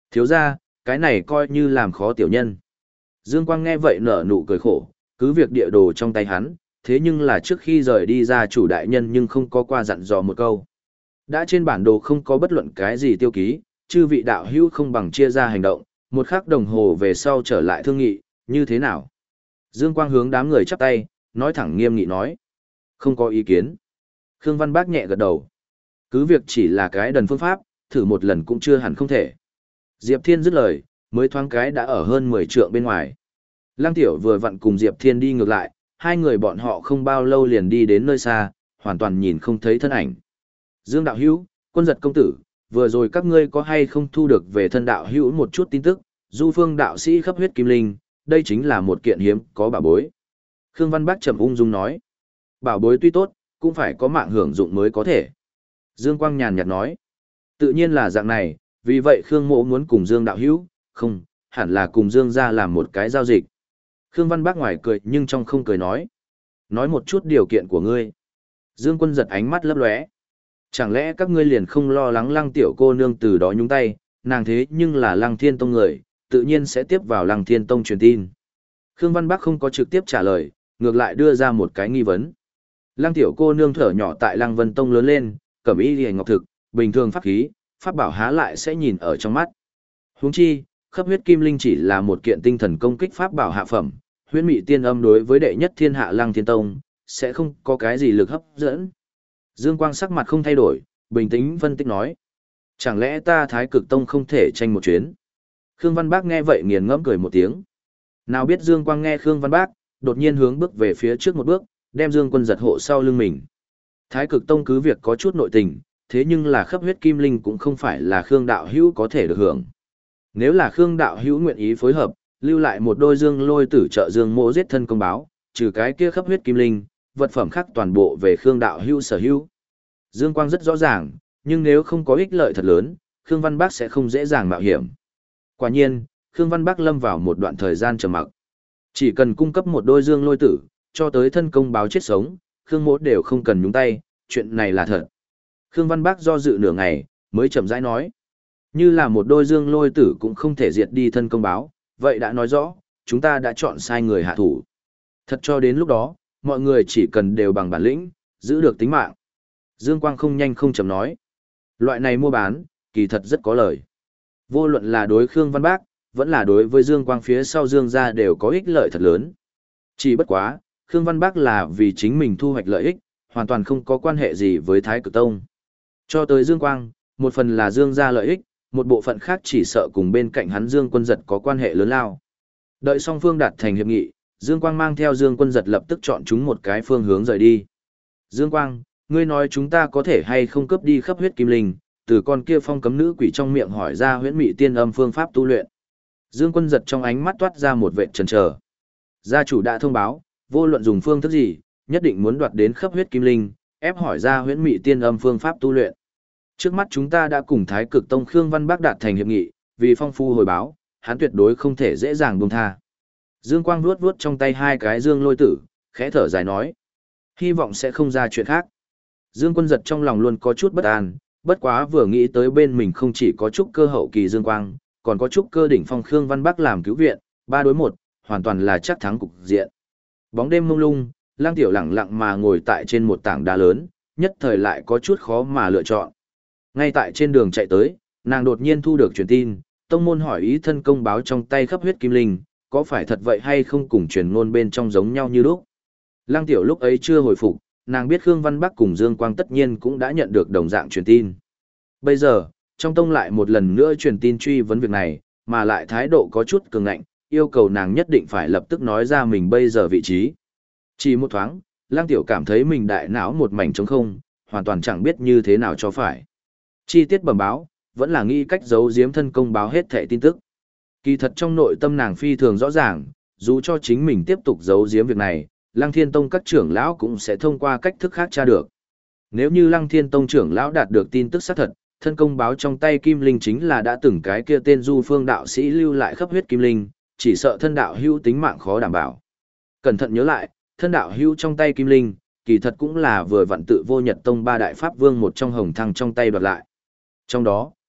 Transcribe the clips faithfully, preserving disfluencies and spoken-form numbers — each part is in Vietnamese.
Thiếu ra, cái này coi như làm khó tiểu nhân. Dương Quang nghe vậy nở nụ cười khổ, cứ việc địa đồ trong tay hắn, thế nhưng là trước khi rời đi ra chủ đại nhân nhưng không có qua dặn dò một câu. Đã trên bản đồ không có bất luận cái gì tiêu ký, chư vị đạo hữu không bằng chia ra hành động, một khắc đồng hồ về sau trở lại thương nghị, như thế nào? Dương Quang hướng đám người chắp tay, nói thẳng nghiêm nghị nói. Không có ý kiến. Khương Văn Bác nhẹ gật đầu. Cứ việc chỉ là cái đần phương pháp, thử một lần cũng chưa hẳn không thể. Diệp Thiên dứt lời, mới thoáng cái đã ở hơn mười trượng bên ngoài. Lăng Tiểu vừa vặn cùng Diệp Thiên đi ngược lại, hai người bọn họ không bao lâu liền đi đến nơi xa, hoàn toàn nhìn không thấy thân ảnh. Dương đạo hữu, Quân Giật công tử, vừa rồi các ngươi có hay không thu được về thân đạo hữu một chút tin tức, Du Phương đạo sĩ khắp huyết kim linh, đây chính là một kiện hiếm có bảo bối. Khương Văn Bác trầm ung dung nói, bảo bối tuy tốt, cũng phải có mạng hưởng dụng mới có thể. Dương Quang nhàn nhạt nói, tự nhiên là dạng này, vì vậy Khương Mộ muốn cùng Dương đạo hữu, không, hẳn là cùng Dương ra làm một cái giao dịch. Khương Văn Bác ngoài cười nhưng trong không cười nói, nói một chút điều kiện của ngươi. Dương Quân Giật ánh mắt lấp lóe. Chẳng lẽ các ngươi liền không lo lắng Lăng tiểu cô nương từ đó nhúng tay, nàng thế nhưng là Lăng Thiên Tông người, tự nhiên sẽ tiếp vào Lăng Thiên Tông truyền tin. Khương Văn Bắc không có trực tiếp trả lời, ngược lại đưa ra một cái nghi vấn. Lăng tiểu cô nương thở nhỏ tại Lăng Vân Tông lớn lên, cẩm y liễu ngọc thực, bình thường pháp khí, pháp bảo há lại sẽ nhìn ở trong mắt. Huống chi, khắp huyết kim linh chỉ là một kiện tinh thần công kích pháp bảo hạ phẩm, huyễn mị tiên âm đối với đệ nhất thiên hạ Lăng Thiên Tông, sẽ không có cái gì lực hấp dẫn. Dương Quang sắc mặt không thay đổi, bình tĩnh phân tích nói. Chẳng lẽ ta Thái Cực Tông không thể tranh một chuyến? Khương Văn Bác nghe vậy nghiền ngẫm cười một tiếng. Nào biết Dương Quang nghe Khương Văn Bác, đột nhiên hướng bước về phía trước một bước, đem Dương Quân Giật hộ sau lưng mình. Thái Cực Tông cứ việc có chút nội tình, thế nhưng là khắp huyết kim linh cũng không phải là Khương đạo hữu có thể được hưởng. Nếu là Khương đạo hữu nguyện ý phối hợp, lưu lại một đôi Dương Lôi tử trợ Dương Mộ giết thân công báo, trừ cái kia khắp huyết kim linh, vật phẩm khác toàn bộ về Khương đạo hữu sở hữu. Dương Quang rất rõ ràng, nhưng nếu không có ích lợi thật lớn, Khương Văn Bác sẽ không dễ dàng mạo hiểm. Quả nhiên, Khương Văn Bác lâm vào một đoạn thời gian trầm mặc. Chỉ cần cung cấp một đôi Dương Lôi tử, cho tới thân công báo chết sống, Khương Mỗ đều không cần nhúng tay, chuyện này là thật. Khương Văn Bác do dự nửa ngày, mới chậm rãi nói. Như là một đôi Dương Lôi tử cũng không thể diệt đi thân công báo, vậy đã nói rõ, chúng ta đã chọn sai người hạ thủ. Thật cho đến lúc đó, mọi người chỉ cần đều bằng bản lĩnh, giữ được tính mạng. Dương Quang không nhanh không chậm nói. Loại này mua bán, kỳ thật rất có lời. Vô luận là đối Khương Văn Bác, vẫn là đối với Dương Quang phía sau Dương gia đều có ích lợi thật lớn. Chỉ bất quá, Khương Văn Bác là vì chính mình thu hoạch lợi ích, hoàn toàn không có quan hệ gì với Thái Cực Tông. Cho tới Dương Quang, một phần là Dương gia lợi ích, một bộ phận khác chỉ sợ cùng bên cạnh hắn Dương Quân Giật có quan hệ lớn lao. Đợi song phương đạt thành hiệp nghị, Dương Quang mang theo Dương Quân Giật lập tức chọn chúng một cái phương hướng rời đi. Dương Quang, ngươi nói chúng ta có thể hay không cướp đi khắp huyết kim linh, từ con kia phong cấm nữ quỷ trong miệng hỏi ra huyễn mị tiên âm phương pháp tu luyện. Dương Quân Giật trong ánh mắt toát ra một vệt chần chờ. Gia chủ đã thông báo, vô luận dùng phương thức gì, nhất định muốn đoạt đến khắp huyết kim linh, ép hỏi ra huyễn mị tiên âm phương pháp tu luyện. Trước mắt chúng ta đã cùng Thái Cực Tông Khương Văn Bác đạt thành hiệp nghị, vì phong phu hồi báo, hắn tuyệt đối không thể dễ dàng buông tha. Dương Quang vuốt vuốt trong tay hai cái dương lôi tử, khẽ thở dài nói, hy vọng sẽ không ra chuyện khác. Dương Quân Giật trong lòng luôn có chút bất an, bất quá vừa nghĩ tới bên mình không chỉ có chút cơ hậu kỳ Dương Quang, còn có chút cơ đỉnh phong Khương Văn Bác làm cứu viện, ba đối một, hoàn toàn là chắc thắng cục diện. Bóng đêm mông lung, Lang Tiểu lặng lặng mà ngồi tại trên một tảng đá lớn, nhất thời lại có chút khó mà lựa chọn. Ngay tại trên đường chạy tới, nàng đột nhiên thu được truyền tin, tông môn hỏi ý thân công báo trong tay khắp huyết kim linh, có phải thật vậy hay không cùng truyền ngôn bên trong giống nhau như lúc. Lang Tiểu lúc ấy chưa hồi phục, nàng biết Khương Văn Bắc cùng Dương Quang tất nhiên cũng đã nhận được đồng dạng truyền tin. Bây giờ, trong tông lại một lần nữa truyền tin truy vấn việc này, mà lại thái độ có chút cường ngạnh, yêu cầu nàng nhất định phải lập tức nói ra mình bây giờ vị trí. Chỉ một thoáng, Lang Tiểu cảm thấy mình đại não một mảnh trống không, hoàn toàn chẳng biết như thế nào cho phải. Chi tiết bẩm báo, vẫn là nghĩ cách giấu giếm thân công báo hết thảy tin tức. Kỳ thật trong nội tâm nàng phi thường rõ ràng, dù cho chính mình tiếp tục giấu giếm việc này, Lăng Thiên Tông các trưởng lão cũng sẽ thông qua cách thức khác tra được. Nếu như Lăng Thiên Tông trưởng lão đạt được tin tức xác thật, thân công báo trong tay kim linh chính là đã từng cái kia tên Du Phương đạo sĩ lưu lại khắp huyết kim linh, chỉ sợ thân đạo hữu tính mạng khó đảm bảo. Cẩn thận nhớ lại, thân đạo hữu trong tay kim linh, kỳ thật cũng là vừa vặn tự vô Nhật Tông ba đại pháp vương một trong Hồng Thăng trong tay đoạt lại. Trong đó,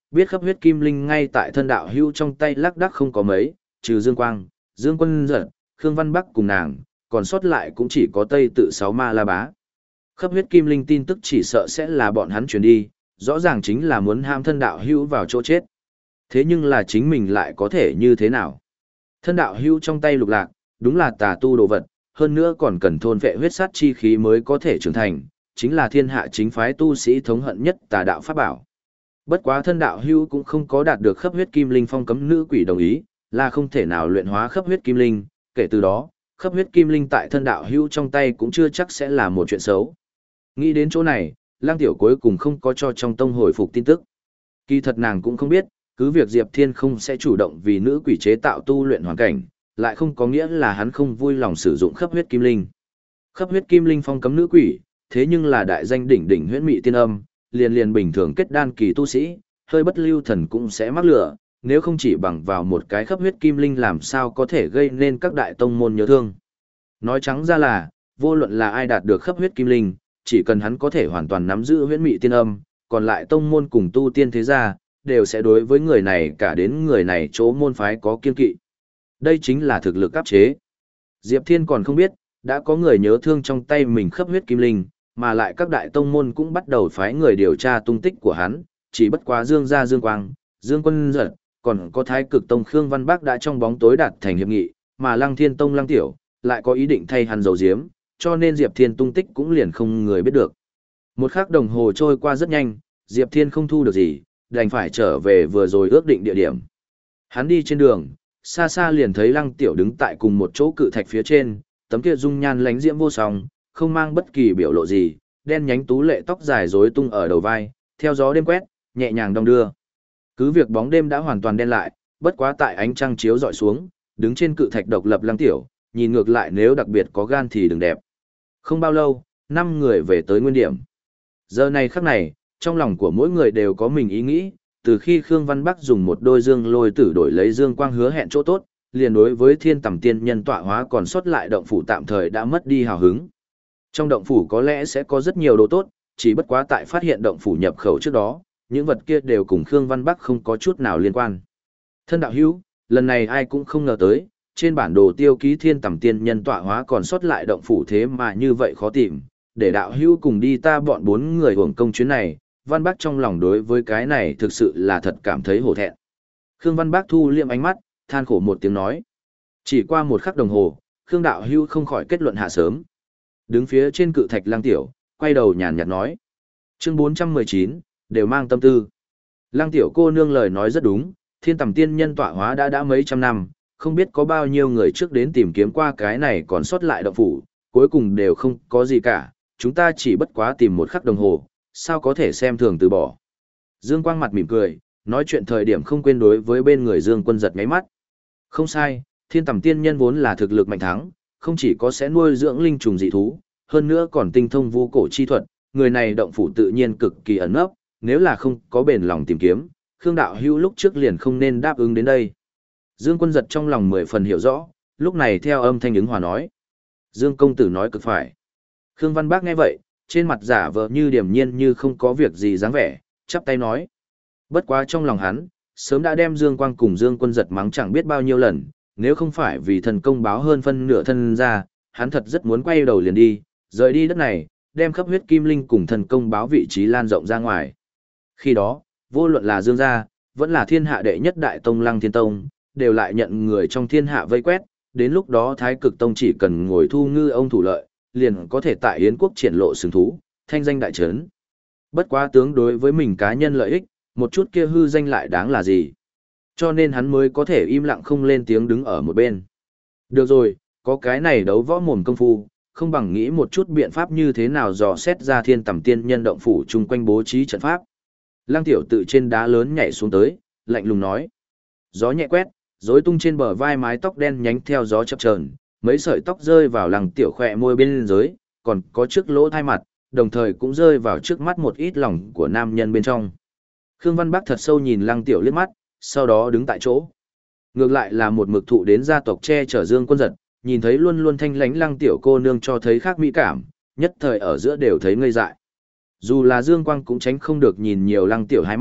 biết khắp huyết kim linh ngay tại thân đạo hưu trong tay lắc đắc không có mấy, trừ Dương Quang, Dương Quân Giật, Khương Văn Bắc cùng nàng, còn sót lại cũng chỉ có Tây Tự sáu ma la bá. Khắp huyết kim linh tin tức chỉ sợ sẽ là bọn hắn truyền đi, rõ ràng chính là muốn ham thân đạo hưu vào chỗ chết. Thế nhưng là chính mình lại có thể như thế nào? Thân đạo hưu trong tay lục lạc, đúng là tà tu đồ vật, hơn nữa còn cần thôn vệ huyết sát chi khí mới có thể trưởng thành, chính là thiên hạ chính phái tu sĩ thống hận nhất tà đạo pháp bảo. Bất quá thân đạo hưu cũng không có đạt được khắp huyết kim linh phong cấm nữ quỷ đồng ý, là không thể nào luyện hóa khắp huyết kim linh, kể từ đó, khắp huyết kim linh tại thân đạo hưu trong tay cũng chưa chắc sẽ là một chuyện xấu. Nghĩ đến chỗ này, Lang Tiểu cuối cùng không có cho trong tông hồi phục tin tức. Kỳ thật nàng cũng không biết, cứ việc Diệp Thiên không sẽ chủ động vì nữ quỷ chế tạo tu luyện hoàn cảnh, lại không có nghĩa là hắn không vui lòng sử dụng khắp huyết kim linh. Khắp huyết kim linh phong cấm nữ quỷ, thế nhưng là đại danh đỉnh đỉnh huyễn mị tiên âm, liền liền bình thường kết đan kỳ tu sĩ, hơi bất lưu thần cũng sẽ mắc lửa, nếu không chỉ bằng vào một cái khắp huyết kim linh làm sao có thể gây nên các đại tông môn nhớ thương. Nói trắng ra là, vô luận là ai đạt được khắp huyết kim linh, chỉ cần hắn có thể hoàn toàn nắm giữ huyễn mị tiên âm, còn lại tông môn cùng tu tiên thế gia, đều sẽ đối với người này cả đến người này chỗ môn phái có kiên kỵ. Đây chính là thực lực áp chế. Diệp Thiên còn không biết, đã có người nhớ thương trong tay mình khắp huyết kim linh, mà lại các đại tông môn cũng bắt đầu phái người điều tra tung tích của hắn, chỉ bất quá Dương gia Dương Quang, Dương Quân Giật, còn có Thái Cực Tông Khương Văn Bác đã trong bóng tối đạt thành hiệp nghị, mà Lăng Thiên Tông Lăng Tiểu lại có ý định thay hắn dầu diếm, cho nên Diệp Thiên tung tích cũng liền không người biết được. Một khắc đồng hồ trôi qua rất nhanh, Diệp Thiên không thu được gì, đành phải trở về vừa rồi ước định địa điểm. Hắn đi trên đường, xa xa liền thấy Lăng Tiểu đứng tại cùng một chỗ cự thạch phía trên, tấm kia dung nhan lánh diễm vô song, không mang bất kỳ biểu lộ gì, đen nhánh tú lệ tóc dài rối tung ở đầu vai, theo gió đêm quét, nhẹ nhàng đong đưa. Cứ việc bóng đêm đã hoàn toàn đen lại, bất quá tại ánh trăng chiếu dọi xuống, đứng trên cự thạch độc lập Lăng Tiểu, nhìn ngược lại nếu đặc biệt có gan thì đừng đẹp. Không bao lâu, năm người về tới nguyên điểm. Giờ này khắc này, trong lòng của mỗi người đều có mình ý nghĩ, từ khi Khương Văn Bắc dùng một đôi dương lôi tử đổi lấy dương quang hứa hẹn chỗ tốt, liền đối với thiên tầm tiên nhân tọa hóa còn sót lại động phủ tạm thời đã mất đi hào hứng. Trong động phủ có lẽ sẽ có rất nhiều đồ tốt, chỉ bất quá tại phát hiện động phủ nhập khẩu trước đó, những vật kia đều cùng Khương Văn Bắc không có chút nào liên quan. Thân đạo hữu, lần này ai cũng không ngờ tới, trên bản đồ tiêu ký thiên tầm tiên nhân tọa hóa còn sót lại động phủ thế mà như vậy khó tìm, để đạo hữu cùng đi ta bọn bốn người hưởng công chuyến này. Văn Bác trong lòng đối với cái này thực sự là thật cảm thấy hổ thẹn. Khương Văn Bác thu liệm ánh mắt, than khổ một tiếng nói. Chỉ qua một khắc đồng hồ, Khương đạo hữu không khỏi kết luận hạ sớm. Đứng phía trên cự thạch Lăng Tiểu, quay đầu nhàn nhạt nói. Chương bốn trăm mười chín, đều mang tâm tư. Lăng Tiểu cô nương lời nói rất đúng, thiên tầm tiên nhân tọa hóa đã đã mấy trăm năm, không biết có bao nhiêu người trước đến tìm kiếm qua cái này còn sót lại động phủ, cuối cùng đều không có gì cả, chúng ta chỉ bất quá tìm một khắc đồng hồ, sao có thể xem thường từ bỏ. Dương Quang mặt mỉm cười, nói chuyện thời điểm không quên đối với bên người Dương Quân Giật ngáy mắt. Không sai, thiên tầm tiên nhân vốn là thực lực mạnh thắng, không chỉ có sẽ nuôi dưỡng linh trùng dị thú, hơn nữa còn tinh thông vu cổ chi thuật, người này động phủ tự nhiên cực kỳ ẩn nấp, nếu là không có bền lòng tìm kiếm, Khương đạo hữu lúc trước liền không nên đáp ứng đến đây. Dương Quân Giật trong lòng mười phần hiểu rõ, lúc này theo âm thanh ứng hòa nói. Dương công tử nói cực phải. Khương Văn Bác nghe vậy, trên mặt giả vờ như điềm nhiên như không có việc gì dáng vẻ, chắp tay nói. Bất quá trong lòng hắn, sớm đã đem Dương Quang cùng Dương Quân Giật mắng chẳng biết bao nhiêu lần, nếu không phải vì thần công báo hơn phân nửa thân ra, hắn thật rất muốn quay đầu liền đi, rời đi đất này, đem khắp huyết kim linh cùng thần công báo vị trí lan rộng ra ngoài. Khi đó, vô luận là Dương gia, vẫn là thiên hạ đệ nhất đại tông Lăng Thiên Tông, đều lại nhận người trong thiên hạ vây quét, đến lúc đó Thái Cực Tông chỉ cần ngồi thu ngư ông thủ lợi, liền có thể tại Yến quốc triển lộ sừng thú, thanh danh đại trấn. Bất quá tướng đối với mình cá nhân lợi ích, một chút kia hư danh lại đáng là gì. Cho nên hắn mới có thể im lặng không lên tiếng đứng ở một bên. Được rồi, có cái này đấu võ mồm công phu, không bằng nghĩ một chút biện pháp như thế nào dò xét ra thiên tầm tiên nhân động phủ chung quanh bố trí trận pháp. Lăng Tiểu tự trên đá lớn nhảy xuống tới, lạnh lùng nói. Gió nhẹ quét, rối tung trên bờ vai mái tóc đen nhánh theo gió chập chờn, mấy sợi tóc rơi vào Lăng Tiểu khỏe môi bên dưới, còn có trước lỗ thai mặt, đồng thời cũng rơi vào trước mắt một ít lòng của nam nhân bên trong. Khương Văn Bắc thật sâu nhìn Lăng Tiểu liếc mắt, sau đó đứng tại chỗ. Ngược lại là một mực thụ đến gia tộc che chở Dương Quân Giật, nhìn thấy luôn luôn thanh lánh Lăng Tiểu cô nương cho thấy khác mỹ cảm, nhất thời ở giữa đều thấy ngây dại. Dù là Dương Quang cũng tránh không được nhìn nhiều Lăng Tiểu hai mắt,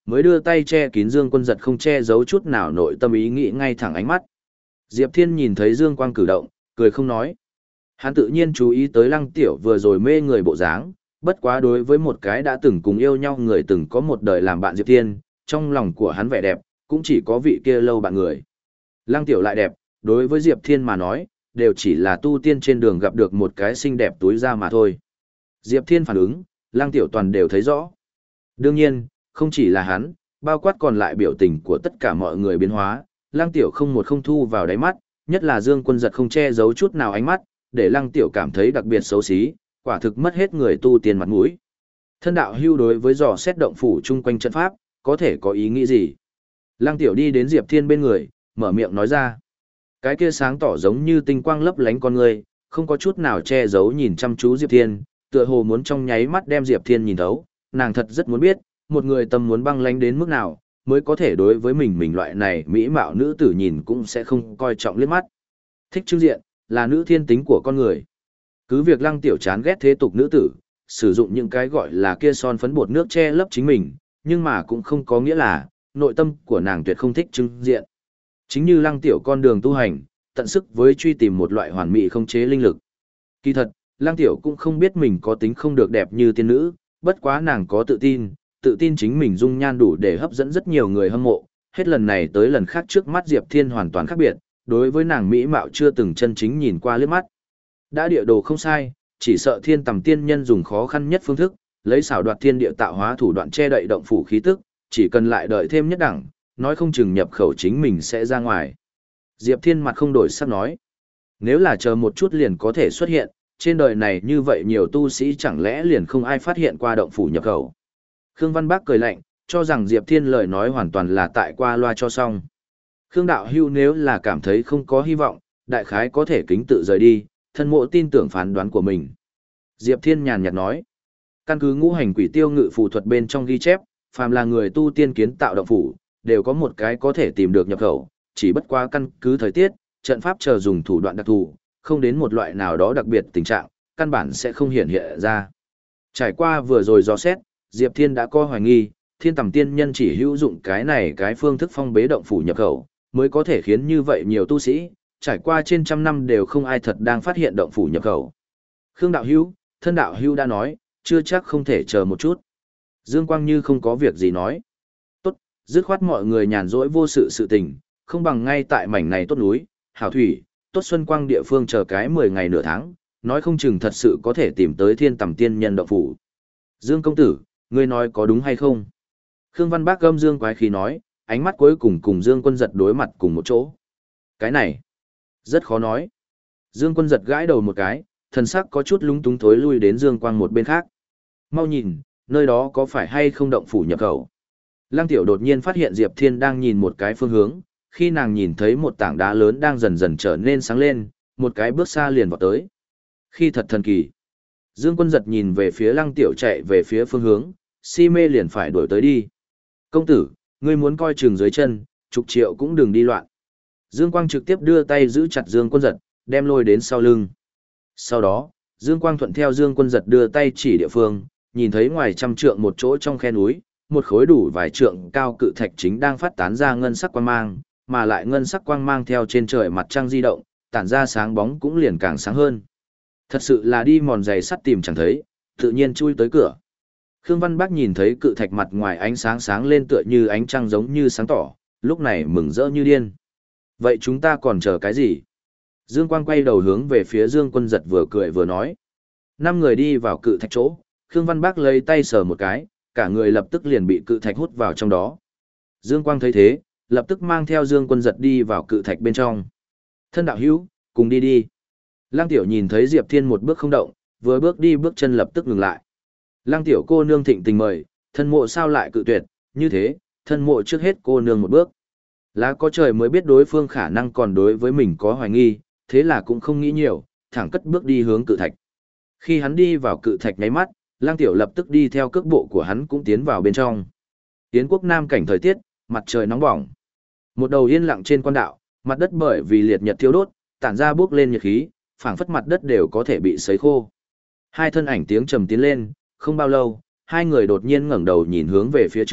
mới đưa tay che kín Dương Quân Giật không che giấu chút nào nội tâm ý nghĩ ngay thẳng ánh mắt. Diệp Thiên nhìn thấy Dương Quang cử động, cười không nói. Hắn tự nhiên chú ý tới Lăng Tiểu vừa rồi mê người bộ dáng, bất quá đối với một cái đã từng cùng yêu nhau người từng có một đời làm bạn Diệp Thiên, trong lòng của hắn vẻ đẹp, cũng chỉ có vị kia lâu bạn người. Lăng Tiểu lại đẹp, đối với Diệp Thiên mà nói, đều chỉ là tu tiên trên đường gặp được một cái xinh đẹp túi ra mà thôi. Diệp Thiên phản ứng, Lăng Tiểu toàn đều thấy rõ. Đương nhiên, không chỉ là hắn, bao quát còn lại biểu tình của tất cả mọi người biến hóa, Lăng Tiểu không một không thu vào đáy mắt, nhất là Dương Quân Giật không che giấu chút nào ánh mắt, để Lăng Tiểu cảm thấy đặc biệt xấu xí, quả thực mất hết người tu tiên mặt mũi. Thân đạo hưu đối với dò xét động phủ chung quanh trận pháp, có thể có ý nghĩ gì? Lăng Tiểu đi đến Diệp Thiên bên người, mở miệng nói ra. Cái kia sáng tỏ giống như tinh quang lấp lánh con người, không có chút nào che giấu nhìn chăm chú Diệp Thiên, tựa hồ muốn trong nháy mắt đem Diệp Thiên nhìn thấu, nàng thật rất muốn biết, một người tâm muốn băng lánh đến mức nào, mới có thể đối với mình mình loại này mỹ mạo nữ tử nhìn cũng sẽ không coi trọng liếc mắt. Thích trưng diện, là nữ thiên tính của con người. Cứ việc Lăng Tiểu chán ghét thế tục nữ tử, sử dụng những cái gọi là kia son phấn bột nước che lấp chính mình, nhưng mà cũng không có nghĩa là, nội tâm của nàng tuyệt không thích trưng diện. Chính như Lăng Tiểu con đường tu hành, tận sức với truy tìm một loại hoàn mỹ không chế linh lực. Kỳ thật, Lăng Tiểu cũng không biết mình có tính không được đẹp như tiên nữ, bất quá nàng có tự tin, tự tin chính mình dung nhan đủ để hấp dẫn rất nhiều người hâm mộ, hết lần này tới lần khác trước mắt Diệp Thiên hoàn toàn khác biệt, đối với nàng mỹ mạo chưa từng chân chính nhìn qua liếc mắt. Đã địa đồ không sai, chỉ sợ Thiên Tầm tiên nhân dùng khó khăn nhất phương thức, lấy xảo đoạt thiên địa tạo hóa thủ đoạn che đậy động phủ khí tức, chỉ cần lại đợi thêm nhất đẳng, nói không chừng nhập khẩu chính mình sẽ ra ngoài. Diệp Thiên mặt không đổi sắc nói, nếu là chờ một chút liền có thể xuất hiện, trên đời này như vậy nhiều tu sĩ chẳng lẽ liền không ai phát hiện qua động phủ nhập khẩu. Khương Văn Bác cười lạnh, cho rằng Diệp Thiên lời nói hoàn toàn là tại qua loa cho xong. Khương Đạo Hưu nếu là cảm thấy không có hy vọng, đại khái có thể kính tự rời đi, thân mộ tin tưởng phán đoán của mình. Diệp Thiên nhàn nhạt nói, căn cứ ngũ hành quỷ tiêu ngự phù thuật bên trong ghi chép, phàm là người tu tiên kiến tạo động phủ, đều có một cái có thể tìm được nhập khẩu, chỉ bất quá căn cứ thời tiết, trận pháp chờ dùng thủ đoạn đặc thù, không đến một loại nào đó đặc biệt tình trạng, căn bản sẽ không hiện hiện ra. Trải qua vừa rồi dò xét, Diệp Thiên đã có hoài nghi, Thiên Tầm tiên nhân chỉ hữu dụng cái này cái phương thức phong bế động phủ nhập khẩu, mới có thể khiến như vậy nhiều tu sĩ, trải qua trên trăm năm đều không ai thật đang phát hiện động phủ nhập khẩu. Khương Đạo Hữu, thân Đạo Hữu đã nói, chưa chắc không thể chờ một chút. Dương Quang như không có việc gì nói. Tốt, dứt khoát mọi người nhàn rỗi vô sự sự tình, không bằng ngay tại mảnh này tốt núi, hảo thủy, tốt xuân quang địa phương chờ cái mười ngày nửa tháng, nói không chừng thật sự có thể tìm tới Thiên Tầm tiên nhân động phủ. Dương công tử, ngươi nói có đúng hay không? Khương Văn Bác gâm Dương quái khí nói, ánh mắt cuối cùng cùng Dương Quân Giật đối mặt cùng một chỗ. Cái này, rất khó nói. Dương Quân Giật gãi đầu một cái, thần sắc có chút lúng túng thối lui đến Dương Quang một bên khác. Mau nhìn, nơi đó có phải hay không động phủ nhập khẩu? Lăng Tiểu đột nhiên phát hiện Diệp Thiên đang nhìn một cái phương hướng, khi nàng nhìn thấy một tảng đá lớn đang dần dần trở nên sáng lên, một cái bước xa liền vọt tới. Khi thật thần kỳ. Dương Quân Giật nhìn về phía Lăng Tiểu chạy về phía phương hướng, si mê liền phải đuổi tới đi. Công tử, ngươi muốn coi chừng dưới chân, chục triệu cũng đừng đi loạn. Dương Quang trực tiếp đưa tay giữ chặt Dương Quân Giật, đem lôi đến sau lưng. Sau đó, Dương Quang thuận theo Dương Quân Giật đưa tay chỉ địa phương, nhìn thấy ngoài trăm trượng một chỗ trong khe núi, một khối đủ vài trượng cao cự thạch chính đang phát tán ra ngân sắc quang mang, mà lại ngân sắc quang mang theo trên trời mặt trăng di động, tản ra sáng bóng cũng liền càng sáng hơn. Thật sự là đi mòn giày sắt tìm chẳng thấy, tự nhiên chui tới cửa. Khương Văn Bác nhìn thấy cự thạch mặt ngoài ánh sáng sáng lên tựa như ánh trăng giống như sáng tỏ, lúc này mừng rỡ như điên. Vậy chúng ta còn chờ cái gì? Dương Quang quay đầu hướng về phía Dương Quân Giật vừa cười vừa nói. Năm người đi vào cự thạch chỗ, Khương Văn Bác lấy tay sờ một cái, cả người lập tức liền bị cự thạch hút vào trong đó. Dương Quang thấy thế, lập tức mang theo Dương Quân Giật đi vào cự thạch bên trong. Thân đạo hữu, cùng đi đi. Lăng Tiểu nhìn thấy Diệp Thiên một bước không động, vừa bước đi bước chân lập tức ngừng lại. Lăng Tiểu cô nương thịnh tình mời, thân mộ sao lại cự tuyệt, như thế, thân mộ trước hết cô nương một bước. Lá có trời mới biết đối phương khả năng còn đối với mình có hoài nghi, thế là cũng không nghĩ nhiều, thẳng cất bước đi hướng cự thạch. Khi hắn đi vào cự thạch ngáy mắt, Lăng Tiểu lập tức đi theo cước bộ của hắn cũng tiến vào bên trong. Tiến quốc nam cảnh thời tiết, mặt trời nóng bỏng. Một đầu yên lặng trên quan đạo, mặt đất bởi vì liệt nhật thiêu đốt, tản ra bốc lên nhiệt khí, phảng phất mặt đất đều có thể bị sấy khô. Hai thân ảnh tiếng trầm tiến lên, không bao lâu, hai người đột nhiên ngẩng đầu nhìn hướng về phía trước,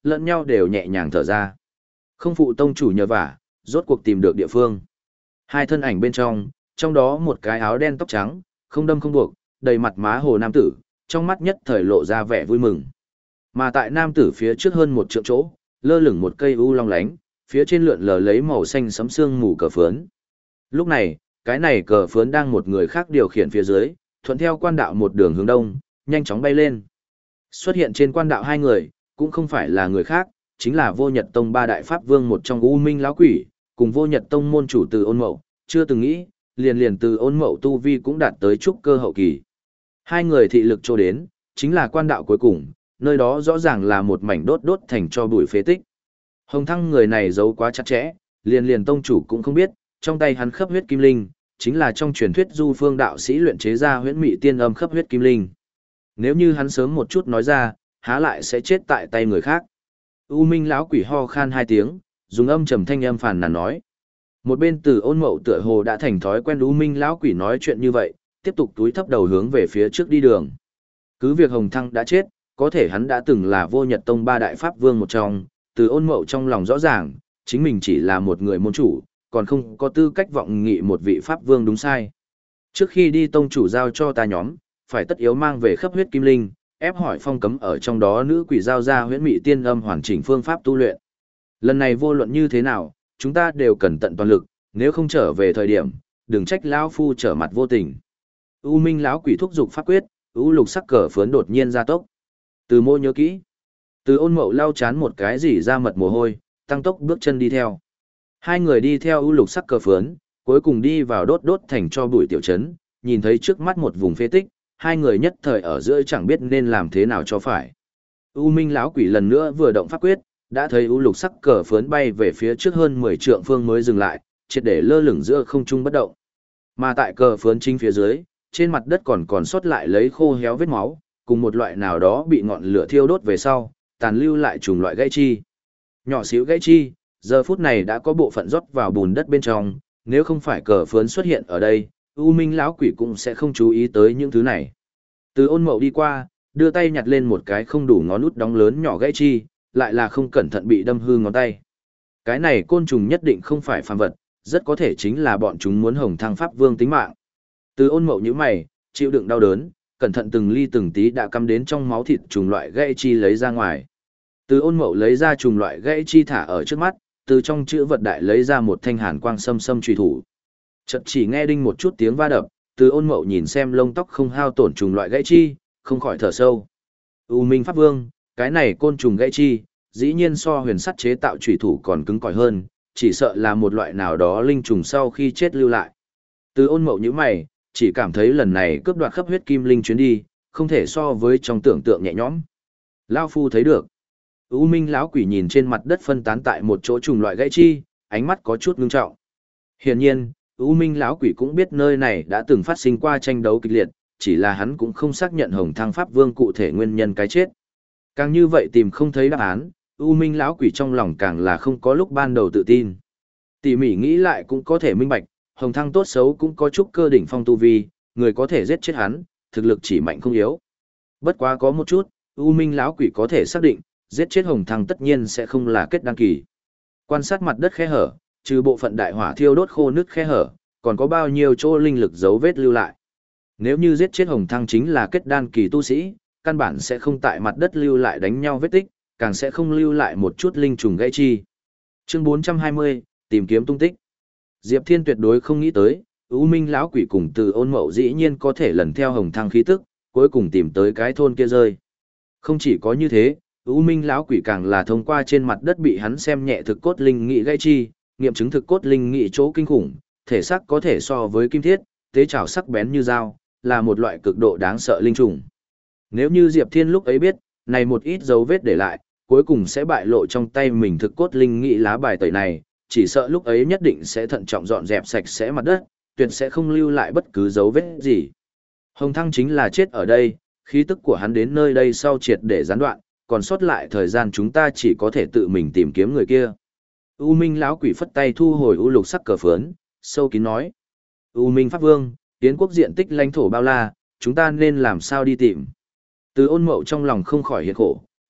lẫn nhau đều nhẹ nhàng thở ra. Không phụ tông chủ nhờ vả, rốt cuộc tìm được địa phương. Hai thân ảnh bên trong, trong đó một cái áo đen tóc trắng, không đâm không buộc, đầy mặt má hồ nam tử, trong mắt nhất thời lộ ra vẻ vui mừng. Mà tại nam tử phía trước hơn một trượng chỗ, lơ lửng một cây u long lánh, phía trên lượn lờ lấy màu xanh sẫm sương mù cờ phướn. Lúc này, cái này cờ phướn đang một người khác điều khiển phía dưới, thuận theo quan đạo một đường hướng đông, nhanh chóng bay lên. Xuất hiện trên quan đạo hai người, cũng không phải là người khác, chính là Vô Nhật Tông ba đại pháp vương một trong U Minh lão quỷ, cùng Vô Nhật Tông môn chủ Từ Ôn Mậu, chưa từng nghĩ, liền liền Từ Ôn Mậu tu vi cũng đạt tới trúc cơ hậu kỳ. Hai người thị lực cho đến, chính là quan đạo cuối cùng, nơi đó rõ ràng là một mảnh đốt đốt thành cho bụi phế tích. Hồng Thăng người này giấu quá chặt chẽ, liền liền tông chủ cũng không biết, trong tay hắn khắp huyết kim linh, chính là trong truyền thuyết Du Phương đạo sĩ luyện chế ra huyễn mị tiên âm khắp huyết kim linh. Nếu như hắn sớm một chút nói ra, há lại sẽ chết tại tay người khác. U Minh lão quỷ ho khan hai tiếng, dùng âm trầm thanh âm phàn nàn nói. Một bên Từ Ôn Mậu tựa hồ đã thành thói quen U Minh lão quỷ nói chuyện như vậy, tiếp tục túi thấp đầu hướng về phía trước đi đường. Cứ việc Hồng Thăng đã chết, có thể hắn đã từng là Vô Nhật Tông ba đại pháp vương một trong, Từ Ôn Mậu trong lòng rõ ràng, chính mình chỉ là một người môn chủ, còn không có tư cách vọng nghị một vị pháp vương đúng sai. Trước khi đi tông chủ giao cho ta nhóm, phải tất yếu mang về khắp huyết kim linh, ép hỏi phong cấm ở trong đó nữ quỷ giao ra huyễn mị tiên âm hoàn chỉnh phương pháp tu luyện. Lần này vô luận như thế nào, chúng ta đều cần tận toàn lực, nếu không trở về thời điểm, đừng trách lão phu trở mặt vô tình. U Minh lão quỷ thúc giục pháp quyết, u lục sắc cờ phướn đột nhiên gia tốc. Từ Mô nhớ kỹ. Từ Ôn Mậu lau chán một cái gì ra mật mồ hôi, tăng tốc bước chân đi theo. Hai người đi theo u lục sắc cờ phướn, cuối cùng đi vào đốt đốt thành cho bụi tiểu trấn, nhìn thấy trước mắt một vùng phế tích, hai người nhất thời ở giữa chẳng biết nên làm thế nào cho phải. U Minh lão quỷ lần nữa vừa động pháp quyết, đã thấy u lục sắc cờ phướn bay về phía trước hơn mười trượng phương mới dừng lại, triệt để lơ lửng giữa không trung bất động. Mà tại cờ phướn chính phía dưới, trên mặt đất còn còn sót lại lấy khô héo vết máu, cùng một loại nào đó bị ngọn lửa thiêu đốt về sau, tàn lưu lại trùng loại gãy chi. Nhỏ xíu gãy chi, giờ phút này đã có bộ phận rót vào bùn đất bên trong, nếu không phải cờ phướn xuất hiện ở đây, U Minh lão quỷ cũng sẽ không chú ý tới những thứ này. Từ Ôn Mậu đi qua, đưa tay nhặt lên một cái không đủ ngón út đóng lớn nhỏ gãy chi, lại là không cẩn thận bị đâm hư ngón tay. Cái này côn trùng nhất định không phải phàm vật, rất có thể chính là bọn chúng muốn Hồng Thăng pháp vương tính mạng. Từ Ôn Mậu nhíu mày, chịu đựng đau đớn, cẩn thận từng ly từng tí đã cắm đến trong máu thịt trùng loại gãy chi lấy ra ngoài. Từ Ôn Mậu lấy ra trùng loại gãy chi thả ở trước mắt, từ trong chữ vật đại lấy ra một thanh hàn quang sâm sâm truy thủ. Chợt chỉ nghe đinh một chút tiếng va đập, Từ Ôn Mậu nhìn xem lông tóc không hao tổn trùng loại gãy chi, không khỏi thở sâu. U Minh pháp vương, cái này côn trùng gãy chi, dĩ nhiên so huyền sắt chế tạo truy thủ còn cứng cỏi hơn, chỉ sợ là một loại nào đó linh trùng sau khi chết lưu lại. Từ Ôn Mậu nhíu mày, chỉ cảm thấy lần này cướp đoạt khắp huyết kim linh chuyến đi, không thể so với trong tưởng tượng nhẹ nhõm. Lão phu thấy được. U Minh lão quỷ nhìn trên mặt đất phân tán tại một chỗ trùng loại gãy chi, ánh mắt có chút ngưng trọng. Hiển nhiên, U Minh lão quỷ cũng biết nơi này đã từng phát sinh qua tranh đấu kịch liệt, chỉ là hắn cũng không xác nhận Hồng Thăng pháp vương cụ thể nguyên nhân cái chết. Càng như vậy tìm không thấy đáp án, U Minh lão quỷ trong lòng càng là không có lúc ban đầu tự tin. Tỉ mỉ nghĩ lại cũng có thể minh bạch, Hồng Thăng tốt xấu cũng có chút cơ đỉnh phong tu vi, người có thể giết chết hắn, thực lực chỉ mạnh không yếu. Bất quá có một chút, U Minh lão quỷ có thể xác định, giết chết Hồng Thăng tất nhiên sẽ không là kết đan kỳ. Quan sát mặt đất khe hở, trừ bộ phận đại hỏa thiêu đốt khô nước khe hở, còn có bao nhiêu chỗ linh lực dấu vết lưu lại. Nếu như giết chết Hồng Thăng chính là kết đan kỳ tu sĩ, căn bản sẽ không tại mặt đất lưu lại đánh nhau vết tích, càng sẽ không lưu lại một chút linh trùng gãy chi. Chương bốn trăm hai mươi, tìm kiếm tung tích. Diệp Thiên tuyệt đối không nghĩ tới, U Minh lão quỷ cùng Từ Ôn Mậu dĩ nhiên có thể lần theo Hồng Thăng khí tức, cuối cùng tìm tới cái thôn kia rơi. Không chỉ có như thế, U Minh lão quỷ càng là thông qua trên mặt đất bị hắn xem nhẹ thực cốt linh nghị gãy chi, nghiệm chứng thực cốt linh nghị chỗ kinh khủng, thể xác có thể so với kim thiết, tế trảo sắc bén như dao, là một loại cực độ đáng sợ linh trùng. Nếu như Diệp Thiên lúc ấy biết, này một ít dấu vết để lại, cuối cùng sẽ bại lộ trong tay mình thực cốt linh nghị lá bài tẩy này, chỉ sợ lúc ấy nhất định sẽ thận trọng dọn dẹp sạch sẽ mặt đất, tuyệt sẽ không lưu lại bất cứ dấu vết gì. Hồng Thăng chính là chết ở đây, khí tức của hắn đến nơi đây sau triệt để gián đoạn, còn sót lại thời gian chúng ta chỉ có thể tự mình tìm kiếm người kia. U Minh lão quỷ phất tay thu hồi u lục sắc cờ phướn, sâu kín nói: U Minh pháp vương, Yến quốc diện tích lãnh thổ bao la, chúng ta nên làm sao đi tìm? Từ Ôn Mậu trong lòng không khỏi hiện khổ,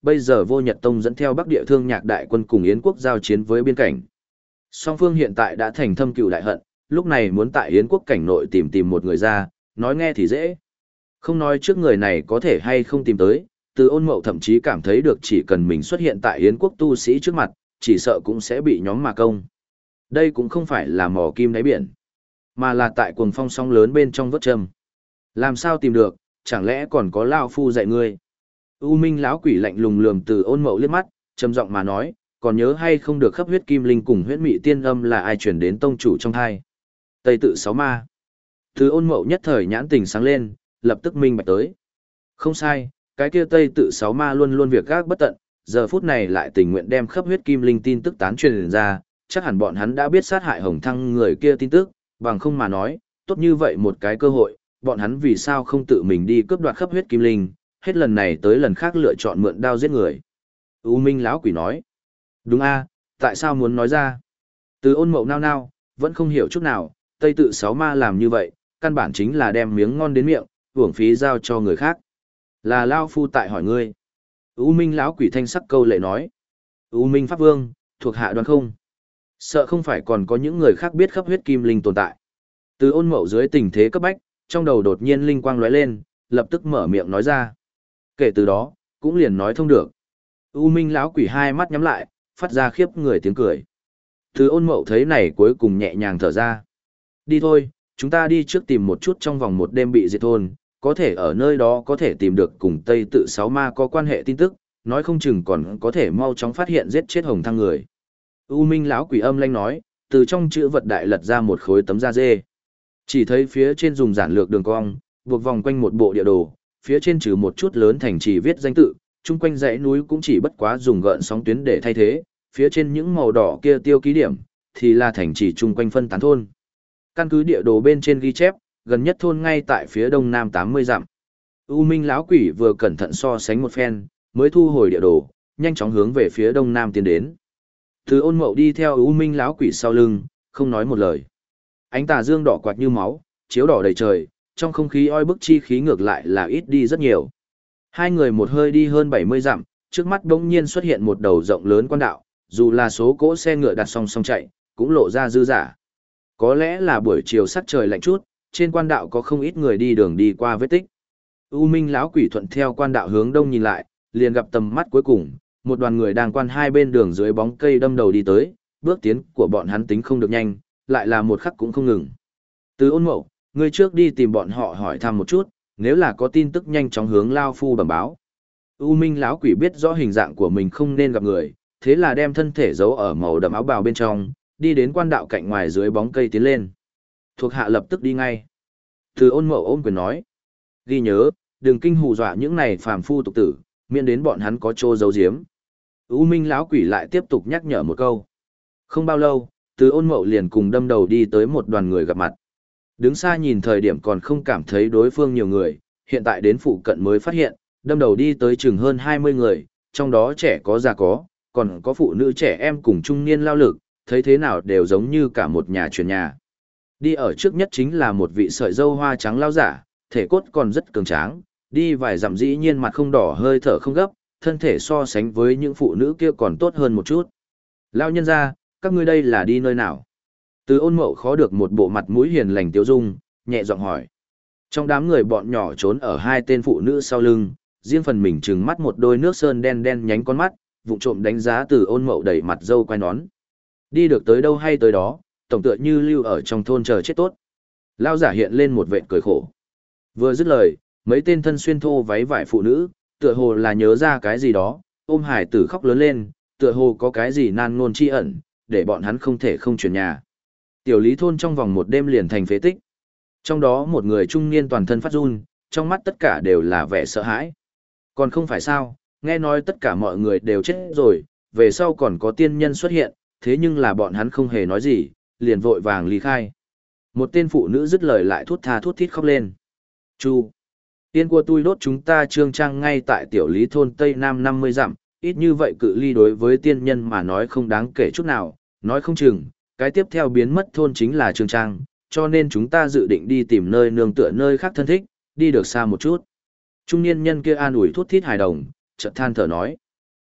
bây giờ Vô Nhật Tông dẫn theo Bắc Địa Thương Nhạc đại quân cùng Yến quốc giao chiến với biên cảnh. Song phương hiện tại đã thành thâm cừu đại hận, lúc này muốn tại Yến quốc cảnh nội tìm tìm một người ra, nói nghe thì dễ. Không nói trước người này có thể hay không tìm tới, Từ Ôn Mậu thậm chí cảm thấy được chỉ cần mình xuất hiện tại Yến quốc tu sĩ trước mặt, chỉ sợ cũng sẽ bị nhóm mà công. Đây cũng không phải là mò kim đáy biển, mà là tại cuồng phong sóng lớn bên trong vớt châm. Làm sao tìm được, chẳng lẽ còn có lão phu dạy ngươi? U Minh lão quỷ lạnh lùng lườm Từ Ôn Mậu liếc mắt, trầm giọng mà nói, còn nhớ hay không được khắp huyết kim linh cùng huyết mị tiên âm là ai truyền đến tông chủ trong hai? Tây tự sáu ma. Từ Ôn Mậu nhất thời nhãn tình sáng lên, lập tức minh bạch tới. Không sai, cái kia Tây tự sáu ma luôn luôn việc gác bất tận, giờ phút này lại tình nguyện đem khắp huyết kim linh tin tức tán truyền ra, chắc hẳn bọn hắn đã biết sát hại Hồng Thăng người kia tin tức, bằng không mà nói, tốt như vậy một cái cơ hội, bọn hắn vì sao không tự mình đi cướp đoạt khắp huyết kim linh, hết lần này tới lần khác lựa chọn mượn đao giết người. U Minh lão quỷ nói, đúng a, tại sao muốn nói ra? Từ Ôn Mậu nao nao, vẫn không hiểu chút nào, Tây tự sáu ma làm như vậy, căn bản chính là đem miếng ngon đến miệng, uổng phí giao cho người khác. Là lao phu tại hỏi ngươi. U Minh lão quỷ thanh sắc câu lệ nói. U Minh pháp vương, thuộc hạ đoán không? Sợ không phải còn có những người khác biết khắp huyết kim linh tồn tại. Từ Ôn Mậu dưới tình thế cấp bách, trong đầu đột nhiên linh quang lóe lên, lập tức mở miệng nói ra. Kể từ đó, cũng liền nói thông được. U Minh lão quỷ hai mắt nhắm lại, phát ra khiếp người tiếng cười. Từ Ôn Mậu thấy này cuối cùng nhẹ nhàng thở ra. Đi thôi, chúng ta đi trước tìm một chút trong vòng một đêm bị diệt thôn, có thể ở nơi đó có thể tìm được cùng Tây tự sáu ma có quan hệ tin tức, nói không chừng còn có thể mau chóng phát hiện giết chết Hồng Thăng người. U Minh lão quỷ âm lanh nói, từ trong chữ vật đại lật ra một khối tấm da dê. Chỉ thấy phía trên dùng giản lược đường cong, buộc vòng quanh một bộ địa đồ, phía trên trừ một chút lớn thành trì viết danh tự, chung quanh dãy núi cũng chỉ bất quá dùng gợn sóng tuyến để thay thế, phía trên những màu đỏ kia tiêu ký điểm, thì là thành trì chung quanh phân tán thôn. Căn cứ địa đồ bên trên ghi chép, gần nhất thôn ngay tại phía đông nam tám mươi dặm. U Minh lão quỷ vừa cẩn thận so sánh một phen, mới thu hồi địa đồ, nhanh chóng hướng về phía đông nam tiến đến. Từ Ôn Mậu đi theo U Minh lão quỷ sau lưng, không nói một lời. Ánh tà dương đỏ quạt như máu, chiếu đỏ đầy trời, trong không khí oi bức chi khí ngược lại là ít đi rất nhiều. Hai người một hơi đi hơn bảy mươi dặm, trước mắt bỗng nhiên xuất hiện một đầu rộng lớn quan đạo, dù là số cỗ xe ngựa đặt song song chạy, cũng lộ ra dư giả. Có lẽ là buổi chiều sắc trời lạnh chút, trên quan đạo có không ít người đi đường đi qua vết tích. U Minh lão quỷ thuận theo quan đạo hướng đông nhìn lại, liền gặp tầm mắt cuối cùng, một đoàn người đang quan hai bên đường dưới bóng cây đâm đầu đi tới, bước tiến của bọn hắn tính không được nhanh, lại là một khắc cũng không ngừng. Từ Ôn Mậu, ngươi trước đi tìm bọn họ hỏi thăm một chút, nếu là có tin tức nhanh chóng hướng lao phu bẩm báo. U Minh lão quỷ biết rõ hình dạng của mình không nên gặp người, thế là đem thân thể giấu ở màu đậm áo bào bên trong, đi đến quan đạo cạnh ngoài dưới bóng cây tiến lên. Thuộc hạ lập tức đi ngay. Từ Ôn Mậu ôm quyền nói. Ghi nhớ, đừng kinh hù dọa những này phàm phu tục tử, miễn đến bọn hắn có trô giấu giếm. U Minh lão quỷ lại tiếp tục nhắc nhở một câu. Không bao lâu, Từ Ôn Mậu liền cùng đâm đầu đi tới một đoàn người gặp mặt. Đứng xa nhìn thời điểm còn không cảm thấy đối phương nhiều người, hiện tại đến phụ cận mới phát hiện, đâm đầu đi tới chừng hơn hai mươi người, trong đó trẻ có già có, còn có phụ nữ trẻ em cùng trung niên lao lực, thấy thế nào đều giống như cả một nhà truyền nhà. Đi ở trước nhất chính là một vị sợi dâu hoa trắng lao giả, thể cốt còn rất cường tráng, đi vài dặm dĩ nhiên mặt không đỏ hơi thở không gấp, thân thể so sánh với những phụ nữ kia còn tốt hơn một chút. Lao nhân ra, các ngươi đây là đi nơi nào? Từ Ôn Mậu khó được một bộ mặt mũi hiền lành tiêu dung, nhẹ giọng hỏi. Trong đám người bọn nhỏ trốn ở hai tên phụ nữ sau lưng, riêng phần mình trừng mắt một đôi nước sơn đen đen nhánh con mắt, vụng trộm đánh giá Từ Ôn Mậu đẩy mặt dâu quai nón. Đi được tới đâu hay tới đó, tổng tựa như lưu ở trong thôn chờ chết tốt. Lao giả hiện lên một vệt cười khổ. Vừa dứt lời, mấy tên thân xuyên thô váy vải phụ nữ, tựa hồ là nhớ ra cái gì đó, ôm hải tử khóc lớn lên, tựa hồ có cái gì nan ngôn chi ẩn, để bọn hắn không thể không chuyển nhà. Tiểu lý thôn trong vòng một đêm liền thành phế tích. Trong đó một người trung niên toàn thân phát run, trong mắt tất cả đều là vẻ sợ hãi. Còn không phải sao, nghe nói tất cả mọi người đều chết rồi, về sau còn có tiên nhân xuất hiện, thế nhưng là bọn hắn không hề nói gì, liền vội vàng ly khai. Một tên phụ nữ dứt lời lại thút tha thút thít khóc lên. Chu, tiên của tôi đốt chúng ta trương trang ngay tại tiểu lý thôn Tây Nam năm mươi dặm, ít như vậy cự ly đối với tiên nhân mà nói không đáng kể chút nào, nói không chừng, cái tiếp theo biến mất thôn chính là trương trang, cho nên chúng ta dự định đi tìm nơi nương tựa nơi khác thân thích, đi được xa một chút. Trung niên nhân kia an ủi thút thít hài đồng, chợt than thở nói.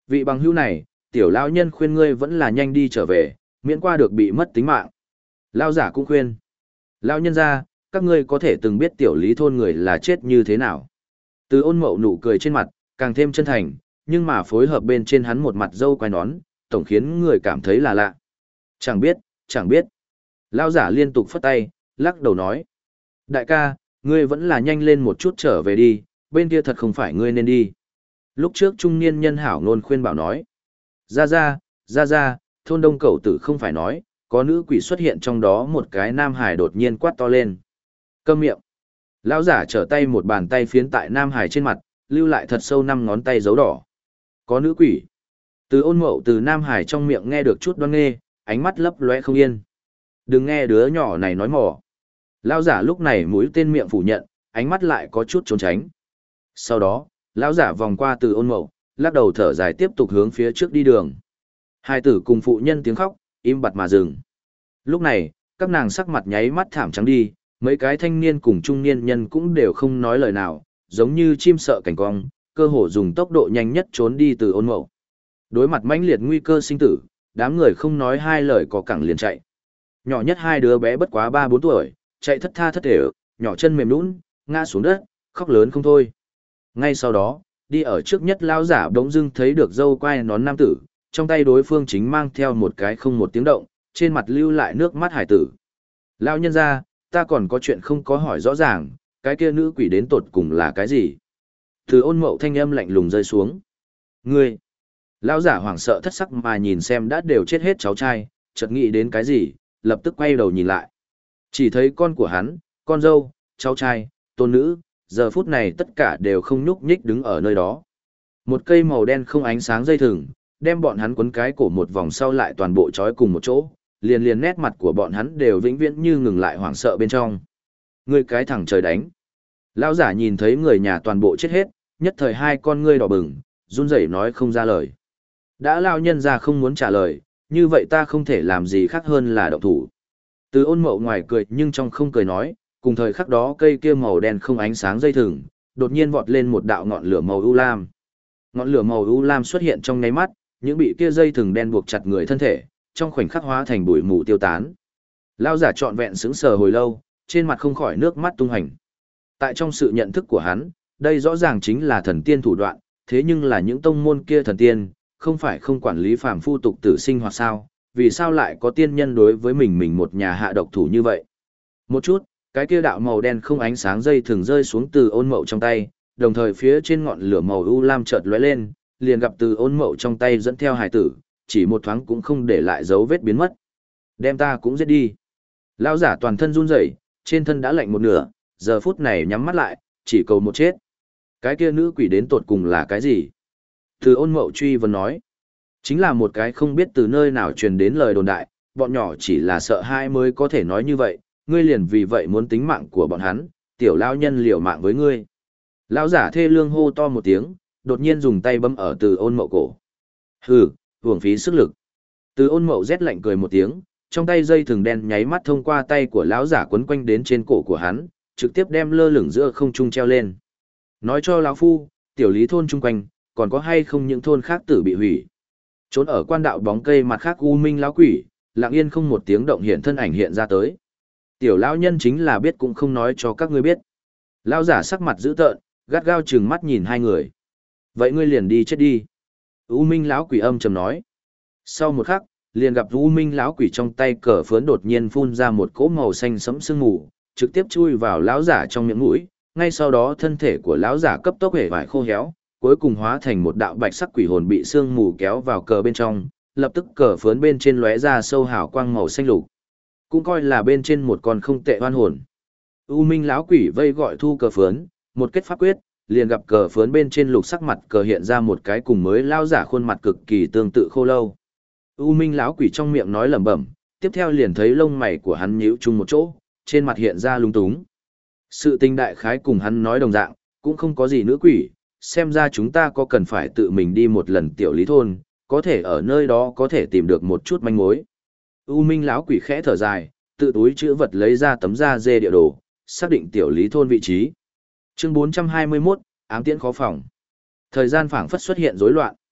Vị bằng hữu này, tiểu lão nhân khuyên ngươi vẫn là nhanh đi trở về, miễn qua được bị mất tính mạng. Lão giả cũng khuyên. Lão nhân ra, các ngươi có thể từng biết tiểu lý thôn người là chết như thế nào. Từ ôn mậu nụ cười trên mặt, càng thêm chân thành, nhưng mà phối hợp bên trên hắn một mặt dâu quai nón, tổng khiến người cảm thấy là lạ. Chẳng biết, chẳng biết. Lão giả liên tục phất tay, lắc đầu nói. Đại ca, ngươi vẫn là nhanh lên một chút trở về đi, bên kia thật không phải ngươi nên đi. Lúc trước trung niên nhân hảo ngôn khuyên bảo nói. Ra ra, ra ra, thôn đông cẩu tử không phải nói, có nữ quỷ xuất hiện trong đó một cái nam hải đột nhiên quát to lên. Câm miệng. Lão giả trở tay một bàn tay phiến tại nam hải trên mặt, lưu lại thật sâu năm ngón tay dấu đỏ. Có nữ quỷ. Từ ôn mậu từ nam hải trong miệng nghe được chút đoan nghê, ánh mắt lấp lóe không yên. Đừng nghe đứa nhỏ này nói mỏ. Lão giả lúc này mũi tên miệng phủ nhận, ánh mắt lại có chút trốn tránh. Sau đó, lão giả vòng qua từ ôn mậu, lắc đầu thở dài tiếp tục hướng phía trước đi đường. Hai tử cùng phụ nhân tiếng khóc, im bặt mà dừng. Lúc này, các nàng sắc mặt nháy mắt thảm trắng đi, mấy cái thanh niên cùng trung niên nhân cũng đều không nói lời nào, giống như chim sợ cảnh cong, cơ hồ dùng tốc độ nhanh nhất trốn đi từ ôn mậu. Đối mặt mãnh liệt nguy cơ sinh tử, đám người không nói hai lời có cẳng liền chạy. Nhỏ nhất hai đứa bé bất quá ba bốn tuổi, chạy thất tha thất thể, nhỏ chân mềm nhũn, ngã xuống đất, khóc lớn không thôi. Ngay sau đó, đi ở trước nhất lão giả bỗng dưng thấy được dâu quai nón nam tử, trong tay đối phương chính mang theo một cái không một tiếng động, trên mặt lưu lại nước mắt hải tử. Lão nhân gia, ta còn có chuyện không có hỏi rõ ràng, cái kia nữ quỷ đến tột cùng là cái gì? Từ ôn mậu thanh âm lạnh lùng rơi xuống. Ngươi! Lão giả hoảng sợ thất sắc mà nhìn xem đã đều chết hết cháu trai, chợt nghĩ đến cái gì, lập tức quay đầu nhìn lại. Chỉ thấy con của hắn, con dâu, cháu trai, tôn nữ, giờ phút này tất cả đều không nhúc nhích đứng ở nơi đó. Một cây màu đen không ánh sáng dây thừng, đem bọn hắn quấn cái cổ một vòng sau lại toàn bộ trói cùng một chỗ, liền liền nét mặt của bọn hắn đều vĩnh viễn như ngừng lại hoảng sợ bên trong. Ngươi cái thằng trời đánh. Lão giả nhìn thấy người nhà toàn bộ chết hết, nhất thời hai con ngươi đỏ bừng, run rẩy nói không ra lời. Đã lão nhân ra không muốn trả lời, như vậy ta không thể làm gì khác hơn là động thủ. Từ ôn mậu ngoài cười nhưng trong không cười nói, cùng thời khắc đó cây kia màu đen không ánh sáng dây thừng, đột nhiên vọt lên một đạo ngọn lửa màu u lam. Ngọn lửa màu u lam xuất hiện trong nháy mắt, những bị kia dây thừng đen buộc chặt người thân thể, trong khoảnh khắc hóa thành bụi mù tiêu tán. Lão giả trọn vẹn sững sờ hồi lâu, trên mặt không khỏi nước mắt tung hành. Tại trong sự nhận thức của hắn, đây rõ ràng chính là thần tiên thủ đoạn, thế nhưng là những tông môn kia thần tiên, không phải không quản lý phàm phu tục tử sinh hoạt sao, vì sao lại có tiên nhân đối với mình mình một nhà hạ độc thủ như vậy. Một chút, cái kia đạo màu đen không ánh sáng dây thường rơi xuống từ ôn mậu trong tay, đồng thời phía trên ngọn lửa màu u lam chợt lóe lên, liền gặp từ ôn mậu trong tay dẫn theo hải tử, chỉ một thoáng cũng không để lại dấu vết biến mất. Đem ta cũng giết đi. Lão giả toàn thân run rẩy, trên thân đã lạnh một nửa, giờ phút này nhắm mắt lại, chỉ cầu một chết. Cái kia nữ quỷ đến tột cùng là cái gì? Từ ôn mậu truy vấn nói. Chính là một cái không biết từ nơi nào truyền đến lời đồn đại, bọn nhỏ chỉ là sợ hãi mới có thể nói như vậy, ngươi liền vì vậy muốn tính mạng của bọn hắn, tiểu lão nhân liều mạng với ngươi. Lão giả thê lương hô to một tiếng, đột nhiên dùng tay bấm ở từ ôn mậu cổ. Hừ, uổng phí sức lực. Từ ôn mậu rét lạnh cười một tiếng, trong tay dây thừng đen nháy mắt thông qua tay của lão giả quấn quanh đến trên cổ của hắn, trực tiếp đem lơ lửng giữa không trung treo lên. Nói cho lão phu, tiểu lý thôn chung quanh, còn có hay không những thôn khác tử bị hủy. Trốn ở quan đạo bóng cây mặt khác u minh lão quỷ, lặng yên không một tiếng động hiện thân ảnh hiện ra tới. Tiểu lão nhân chính là biết cũng không nói cho các ngươi biết. Lão giả sắc mặt dữ tợn, gắt gao trừng mắt nhìn hai người. Vậy ngươi liền đi chết đi. U minh lão quỷ âm trầm nói. Sau một khắc, liền gặp U minh lão quỷ trong tay cờ phớn đột nhiên phun ra một cỗ màu xanh sẫm sương mù, trực tiếp chui vào lão giả trong miệng mũi. Ngay sau đó thân thể của lão giả cấp tốc hể vải khô héo, cuối cùng hóa thành một đạo bạch sắc quỷ hồn bị sương mù kéo vào cờ bên trong, lập tức cờ phớn bên trên lóe ra sâu hào quang màu xanh lục. Cũng coi là bên trên một con không tệ oan hồn. U minh lão quỷ vây gọi thu cờ phớn, một kết pháp quyết, liền gặp cờ phớn bên trên lục sắc mặt cờ hiện ra một cái cùng mới lão giả khuôn mặt cực kỳ tương tự khô lâu. U minh lão quỷ trong miệng nói lẩm bẩm, tiếp theo liền thấy lông mày của hắn nhíu chung một chỗ, trên mặt hiện ra lung túng. Sự tình đại khái cùng hắn nói đồng dạng, cũng không có gì nữa quỷ, xem ra chúng ta có cần phải tự mình đi một lần tiểu lý thôn, có thể ở nơi đó có thể tìm được một chút manh mối. U minh lão quỷ khẽ thở dài, tự túi chữ vật lấy ra tấm da dê địa đồ, xác định tiểu lý thôn vị trí. Chương bốn trăm hai mươi mốt, ám tiễn khó phòng. Thời gian phảng phất xuất hiện rối loạn.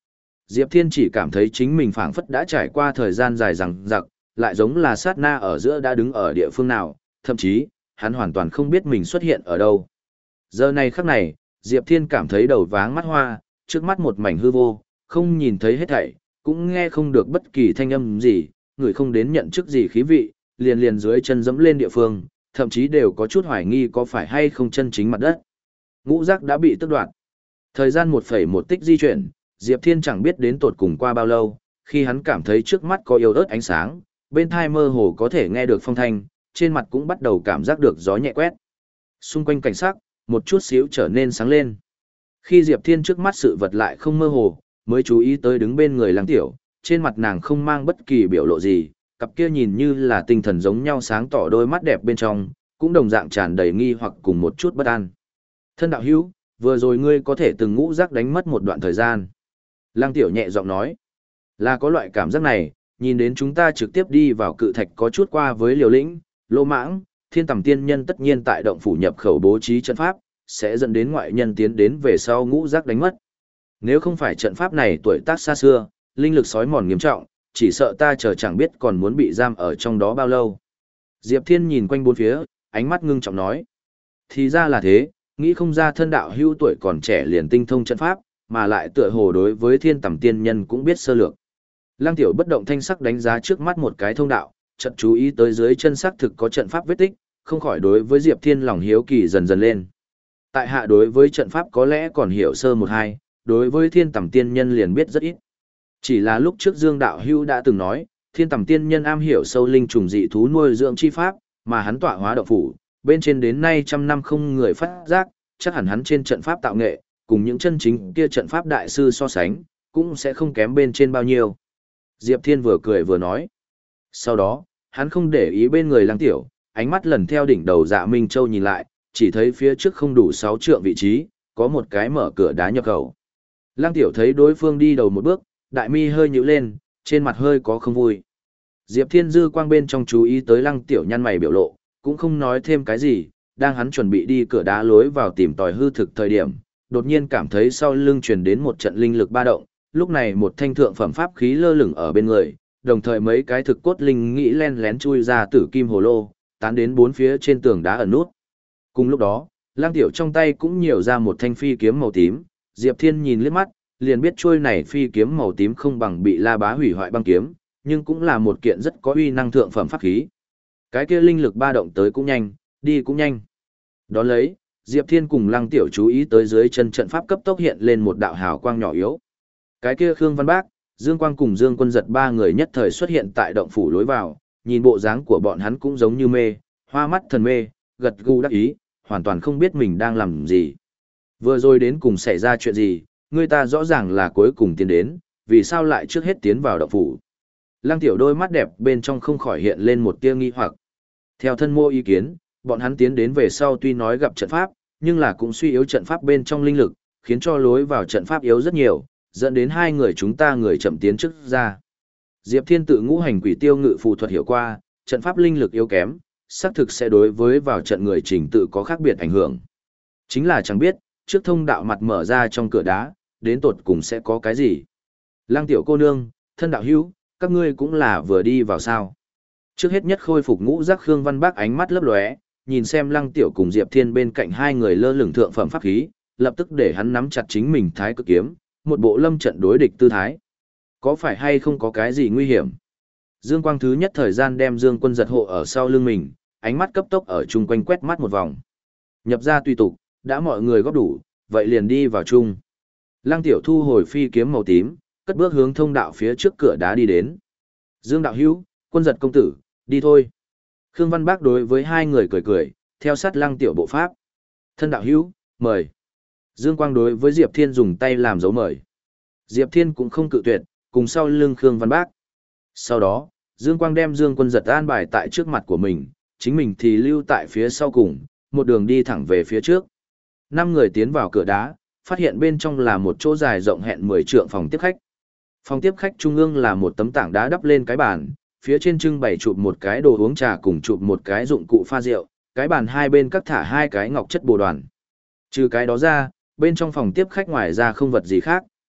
Diệp Thiên chỉ cảm thấy chính mình phảng phất đã trải qua thời gian dài dằng dặc, lại giống là sát na ở giữa đã đứng ở địa phương nào, thậm chí, hắn hoàn toàn không biết mình xuất hiện ở đâu. Giờ này khắc này, Diệp Thiên cảm thấy đầu váng mắt hoa, trước mắt một mảnh hư vô, không nhìn thấy hết thảy, cũng nghe không được bất kỳ thanh âm gì, người không đến nhận chức gì khí vị, liền liền dưới chân dẫm lên địa phương, thậm chí đều có chút hoài nghi có phải hay không chân chính mặt đất. Ngũ giác đã bị tước đoạt. Thời gian một phẩy một tích di chuyển, Diệp Thiên chẳng biết đến tột cùng qua bao lâu, khi hắn cảm thấy trước mắt có yếu ớt ánh sáng, bên thai mơ hồ có thể nghe được phong thanh, trên mặt cũng bắt đầu cảm giác được gió nhẹ quét. Xung quanh cảnh sắc, một chút xíu trở nên sáng lên. Khi Diệp Thiên trước mắt sự vật lại không mơ hồ, mới chú ý tới đứng bên người Lăng Tiểu, trên mặt nàng không mang bất kỳ biểu lộ gì, cặp kia nhìn như là tinh thần giống nhau sáng tỏ đôi mắt đẹp bên trong, cũng đồng dạng tràn đầy nghi hoặc cùng một chút bất an. Thân đạo hữu, vừa rồi ngươi có thể từng ngũ giác đánh mất một đoạn thời gian. Lăng Tiểu nhẹ giọng nói, là có loại cảm giác này, nhìn đến chúng ta trực tiếp đi vào cự thạch có chút qua với liều lĩnh, lô mãng, thiên tầm tiên nhân tất nhiên tại động phủ nhập khẩu bố trí trận pháp, sẽ dẫn đến ngoại nhân tiến đến về sau ngũ giác đánh mất. Nếu không phải trận pháp này tuổi tác xa xưa, linh lực sói mòn nghiêm trọng, chỉ sợ ta chờ chẳng biết còn muốn bị giam ở trong đó bao lâu. Diệp Thiên nhìn quanh bốn phía, ánh mắt ngưng trọng nói. Thì ra là thế, nghĩ không ra thân đạo hưu tuổi còn trẻ liền tinh thông trận pháp, mà lại tựa hồ đối với thiên tầm tiên nhân cũng biết sơ lược. Lăng Tiểu bất động thanh sắc đánh giá trước mắt một cái thông đạo, chợt chú ý tới dưới chân xác thực có trận pháp vết tích, không khỏi đối với Diệp Thiên lòng hiếu kỳ dần dần lên. Tại hạ đối với trận pháp có lẽ còn hiểu sơ một hai, đối với thiên tầm tiên nhân liền biết rất ít. Chỉ là lúc trước Dương Đạo Hưu đã từng nói, thiên tầm tiên nhân am hiểu sâu linh trùng dị thú nuôi dưỡng chi pháp, mà hắn tọa hóa động phủ, bên trên đến nay trăm năm không người phát giác, chắc hẳn hắn trên trận pháp tạo nghệ, cùng những chân chính kia trận pháp đại sư so sánh, cũng sẽ không kém bên trên bao nhiêu. Diệp Thiên vừa cười vừa nói. Sau đó, hắn không để ý bên người Lăng Tiểu, ánh mắt lần theo đỉnh đầu Dạ Minh Châu nhìn lại, chỉ thấy phía trước không đủ sáu trượng vị trí, có một cái mở cửa đá nhập khẩu. Lăng Tiểu thấy đối phương đi đầu một bước, đại mi hơi nhíu lên, trên mặt hơi có không vui. Diệp Thiên dư quang bên trong chú ý tới Lăng Tiểu nhăn mày biểu lộ, cũng không nói thêm cái gì, đang hắn chuẩn bị đi cửa đá lối vào tìm tòi hư thực thời điểm, đột nhiên cảm thấy sau lưng truyền đến một trận linh lực ba động, lúc này một thanh thượng phẩm pháp khí lơ lửng ở bên người, đồng thời mấy cái thực cốt linh nghĩ len lén chui ra tử kim hồ lô, tán đến bốn phía trên tường đá ẩn nút. Cùng lúc đó, Lang Tiểu trong tay cũng nhiều ra một thanh phi kiếm màu tím, Diệp Thiên nhìn liếc mắt, liền biết chuôi này phi kiếm màu tím không bằng bị La Bá hủy hoại băng kiếm, nhưng cũng là một kiện rất có uy năng thượng phẩm pháp khí. Cái kia linh lực ba động tới cũng nhanh, đi cũng nhanh. Đón lấy, Diệp Thiên cùng Lăng Tiểu chú ý tới dưới chân trận pháp cấp tốc hiện lên một đạo hào quang nhỏ yếu. Cái kia Khương Văn Bác, Dương Quang cùng Dương Quân Giật ba người nhất thời xuất hiện tại động phủ lối vào, nhìn bộ dáng của bọn hắn cũng giống như mê, hoa mắt thần mê, gật gù đắc ý, hoàn toàn không biết mình đang làm gì. Vừa rồi đến cùng xảy ra chuyện gì, người ta rõ ràng là cuối cùng tiến đến, vì sao lại trước hết tiến vào động phủ. Lăng Tiểu đôi mắt đẹp bên trong không khỏi hiện lên một tia nghi hoặc. Theo thân mô ý kiến, bọn hắn tiến đến về sau tuy nói gặp trận pháp, nhưng là cũng suy yếu trận pháp bên trong linh lực, khiến cho lối vào trận pháp yếu rất nhiều, dẫn đến hai người chúng ta người chậm tiến trước ra. Diệp Thiên tự ngũ hành quỷ tiêu ngự phù thuật hiểu qua, trận pháp linh lực yếu kém, xác thực sẽ đối với vào trận người trình tự có khác biệt ảnh hưởng. Chính là chẳng biết, trước thông đạo mặt mở ra trong cửa đá, đến tột cùng sẽ có cái gì. Lăng Tiểu cô nương, thân đạo hữu, các ngươi cũng là vừa đi vào sao. Trước hết nhất khôi phục ngũ giác Khương Văn Bác ánh mắt lấp lóe, nhìn xem Lăng Tiểu cùng Diệp Thiên bên cạnh hai người lơ lửng thượng phẩm pháp khí, lập tức để hắn nắm chặt chính mình thái cực kiếm, một bộ lâm trận đối địch tư thái. Có phải hay không có cái gì nguy hiểm? Dương Quang thứ nhất thời gian đem Dương Quân Giật hộ ở sau lưng mình, ánh mắt cấp tốc ở chung quanh quét mắt một vòng. Nhập ra tùy tục, đã mọi người góp đủ, vậy liền đi vào chung. Lăng Tiểu thu hồi phi kiếm màu tím, cất bước hướng thông đạo phía trước cửa đá đi đến. Dương đạo hữu, Quân Giật công tử, đi thôi. Khương Văn Bác đối với hai người cười cười, theo sát Lăng Tiểu bộ pháp. Thân đạo hữu, mời. Dương Quang đối với Diệp Thiên dùng tay làm dấu mời. Diệp Thiên cũng không cự tuyệt, cùng sau lưng Khương Văn Bác. Sau đó, Dương Quang đem Dương Quân Giật an bài tại trước mặt của mình, chính mình thì lưu tại phía sau cùng, một đường đi thẳng về phía trước. Năm người tiến vào cửa đá, phát hiện bên trong là một chỗ dài rộng hẹn mười trượng phòng tiếp khách. Phòng tiếp khách trung ương là một tấm tảng đá đắp lên cái bàn, phía trên trưng bày chụp một cái đồ uống trà cùng chụp một cái dụng cụ pha rượu, cái bàn hai bên các thả hai cái ngọc chất bồ đoàn. Trừ cái đó ra, bên trong phòng tiếp khách ngoài ra không vật gì khác,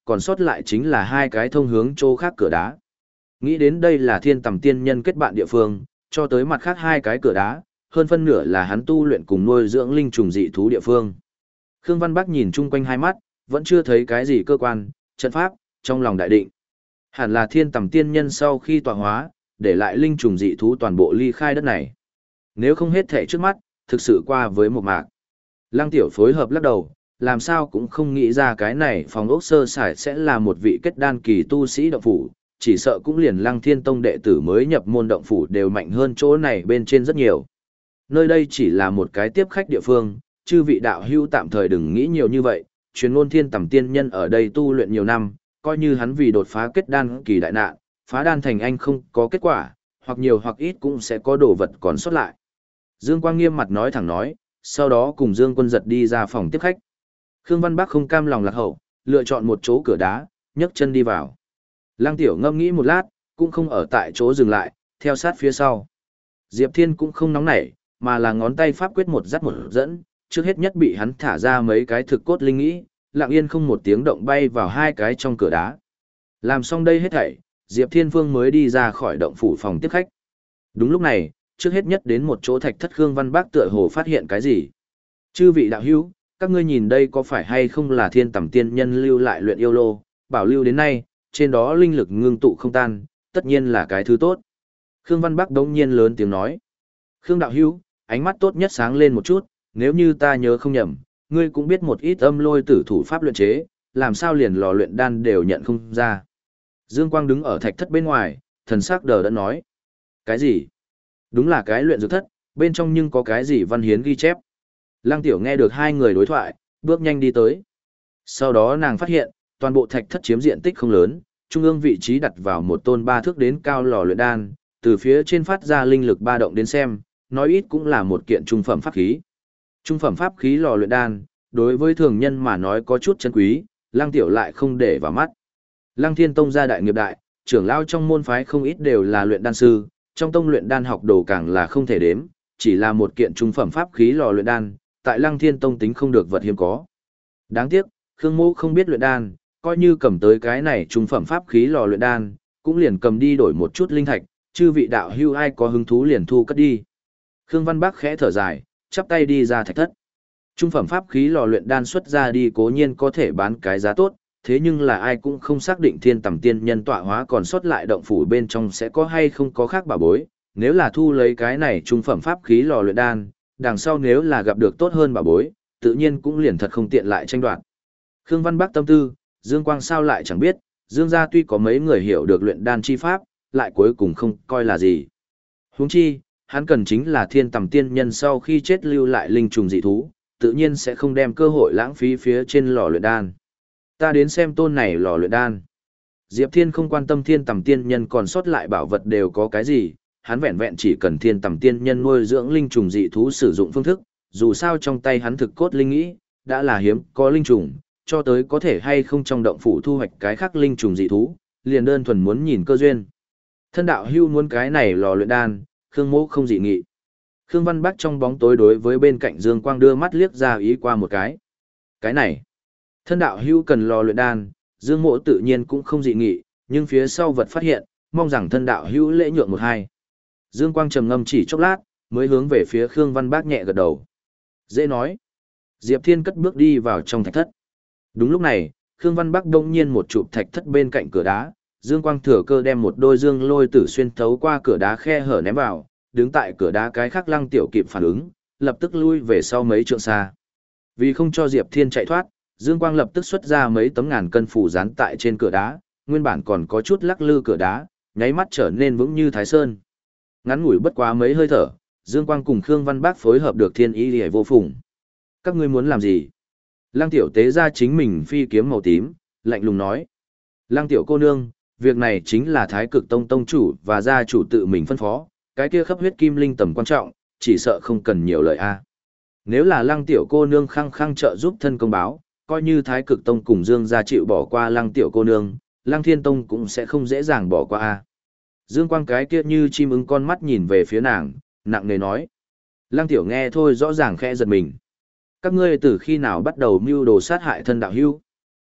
còn sót lại chính là hai cái thông hướng chỗ khác cửa đá. Nghĩ đến đây là thiên tầm tiên nhân kết bạn địa phương, cho tới mặt khác hai cái cửa đá, hơn phân nửa là hắn tu luyện cùng nuôi dưỡng linh trùng dị thú địa phương. Khương Văn Bắc nhìn chung quanh hai mắt, vẫn chưa thấy cái gì cơ quan, trận pháp, trong lòng đại định. Hẳn là thiên tầm tiên nhân sau khi tọa hóa, để lại linh trùng dị thú toàn bộ ly khai đất này. Nếu không hết thể trước mắt, thực sự qua với một mạc. Lăng Tiểu phối hợp lắc đầu, làm sao cũng không nghĩ ra cái này phòng ốc sơ sài sẽ là một vị kết đan kỳ tu sĩ động phủ, chỉ sợ cũng liền Lăng Thiên Tông đệ tử mới nhập môn động phủ đều mạnh hơn chỗ này bên trên rất nhiều. Nơi đây chỉ là một cái tiếp khách địa phương, chư vị đạo hữu tạm thời đừng nghĩ nhiều như vậy, truyền ngôn thiên tầm tiên nhân ở đây tu luyện nhiều năm, coi như hắn vì đột phá kết đan kỳ đại nạn, phá đan thành anh không có kết quả, hoặc nhiều hoặc ít cũng sẽ có đồ vật còn sót lại. Dương Quang nghiêm mặt nói thẳng nói, sau đó cùng Dương Quân Giật đi ra phòng tiếp khách. Khương Văn Bắc không cam lòng lạc hậu, lựa chọn một chỗ cửa đá, nhấc chân đi vào. Lăng Tiểu ngâm nghĩ một lát, cũng không ở tại chỗ dừng lại, theo sát phía sau. Diệp Thiên cũng không nóng nảy, mà là ngón tay pháp quyết một dắt một dẫn, trước hết nhất bị hắn thả ra mấy cái thực cốt linh nghĩ, lặng yên không một tiếng động bay vào hai cái trong cửa đá. Làm xong đây hết thảy, Diệp Thiên Phương mới đi ra khỏi động phủ phòng tiếp khách. Đúng lúc này, trước hết nhất đến một chỗ thạch thất Khương Văn Bác tựa hồ phát hiện cái gì. Chư vị đạo hữu, các ngươi nhìn đây có phải hay không là thiên tầm tiên nhân lưu lại luyện yêu lô, bảo lưu đến nay, trên đó linh lực ngưng tụ không tan, tất nhiên là cái thứ tốt. Khương Văn Bác đống nhiên lớn tiếng nói. Khương đạo hữu, ánh mắt tốt nhất sáng lên một chút, nếu như ta nhớ không nhầm, ngươi cũng biết một ít âm lôi tử thủ pháp luyện chế, làm sao liền lò luyện đan đều nhận không ra. Dương Quang đứng ở thạch thất bên ngoài, thần sắc đờ đẫn nói. Cái gì? Đúng là cái luyện dược thất, bên trong nhưng có cái gì văn hiến ghi chép. Lăng Tiểu nghe được hai người đối thoại, bước nhanh đi tới. Sau đó nàng phát hiện, toàn bộ thạch thất chiếm diện tích không lớn, trung ương vị trí đặt vào một tôn ba thước đến cao lò luyện đan, từ phía trên phát ra linh lực ba động đến xem, nói ít cũng là một kiện trung phẩm pháp khí. Trung phẩm pháp khí lò luyện đan, đối với thường nhân mà nói có chút chân quý, Lăng Tiểu lại không để vào mắt. Lăng Thiên Tông gia đại nghiệp đại, trưởng lão trong môn phái không ít đều là luyện đan sư, trong tông luyện đan học đồ càng là không thể đếm, chỉ là một kiện trung phẩm pháp khí lò luyện đan, tại Lăng Thiên Tông tính không được vật hiếm có. Đáng tiếc, Khương Mỗ không biết luyện đan, coi như cầm tới cái này trung phẩm pháp khí lò luyện đan, cũng liền cầm đi đổi một chút linh thạch, chư vị đạo hưu ai có hứng thú liền thu cất đi. Khương Văn Bắc khẽ thở dài, chắp tay đi ra thạch thất. Trung phẩm pháp khí lò luyện đan xuất ra đi cố nhiên có thể bán cái giá tốt, thế nhưng là ai cũng không xác định thiên tầm tiên nhân tọa hóa còn sót lại động phủ bên trong sẽ có hay không có khác bảo bối. Nếu là thu lấy cái này trung phẩm pháp khí lò luyện đan, đằng sau nếu là gặp được tốt hơn bảo bối, tự nhiên cũng liền thật không tiện lại tranh đoạt. Khương Văn Bắc tâm tư, Dương Quang sao lại chẳng biết, Dương gia tuy có mấy người hiểu được luyện đan chi pháp, lại cuối cùng không coi là gì. Huống chi, hắn cần chính là thiên tầm tiên nhân sau khi chết lưu lại linh trùng dị thú, tự nhiên sẽ không đem cơ hội lãng phí phía trên lò luyện đan. Ta đến xem tôn này lò luyện đan. Diệp Thiên không quan tâm thiên tầm tiên nhân còn sót lại bảo vật đều có cái gì, hắn vẹn vẹn chỉ cần thiên tầm tiên nhân nuôi dưỡng linh trùng dị thú sử dụng phương thức, dù sao trong tay hắn thực cốt linh nghĩ, đã là hiếm có linh trùng, cho tới có thể hay không trong động phủ thu hoạch cái khác linh trùng dị thú, liền đơn thuần muốn nhìn cơ duyên. Thân đạo hưu muốn cái này lò luyện đan, Khương Mỗ không dị nghị. Khương Văn Bắc trong bóng tối đối với bên cạnh Dương Quang đưa mắt liếc ra ý qua một cái. Cái này, thân đạo hưu cần lò luyện đan, Dương Mỗ tự nhiên cũng không dị nghị, nhưng phía sau vật phát hiện, mong rằng thân đạo hưu lễ nhượng một hai. Dương Quang trầm ngâm chỉ chốc lát, mới hướng về phía Khương Văn Bắc nhẹ gật đầu. Dễ nói. Diệp Thiên cất bước đi vào trong thạch thất. Đúng lúc này, Khương Văn Bắc đông nhiên một chụp thạch thất bên cạnh cửa đá, Dương Quang thừa cơ đem một đôi dương lôi tử xuyên thấu qua cửa đá khe hở ném vào, đứng tại cửa đá cái khác Lăng Tiểu kịp phản ứng, lập tức lui về sau mấy trượng xa. Vì không cho Diệp Thiên chạy thoát, Dương Quang lập tức xuất ra mấy tấm ngàn cân phủ dán tại trên cửa đá, nguyên bản còn có chút lắc lư cửa đá, nháy mắt trở nên vững như Thái Sơn. Ngắn ngủi bất quá mấy hơi thở, Dương Quang cùng Khương Văn Bác phối hợp được thiên ý liễu vô phùng. Các ngươi muốn làm gì? Lăng Tiểu tế ra chính mình phi kiếm màu tím, lạnh lùng nói. Lăng Tiểu cô nương, việc này chính là Thái Cực Tông tông chủ và gia chủ tự mình phân phó, cái kia khắp huyết kim linh tầm quan trọng, chỉ sợ không cần nhiều lời a. Nếu là Lăng Tiểu cô nương khăng khăng trợ giúp thân công báo, coi như Thái Cực Tông cùng Dương gia chịu bỏ qua Lăng Tiểu cô nương, Lăng Thiên Tông cũng sẽ không dễ dàng bỏ qua a. Dương Quang cái kia như chim ưng con mắt nhìn về phía nàng, nặng nề nói. Lăng Tiểu nghe thôi rõ ràng khẽ giật mình. Các ngươi từ khi nào bắt đầu mưu đồ sát hại thân đạo hữu?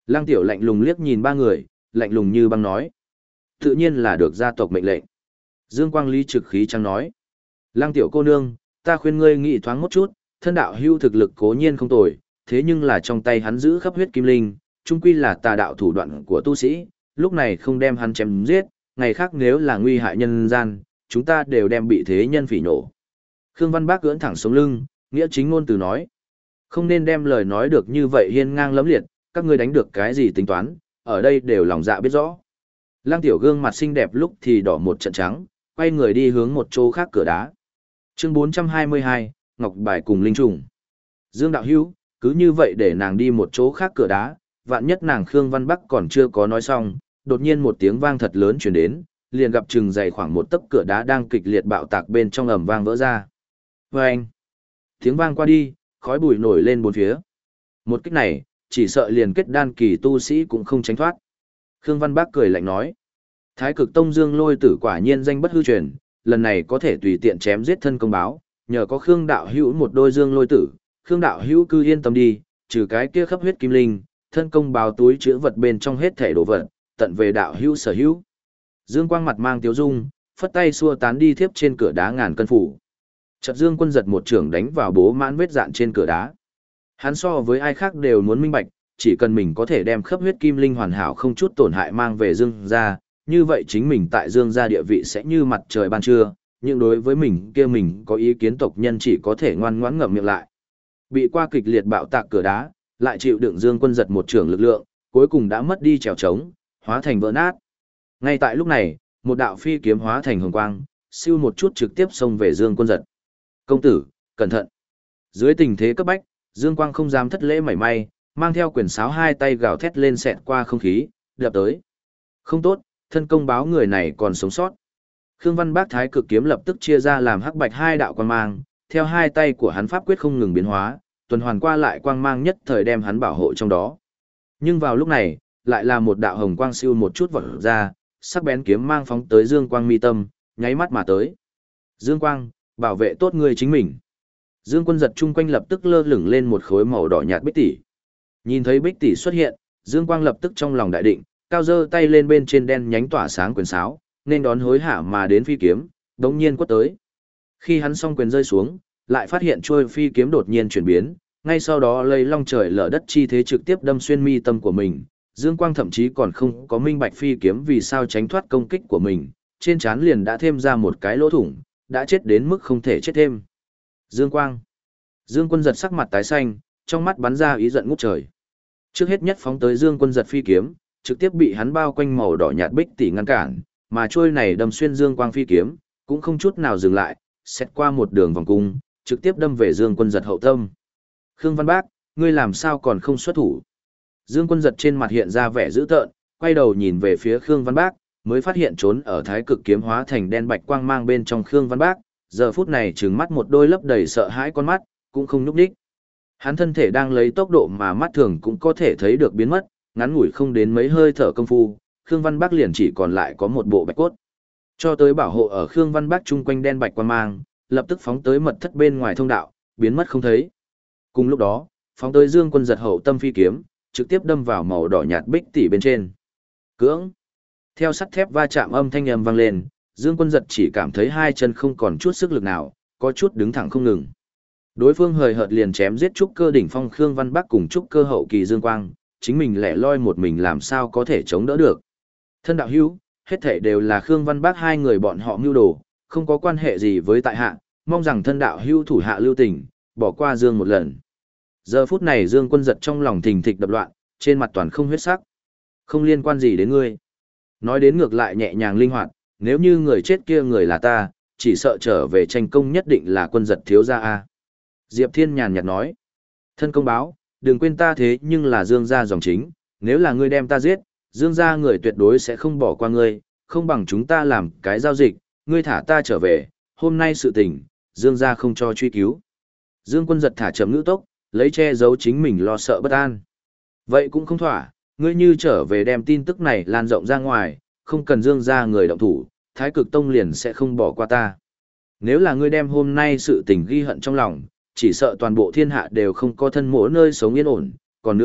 Lăng Tiểu lạnh lùng liếc nhìn ba người, lạnh lùng như băng nói. Tự nhiên là được gia tộc mệnh lệnh. Dương Quang Lý trực khí trắng nói. Lăng Tiểu cô nương, ta khuyên ngươi nghĩ thoáng một chút, thân đạo hưu thực lực cố nhiên không tồi, thế nhưng là trong tay hắn giữ khắp huyết kim linh, chung quy là tà đạo thủ đoạn của tu sĩ, lúc này không đem hắn chém giết, ngày khác nếu là nguy hại nhân gian, chúng ta đều đem bị thế nhân phỉ nổ. Khương Văn Bác cưỡn thẳng sống lưng, nghĩa chính ngôn từ nói. Không nên đem lời nói được như vậy hiên ngang lẫm liệt, các ngươi đánh được cái gì tính toán, ở đây đều lòng dạ biết rõ. Lăng Tiểu gương mặt xinh đẹp lúc thì đỏ một trận trắng, quay người đi hướng một chỗ khác cửa đá. Chương bốn trăm hai mươi hai, Ngọc Bài cùng Linh Trùng. Dương đạo hữu, cứ như vậy để nàng đi một chỗ khác cửa đá, vạn nhất nàng Khương Văn Bắc còn chưa có nói xong, đột nhiên một tiếng vang thật lớn truyền đến, liền gặp chừng dày khoảng một tấc cửa đá đang kịch liệt bạo tạc bên trong ầm vang vỡ ra. Vâng! Tiếng vang qua đi, khói bụi nổi lên bốn phía. Một kích này, chỉ sợ liền kết đan kỳ tu sĩ cũng không tránh thoát. Khương Văn Bắc cười lạnh nói. Thái Cực Tông Dương Lôi Tử quả nhiên danh bất hư truyền, lần này có thể tùy tiện chém giết thân công báo, nhờ có Khương đạo hữu một đôi Dương Lôi Tử, Khương đạo hữu cứ yên tâm đi, trừ cái kia khắp huyết kim linh, thân công báo túi chứa vật bên trong hết thể đồ vật, tận về đạo hữu sở hữu. Dương Quang mặt mang tiếu dung, phất tay xua tán đi thiếp trên cửa đá ngàn cân phủ. Chợt Dương Quân giật một trường đánh vào bố mãn vết dạn trên cửa đá. Hắn so với ai khác đều muốn minh bạch, chỉ cần mình có thể đem khắp huyết kim linh hoàn hảo không chút tổn hại mang về Dương gia, như vậy chính mình tại Dương gia địa vị sẽ như mặt trời ban trưa, nhưng đối với mình kia mình có ý kiến tộc nhân chỉ có thể ngoan ngoãn ngậm miệng lại. Bị qua kịch liệt bạo tạc cửa đá, lại chịu đựng Dương Quân giật một trường lực lượng, cuối cùng đã mất đi trèo trống, hóa thành vỡ nát. Ngay tại lúc này, một đạo phi kiếm hóa thành hồng quang, siêu một chút trực tiếp xông về Dương Quân giật. Công tử, cẩn thận. Dưới tình thế cấp bách, Dương Quang không dám thất lễ mảy may, mang theo quyền sáo hai tay gào thét lên xẹt qua không khí, đập tới. Không tốt, thân công báo người này còn sống sót. Khương Văn Bác Thái Cực kiếm lập tức chia ra làm hắc bạch hai đạo quang mang, theo hai tay của hắn pháp quyết không ngừng biến hóa, tuần hoàn qua lại quang mang nhất thời đem hắn bảo hộ trong đó. Nhưng vào lúc này, lại là một đạo hồng quang siêu một chút vọt ra, sắc bén kiếm mang phóng tới Dương Quang mi tâm, nháy mắt mà tới. Dương Quang, bảo vệ tốt người chính mình. Dương Quân giật chung quanh lập tức lơ lửng lên một khối màu đỏ nhạt bích tỷ. Nhìn thấy bích tỷ xuất hiện, Dương Quang lập tức trong lòng đại định, cao giơ tay lên bên trên đen nhánh tỏa sáng quyền sáo, nên đón hối hả mà đến phi kiếm, đống nhiên quất tới. Khi hắn song quyền rơi xuống, lại phát hiện trôi phi kiếm đột nhiên chuyển biến, ngay sau đó lấy long trời lở đất chi thế trực tiếp đâm xuyên mi tâm của mình. Dương Quang thậm chí còn không có minh bạch phi kiếm vì sao tránh thoát công kích của mình, trên trán liền đã thêm ra một cái lỗ thủng, đã chết đến mức không thể chết thêm. Dương Quang. Dương Quân giật sắc mặt tái xanh, trong mắt bắn ra ý giận ngút trời. Trước hết nhất phóng tới Dương Quân giật phi kiếm, trực tiếp bị hắn bao quanh màu đỏ nhạt bích tỷ ngăn cản, mà trôi này đâm xuyên Dương Quang phi kiếm, cũng không chút nào dừng lại, xét qua một đường vòng cung, trực tiếp đâm về Dương Quân giật hậu tâm. Khương Văn Bác, ngươi làm sao còn không xuất thủ? Dương Quân giật trên mặt hiện ra vẻ dữ tợn, quay đầu nhìn về phía Khương Văn Bác, mới phát hiện trốn ở Thái Cực kiếm hóa thành đen bạch quang mang bên trong Khương Văn Bác, giờ phút này trừng mắt một đôi lấp đầy sợ hãi con mắt, cũng không nhúc nhích. Hắn thân thể đang lấy tốc độ mà mắt thường cũng có thể thấy được biến mất, ngắn ngủi không đến mấy hơi thở công phu, Khương Văn Bác liền chỉ còn lại có một bộ bạch cốt. Cho tới bảo hộ ở Khương Văn Bác chung quanh đen bạch quang mang, lập tức phóng tới mật thất bên ngoài thông đạo, biến mất không thấy. Cùng lúc đó, phóng tới Dương Quân giật hậu tâm phi kiếm, trực tiếp đâm vào màu đỏ nhạt bích tỷ bên trên. Cưỡng. Theo sắt thép va chạm âm thanh ầm vang lên, Dương Quân giật chỉ cảm thấy hai chân không còn chút sức lực nào, có chút đứng thẳng không ngừng. Đối phương hời hợt liền chém giết trúc cơ đỉnh phong Khương Văn Bắc cùng trúc cơ hậu kỳ Dương Quang, chính mình lẻ loi một mình làm sao có thể chống đỡ được. Thân đạo hữu, hết thảy đều là Khương Văn Bắc hai người bọn họ mưu đồ, không có quan hệ gì với tại hạ, mong rằng thân đạo hữu thủ hạ lưu tình, bỏ qua Dương một lần. Giờ phút này Dương Quân giật trong lòng thình thịch đập loạn, trên mặt toàn không huyết sắc. Không liên quan gì đến ngươi. Nói đến ngược lại nhẹ nhàng linh hoạt, nếu như người chết kia người là ta, chỉ sợ trở về tranh công nhất định là Quân giật thiếu gia a. Diệp Thiên nhàn nhạt nói. Thân công báo, đừng quên ta thế nhưng là Dương gia dòng chính, nếu là ngươi đem ta giết, Dương gia người tuyệt đối sẽ không bỏ qua ngươi, không bằng chúng ta làm cái giao dịch, ngươi thả ta trở về, hôm nay sự tình, Dương gia không cho truy cứu. Dương Quân giật thả chậm ngữ tốc, lấy che giấu chính mình lo sợ bất an. Vậy cũng không thỏa, ngươi như trở về đem tin tức này lan rộng ra ngoài, không cần Dương gia người động thủ, Thái Cực Tông liền sẽ không bỏ qua ta. Nếu là ngươi đem hôm nay sự tình ghi hận trong lòng, chỉ sợ toàn bộ thiên hạ đều không có thân mỗ nơi sống yên ổn, còn nữa,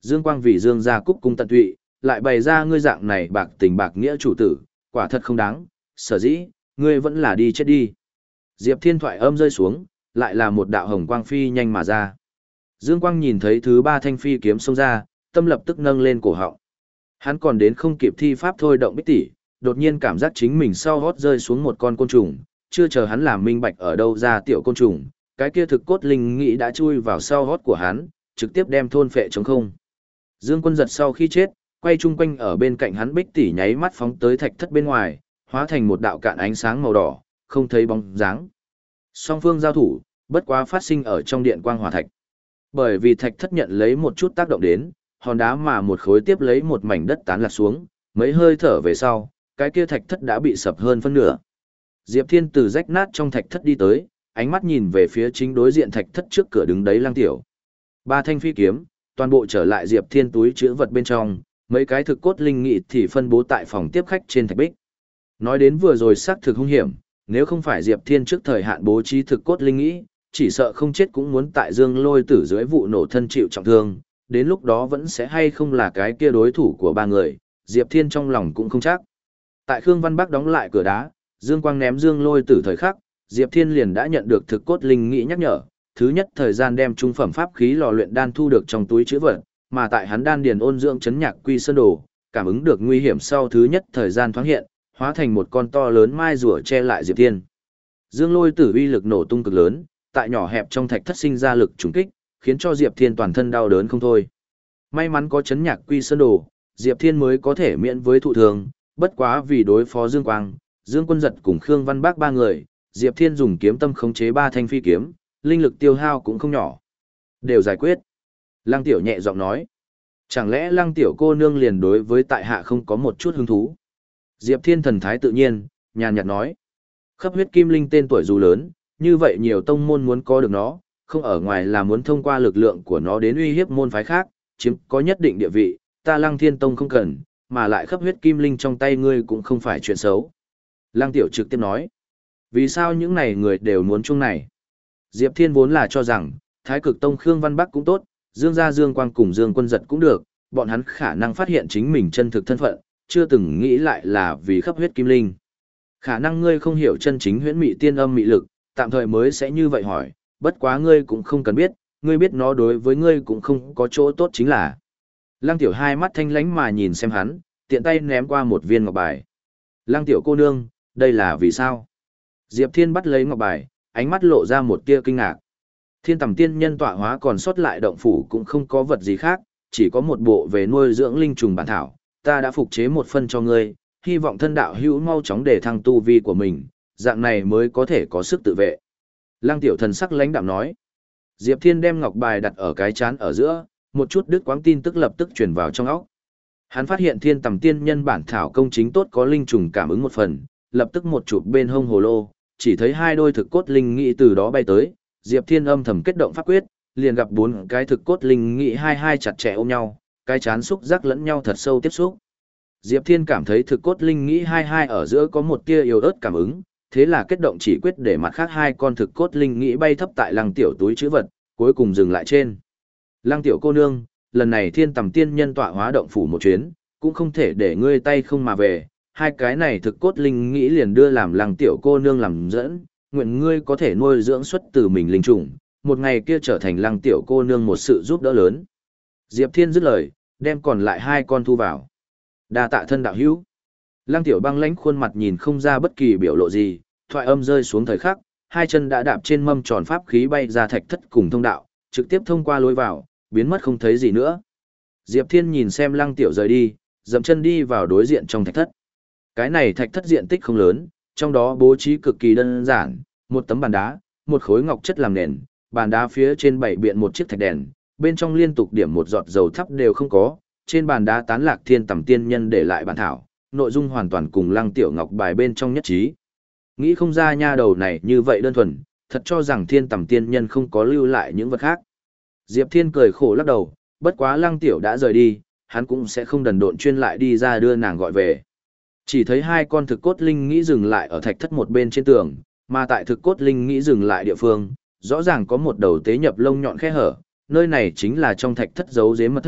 Dương Quang vì Dương gia cúc cung tận tụy, lại bày ra ngươi dạng này bạc tình bạc nghĩa chủ tử, quả thật không đáng, sở dĩ, ngươi vẫn là đi chết đi. Diệp Thiên thoại âm rơi xuống, lại là một đạo hồng quang phi nhanh mà ra. Dương Quang nhìn thấy thứ ba thanh phi kiếm xông ra, tâm lập tức nâng lên cổ họng. Hắn còn đến không kịp thi pháp thôi động bích tỷ, đột nhiên cảm giác chính mình sau hót rơi xuống một con côn trùng, chưa chờ hắn làm minh bạch ở đâu ra tiểu côn trùng, cái kia thực cốt linh nghĩ đã chui vào sau hót của hắn, trực tiếp đem thôn phệ trống không. Dương Quân giật sau khi chết, quay chung quanh ở bên cạnh hắn bích tỷ nháy mắt phóng tới thạch thất bên ngoài, hóa thành một đạo cạn ánh sáng màu đỏ, không thấy bóng dáng. Song phương giao thủ, bất quá phát sinh ở trong điện quang hỏa thạch. Bởi vì thạch thất nhận lấy một chút tác động đến, hòn đá mà một khối tiếp lấy một mảnh đất tán lạc xuống, mấy hơi thở về sau, cái kia thạch thất đã bị sập hơn phân nửa. Diệp Thiên từ rách nát trong thạch thất đi tới, ánh mắt nhìn về phía chính đối diện thạch thất trước cửa đứng đấy Lăng Tiểu. Ba thanh phi kiếm, toàn bộ trở lại Diệp Thiên túi chứa vật bên trong, mấy cái thực cốt linh nghị thì phân bố tại phòng tiếp khách trên thạch bích. Nói đến vừa rồi xác thực hung hiểm, nếu không phải Diệp Thiên trước thời hạn bố trí thực cốt linh nghĩ, chỉ sợ không chết cũng muốn tại Dương Lôi Tử dưới vụ nổ thân chịu trọng thương, đến lúc đó vẫn sẽ hay không là cái kia đối thủ của ba người, Diệp Thiên trong lòng cũng không chắc. Tại Khương Văn Bắc đóng lại cửa đá, Dương Quang ném Dương Lôi Tử thời khắc, Diệp Thiên liền đã nhận được thực cốt linh nghĩ nhắc nhở, thứ nhất thời gian đem trung phẩm pháp khí lò luyện đan thu được trong túi trữ vật, mà tại hắn đan điền ôn dưỡng chấn nhạc quy sơn đồ, cảm ứng được nguy hiểm sau thứ nhất thời gian thoáng hiện, hóa thành một con to lớn mai rùa che lại Diệp Thiên. Dương Lôi Tử uy lực nổ tung cực lớn, tại nhỏ hẹp trong thạch thất sinh ra lực trùng kích, khiến cho Diệp Thiên toàn thân đau đớn không thôi. May mắn có chấn nhạc quy sơn đồ, Diệp Thiên mới có thể miễn với thụ thường, bất quá vì đối phó Dương Quang, Dương Quân Giật cùng Khương Văn Bác ba người, Diệp Thiên dùng kiếm tâm khống chế ba thanh phi kiếm, linh lực tiêu hao cũng không nhỏ. Đều giải quyết. Lăng Tiểu nhẹ giọng nói. Chẳng lẽ Lăng Tiểu cô nương liền đối với tại hạ không có một chút hứng thú? Diệp Thiên thần thái tự nhiên, nhàn nhạt nói. Khắp huyết kim linh tên tuổi dù lớn, như vậy nhiều tông môn muốn có được nó, không ở ngoài là muốn thông qua lực lượng của nó đến uy hiếp môn phái khác, chiếm có nhất định địa vị, ta Lăng Thiên Tông không cần, mà lại khắp huyết kim linh trong tay ngươi cũng không phải chuyện xấu. Lăng Tiểu trực tiếp nói. Vì sao những này người đều muốn chung này? Diệp Thiên vốn là cho rằng, Thái Cực Tông Khương Văn Bắc cũng tốt, Dương gia Dương Quang cùng Dương Quân Giật cũng được, bọn hắn khả năng phát hiện chính mình chân thực thân phận, chưa từng nghĩ lại là vì khắp huyết kim linh. Khả năng ngươi không hiểu chân chính huyễn mị tiên âm mị lực, tạm thời mới sẽ như vậy hỏi, bất quá ngươi cũng không cần biết, ngươi biết nó đối với ngươi cũng không có chỗ tốt chính là. Lăng Tiểu hai mắt thanh lánh mà nhìn xem hắn, tiện tay ném qua một viên ngọc bài. Lăng Tiểu cô nương, đây là vì sao? Diệp Thiên bắt lấy ngọc bài, ánh mắt lộ ra một tia kinh ngạc. Thiên Tầm Tiên Nhân tọa hóa còn sót lại động phủ cũng không có vật gì khác, chỉ có một bộ về nuôi dưỡng linh trùng bản thảo, ta đã phục chế một phân cho ngươi, hy vọng thân đạo hữu mau chóng để thăng tu vi của mình, dạng này mới có thể có sức tự vệ. Lăng Tiểu thần sắc lãnh đạm nói. Diệp Thiên đem ngọc bài đặt ở cái chán ở giữa, một chút đứt quãng tin tức lập tức truyền vào trong óc. Hắn phát hiện Thiên Tầm Tiên Nhân bản thảo công chính tốt có linh trùng cảm ứng một phần, lập tức một chụp bên hông hồ lô, chỉ thấy hai đôi thực cốt linh nghĩ từ đó bay tới, Diệp Thiên âm thầm kết động pháp quyết, liền gặp bốn cái thực cốt linh nghĩ hai hai chặt chẽ ôm nhau, cái chán xúc giác lẫn nhau thật sâu tiếp xúc. Diệp Thiên cảm thấy thực cốt linh nghĩ hai hai ở giữa có một tia yếu ớt cảm ứng, thế là kết động chỉ quyết để mặt khác hai con thực cốt linh nghĩ bay thấp tại Lăng Tiểu túi trữ vật, cuối cùng dừng lại trên. Lăng Tiểu cô nương, lần này Thiên Tầm Tiên Nhân tọa hóa động phủ một chuyến, cũng không thể để ngươi tay không mà về, hai cái này thực cốt linh nghĩ liền đưa làm Lăng Tiểu cô nương làm dẫn, nguyện ngươi có thể nuôi dưỡng xuất từ mình linh trùng, một ngày kia trở thành Lăng Tiểu cô nương một sự giúp đỡ lớn. Diệp Thiên dứt lời, đem còn lại hai con thu vào. Đa tạ thân đạo hữu. Lăng Tiểu băng lãnh khuôn mặt nhìn không ra bất kỳ biểu lộ gì, thoại âm rơi xuống thời khắc, hai chân đã đạp trên mâm tròn pháp khí bay ra thạch thất cùng thông đạo, trực tiếp thông qua lối vào, biến mất không thấy gì nữa. Diệp Thiên nhìn xem Lăng Tiểu rời đi, dậm chân đi vào đối diện trong thạch thất. Cái này thạch thất diện tích không lớn, trong đó bố trí cực kỳ đơn giản, một tấm bàn đá, một khối ngọc chất làm nền, bàn đá phía trên bảy biện một chiếc thạch đèn, bên trong liên tục điểm một giọt dầu thắp đều không có, trên bàn đá tán lạc Thiên Tầm Tiên Nhân để lại bản thảo, nội dung hoàn toàn cùng Lăng Tiểu ngọc bài bên trong nhất trí. Nghĩ không ra nha đầu này như vậy đơn thuần, thật cho rằng Thiên Tầm Tiên Nhân không có lưu lại những vật khác. Diệp Thiên cười khổ lắc đầu, bất quá Lăng Tiểu đã rời đi, hắn cũng sẽ không đần độn chuyên lại đi ra đưa nàng gọi về. Chỉ thấy hai con thực cốt linh nghĩ dừng lại ở thạch thất một bên trên tường, mà tại thực cốt linh nghĩ dừng lại địa phương, rõ ràng có một đầu tế nhập lông nhọn khe hở, nơi này chính là trong thạch thất giấu giếm mật thất,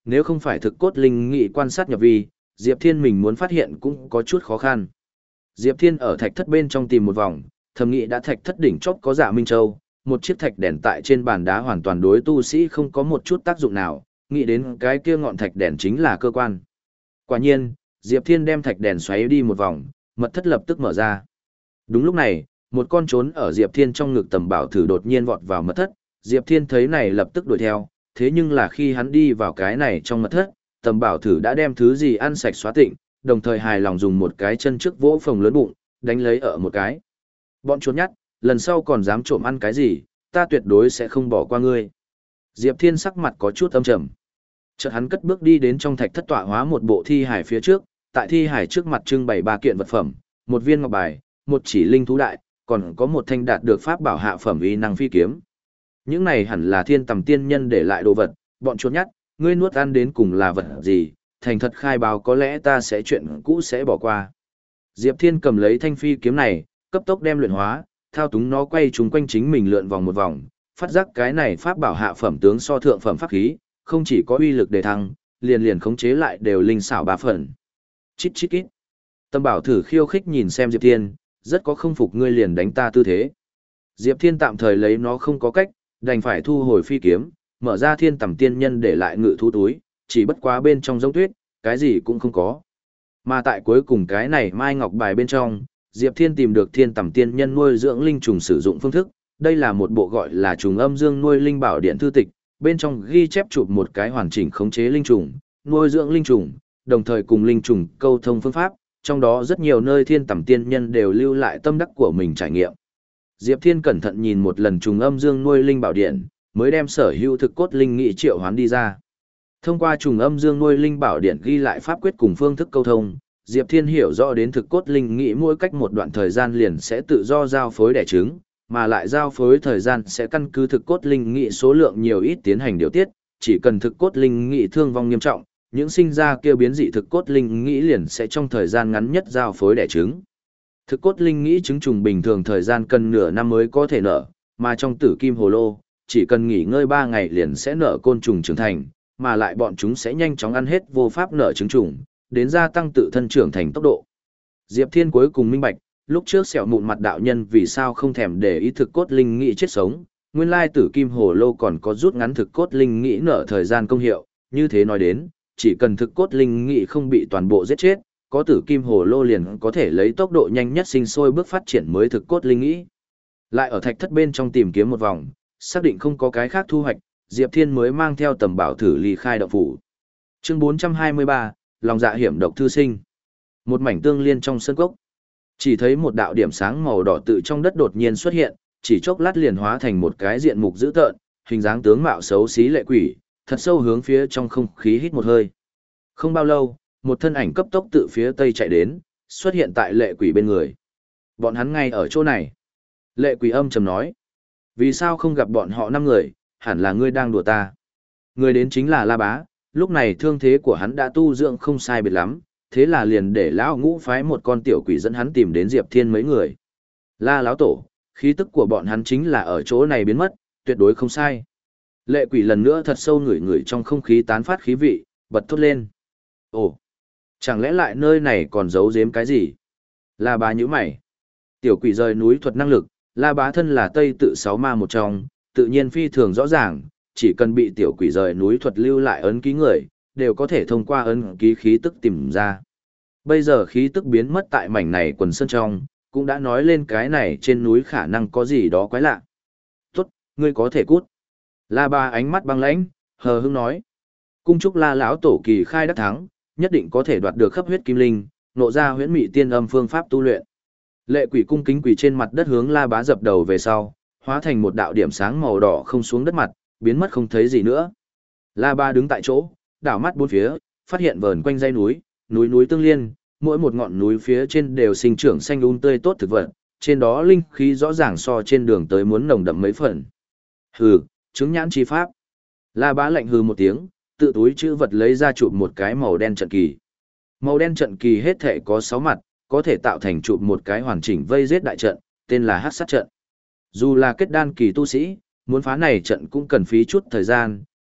nếu không phải thực cốt linh nghị quan sát nhập vi, Diệp Thiên mình muốn phát hiện cũng có chút khó khăn. Diệp Thiên ở thạch thất bên trong tìm một vòng, thầm nghĩ đã thạch thất đỉnh chóp có Dạ Minh Châu, một chiếc thạch đèn tại trên bàn đá hoàn toàn đối tu sĩ không có một chút tác dụng nào, nghĩ đến cái kia ngọn thạch đèn chính là cơ quan. Quả nhiên, Diệp Thiên đem thạch đèn xoáy đi một vòng, mật thất lập tức mở ra. Đúng lúc này, một con trốn ở Diệp Thiên trong ngực tầm bảo thử đột nhiên vọt vào mật thất, Diệp Thiên thấy này lập tức đuổi theo, thế nhưng là khi hắn đi vào cái này trong mật thất, tầm bảo thử đã đem thứ gì ăn sạch xóa tịnh, đồng thời hài lòng dùng một cái chân trước vỗ phồng lớn bụng, đánh lấy ở một cái. Bọn trốn nhắt, lần sau còn dám trộm ăn cái gì, ta tuyệt đối sẽ không bỏ qua ngươi. Diệp Thiên sắc mặt có chút âm trầm. Chợt hắn cất bước đi đến trong thạch thất tọa hóa một bộ thi hải phía trước, tại thi hải trước mặt trưng bày ba kiện vật phẩm, một viên ngọc bài, một chỉ linh thú đại, còn có một thanh đạt được pháp bảo hạ phẩm uy năng phi kiếm. Những này hẳn là thiên tầm tiên nhân để lại đồ vật, bọn trốn nhắt, ngươi nuốt ăn đến cùng là vật gì, thành thật khai báo có lẽ ta sẽ chuyện cũ sẽ bỏ qua. Diệp Thiên cầm lấy thanh phi kiếm này, cấp tốc đem luyện hóa, thao túng nó quay trúng quanh chính mình lượn vòng một vòng, phát giác cái này pháp bảo hạ phẩm tướng so thượng phẩm pháp khí, không chỉ có uy lực đề thăng, liền liền khống chế lại đều linh xảo ba phần. Chít chít kít. Tâm bảo thử khiêu khích nhìn xem Diệp Thiên, rất có không phục ngươi liền đánh ta tư thế. Diệp Thiên tạm thời lấy nó không có cách, đành phải thu hồi phi kiếm, mở ra thiên tầm tiên nhân để lại ngự thú túi, chỉ bất quá bên trong giống tuyết, cái gì cũng không có. Mà tại cuối cùng cái này mai ngọc bài bên trong, Diệp Thiên tìm được thiên tầm tiên nhân nuôi dưỡng linh trùng sử dụng phương thức, đây là một bộ gọi là trùng âm dương nuôi linh bảo điện thư tịch, bên trong ghi chép chụp một cái hoàn chỉnh khống chế linh trùng, nuôi dưỡng linh trùng, đồng thời cùng linh trùng câu thông phương pháp, trong đó rất nhiều nơi thiên tầm tiên nhân đều lưu lại tâm đắc của mình trải nghiệm. Diệp Thiên cẩn thận nhìn một lần trùng âm dương nuôi linh bảo điện, mới đem sở hữu thực cốt linh nghị triệu hoán đi ra. Thông qua trùng âm dương nuôi linh bảo điện ghi lại pháp quyết cùng phương thức câu thông, Diệp Thiên hiểu rõ đến thực cốt linh nghị mỗi cách một đoạn thời gian liền sẽ tự do giao phối đẻ trứng, mà lại giao phối thời gian sẽ căn cứ thực cốt linh nghị số lượng nhiều ít tiến hành điều tiết, chỉ cần thực cốt linh nghị thương vong nghiêm trọng, những sinh ra kia biến dị thực cốt linh nghị liền sẽ trong thời gian ngắn nhất giao phối đẻ trứng. Thực cốt linh nghị trứng trùng bình thường thời gian cần nửa năm mới có thể nở, mà trong tử kim hồ lô, chỉ cần nghỉ ngơi ba ngày liền sẽ nở côn trùng trưởng thành, mà lại bọn chúng sẽ nhanh chóng ăn hết vô pháp nở trứng trùng, đến gia tăng tự thân trưởng thành tốc độ. Diệp Thiên cuối cùng minh bạch, lúc trước sẹo mụn mặt đạo nhân vì sao không thèm để ý thực cốt linh nghị chết sống, nguyên lai tử kim hồ lô còn có rút ngắn thực cốt linh nghị nở thời gian công hiệu, như thế nói đến, chỉ cần thực cốt linh nghị không bị toàn bộ giết chết, có tử kim hồ lô liền có thể lấy tốc độ nhanh nhất sinh sôi bước phát triển mới thực cốt linh nghị. Lại ở thạch thất bên trong tìm kiếm một vòng, xác định không có cái khác thu hoạch, Diệp Thiên mới mang theo tầm bảo thử ly khai động phủ. Chương bốn trăm hai mươi ba, lòng dạ hiểm độc thư sinh. Một mảnh tương liên trong sân cốc. Chỉ thấy một đạo điểm sáng màu đỏ tự trong đất đột nhiên xuất hiện, chỉ chốc lát liền hóa thành một cái diện mục dữ tợn, hình dáng tướng mạo xấu xí lệ quỷ, thật sâu hướng phía trong không khí hít một hơi. Không bao lâu, một thân ảnh cấp tốc tự phía tây chạy đến, xuất hiện tại lệ quỷ bên người. Bọn hắn ngay ở chỗ này. Lệ quỷ âm trầm nói. Vì sao không gặp bọn họ năm người, hẳn là ngươi đang đùa ta. Người đến chính là La Bá, lúc này thương thế của hắn đã tu dưỡng không sai biệt lắm, thế là liền để lão ngũ phái một con tiểu quỷ dẫn hắn tìm đến Diệp Thiên mấy người. La lão tổ, khí tức của bọn hắn chính là ở chỗ này biến mất, tuyệt đối không sai. Lệ quỷ lần nữa thật sâu ngửi ngửi trong không khí tán phát khí vị, bật thốt lên. Ồ, chẳng lẽ lại nơi này còn giấu giếm cái gì? La Bá nhíu mày. Tiểu quỷ rời núi thuật năng lực, La Bá thân là Tây tự sáu ma một trong, tự nhiên phi thường rõ ràng, chỉ cần bị tiểu quỷ rời núi thuật lưu lại ấn ký người, đều có thể thông qua ấn ký khí tức tìm ra. Bây giờ khí tức biến mất tại mảnh này quần sơn trong, cũng đã nói lên cái này trên núi khả năng có gì đó quái lạ. Tốt, ngươi có thể cút. La Ba ánh mắt băng lãnh, hờ hững nói. Cung chúc La lão tổ kỳ khai đắc thắng, nhất định có thể đoạt được khắp huyết kim linh, nộ ra huyễn mị tiên âm phương pháp tu luyện. Lệ quỷ cung kính quỷ trên mặt đất hướng La Bá dập đầu về sau, hóa thành một đạo điểm sáng màu đỏ không xuống đất mặt, biến mất không thấy gì nữa. La Ba đứng tại chỗ, đảo mắt bốn phía, phát hiện vờn quanh dãy núi, núi núi tương liên, mỗi một ngọn núi phía trên đều sinh trưởng xanh um tươi tốt thực vật, trên đó linh khí rõ ràng so trên đường tới muốn nồng đậm mấy phần. Hừ, chứng nhãn chi pháp. La Bá lạnh hừ một tiếng, tự túi chữ vật lấy ra chụp một cái màu đen trận kỳ. Màu đen trận kỳ hết thể có sáu mặt, có thể tạo thành chụp một cái hoàn chỉnh vây giết đại trận, tên là Hắc Sát trận. Dù là kết đan kỳ tu sĩ, muốn phá này trận cũng cần phí chút thời gian,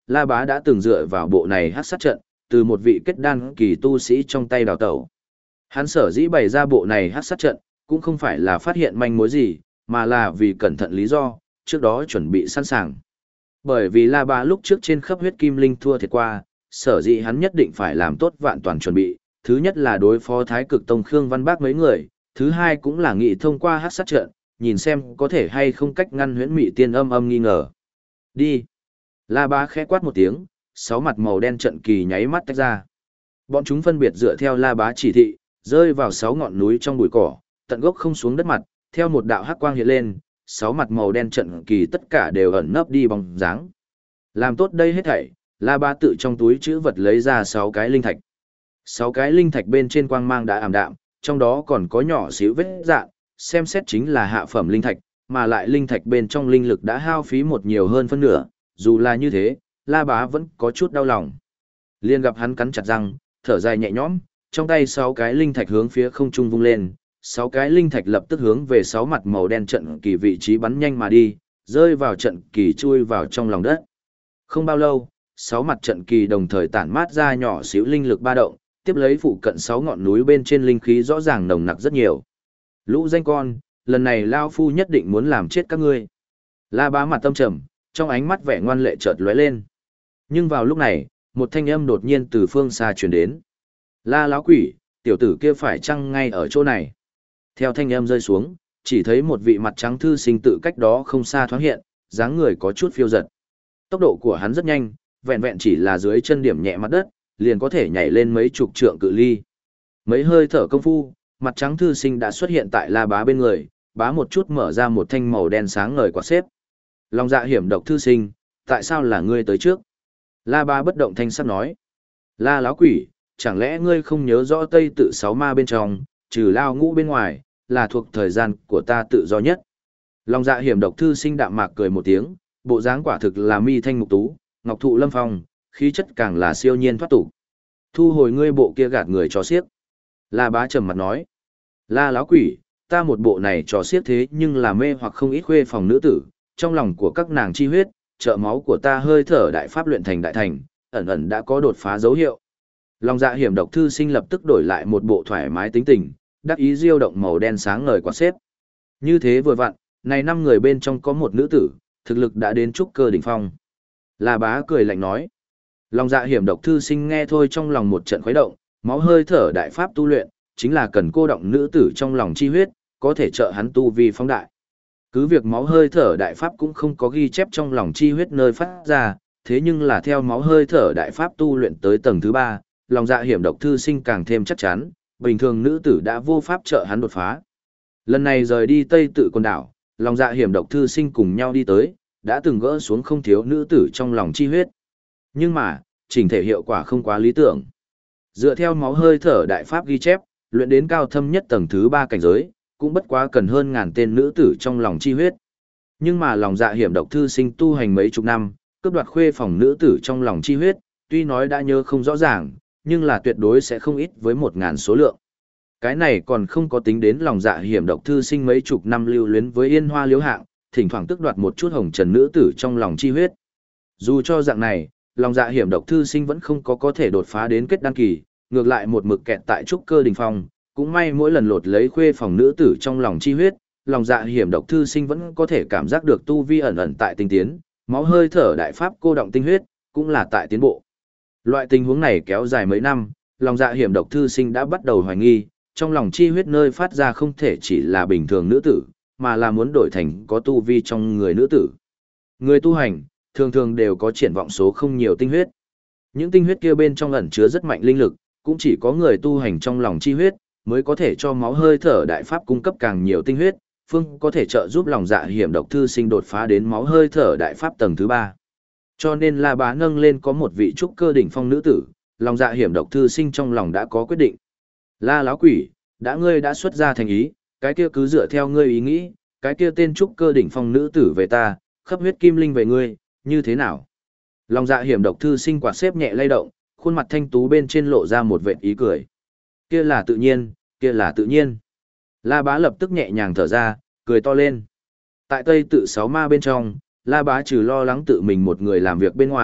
La Bá đã từng dựa vào bộ này hắc sát trận, từ một vị kết đan kỳ tu sĩ trong tay đào tẩu. Hắn sở dĩ bày ra bộ này hắc sát trận, cũng không phải là phát hiện manh mối gì, mà là vì cẩn thận lý do, trước đó chuẩn bị sẵn sàng. Bởi vì La Bá lúc trước trên khắp huyết kim linh thua thiệt qua, sở dĩ hắn nhất định phải làm tốt vạn toàn chuẩn bị, thứ nhất là đối phó Thái Cực Tông Khương Văn Bác mấy người, thứ hai cũng là nghị thông qua hắc sát trận, nhìn xem có thể hay không cách ngăn huyễn mị tiên âm âm nghi ngờ. Đi. La Bá khẽ quát một tiếng, sáu mặt màu đen trận kỳ nháy mắt tách ra. Bọn chúng phân biệt dựa theo La Bá chỉ thị, rơi vào sáu ngọn núi trong bụi cỏ, tận gốc không xuống đất mặt, theo một đạo hắc quang hiện lên, sáu mặt màu đen trận kỳ tất cả đều ẩn nấp đi bóng dáng. Làm tốt đây hết thảy, La Bá tự trong túi chữ vật lấy ra sáu cái linh thạch. Sáu cái linh thạch bên trên quang mang đã ảm đạm, trong đó còn có nhỏ xíu vết rạn, xem xét chính là hạ phẩm linh thạch, mà lại linh thạch bên trong linh lực đã hao phí một nhiều hơn phân nửa, dù là như thế, La Bá vẫn có chút đau lòng. Liên gặp hắn cắn chặt răng, thở dài nhẹ nhõm, trong tay sáu cái linh thạch hướng phía không trung vung lên, sáu cái linh thạch lập tức hướng về sáu mặt màu đen trận kỳ vị trí bắn nhanh mà đi, rơi vào trận kỳ chui vào trong lòng đất. Không bao lâu, sáu mặt trận kỳ đồng thời tản mát ra nhỏ xíu linh lực ba động, tiếp lấy phụ cận sáu ngọn núi bên trên linh khí rõ ràng nồng nặc rất nhiều. Lũ danh con, lần này Lao Phu nhất định muốn làm chết các ngươi. La Bá mặt tâm trầm, trong ánh mắt vẻ ngoan lệ chợt lóe lên. Nhưng vào lúc này, một thanh âm đột nhiên từ phương xa truyền đến. La Láo Quỷ, tiểu tử kia phải chăng ngay ở chỗ này? Theo thanh âm rơi xuống, chỉ thấy một vị mặt trắng thư sinh tự cách đó không xa thoáng hiện, dáng người có chút phiêu giật. Tốc độ của hắn rất nhanh, vẹn vẹn chỉ là dưới chân điểm nhẹ mặt đất, liền có thể nhảy lên mấy chục trượng cự ly. Mấy hơi thở công phu, mặt trắng thư sinh đã xuất hiện tại La Bá bên người, bá một chút mở ra một thanh màu đen sáng ngời quạt xếp. Lòng dạ hiểm độc thư sinh, tại sao là ngươi tới trước? La Bá bất động thanh sắc nói. La Láo Quỷ, chẳng lẽ ngươi không nhớ rõ Tây Tự sáu ma bên trong, trừ Lao Ngũ bên ngoài, là thuộc thời gian của ta tự do nhất. Lòng dạ hiểm độc thư sinh đạm mạc cười một tiếng, bộ dáng quả thực là mi thanh mục tú, ngọc thụ lâm phong, khí chất càng là siêu nhiên thoát tục. Thu hồi ngươi bộ kia gạt người cho xiếc. La Bá trầm mặt nói. La Láo Quỷ, ta một bộ này trò xiếc thế nhưng là mê hoặc không ít khuê phòng nữ tử, trong lòng của các nàng chi huyết, trợ máu của ta hơi thở đại pháp luyện thành đại thành, ẩn ẩn đã có đột phá dấu hiệu. Lòng dạ hiểm độc thư sinh lập tức đổi lại một bộ thoải mái tính tình, đắc ý diêu động màu đen sáng ngời quạt xếp. Như thế vừa vặn, này năm người bên trong có một nữ tử, thực lực đã đến trúc cơ đỉnh phong. La Bá cười lạnh nói. Lòng dạ hiểm độc thư sinh nghe thôi trong lòng một trận khuấy động, máu hơi thở đại pháp tu luyện, chính là cần cô động nữ tử trong lòng chi huyết, có thể trợ hắn tu vi phóng đại. Cứ việc máu hơi thở đại pháp cũng không có ghi chép trong lòng chi huyết nơi phát ra, thế nhưng là theo máu hơi thở đại pháp tu luyện tới tầng thứ ba, lòng dạ hiểm độc thư sinh càng thêm chắc chắn, bình thường nữ tử đã vô pháp trợ hắn đột phá. Lần này rời đi Tây Tự quần đảo, lòng dạ hiểm độc thư sinh cùng nhau đi tới, đã từng gỡ xuống không thiếu nữ tử trong lòng chi huyết. Nhưng mà, chỉnh thể hiệu quả không quá lý tưởng. Dựa theo máu hơi thở đại pháp ghi chép, luyện đến cao thâm nhất tầng thứ ba cảnh giới, cũng bất quá cần hơn ngàn tên nữ tử trong lòng chi huyết. Nhưng mà lòng dạ hiểm độc thư sinh tu hành mấy chục năm, cướp đoạt khuê phòng nữ tử trong lòng chi huyết, tuy nói đã nhớ không rõ ràng, nhưng là tuyệt đối sẽ không ít với một ngàn số lượng. Cái này còn không có tính đến lòng dạ hiểm độc thư sinh mấy chục năm lưu luyến với yên hoa liếu hạng, thỉnh thoảng tước đoạt một chút hồng trần nữ tử trong lòng chi huyết. Dù cho dạng này, lòng dạ hiểm độc thư sinh vẫn không có có thể đột phá đến kết đăng kỳ, ngược lại một mực kẹt tại trúc cơ đỉnh phong, cũng may mỗi lần lột lấy khuê phòng nữ tử trong lòng chi huyết, lòng dạ hiểm độc thư sinh vẫn có thể cảm giác được tu vi ẩn ẩn tại tinh tiến, máu hơi thở đại pháp cô động tinh huyết, cũng là tại tiến bộ. Loại tình huống này kéo dài mấy năm, lòng dạ hiểm độc thư sinh đã bắt đầu hoài nghi, trong lòng chi huyết nơi phát ra không thể chỉ là bình thường nữ tử, mà là muốn đổi thành có tu vi trong người nữ tử. Người tu hành, thường thường đều có triển vọng số không nhiều tinh huyết. Những tinh huyết kia bên trong ẩn chứa rất mạnh linh lực, cũng chỉ có người tu hành trong lòng chi huyết, mới có thể cho máu hơi thở đại pháp cung cấp càng nhiều tinh huyết, phương có thể trợ giúp lòng dạ hiểm độc thư sinh đột phá đến máu hơi thở đại pháp tầng thứ ba. Cho nên La Bá nâng lên có một vị trúc cơ đỉnh phong nữ tử, lòng dạ hiểm độc thư sinh trong lòng đã có quyết định. La Láo Quỷ, đã ngươi đã xuất ra thành ý, cái kia cứ dựa theo ngươi ý nghĩ, cái kia tên trúc cơ đỉnh phong nữ tử về ta, khắp huyết kim linh về ngươi, như thế nào? Lòng dạ hiểm độc thư sinh quạt xếp nhẹ lay động, khuôn mặt thanh tú bên trên lộ ra một vệt ý cười. Kia là tự nhiên, kia là tự nhiên. La Bá lập tức nhẹ nhàng thở ra, cười to lên. Tại Tây Tự sáu ma bên trong, La Bá trừ lo lắng tự mình một người làm việc bên ngoài,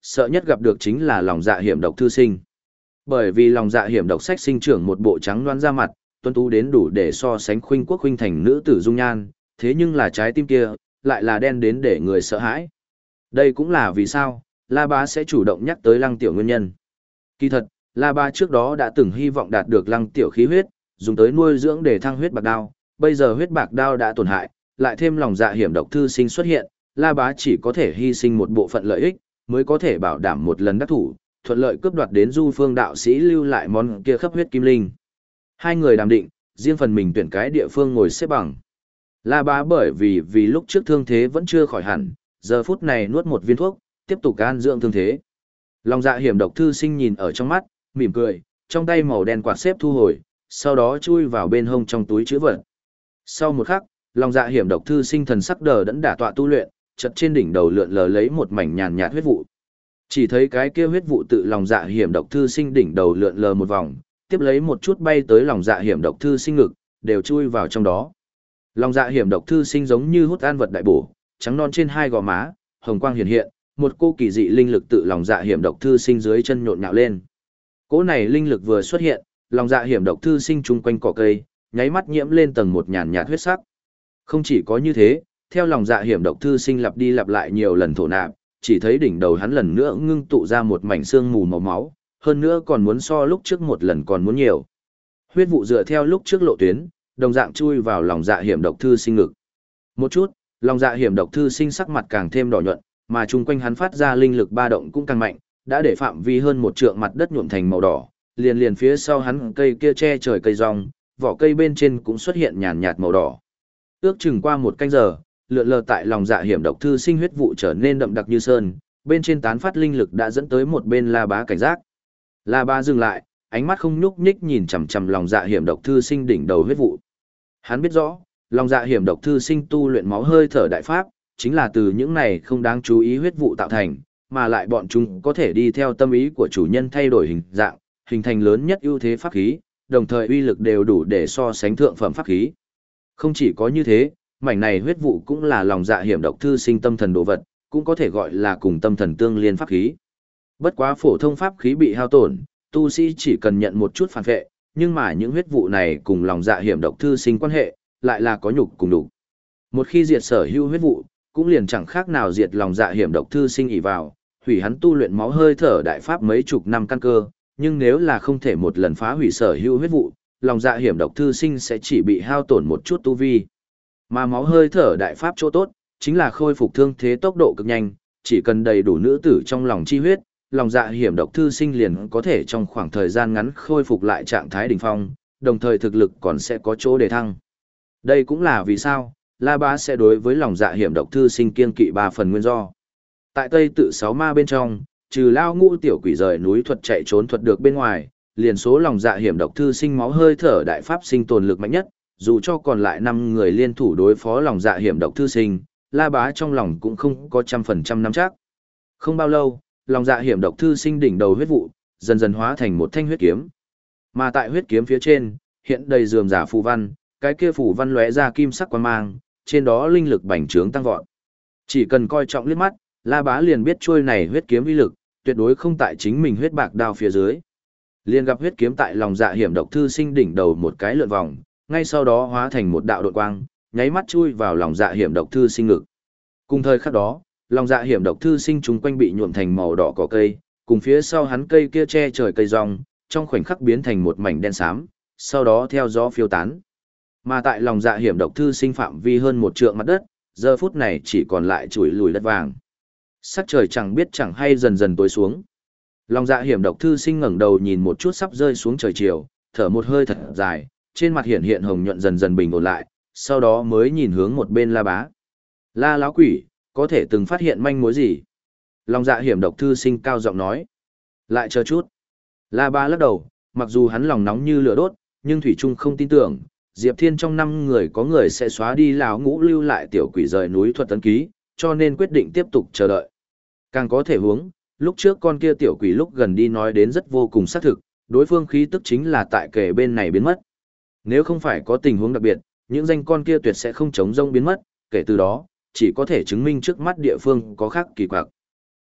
sợ nhất gặp được chính là lòng dạ hiểm độc thư sinh. Bởi vì lòng dạ hiểm độc sách sinh trưởng một bộ trắng loáng da mặt, tuấn tú đến đủ để so sánh khuynh quốc khuynh thành nữ tử dung nhan, thế nhưng là trái tim kia, lại là đen đến để người sợ hãi. Đây cũng là vì sao, La Bá sẽ chủ động nhắc tới Lăng Tiểu nguyên nhân. Kỳ thật, La Bá trước đó đã từng hy vọng đạt được Lăng Tiểu khí huyết, dùng tới nuôi dưỡng để thăng huyết bạc đao, bây giờ huyết bạc đao đã tổn hại, lại thêm lòng dạ hiểm độc thư sinh xuất hiện, La Bá chỉ có thể hy sinh một bộ phận lợi ích, mới có thể bảo đảm một lần đắc thủ, thuận lợi cướp đoạt đến Du Phương đạo sĩ lưu lại món kia khắp huyết kim linh. Hai người đàm định, riêng phần mình tuyển cái địa phương ngồi xếp bằng. La Bá bởi vì vì lúc trước thương thế vẫn chưa khỏi hẳn, giờ phút này nuốt một viên thuốc, tiếp tục can dưỡng thương thế. Lòng dạ hiểm độc thư sinh nhìn ở trong mắt, mỉm cười, trong tay màu đen quạt xếp thu hồi, sau đó chui vào bên hông trong túi chữ vật. Sau một khắc, lòng dạ hiểm độc thư sinh thần sắc đờ đẫn đả tọa tu luyện, chợt trên đỉnh đầu lượn lờ lấy một mảnh nhàn nhạt huyết vụ. Chỉ thấy cái kia huyết vụ tự lòng dạ hiểm độc thư sinh đỉnh đầu lượn lờ một vòng, tiếp lấy một chút bay tới lòng dạ hiểm độc thư sinh ngực, đều chui vào trong đó. Lòng dạ hiểm độc thư sinh giống như hút an vật đại bổ, trắng non trên hai gò má, hồng quang hiện hiện, một cô kỳ dị linh lực tự lòng dạ hiểm độc thư sinh dưới chân nhộn nhạo lên. Cỗ này linh lực vừa xuất hiện, lòng dạ hiểm độc thư sinh chung quanh cỏ cây, nháy mắt nhiễm lên tầng một nhàn nhạt huyết sắc. Không chỉ có như thế, theo lòng dạ hiểm độc thư sinh lặp đi lặp lại nhiều lần thổ nạp, chỉ thấy đỉnh đầu hắn lần nữa ngưng tụ ra một mảnh xương mù màu máu, hơn nữa còn muốn so lúc trước một lần còn muốn nhiều. Huyết vụ dựa theo lúc trước lộ tuyến, đồng dạng chui vào lòng dạ hiểm độc thư sinh ngực. Một chút, lòng dạ hiểm độc thư sinh sắc mặt càng thêm đỏ nhuận, mà chung quanh hắn phát ra linh lực ba động cũng càng mạnh, đã để phạm vi hơn một trượng mặt đất nhuộm thành màu đỏ, liền liền phía sau hắn cây kia che trời cây rong, vỏ cây bên trên cũng xuất hiện nhàn nhạt màu đỏ. Ước chừng qua một canh giờ, lượn lờ tại lòng dạ hiểm độc thư sinh huyết vụ trở nên đậm đặc như sơn, bên trên tán phát linh lực đã dẫn tới một bên La Bá cảnh giác. La Bá dừng lại, ánh mắt không nhúc nhích nhìn chằm chằm lòng dạ hiểm độc thư sinh đỉnh đầu huyết vụ. Hắn biết rõ, lòng dạ hiểm độc thư sinh tu luyện máu hơi thở đại pháp, chính là từ những này không đáng chú ý huyết vụ tạo thành, mà lại bọn chúng có thể đi theo tâm ý của chủ nhân thay đổi hình dạng, hình thành lớn nhất ưu thế pháp khí, đồng thời uy lực đều đủ để so sánh thượng phẩm pháp khí. Không chỉ có như thế, mảnh này huyết vụ cũng là lòng dạ hiểm độc thư sinh tâm thần đồ vật, cũng có thể gọi là cùng tâm thần tương liên pháp khí. Bất quá phổ thông pháp khí bị hao tổn, tu sĩ chỉ cần nhận một chút phản vệ, nhưng mà những huyết vụ này cùng lòng dạ hiểm độc thư sinh quan hệ, lại là có nhục cùng đủ. Một khi diệt sở hữu huyết vụ, cũng liền chẳng khác nào diệt lòng dạ hiểm độc thư sinh ỷ vào, hủy hắn tu luyện máu hơi thở đại pháp mấy chục năm căn cơ, nhưng nếu là không thể một lần phá hủy sở hữu huyết vụ, lòng dạ hiểm độc thư sinh sẽ chỉ bị hao tổn một chút tu vi. Mà máu hơi thở đại pháp chỗ tốt, chính là khôi phục thương thế tốc độ cực nhanh, chỉ cần đầy đủ nữ tử trong lòng chi huyết, lòng dạ hiểm độc thư sinh liền có thể trong khoảng thời gian ngắn khôi phục lại trạng thái đỉnh phong, đồng thời thực lực còn sẽ có chỗ để thăng. Đây cũng là vì sao, La Bá sẽ đối với lòng dạ hiểm độc thư sinh kiên kỵ ba phần nguyên do. Tại Tây Tự Sáu Ma bên trong, trừ lao ngũ tiểu quỷ rời núi thuật chạy trốn thuật được bên ngoài, liền số lòng dạ hiểm độc thư sinh máu hơi thở đại pháp sinh tồn lực mạnh nhất, dù cho còn lại năm người liên thủ đối phó lòng dạ hiểm độc thư sinh, La Bá trong lòng cũng không có trăm phần trăm nắm chắc. Không bao lâu, lòng dạ hiểm độc thư sinh đỉnh đầu huyết vụ, dần dần hóa thành một thanh huyết kiếm. Mà tại huyết kiếm phía trên, hiện đầy rườm rà phù văn, cái kia phù văn lóe ra kim sắc quang mang, trên đó linh lực bành trướng tăng vọt. Chỉ cần coi trọng liếc mắt, La Bá liền biết trôi này huyết kiếm uy lực, tuyệt đối không tại chính mình huyết bạc đao phía dưới. Liền gặp huyết kiếm tại lòng dạ hiểm độc thư sinh đỉnh đầu một cái lượn vòng, ngay sau đó hóa thành một đạo độn quang, nháy mắt chui vào lòng dạ hiểm độc thư sinh ngực. Cùng thời khắc đó, lòng dạ hiểm độc thư sinh chúng quanh bị nhuộm thành màu đỏ cỏ cây, cùng phía sau hắn cây kia che trời cây rong, trong khoảnh khắc biến thành một mảnh đen xám, sau đó theo gió phiêu tán. Mà tại lòng dạ hiểm độc thư sinh phạm vi hơn một trượng mặt đất, giờ phút này chỉ còn lại chuỗi lùi đất vàng. Sắc trời chẳng biết chẳng hay dần dần tối xuống. Lòng dạ hiểm độc thư sinh ngẩng đầu nhìn một chút sắp rơi xuống trời chiều, thở một hơi thật dài, trên mặt hiện hiện hồng nhuận dần dần bình ổn lại, sau đó mới nhìn hướng một bên La Bá. La láo quỷ, có thể từng phát hiện manh mối gì? Lòng dạ hiểm độc thư sinh cao giọng nói. Lại chờ chút. La Bá lắc đầu, mặc dù hắn lòng nóng như lửa đốt, nhưng Thủy Trung không tin tưởng, Diệp Thiên trong năm người có người sẽ xóa đi lão ngũ lưu lại tiểu quỷ rời núi thuật tấn ký, cho nên quyết định tiếp tục chờ đợi. Càng có thể huống, lúc trước con kia tiểu quỷ lúc gần đi nói đến rất vô cùng xác thực, đối phương khí tức chính là tại kề bên này biến mất. Nếu không phải có tình huống đặc biệt, những danh con kia tuyệt sẽ không chống rông biến mất, kể từ đó, chỉ có thể chứng minh trước mắt địa phương có khác kỳ quặc.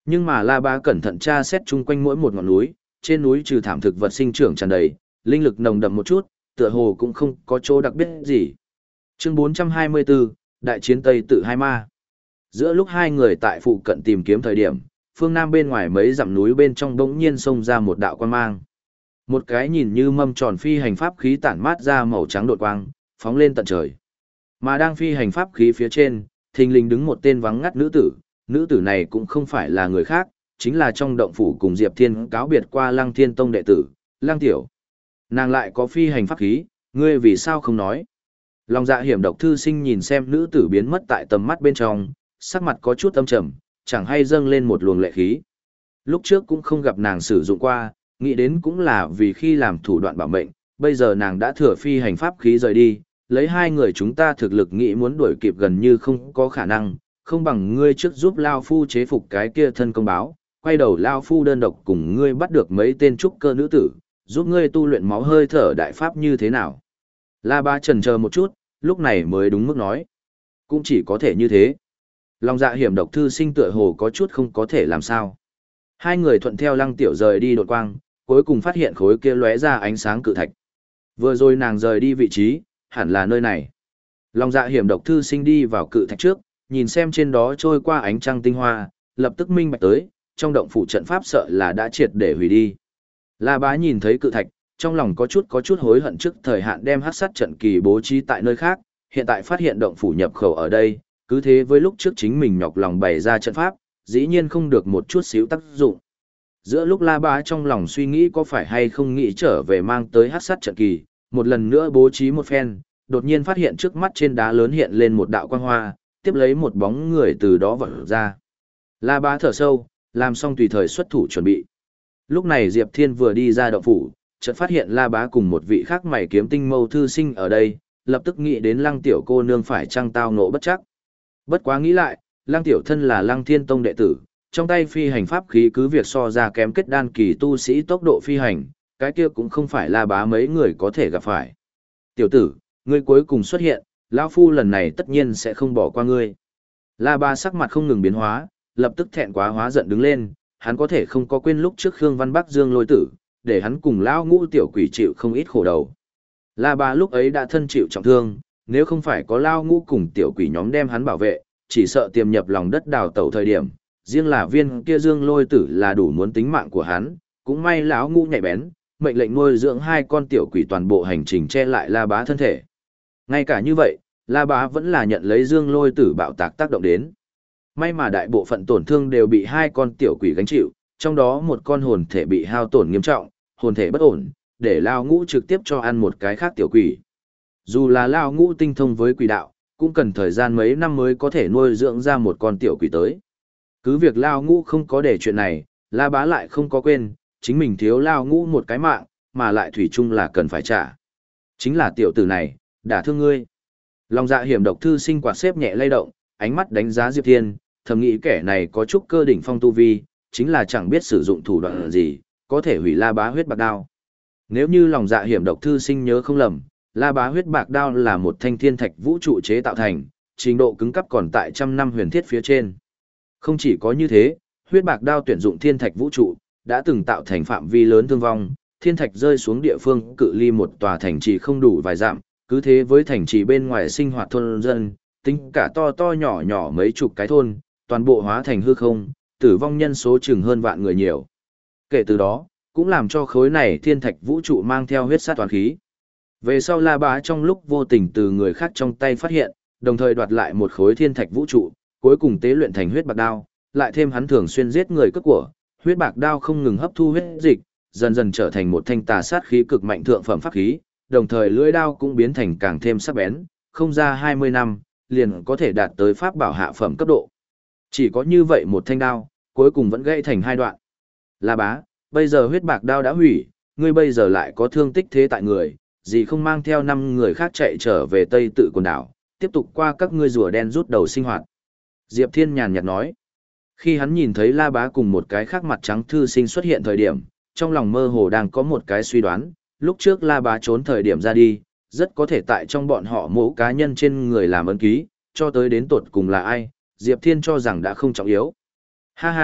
Nhưng mà La Bá cẩn thận tra xét chung quanh mỗi một ngọn núi, trên núi trừ thảm thực vật sinh trưởng tràn đầy, linh lực nồng đậm một chút, tựa hồ cũng không có chỗ đặc biệt gì. Chương bốn trăm hai mươi bốn, Đại chiến Tây Tự Hai Ma. Giữa lúc hai người tại phụ cận tìm kiếm thời điểm, phương nam bên ngoài mấy dặm núi bên trong bỗng nhiên xông ra một đạo quang mang. Một cái nhìn như mâm tròn phi hành pháp khí tản mát ra màu trắng đột quang, phóng lên tận trời. Mà đang phi hành pháp khí phía trên, thình lình đứng một tên vắng ngắt nữ tử, nữ tử này cũng không phải là người khác, chính là trong động phủ cùng Diệp Thiên cáo biệt qua Lăng Thiên Tông đệ tử, Lăng Tiểu. Nàng lại có phi hành pháp khí, ngươi vì sao không nói? Lòng dạ hiểm độc thư sinh nhìn xem nữ tử biến mất tại tầm mắt bên trong, sắc mặt có chút âm trầm, chẳng hay dâng lên một luồng lệ khí. Lúc trước cũng không gặp nàng sử dụng qua, nghĩ đến cũng là vì khi làm thủ đoạn bảo mệnh, bây giờ nàng đã thừa phi hành pháp khí rời đi, lấy hai người chúng ta thực lực nghĩ muốn đuổi kịp gần như không có khả năng, không bằng ngươi trước giúp Lao Phu chế phục cái kia thân công báo, quay đầu Lao Phu đơn độc cùng ngươi bắt được mấy tên trúc cơ nữ tử, giúp ngươi tu luyện máu hơi thở đại pháp như thế nào. La Bá chần chờ một chút, lúc này mới đúng mức nói. Cũng chỉ có thể như thế. Lòng dạ hiểm độc thư sinh tựa hồ có chút không có thể làm sao. Hai người thuận theo Lăng Tiểu rời đi đột quang, cuối cùng phát hiện khối kia lóe ra ánh sáng cự thạch. Vừa rồi nàng rời đi vị trí, hẳn là nơi này. Lòng dạ hiểm độc thư sinh đi vào cự thạch trước, nhìn xem trên đó trôi qua ánh trăng tinh hoa, lập tức minh bạch tới, trong động phủ trận pháp sợ là đã triệt để hủy đi. La Bá nhìn thấy cự thạch, trong lòng có chút có chút hối hận trước thời hạn đem hắc sát trận kỳ bố trí tại nơi khác, hiện tại phát hiện động phủ nhập khẩu ở đây, cứ thế với lúc trước chính mình nhọc lòng bày ra trận pháp, dĩ nhiên không được một chút xíu tác dụng. Giữa lúc La Bá trong lòng suy nghĩ có phải hay không nghĩ trở về mang tới hắc sát trận kỳ, một lần nữa bố trí một phen, đột nhiên phát hiện trước mắt trên đá lớn hiện lên một đạo quang hoa, tiếp lấy một bóng người từ đó vọt ra. La Bá thở sâu, làm xong tùy thời xuất thủ chuẩn bị. Lúc này Diệp Thiên vừa đi ra động phủ, chợt phát hiện La Bá cùng một vị khác mày kiếm tinh mâu thư sinh ở đây, lập tức nghĩ đến Lăng tiểu cô nương phải chăng tao ngộ bất chắc. Bất quá nghĩ lại, Lăng tiểu thân là Lăng Thiên Tông đệ tử, trong tay phi hành pháp khí cứ việc so ra kém kết đan kỳ tu sĩ tốc độ phi hành, cái kia cũng không phải La Bá mấy người có thể gặp phải. Tiểu tử, ngươi cuối cùng xuất hiện, lão phu lần này tất nhiên sẽ không bỏ qua ngươi. La Bá sắc mặt không ngừng biến hóa, lập tức thẹn quá hóa giận đứng lên, hắn có thể không có quên lúc trước Khương Văn Bắc Dương lôi tử, để hắn cùng lão ngũ tiểu quỷ chịu không ít khổ đầu. La Bá lúc ấy đã thân chịu trọng thương, nếu không phải có lão ngũ cùng tiểu quỷ nhóm đem hắn bảo vệ, chỉ sợ tiềm nhập lòng đất đào tẩu thời điểm, riêng là viên kia Dương lôi tử là đủ muốn tính mạng của hắn, cũng may lão ngũ nhạy bén, mệnh lệnh nuôi dưỡng hai con tiểu quỷ toàn bộ hành trình che lại La Bá thân thể. Ngay cả như vậy, La Bá vẫn là nhận lấy Dương lôi tử bạo tạc tác động đến. May mà đại bộ phận tổn thương đều bị hai con tiểu quỷ gánh chịu, trong đó một con hồn thể bị hao tổn nghiêm trọng, hồn thể bất ổn, để Lao Ngũ trực tiếp cho ăn một cái khác tiểu quỷ. Dù là Lao Ngũ tinh thông với quỷ đạo, cũng cần thời gian mấy năm mới có thể nuôi dưỡng ra một con tiểu quỷ tới. Cứ việc Lao Ngũ không có để chuyện này, La Bá lại không có quên, chính mình thiếu Lao Ngũ một cái mạng, mà lại thủy chung là cần phải trả. Chính là tiểu tử này, đã thương ngươi. Lòng dạ hiểm độc thư sinh quạt xếp nhẹ lay động, ánh mắt đánh giá Diệp Thiên, thầm nghĩ kẻ này có chút cơ đỉnh phong tu vi, chính là chẳng biết sử dụng thủ đoạn gì, có thể hủy La Bá huyết bạc đao. Nếu như lòng dạ hiểm độc thư sinh nhớ không lầm, La Bá huyết bạc đao là một thanh thiên thạch vũ trụ chế tạo thành, trình độ cứng cấp còn tại trăm năm huyền thiết phía trên. Không chỉ có như thế, huyết bạc đao tuyển dụng thiên thạch vũ trụ, đã từng tạo thành phạm vi lớn thương vong, thiên thạch rơi xuống địa phương cự ly một tòa thành trì không đủ vài dặm, cứ thế với thành trì bên ngoài sinh hoạt thôn dân, tính cả to to nhỏ nhỏ mấy chục cái thôn, toàn bộ hóa thành hư không, tử vong nhân số chừng hơn vạn người nhiều. Kể từ đó, cũng làm cho khối này thiên thạch vũ trụ mang theo huyết sát toàn khí. Về sau La Bá trong lúc vô tình từ người khác trong tay phát hiện, đồng thời đoạt lại một khối thiên thạch vũ trụ, cuối cùng tế luyện thành huyết bạc đao, lại thêm hắn thường xuyên giết người cướp của, huyết bạc đao không ngừng hấp thu huyết dịch, dần dần trở thành một thanh tà sát khí cực mạnh thượng phẩm pháp khí, đồng thời lưỡi đao cũng biến thành càng thêm sắc bén, không ra hai mươi năm, liền có thể đạt tới pháp bảo hạ phẩm cấp độ. Chỉ có như vậy một thanh đao, cuối cùng vẫn gãy thành hai đoạn. La Bá, bây giờ huyết bạc đao đã hủy, ngươi bây giờ lại có thương tích thế tại người, gì không mang theo năm người khác chạy trở về Tây Tự quần đảo, tiếp tục qua các ngươi rùa đen rút đầu sinh hoạt. Diệp Thiên nhàn nhạt nói. Khi hắn nhìn thấy La Bá cùng một cái khác mặt trắng thư sinh xuất hiện thời điểm, trong lòng mơ hồ đang có một cái suy đoán, lúc trước La Bá trốn thời điểm ra đi, rất có thể tại trong bọn họ mỗi cá nhân trên người làm ấn ký, cho tới đến tột cùng là ai, Diệp Thiên cho rằng đã không trọng yếu. Ha ha,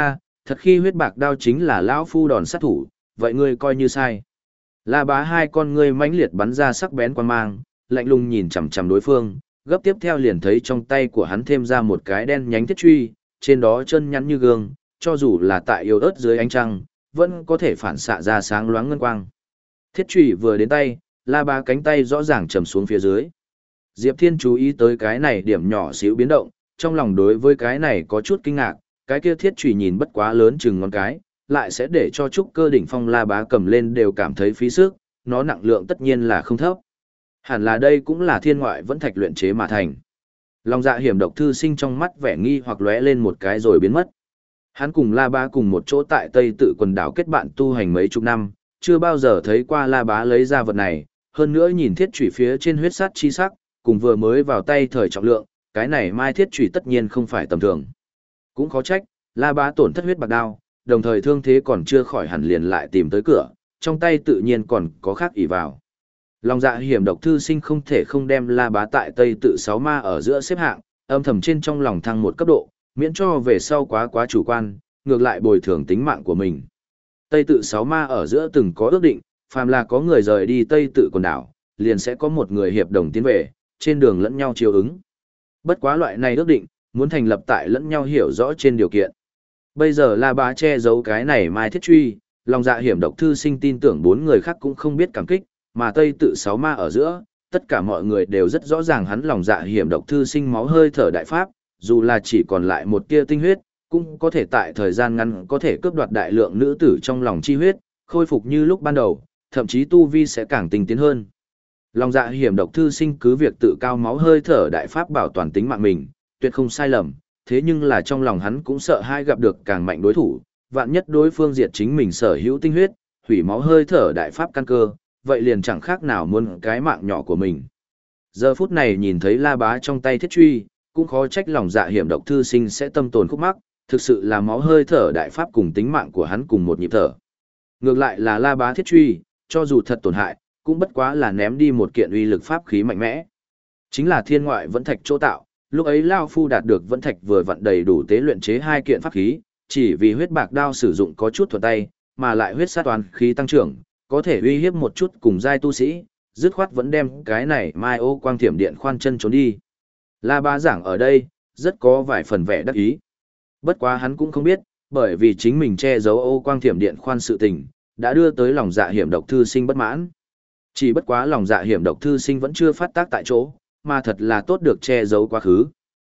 Thật khi huyết bạc đao chính là lão phu đòn sát thủ, vậy ngươi coi như sai. La Bá hai con ngươi mãnh liệt bắn ra sắc bén quan mang, lạnh lùng nhìn chằm chằm đối phương, gấp tiếp theo liền thấy trong tay của hắn thêm ra một cái đen nhánh thiết truy, trên đó chân nhắn như gương, cho dù là tại yếu ớt dưới ánh trăng, vẫn có thể phản xạ ra sáng loáng ngân quang. Thiết truy vừa đến tay, La Bá cánh tay rõ ràng trầm xuống phía dưới. Diệp Thiên chú ý tới cái này điểm nhỏ xíu biến động, trong lòng đối với cái này có chút kinh ngạc, cái kia thiết truy nhìn bất quá lớn chừng ngón cái, lại sẽ để cho trúc cơ đỉnh phong La Bá cầm lên đều cảm thấy phí sức, nó nặng lượng tất nhiên là không thấp. Hẳn là đây cũng là thiên ngoại vẫn thạch luyện chế mà thành. Lòng dạ hiểm độc thư sinh trong mắt vẻ nghi hoặc lóe lên một cái rồi biến mất. Hắn cùng La Bá cùng một chỗ tại Tây Tự quần đảo kết bạn tu hành mấy chục năm, chưa bao giờ thấy qua La Bá lấy ra vật này, hơn nữa nhìn thiết chủy phía trên huyết sát chi sắc, cùng vừa mới vào tay thời trọng lượng, cái này mai thiết chủy tất nhiên không phải tầm thường. Cũng khó trách, La Bá tổn thất huyết bạc đao, đồng thời thương thế còn chưa khỏi hẳn liền lại tìm tới cửa, trong tay tự nhiên còn có khác ỷ vào. Lòng dạ hiểm độc thư sinh không thể không đem La Bá tại Tây Tự sáu ma ở giữa xếp hạng, âm thầm trên trong lòng thăng một cấp độ, miễn cho về sau quá quá chủ quan, ngược lại bồi thường tính mạng của mình. Tây Tự sáu ma ở giữa từng có ước định, phàm là có người rời đi Tây Tự quần đảo, liền sẽ có một người hiệp đồng tiến về, trên đường lẫn nhau chiều ứng. Bất quá loại này ước định, muốn thành lập tại lẫn nhau hiểu rõ trên điều kiện. Bây giờ La Bá che giấu cái này mai thiết truy, lòng dạ hiểm độc thư sinh tin tưởng bốn người khác cũng không biết cảm kích, mà Tây Tự sáu ma ở giữa, tất cả mọi người đều rất rõ ràng hắn lòng dạ hiểm độc thư sinh máu hơi thở đại pháp, dù là chỉ còn lại một tia tinh huyết, cũng có thể tại thời gian ngắn có thể cướp đoạt đại lượng nữ tử trong lòng chi huyết, khôi phục như lúc ban đầu, thậm chí tu vi sẽ càng tinh tiến hơn. Lòng dạ hiểm độc thư sinh cứ việc tự cao máu hơi thở đại pháp bảo toàn tính mạng mình, tuyệt không sai lầm, thế nhưng là trong lòng hắn cũng sợ hai gặp được càng mạnh đối thủ, vạn nhất đối phương diệt chính mình sở hữu tinh huyết, hủy máu hơi thở đại pháp căn cơ, vậy liền chẳng khác nào muốn cái mạng nhỏ của mình. Giờ phút này nhìn thấy La Bá trong tay thiết truy, cũng khó trách lòng dạ hiểm độc thư sinh sẽ tâm tồn khúc mắc, thực sự là máu hơi thở đại pháp cùng tính mạng của hắn cùng một nhịp thở. Ngược lại là La Bá thiết truy, cho dù thật tổn hại, cũng bất quá là ném đi một kiện uy lực pháp khí mạnh mẽ. Chính là thiên ngoại vẫn thạch chỗ tạo, lúc ấy Lao Phu đạt được vẫn thạch vừa vặn đầy đủ tế luyện chế hai kiện pháp khí, chỉ vì huyết bạc đao sử dụng có chút thuận tay, mà lại huyết sát toán khí tăng trưởng, có thể uy hiếp một chút cùng giai tu sĩ, dứt khoát vẫn đem cái này mai ô quang thiểm điện khoan chân trốn đi. La Bá giảng ở đây, rất có vài phần vẻ đắc ý. Bất quá hắn cũng không biết, bởi vì chính mình che giấu ô quang thiểm điện khoan sự tình, đã đưa tới lòng dạ hiểm độc thư sinh bất mãn. Chỉ bất quá lòng dạ hiểm độc thư sinh vẫn chưa phát tác tại chỗ, mà thật là tốt được che giấu quá khứ.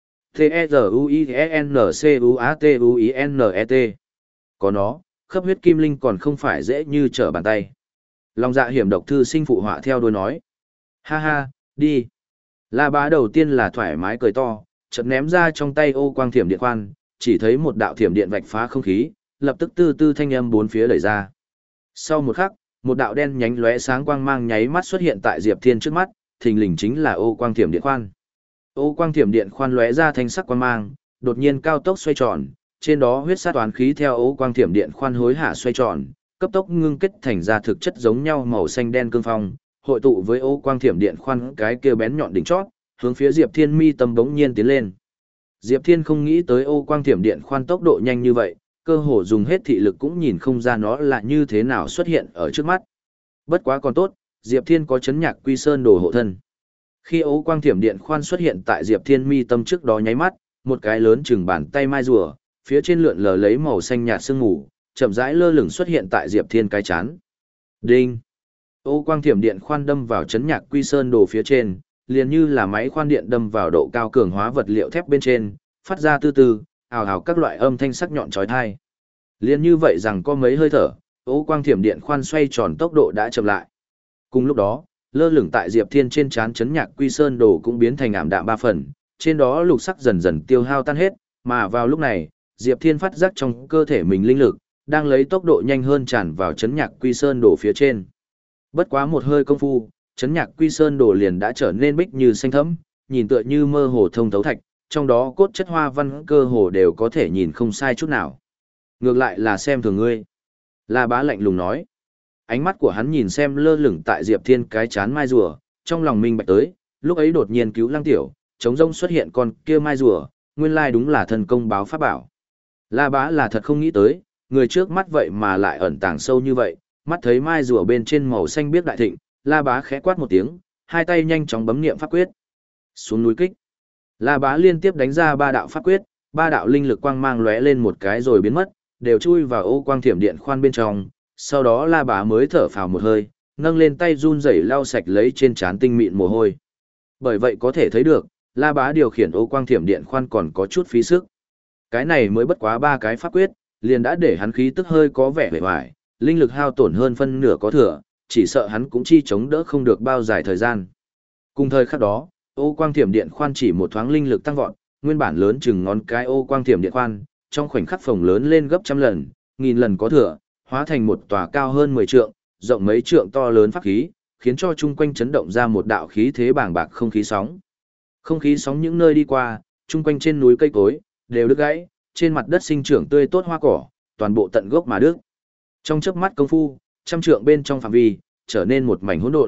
T-E-Z-U-I-N-C-U-A-T-U-I-N-E-T Có nó, khắp huyết kim linh còn không phải dễ như trở bàn tay. Lòng dạ hiểm độc thư sinh phụ họa theo đuôi nói. Ha ha, đi. La Bá đầu tiên là thoải mái cười to, chợt ném ra trong tay ô quang thiểm điện khoan, chỉ thấy một đạo thiểm điện vạch phá không khí, lập tức tư tư thanh âm bốn phía đẩy ra. Sau một khắc, một đạo đen nhánh lóe sáng quang mang nháy mắt xuất hiện tại Diệp Thiên trước mắt, thình lình chính là ô quang thiểm điện khoan. Ô quang thiểm điện khoan lóe ra thanh sắc quang mang, đột nhiên cao tốc xoay tròn, trên đó huyết sát toán khí theo ô quang thiểm điện khoan hối hả xoay tròn, cấp tốc ngưng kết thành ra thực chất giống nhau màu xanh đen cương phong, hội tụ với ô quang thiểm điện khoan cái kia bén nhọn đỉnh chót, hướng phía Diệp Thiên mi tâm bỗng nhiên tiến lên. Diệp Thiên không nghĩ tới ô quang thiểm điện khoan tốc độ nhanh như vậy, cơ hồ dùng hết thị lực cũng nhìn không ra nó là như thế nào xuất hiện ở trước mắt. Bất quá còn tốt, Diệp Thiên có chấn nhạc quy sơn đồ hộ thân. Khi ô quang thiểm điện khoan xuất hiện tại Diệp Thiên mi tâm trước đó nháy mắt, một cái lớn chừng bàn tay mai rùa, phía trên lượn lờ lấy màu xanh nhạt sương mù, chậm rãi lơ lửng xuất hiện tại Diệp Thiên cái chán. Đinh! Ô quang thiểm điện khoan đâm vào chấn nhạc quy sơn đồ phía trên, liền như là máy khoan điện đâm vào độ cao cường hóa vật liệu thép bên trên, phát ra từ từ, ào ào các loại âm thanh sắc nhọn chói tai. Liền như vậy rằng có mấy hơi thở, ô quang thiểm điện khoan xoay tròn tốc độ đã chậm lại. Cùng lúc đó, lơ lửng tại Diệp Thiên trên trán chấn nhạc quy sơn đồ cũng biến thành ảm đạm ba phần, trên đó lục sắc dần dần tiêu hao tan hết, mà vào lúc này, Diệp Thiên phát giác trong cơ thể mình linh lực đang lấy tốc độ nhanh hơn tràn vào chấn nhạc quy sơn đồ phía trên. Bất quá một hơi công phu, chấn nhạc quy sơn đồ liền đã trở nên bích như xanh thẫm, nhìn tựa như mơ hồ thông thấu thạch, trong đó cốt chất hoa văn cơ hồ đều có thể nhìn không sai chút nào. Ngược lại là xem thường ngươi. La Bá lạnh lùng nói. Ánh mắt của hắn nhìn xem lơ lửng tại Diệp Thiên cái chán mai rùa, trong lòng minh bạch tới, lúc ấy đột nhiên cứu Lăng Tiểu, trống rông xuất hiện con kia mai rùa, nguyên lai đúng là thần công báo pháp bảo. La Bá là thật không nghĩ tới, người trước mắt vậy mà lại ẩn tàng sâu như vậy, mắt thấy mai rùa bên trên màu xanh biếc đại thịnh, La Bá khẽ quát một tiếng, hai tay nhanh chóng bấm niệm pháp quyết. Xuống núi kích. La Bá liên tiếp đánh ra ba đạo pháp quyết, ba đạo linh lực quang mang lóe lên một cái rồi biến mất, đều chui vào ô quang thiểm điện khoan bên trong, sau đó La Bá mới thở phào một hơi, nâng lên tay run rẩy lau sạch lấy trên trán tinh mịn mồ hôi. Bởi vậy có thể thấy được, La Bá điều khiển ô quang thiểm điện khoan còn có chút phí sức. Cái này mới bất quá ba cái pháp quyết, liền đã để hắn khí tức hơi có vẻ vẻ vải, linh lực hao tổn hơn phân nửa có thừa, chỉ sợ hắn cũng chi chống đỡ không được bao dài thời gian. Cùng thời khắc đó, ô quang thiểm điện khoan chỉ một thoáng linh lực tăng vọt, nguyên bản lớn chừng ngón cái ô quang thiểm điện khoan, trong khoảnh khắc phồng lớn lên gấp trăm lần, nghìn lần có thừa, hóa thành một tòa cao hơn mười trượng, rộng mấy trượng to lớn pháp khí, khiến cho chung quanh chấn động ra một đạo khí thế bàng bạc không khí sóng. Không khí sóng những nơi đi qua, chung quanh trên núi cây cối đều đứt gãy, trên mặt đất sinh trưởng tươi tốt hoa cỏ, toàn bộ tận gốc mà đứt. Trong chớp mắt công phu, trăm trượng bên trong phạm vi trở nên một mảnh hỗn độn.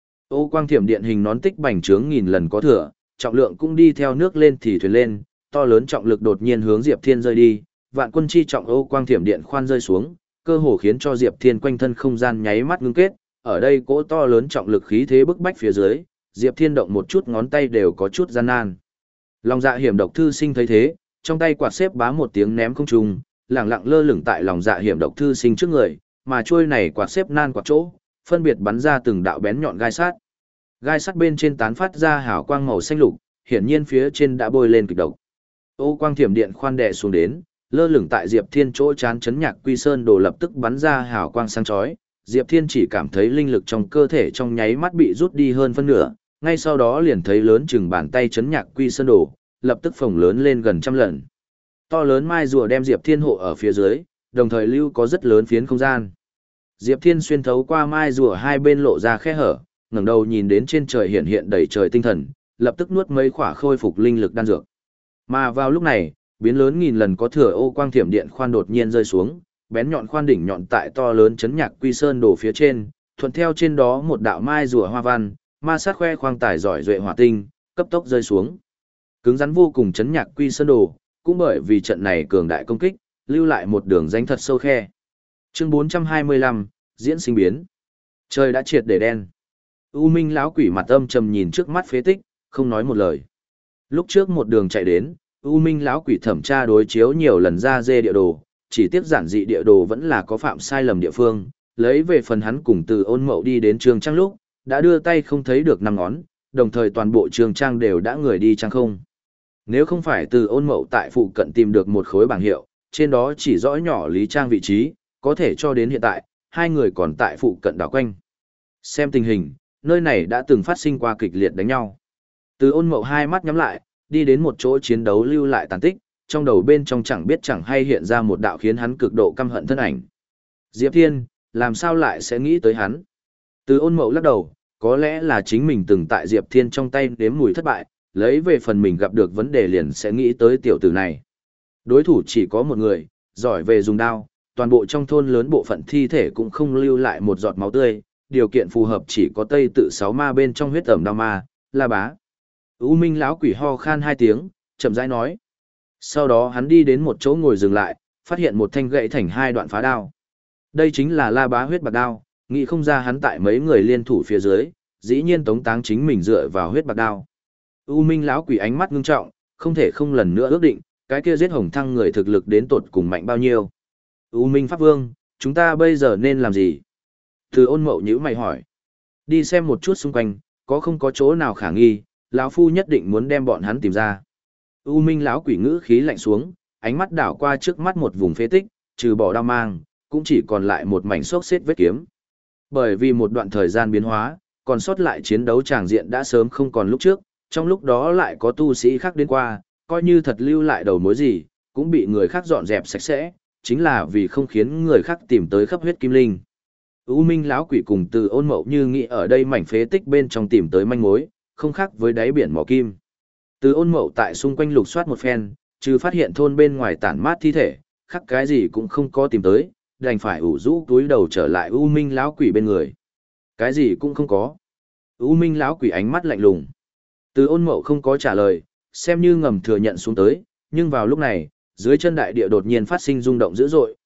Ô quang thiểm điện hình nón tích bành trướng nghìn lần có thừa, trọng lượng cũng đi theo nước lên thì thuyền lên, to lớn trọng lực đột nhiên hướng Diệp Thiên rơi đi, vạn quân chi trọng ô quang thiểm điện khoan rơi xuống, cơ hồ khiến cho Diệp Thiên quanh thân không gian nháy mắt ngưng kết, ở đây cỗ to lớn trọng lực khí thế bức bách phía dưới, Diệp Thiên động một chút ngón tay đều có chút gian nan. Lòng dạ hiểm độc thư sinh thấy thế, trong tay quạt xếp bá một tiếng ném không trung, lẳng lặng lơ lửng tại lòng dạ hiểm độc thư sinh trước người, mà trôi này quạt xếp nan quạt chỗ, phân biệt bắn ra từng đạo bén nhọn gai sắt. Gai sắt bên trên tán phát ra hào quang màu xanh lục, hiển nhiên phía trên đã bôi lên kịch độc. Ô quang thiểm điện khoan đè xuống đến, lơ lửng tại Diệp Thiên chỗ chán chấn nhạc quy sơn đồ lập tức bắn ra hào quang sáng chói. Diệp Thiên chỉ cảm thấy linh lực trong cơ thể trong nháy mắt bị rút đi hơn phân nửa, ngay sau đó liền thấy lớn chừng bàn tay chấn nhạc quy sơn đồ, lập tức phồng lớn lên gần trăm lần. To lớn mai rùa đem Diệp Thiên hộ ở phía dưới, đồng thời lưu có rất lớn phiến không gian. Diệp Thiên xuyên thấu qua mai rùa hai bên lộ ra khe hở, ngẩng đầu nhìn đến trên trời hiện hiện đầy trời tinh thần, lập tức nuốt mấy khỏa khôi phục linh lực đan dược. Mà vào lúc này, biến lớn nghìn lần có thừa ô quang thiểm điện khoan đột nhiên rơi xuống, bén nhọn khoan đỉnh nhọn tại to lớn chấn nhạc quy sơn đổ phía trên, thuận theo trên đó một đạo mai rùa hoa văn, ma sát khoe khoang tài giỏi duệ hỏa tinh, cấp tốc rơi xuống. Cứng rắn vô cùng chấn nhạc quy sơn đồ, cũng bởi vì trận này cường đại công kích, lưu lại một đường danh thật sâu khe. Chương bốn trăm hai mươi lăm, diễn sinh biến. Trời đã triệt để đen. U Minh lão quỷ mặt âm trầm nhìn trước mắt phế tích, không nói một lời. Lúc trước một đường chạy đến, U Minh lão quỷ thẩm tra đối chiếu nhiều lần ra dê địa đồ, chỉ tiếc giản dị địa đồ vẫn là có phạm sai lầm địa phương, lấy về phần hắn cùng từ Ôn Mậu đi đến trường trang lúc, đã đưa tay không thấy được năm ngón, đồng thời toàn bộ trường trang đều đã người đi trang không. Nếu không phải từ Ôn Mậu tại phụ cận tìm được một khối bảng hiệu, trên đó chỉ rõ nhỏ Lý Trang vị trí, có thể cho đến hiện tại, hai người còn tại phụ cận đảo quanh. Xem tình hình, nơi này đã từng phát sinh qua kịch liệt đánh nhau. Từ Ôn Mậu hai mắt nhắm lại, đi đến một chỗ chiến đấu lưu lại tàn tích, trong đầu bên trong chẳng biết chẳng hay hiện ra một đạo khiến hắn cực độ căm hận thân ảnh. Diệp Thiên, làm sao lại sẽ nghĩ tới hắn? Từ Ôn Mậu lắc đầu, có lẽ là chính mình từng tại Diệp Thiên trong tay nếm mùi thất bại, lấy về phần mình gặp được vấn đề liền sẽ nghĩ tới tiểu tử này. Đối thủ chỉ có một người, giỏi về dùng đao, toàn bộ trong thôn lớn bộ phận thi thể cũng không lưu lại một giọt máu tươi, điều kiện phù hợp chỉ có Tây Tự sáu ma bên trong huyết ẩm đao ma, La Bá. U Minh lão quỷ ho khan hai tiếng, chậm rãi nói. Sau đó hắn đi đến một chỗ ngồi dừng lại, phát hiện một thanh gậy thành hai đoạn phá đao. Đây chính là La Bá huyết bạc đao, nghĩ không ra hắn tại mấy người liên thủ phía dưới, dĩ nhiên tống táng chính mình dựa vào huyết bạc đao. U Minh lão quỷ ánh mắt ngưng trọng, không thể không lần nữa ước định, cái kia giết Hồng Thăng người thực lực đến tột cùng mạnh bao nhiêu. U Minh Pháp Vương, chúng ta bây giờ nên làm gì? Từ Ôn Mậu nhíu mày hỏi. Đi xem một chút xung quanh, có không có chỗ nào khả nghi, lão phu nhất định muốn đem bọn hắn tìm ra. U Minh lão quỷ ngữ khí lạnh xuống, ánh mắt đảo qua trước mắt một vùng phế tích, trừ bỏ đao mang, cũng chỉ còn lại một mảnh xốc xếp vết kiếm. Bởi vì một đoạn thời gian biến hóa, còn sót lại chiến đấu tràng diện đã sớm không còn lúc trước, trong lúc đó lại có tu sĩ khác đến qua, coi như thật lưu lại đầu mối gì, cũng bị người khác dọn dẹp sạch sẽ, chính là vì không khiến người khác tìm tới khắp huyết kim linh. U Minh lão quỷ cùng Từ Ôn Mậu như nghĩ ở đây mảnh phế tích bên trong tìm tới manh mối, không khác với đáy biển mỏ kim. Từ Ôn Mậu tại xung quanh lục soát một phen, trừ phát hiện thôn bên ngoài tản mát thi thể, khác cái gì cũng không có tìm tới, đành phải ủ rũ túi đầu trở lại U Minh lão quỷ bên người. Cái gì cũng không có. U Minh lão quỷ ánh mắt lạnh lùng. Từ Ôn Mậu không có trả lời, xem như ngầm thừa nhận xuống tới, nhưng vào lúc này, dưới chân đại địa đột nhiên phát sinh rung động dữ dội,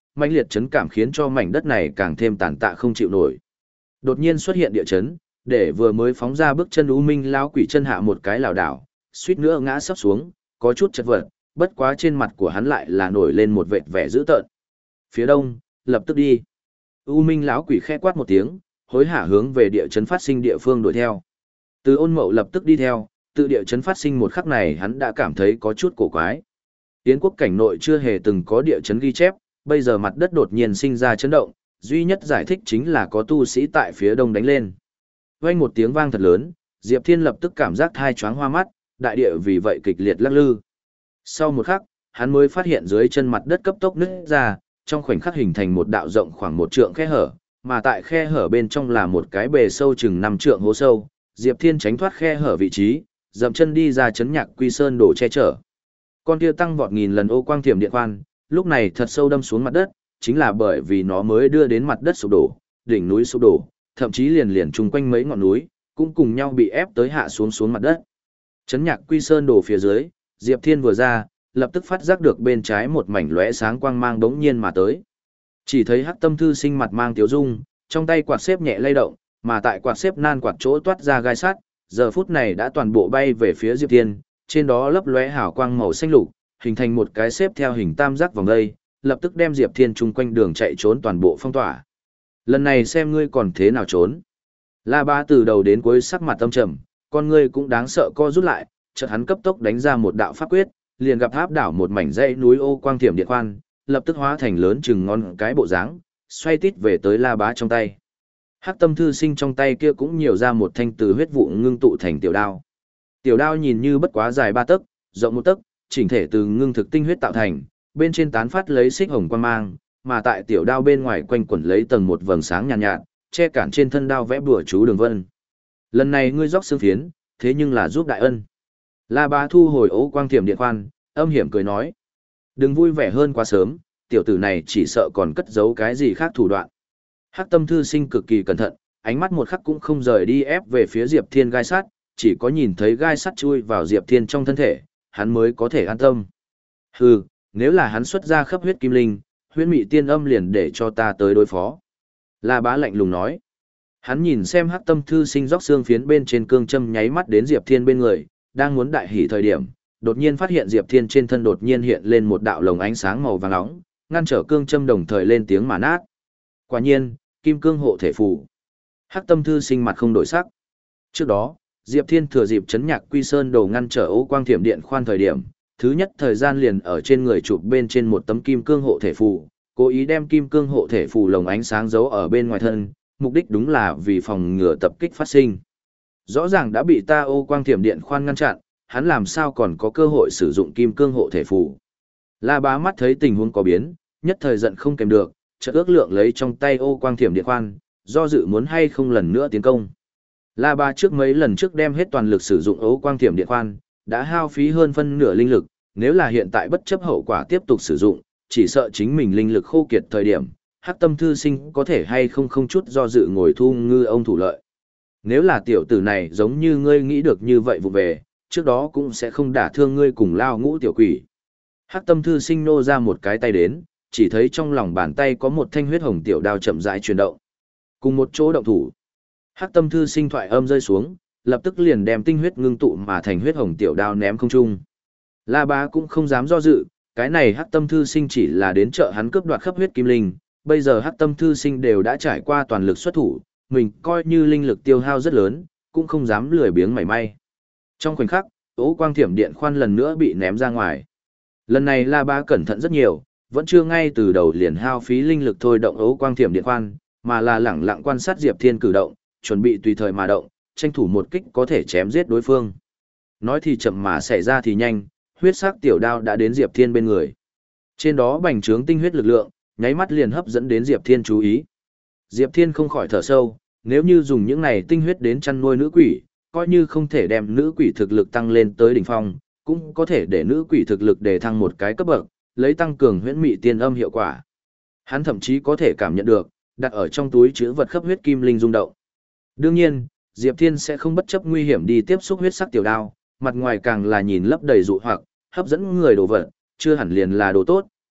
mãnh liệt chấn cảm khiến cho mảnh đất này càng thêm tàn tạ không chịu nổi. Đột nhiên xuất hiện địa chấn, để vừa mới phóng ra bước chân U Minh lão quỷ chân hạ một cái lảo đảo, suýt nữa ngã sấp xuống, có chút chật vật, bất quá trên mặt của hắn lại là nổi lên một vệt vẻ dữ tợn. Phía đông, lập tức đi. U Minh lão quỷ khẽ quát một tiếng, hối hả hướng về địa chấn phát sinh địa phương đuổi theo. Từ Ôn Mậu lập tức đi theo, tự địa chấn phát sinh một khắc này hắn đã cảm thấy có chút cổ quái. Yến quốc cảnh nội chưa hề từng có địa chấn ghi chép, bây giờ mặt đất đột nhiên sinh ra chấn động, duy nhất giải thích chính là có tu sĩ tại phía đông đánh lên. Vang một tiếng vang thật lớn, Diệp Thiên lập tức cảm giác thai choáng hoa mắt, đại địa vì vậy kịch liệt lắc lư. Sau một khắc, hắn mới phát hiện dưới chân mặt đất cấp tốc nứt ra, trong khoảnh khắc hình thành một đạo rộng khoảng một trượng khe hở, mà tại khe hở bên trong là một cái bề sâu chừng năm trượng hố sâu. Diệp Thiên tránh thoát khe hở vị trí, dậm chân đi ra chấn Nhạc Quy Sơn đổ che chở. Con kia tăng vọt nghìn lần ô quang thiểm điện khoan, lúc này thật sâu đâm xuống mặt đất, chính là bởi vì nó mới đưa đến mặt đất sụp đổ, đỉnh núi sụp đổ, thậm chí liền liền chung quanh mấy ngọn núi, cũng cùng nhau bị ép tới hạ xuống xuống mặt đất. Chấn Nhạc Quy Sơn đổ phía dưới, Diệp Thiên vừa ra, lập tức phát giác được bên trái một mảnh lóe sáng quang mang đống nhiên mà tới. Chỉ thấy Hắc Tâm Thư Sinh mặt mang tiếu dung, trong tay quạt xếp nhẹ lay động, mà tại quạt xếp nan quạt chỗ toát ra gai sắt, giờ phút này đã toàn bộ bay về phía Diệp Thiên, trên đó lấp lóe hào quang màu xanh lục, hình thành một cái xếp theo hình tam giác vòng dây, lập tức đem Diệp Thiên chung quanh đường chạy trốn toàn bộ phong tỏa. Lần này xem ngươi còn thế nào trốn. La Bá từ đầu đến cuối sắc mặt âm trầm, con ngươi cũng đáng sợ co rút lại, chợt hắn cấp tốc đánh ra một đạo pháp quyết, liền gặp áp đảo một mảnh dãy núi ô quang thiểm điện khoan, lập tức hóa thành lớn chừng ngón cái bộ dáng, xoay tít về tới La Bá trong tay. Hắc Tâm Thư Sinh trong tay kia cũng nhiều ra một thanh từ huyết vụ ngưng tụ thành tiểu đao. Tiểu đao nhìn như bất quá dài ba tấc, rộng một tấc, chỉnh thể từ ngưng thực tinh huyết tạo thành, bên trên tán phát lấy xích hồng quang mang, mà tại tiểu đao bên ngoài quanh quẩn lấy tầng một vầng sáng nhàn nhạt, nhạt, che cản trên thân đao vẽ bùa chú đường vân. Lần này ngươi róc xương phiến, thế nhưng là giúp đại ân. La Bá thu hồi ố quang thiểm điện khoan, âm hiểm cười nói: "Đừng vui vẻ hơn quá sớm, tiểu tử này chỉ sợ còn cất giấu cái gì khác thủ đoạn." Hắc Tâm Thư Sinh cực kỳ cẩn thận, ánh mắt một khắc cũng không rời đi ép về phía Diệp Thiên gai sắt, chỉ có nhìn thấy gai sắt chui vào Diệp Thiên trong thân thể, hắn mới có thể an tâm. Hừ, nếu là hắn xuất ra khắp huyết kim linh, huyễn mị tiên âm liền để cho ta tới đối phó. La Bá lạnh lùng nói. Hắn nhìn xem Hắc Tâm Thư Sinh róc xương phiến bên trên cương châm nháy mắt đến Diệp Thiên bên người, đang muốn đại hỉ thời điểm, đột nhiên phát hiện Diệp Thiên trên thân đột nhiên hiện lên một đạo lồng ánh sáng màu vàng nóng, ngăn trở cương châm đồng thời lên tiếng mà nát. Quả nhiên, kim cương hộ thể phù. Hắc Tâm Thư Sinh mặt không đổi sắc. Trước đó, Diệp Thiên thừa dịp chấn Nhạc Quy Sơn đồ ngăn trở ố quang thiểm điện khoan thời điểm, thứ nhất thời gian liền ở trên người chụp bên trên một tấm kim cương hộ thể phù, cố ý đem kim cương hộ thể phù lồng ánh sáng giấu ở bên ngoài thân, mục đích đúng là vì phòng ngừa tập kích phát sinh. Rõ ràng đã bị ta ô quang thiểm điện khoan ngăn chặn, hắn làm sao còn có cơ hội sử dụng kim cương hộ thể phù. La Bá mắt thấy tình huống có biến, nhất thời giận không kèm được, chợt ước lượng lấy trong tay ô quang thiểm điện khoan, do dự muốn hay không lần nữa tiến công. La Bá trước mấy lần trước đem hết toàn lực sử dụng ô quang thiểm điện khoan, đã hao phí hơn phân nửa linh lực, nếu là hiện tại bất chấp hậu quả tiếp tục sử dụng, chỉ sợ chính mình linh lực khô kiệt thời điểm, Hắc Tâm Thư Sinh có thể hay không không chút do dự ngồi thu ngư ông thủ lợi. Nếu là tiểu tử này giống như ngươi nghĩ được như vậy vụ về, trước đó cũng sẽ không đả thương ngươi cùng lao ngũ tiểu quỷ. Hắc Tâm Thư Sinh nô ra một cái tay đến, chỉ thấy trong lòng bàn tay có một thanh huyết hồng tiểu đao chậm rãi chuyển động. Cùng một chỗ động thủ. Hắc Tâm Thư Sinh thoại âm rơi xuống, lập tức liền đem tinh huyết ngưng tụ mà thành huyết hồng tiểu đao ném không trung. La Bá cũng không dám do dự, cái này Hắc Tâm Thư Sinh chỉ là đến trợ hắn cướp đoạt khắp huyết kim linh, bây giờ Hắc Tâm Thư Sinh đều đã trải qua toàn lực xuất thủ, mình coi như linh lực tiêu hao rất lớn, cũng không dám lười biếng mảy may. Trong khoảnh khắc, ố quang thiểm điện khoan lần nữa bị ném ra ngoài. Lần này La Bá cẩn thận rất nhiều, vẫn chưa ngay từ đầu liền hao phí linh lực thôi động ố quang thiểm điện khoan, mà là lẳng lặng quan sát Diệp Thiên cử động, chuẩn bị tùy thời mà động, tranh thủ một kích có thể chém giết đối phương. Nói thì chậm mà xảy ra thì nhanh, huyết sắc tiểu đao đã đến Diệp Thiên bên người. Trên đó bành trướng tinh huyết lực lượng, nháy mắt liền hấp dẫn đến Diệp Thiên chú ý. Diệp Thiên không khỏi thở sâu, nếu như dùng những này tinh huyết đến chăn nuôi nữ quỷ, coi như không thể đem nữ quỷ thực lực tăng lên tới đỉnh phong, cũng có thể để nữ quỷ thực lực đề thăng một cái cấp bậc, lấy tăng cường huyễn mị tiên âm hiệu quả. Hắn thậm chí có thể cảm nhận được, đặt ở trong túi chứa vật khắp huyết kim linh rung động. Đương nhiên, Diệp Thiên sẽ không bất chấp nguy hiểm đi tiếp xúc huyết sắc tiểu đao, mặt ngoài càng là nhìn lấp đầy dụ hoặc, hấp dẫn người đồ vật, chưa hẳn liền là đồ tốt,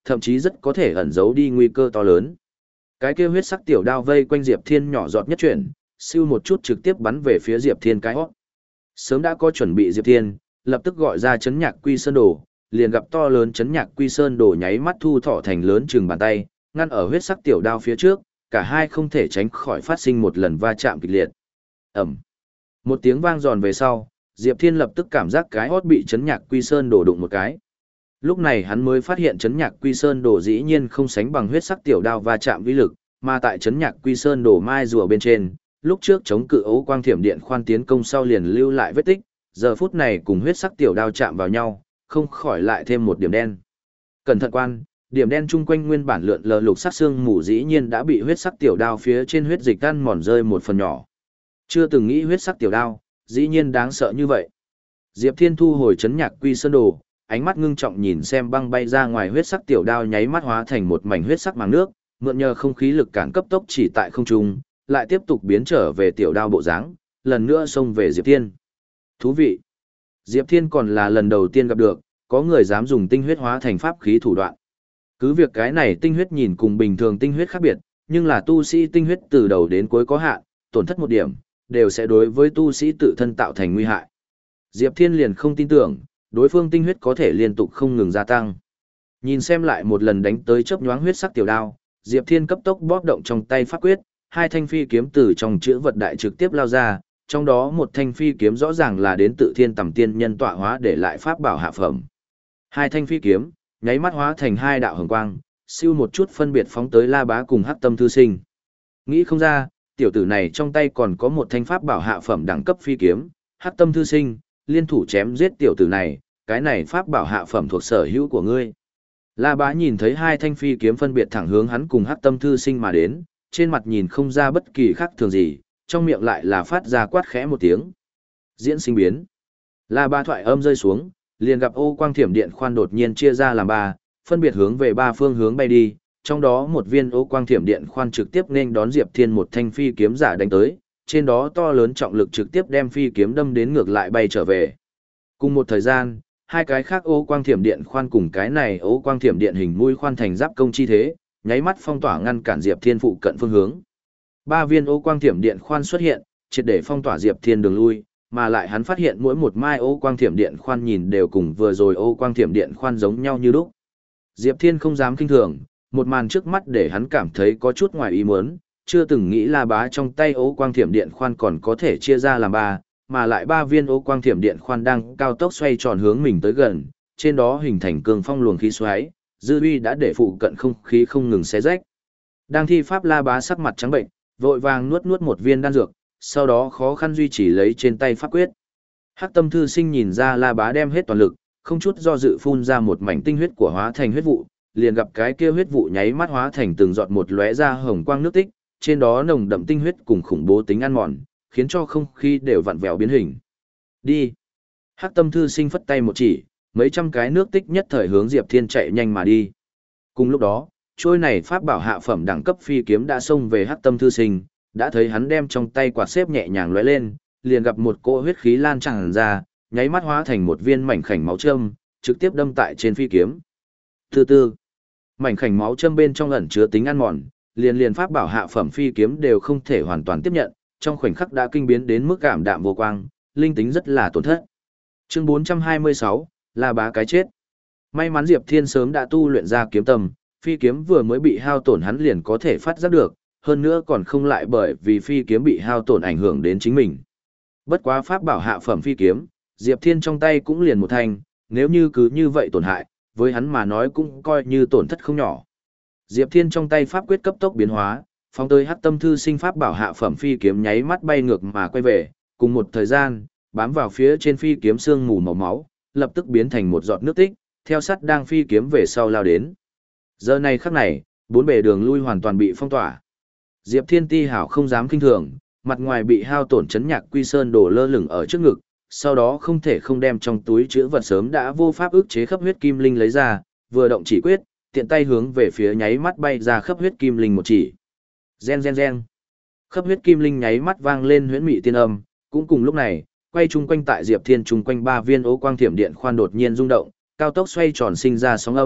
thậm chí rất có thể ẩn giấu đi nguy cơ to lớn. Cái kia huyết sắc tiểu đao vây quanh Diệp Thiên nhỏ giọt nhất chuyển, siêu một chút trực tiếp bắn về phía Diệp Thiên cái hót. Sớm đã có chuẩn bị Diệp Thiên, lập tức gọi ra chấn nhạc quy sơn đồ, liền gặp to lớn chấn nhạc quy sơn đồ nháy mắt thu thọ thành lớn chừng bàn tay, ngăn ở huyết sắc tiểu đao phía trước, cả hai không thể tránh khỏi phát sinh một lần va chạm kịch liệt. Ầm. Một tiếng vang giòn về sau, Diệp Thiên lập tức cảm giác cái hót bị chấn nhạc quy sơn đồ đụng một cái. Lúc này hắn mới phát hiện chấn nhạc quy sơn đồ dĩ nhiên không sánh bằng huyết sắc tiểu đao va chạm vĩ lực, mà tại chấn nhạc quy sơn đồ mai rùa bên trên, lúc trước chống cự ấu quang thiểm điện khoan tiến công sau liền lưu lại vết tích, giờ phút này cùng huyết sắc tiểu đao chạm vào nhau, không khỏi lại thêm một điểm đen. Cẩn thận quan, điểm đen chung quanh nguyên bản lượn lờ lục sắc xương mù dĩ nhiên đã bị huyết sắc tiểu đao phía trên huyết dịch ăn mòn rơi một phần nhỏ. Chưa từng nghĩ huyết sắc tiểu đao, dĩ nhiên đáng sợ như vậy. Diệp Thiên thu hồi chấn nhạc quy sơn đồ, ánh mắt ngưng trọng nhìn xem băng bay ra ngoài huyết sắc tiểu đao nháy mắt hóa thành một mảnh huyết sắc màng nước, mượn nhờ không khí lực cản cấp tốc chỉ tại không trung, lại tiếp tục biến trở về tiểu đao bộ dáng, lần nữa xông về Diệp Thiên. Thú vị. Diệp Thiên còn là lần đầu tiên gặp được, có người dám dùng tinh huyết hóa thành pháp khí thủ đoạn. Cứ việc cái này tinh huyết nhìn cùng bình thường tinh huyết khác biệt, nhưng là tu sĩ tinh huyết từ đầu đến cuối có hạn, tổn thất một điểm, đều sẽ đối với tu sĩ tự thân tạo thành nguy hại. Diệp Thiên liền không tin tưởng, đối phương tinh huyết có thể liên tục không ngừng gia tăng. Nhìn xem lại một lần đánh tới chớp nhoáng huyết sắc tiểu đao, Diệp Thiên cấp tốc bóp động trong tay pháp quyết, hai thanh phi kiếm từ trong chữ vật đại trực tiếp lao ra, trong đó một thanh phi kiếm rõ ràng là đến tự thiên tầm tiên nhân tọa hóa để lại pháp bảo hạ phẩm. Hai thanh phi kiếm, nháy mắt hóa thành hai đạo hồng quang, siêu một chút phân biệt phóng tới La Bá cùng Hắc Tâm Thư Sinh. Nghĩ không ra, tiểu tử này trong tay còn có một thanh pháp bảo hạ phẩm đẳng cấp phi kiếm, Hắc Tâm Thư Sinh, liên thủ chém giết tiểu tử này, cái này pháp bảo hạ phẩm thuộc sở hữu của ngươi. La Bá nhìn thấy hai thanh phi kiếm phân biệt thẳng hướng hắn cùng Hắc Tâm Thư Sinh mà đến, trên mặt nhìn không ra bất kỳ khác thường gì, trong miệng lại là phát ra quát khẽ một tiếng. Diễn sinh biến. La Bá thoại âm rơi xuống, liền gặp ô quang thiểm điện khoan đột nhiên chia ra làm ba, phân biệt hướng về ba phương hướng bay đi, trong đó một viên ô quang thiểm điện khoan trực tiếp nên đón Diệp Thiên một thanh phi kiếm giả đánh tới, trên đó to lớn trọng lực trực tiếp đem phi kiếm đâm đến ngược lại bay trở về. Cùng một thời gian, hai cái khác ô quang thiểm điện khoan cùng cái này ô quang thiểm điện hình mũi khoan thành giáp công chi thế, nháy mắt phong tỏa ngăn cản Diệp Thiên phụ cận phương hướng. Ba viên ô quang thiểm điện khoan xuất hiện, triệt để phong tỏa Diệp Thiên đường lui, mà lại hắn phát hiện mỗi một mai ô quang thiểm điện khoan nhìn đều cùng vừa rồi ô quang thiểm điện khoan giống nhau như lúc. Diệp Thiên không dám kinh thường, một màn trước mắt để hắn cảm thấy có chút ngoài ý muốn, chưa từng nghĩ La Bá trong tay ô quang thiểm điện khoan còn có thể chia ra làm ba, mà lại ba viên ô quang thiểm điện khoan đang cao tốc xoay tròn hướng mình tới gần, trên đó hình thành cường phong luồng khí xoáy, dư uy đã để phụ cận không khí không ngừng xé rách. Đang thi pháp La Bá sắc mặt trắng bệnh, vội vàng nuốt nuốt một viên đan dược, sau đó khó khăn duy trì lấy trên tay pháp quyết. Hắc Tâm Thư Sinh nhìn ra La Bá đem hết toàn lực, không chút do dự phun ra một mảnh tinh huyết của hóa thành huyết vụ, liền gặp cái kia huyết vụ nháy mắt hóa thành từng giọt một lóe ra hồng quang nước tích, trên đó nồng đậm tinh huyết cùng khủng bố tính ăn mòn, khiến cho không khí đều vặn vẹo biến hình. Đi. Hắc Tâm Thư Sinh phất tay một chỉ, mấy trăm cái nước tích nhất thời hướng Diệp Thiên chạy nhanh mà đi. Cùng lúc đó, trôi này pháp bảo hạ phẩm đẳng cấp phi kiếm đã xông về Hắc Tâm Thư Sinh, đã thấy hắn đem trong tay quạt xếp nhẹ nhàng lóe lên, liền gặp một cỗ huyết khí lan tràn ra, nháy mắt hóa thành một viên mảnh khảnh máu châm, trực tiếp đâm tại trên phi kiếm. Từ từ, mảnh khảnh máu châm bên trong ẩn chứa tính ăn mòn, liền liền pháp bảo hạ phẩm phi kiếm đều không thể hoàn toàn tiếp nhận, trong khoảnh khắc đã kinh biến đến mức cảm đạm vô quang, linh tính rất là tổn thất. Chương bốn trăm hai mươi sáu, La Bá cái chết. May mắn Diệp Thiên sớm đã tu luyện ra kiếm tâm, phi kiếm vừa mới bị hao tổn hắn liền có thể phát giác được, hơn nữa còn không lại bởi vì phi kiếm bị hao tổn ảnh hưởng đến chính mình. Bất quá pháp bảo hạ phẩm phi kiếm, Diệp Thiên trong tay cũng liền một thanh, nếu như cứ như vậy tổn hại, với hắn mà nói cũng coi như tổn thất không nhỏ. Diệp Thiên trong tay pháp quyết cấp tốc biến hóa, phóng tới Hắc Tâm Thư Sinh pháp bảo hạ phẩm phi kiếm nháy mắt bay ngược mà quay về, cùng một thời gian, bám vào phía trên phi kiếm sương mù màu máu, lập tức biến thành một giọt nước tích, theo sát đang phi kiếm về sau lao đến. Giờ này khắc này, bốn bề đường lui hoàn toàn bị phong tỏa. Diệp Thiên Ti hảo không dám kinh thường, mặt ngoài bị hao tổn chấn nhạc quy sơn đổ lơ lửng ở trước ngực, sau đó không thể không đem trong túi chứa vật sớm đã vô pháp ức chế khắp huyết kim linh lấy ra, vừa động chỉ quyết, tiện tay hướng về phía nháy mắt bay ra khắp huyết kim linh một chỉ. Gen gen gen. Khắp huyết kim linh nháy mắt vang lên huyễn mị tiên âm, cũng cùng lúc này, quay chung quanh tại Diệp Thiên chung quanh ba viên ố quang thiểm điện khoan đột nhiên rung động, cao tốc xoay tròn sinh ra sóng âm,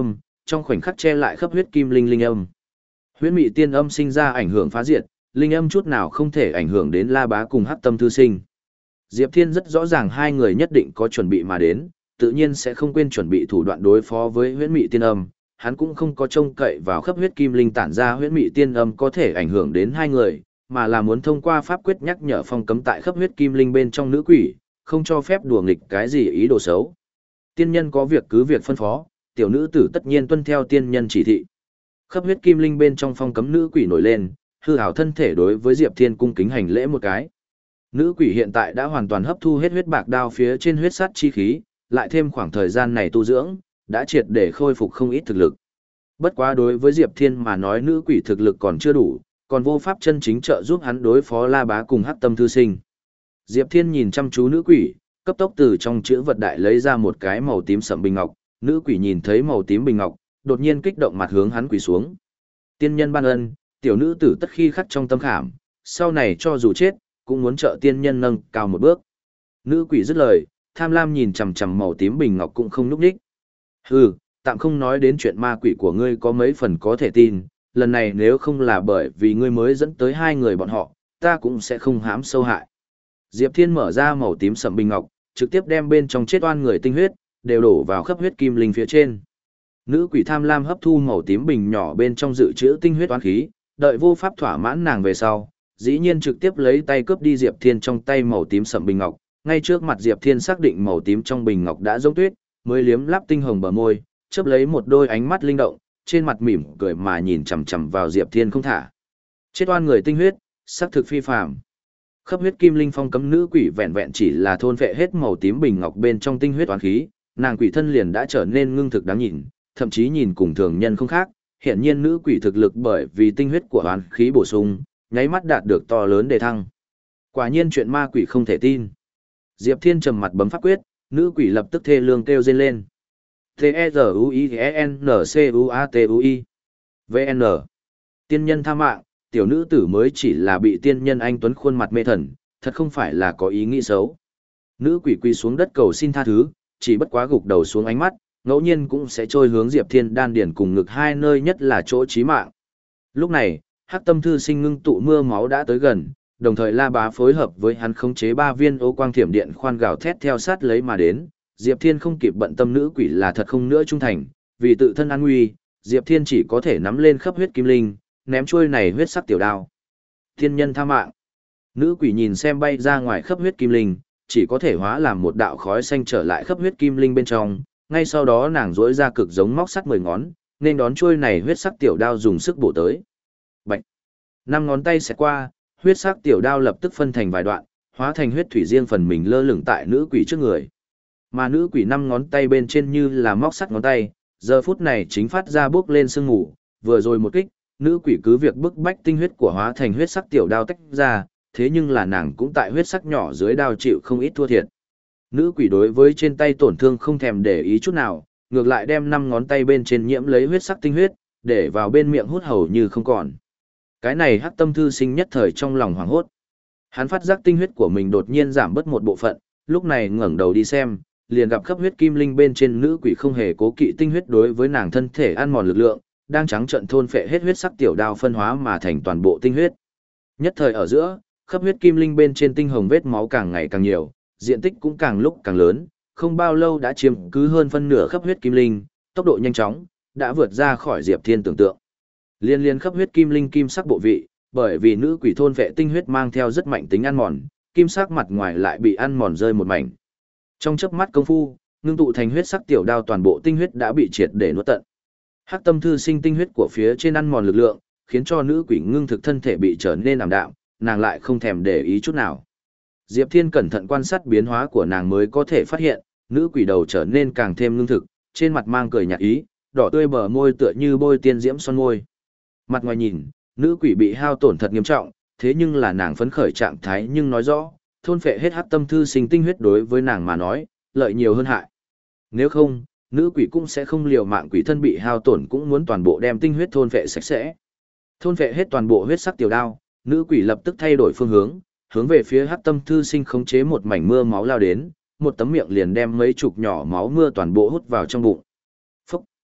trong khoảnh khắc che lại khắp huyết kim linh linh âm. Huyễn mị tiên âm sinh ra ảnh hưởng phá diệt, linh âm chút nào không thể ảnh hưởng đến La Bá cùng Hắc Tâm Thư Sinh. Diệp Thiên rất rõ ràng hai người nhất định có chuẩn bị mà đến, tự nhiên sẽ không quên chuẩn bị thủ đoạn đối phó với huyễn mị tiên âm, hắn cũng không có trông cậy vào khắp huyết kim linh tản ra huyễn mị tiên âm có thể ảnh hưởng đến hai người, mà là muốn thông qua pháp quyết nhắc nhở phong cấm tại khắp huyết kim linh bên trong nữ quỷ, không cho phép đùa nghịch cái gì ý đồ xấu. Tiên nhân có việc cứ việc phân phó, tiểu nữ tử tất nhiên tuân theo tiên nhân chỉ thị. Khắp huyết kim linh bên trong phong cấm nữ quỷ nổi lên, hư ảo thân thể đối với Diệp Thiên cung kính hành lễ một cái. Nữ quỷ hiện tại đã hoàn toàn hấp thu hết huyết bạc đao phía trên huyết sắt chi khí, lại thêm khoảng thời gian này tu dưỡng, đã triệt để khôi phục không ít thực lực. Bất quá đối với Diệp Thiên mà nói nữ quỷ thực lực còn chưa đủ, còn vô pháp chân chính trợ giúp hắn đối phó La Bá cùng Hắc Tâm Thư Sinh. Diệp Thiên nhìn chăm chú nữ quỷ, cấp tốc từ trong chữ vật đại lấy ra một cái màu tím sẫm bình ngọc, nữ quỷ nhìn thấy màu tím bình ngọc, đột nhiên kích động mặt hướng hắn quỳ xuống. Tiên nhân ban ân, tiểu nữ tử tất khi khắc trong tâm khảm, sau này cho dù chết, cũng muốn trợ tiên nhân nâng cao một bước. Nữ quỷ dứt lời, tham lam nhìn chằm chằm màu tím bình ngọc cũng không nhúc nhích. Hừ, tạm không nói đến chuyện ma quỷ của ngươi có mấy phần có thể tin, lần này nếu không là bởi vì ngươi mới dẫn tới hai người bọn họ, ta cũng sẽ không hãm sâu hại. Diệp Thiên mở ra màu tím sẫm bình ngọc, trực tiếp đem bên trong chết oan người tinh huyết, đều đổ vào khắp huyết kim linh phía trên. Nữ quỷ tham lam hấp thu màu tím bình nhỏ bên trong dự trữ tinh huyết oán khí, đợi vô pháp thỏa mãn nàng về sau, dĩ nhiên trực tiếp lấy tay cướp đi Diệp Thiên trong tay màu tím sẫm bình ngọc, ngay trước mặt Diệp Thiên xác định màu tím trong bình ngọc đã giống tuyết, mới liếm láp tinh hồng bờ môi, chớp lấy một đôi ánh mắt linh động, trên mặt mỉm cười mà nhìn chằm chằm vào Diệp Thiên không thả. Chết oan người tinh huyết, sắc thực phi phàm. Khắp huyết kim linh phong cấm nữ quỷ vẹn vẹn chỉ là thôn phệ hết màu tím bình ngọc bên trong tinh huyết oán khí, nàng quỷ thân liền đã trở nên ngưng thực đáng nhìn, thậm chí nhìn cùng thường nhân không khác, hiển nhiên nữ quỷ thực lực bởi vì tinh huyết của oán khí bổ sung, nháy mắt đạt được to lớn đề thăng. Quả nhiên chuyện ma quỷ không thể tin. Diệp Thiên trầm mặt bấm pháp quyết, nữ quỷ lập tức thê lương kêu rên lên. T E Z U I E N C U A T U I V N Tiên nhân tha mạng, tiểu nữ tử mới chỉ là bị tiên nhân anh tuấn khuôn mặt mê thần, thật không phải là có ý nghĩ xấu. Nữ quỷ quỳ xuống đất cầu xin tha thứ, chỉ bất quá gục đầu xuống ánh mắt, ngẫu nhiên cũng sẽ trôi hướng Diệp Thiên đan điển cùng ngực hai nơi nhất là chỗ chí mạng. Lúc này, Hắc Tâm Thư Sinh ngưng tụ mưa máu đã tới gần, đồng thời La Bá phối hợp với hắn khống chế ba viên ô quang thiểm điện khoan gào thét theo sát lấy mà đến. Diệp Thiên không kịp bận tâm nữ quỷ là thật không nữa trung thành, vì tự thân an nguy, Diệp Thiên chỉ có thể nắm lên khắp huyết kim linh, ném chuôi này huyết sắc tiểu đao. Thiên nhân tha mạng. Nữ quỷ nhìn xem bay ra ngoài khắp huyết kim linh, chỉ có thể hóa làm một đạo khói xanh trở lại khắp huyết kim linh bên trong, ngay sau đó nàng rỗi ra cực giống móc sắt mười ngón, nên đón chuôi này huyết sắc tiểu đao dùng sức bổ tới. Bạch. Năm ngón tay xẹt qua, huyết sắc tiểu đao lập tức phân thành vài đoạn, hóa thành huyết thủy riêng phần mình lơ lửng tại nữ quỷ trước người. Mà nữ quỷ năm ngón tay bên trên như là móc sắt ngón tay, giờ phút này chính phát ra bước lên sương ngủ, vừa rồi một kích, nữ quỷ cứ việc bức bách tinh huyết của hóa thành huyết sắc tiểu đao tách ra, thế nhưng là nàng cũng tại huyết sắc nhỏ dưới đao chịu không ít thua thiệt. Nữ quỷ đối với trên tay tổn thương không thèm để ý chút nào, ngược lại đem năm ngón tay bên trên nhiễm lấy huyết sắc tinh huyết, để vào bên miệng hút hầu như không còn. Cái này Hắc Tâm Thư Sinh nhất thời trong lòng hoảng hốt. Hắn phát giác tinh huyết của mình đột nhiên giảm bớt một bộ phận, lúc này ngẩng đầu đi xem, liền gặp khắp huyết kim linh bên trên nữ quỷ không hề cố kỵ tinh huyết đối với nàng thân thể ăn mòn lực lượng, đang trắng trợn thôn phệ hết huyết sắc tiểu đao phân hóa mà thành toàn bộ tinh huyết. Nhất thời ở giữa, khắp huyết kim linh bên trên tinh hồng vết máu càng ngày càng nhiều, diện tích cũng càng lúc càng lớn, không bao lâu đã chiếm cứ hơn phân nửa khắp huyết kim linh, tốc độ nhanh chóng, đã vượt ra khỏi Diệp Thiên tưởng tượng. Liên liên khắp huyết kim linh kim sắc bộ vị, bởi vì nữ quỷ thôn vệ tinh huyết mang theo rất mạnh tính ăn mòn, kim sắc mặt ngoài lại bị ăn mòn rơi một mảnh. Trong chớp mắt công phu, ngưng tụ thành huyết sắc tiểu đao toàn bộ tinh huyết đã bị triệt để nuốt tận. Hắc Tâm Thư Sinh tinh huyết của phía trên ăn mòn lực lượng, khiến cho nữ quỷ ngưng thực thân thể bị trở nên ảm đạm, nàng lại không thèm để ý chút nào. Diệp Thiên cẩn thận quan sát biến hóa của nàng mới có thể phát hiện, nữ quỷ đầu trở nên càng thêm ngưng thực, trên mặt mang cười nhạt ý, đỏ tươi bờ môi tựa như bôi tiên diễm son môi. Mặt ngoài nhìn, nữ quỷ bị hao tổn thật nghiêm trọng, thế nhưng là nàng phấn khởi trạng thái nhưng nói rõ, thôn phệ hết Hắc Tâm Thư Sinh tinh huyết đối với nàng mà nói, lợi nhiều hơn hại. Nếu không, nữ quỷ cũng sẽ không liều mạng, quỷ thân bị hao tổn cũng muốn toàn bộ đem tinh huyết thôn phệ sạch sẽ. Thôn phệ hết toàn bộ huyết sắc tiểu đao, nữ quỷ lập tức thay đổi phương hướng, hướng về phía Hắc Tâm Thư Sinh khống chế một mảnh mưa máu lao đến, một tấm miệng liền đem mấy chục nhỏ máu mưa toàn bộ hút vào trong bụng. Phúc!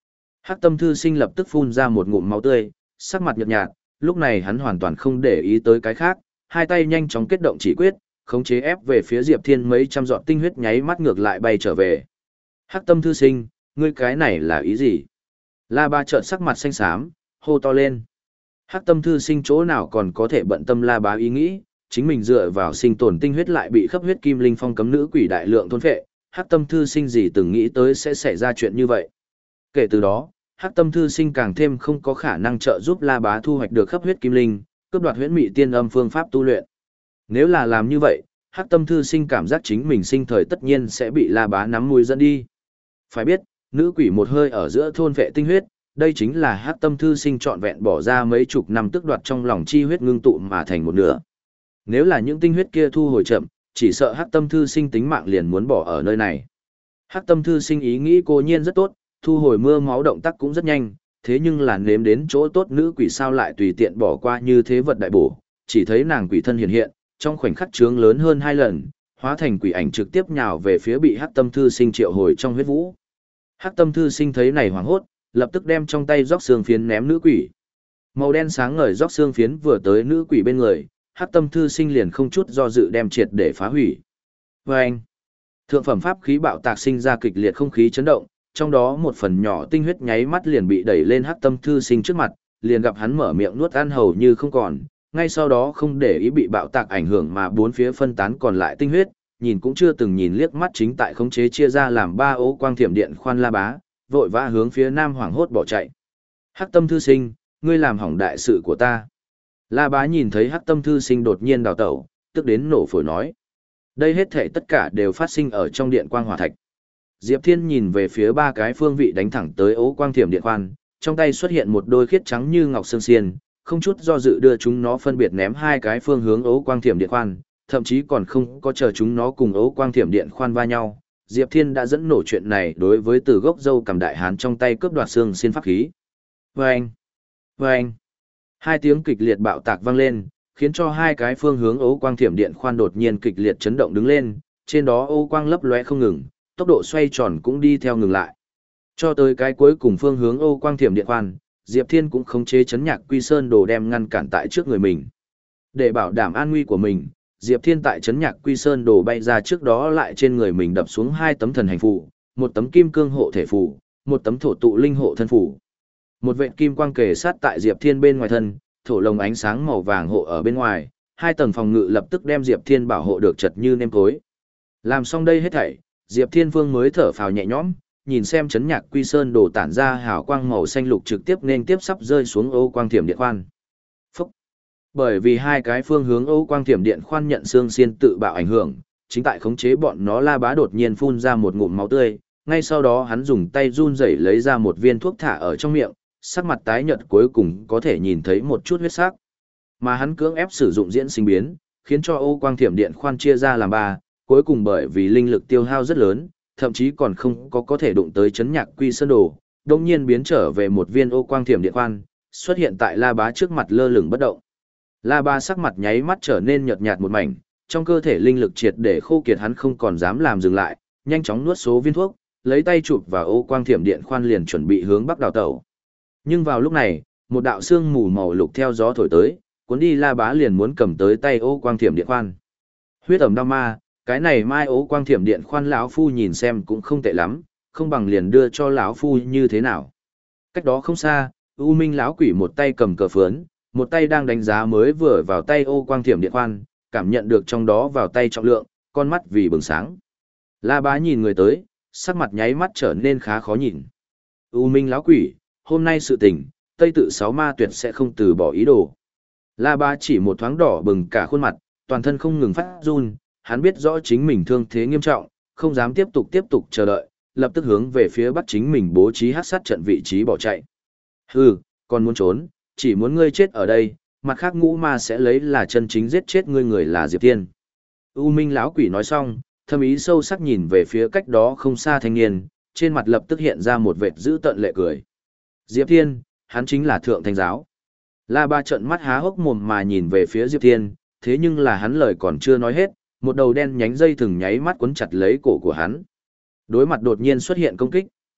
Hắc Tâm thư sinh lập tức phun ra một ngụm máu tươi, sắc mặt nhợt nhạt, lúc này hắn hoàn toàn không để ý tới cái khác, hai tay nhanh chóng kết động chỉ quyết, khống chế ép về phía Diệp Thiên mấy trăm giọt tinh huyết nháy mắt ngược lại bay trở về. Hắc Tâm thư sinh, ngươi cái này là ý gì? La Bá trợn sắc mặt xanh xám, hô to lên. Hắc Tâm thư sinh chỗ nào còn có thể bận tâm La Bá ý nghĩ, chính mình dựa vào sinh tồn tinh huyết lại bị khắp huyết kim linh phong cấm nữ quỷ đại lượng thôn phệ, Hắc Tâm thư sinh gì từng nghĩ tới sẽ xảy ra chuyện như vậy. Kể từ đó, Hắc Tâm thư sinh càng thêm không có khả năng trợ giúp La Bá thu hoạch được khắp huyết kim linh, cướp đoạt huyễn mị tiên âm phương pháp tu luyện. Nếu là làm như vậy, Hắc Tâm thư sinh cảm giác chính mình sinh thời tất nhiên sẽ bị La Bá nắm mũi dẫn đi. Phải biết, nữ quỷ một hơi ở giữa thôn vệ tinh huyết, đây chính là Hắc Tâm thư sinh trọn vẹn bỏ ra mấy chục năm tước đoạt trong lòng chi huyết ngưng tụ mà thành một nửa. Nếu là những tinh huyết kia thu hồi chậm, chỉ sợ Hắc Tâm thư sinh tính mạng liền muốn bỏ ở nơi này. Hắc Tâm thư sinh ý nghĩ cố nhiên rất tốt, thu hồi mưa máu động tác cũng rất nhanh, thế nhưng là nếm đến chỗ tốt nữ quỷ sao lại tùy tiện bỏ qua như thế vật đại bổ, chỉ thấy nàng quỷ thân hiện hiện, trong khoảnh khắc trướng lớn hơn hai lần, hóa thành quỷ ảnh trực tiếp nhào về phía bị Hắc Tâm thư sinh triệu hồi trong huyết vũ. Hắc Tâm thư sinh thấy này hoảng hốt, lập tức đem trong tay róc xương phiến ném nữ quỷ. Màu đen sáng ngời róc xương phiến vừa tới nữ quỷ bên người, Hắc Tâm thư sinh liền không chút do dự đem triệt để phá hủy. Vâng! Thượng phẩm pháp khí bạo tạc sinh ra kịch liệt không khí chấn động, trong đó một phần nhỏ tinh huyết nháy mắt liền bị đẩy lên Hắc Tâm thư sinh trước mặt, liền gặp hắn mở miệng nuốt ăn hầu như không còn, ngay sau đó không để ý bị bạo tạc ảnh hưởng mà bốn phía phân tán còn lại tinh huyết, nhìn cũng chưa từng nhìn liếc mắt chính tại khống chế chia ra làm ba ố quang thiểm điện khoan La Bá, vội vã hướng phía nam hoảng hốt bỏ chạy. Hắc Tâm thư sinh, ngươi làm hỏng đại sự của ta. La Bá nhìn thấy Hắc Tâm thư sinh đột nhiên đào tẩu, tức đến nổ phổi nói. Đây hết thảy tất cả đều phát sinh ở trong điện quang hỏa thạch. Diệp Thiên nhìn về phía ba cái phương vị đánh thẳng tới ố quang thiểm điện khoan, trong tay xuất hiện một đôi khiết trắng như ngọc xương xiên, không chút do dự đưa chúng nó phân biệt ném hai cái phương hướng ố quang thiểm điện khoan, thậm chí còn không có chờ chúng nó cùng ố quang thiểm điện khoan va nhau. Diệp Thiên đã dẫn nổ chuyện này đối với từ gốc dâu cầm đại hán trong tay cướp đoạt xương xiên pháp khí. Vâng! Vâng! Hai tiếng kịch liệt bạo tạc vang lên, khiến cho hai cái phương hướng ố quang thiểm điện khoan đột nhiên kịch liệt chấn động đứng lên, trên đó ố quang lấp lóe không ngừng, tốc độ xoay tròn cũng đi theo ngừng lại. Cho tới cái cuối cùng phương hướng ố quang thiểm điện khoan, Diệp Thiên cũng khống chế chấn nhạc quy sơn đồ đem ngăn cản tại trước người mình. Để bảo đảm an nguy của mình, Diệp Thiên tại chấn nhạc quy sơn đồ bay ra trước đó lại trên người mình đập xuống hai tấm thần hành phù, một tấm kim cương hộ thể phù, một tấm thổ tụ linh hộ thân phù. Một vệt kim quang kề sát tại Diệp Thiên bên ngoài thân, thổ lồng ánh sáng màu vàng hộ ở bên ngoài, hai tầng phòng ngự lập tức đem Diệp Thiên bảo hộ được chật như nêm cối. Làm xong đây hết thảy, Diệp Thiên Vương mới thở phào nhẹ nhõm, nhìn xem chấn nhạc quy sơn đồ tản ra hào quang màu xanh lục trực tiếp nên tiếp sắp rơi xuống ố quang thiểm điện khoan. Phúc! Bởi vì hai cái phương hướng ố quang thiểm điện khoan nhận xương xiên tự bạo ảnh hưởng, chính tại khống chế bọn nó La Bá đột nhiên phun ra một ngụm máu tươi, ngay sau đó hắn dùng tay run rẩy lấy ra một viên thuốc thả ở trong miệng, sắc mặt tái nhợt cuối cùng có thể nhìn thấy một chút huyết sắc. Mà hắn cưỡng ép sử dụng diễn sinh biến, khiến cho ố quang thiểm điện khoan chia ra làm ba, cuối cùng bởi vì linh lực tiêu hao rất lớn, thậm chí còn không có có thể đụng tới chấn nhạc quy sơn đồ, đồng nhiên biến trở về một viên ô quang thiểm điện khoan, xuất hiện tại La Bá trước mặt lơ lửng bất động. La Bá sắc mặt nháy mắt trở nên nhợt nhạt một mảnh, trong cơ thể linh lực triệt để khô kiệt hắn không còn dám làm dừng lại, nhanh chóng nuốt số viên thuốc, lấy tay chụp vào ô quang thiểm điện khoan liền chuẩn bị hướng bắc đào tẩu. Nhưng vào lúc này, một đạo sương mù màu lục theo gió thổi tới, cuốn đi La Bá liền muốn cầm tới tay ô quang thiểm điện khoan. Huyết ẩm đao ma, cái này mai ố quang thiểm điện khoan lão phu nhìn xem cũng không tệ lắm, không bằng liền đưa cho lão phu như thế nào. Cách đó không xa, U Minh lão quỷ một tay cầm cờ phướn, một tay đang đánh giá mới vừa vào tay ô quang thiểm điện khoan, cảm nhận được trong đó vào tay trọng lượng, con mắt vì bừng sáng. La Bá nhìn người tới, sắc mặt nháy mắt trở nên khá khó nhìn. U Minh lão quỷ, hôm nay sự tình, Tây Tự Sáu Ma tuyệt sẽ không từ bỏ ý đồ. La Bá chỉ một thoáng đỏ bừng cả khuôn mặt, toàn thân không ngừng phát run, hắn biết rõ chính mình thương thế nghiêm trọng, không dám tiếp tục tiếp tục chờ đợi, lập tức hướng về phía bắc chính mình bố trí hắc sát trận vị trí bỏ chạy. Hừ, còn muốn trốn, chỉ muốn ngươi chết ở đây, mặt khác ngũ ma sẽ lấy là chân chính giết chết ngươi người là Diệp Thiên. U Minh lão quỷ nói xong, thâm ý sâu sắc nhìn về phía cách đó không xa thanh niên, trên mặt lập tức hiện ra một vệt dữ tợn lệ cười. Diệp Thiên, hắn chính là thượng thánh giáo. La Ba trợn mắt há hốc mồm mà nhìn về phía Diệp Thiên, thế nhưng là hắn lời còn chưa nói hết, một đầu đen nhánh dây thừng nháy mắt cuốn chặt lấy cổ của hắn. Đối mặt đột nhiên xuất hiện công kích,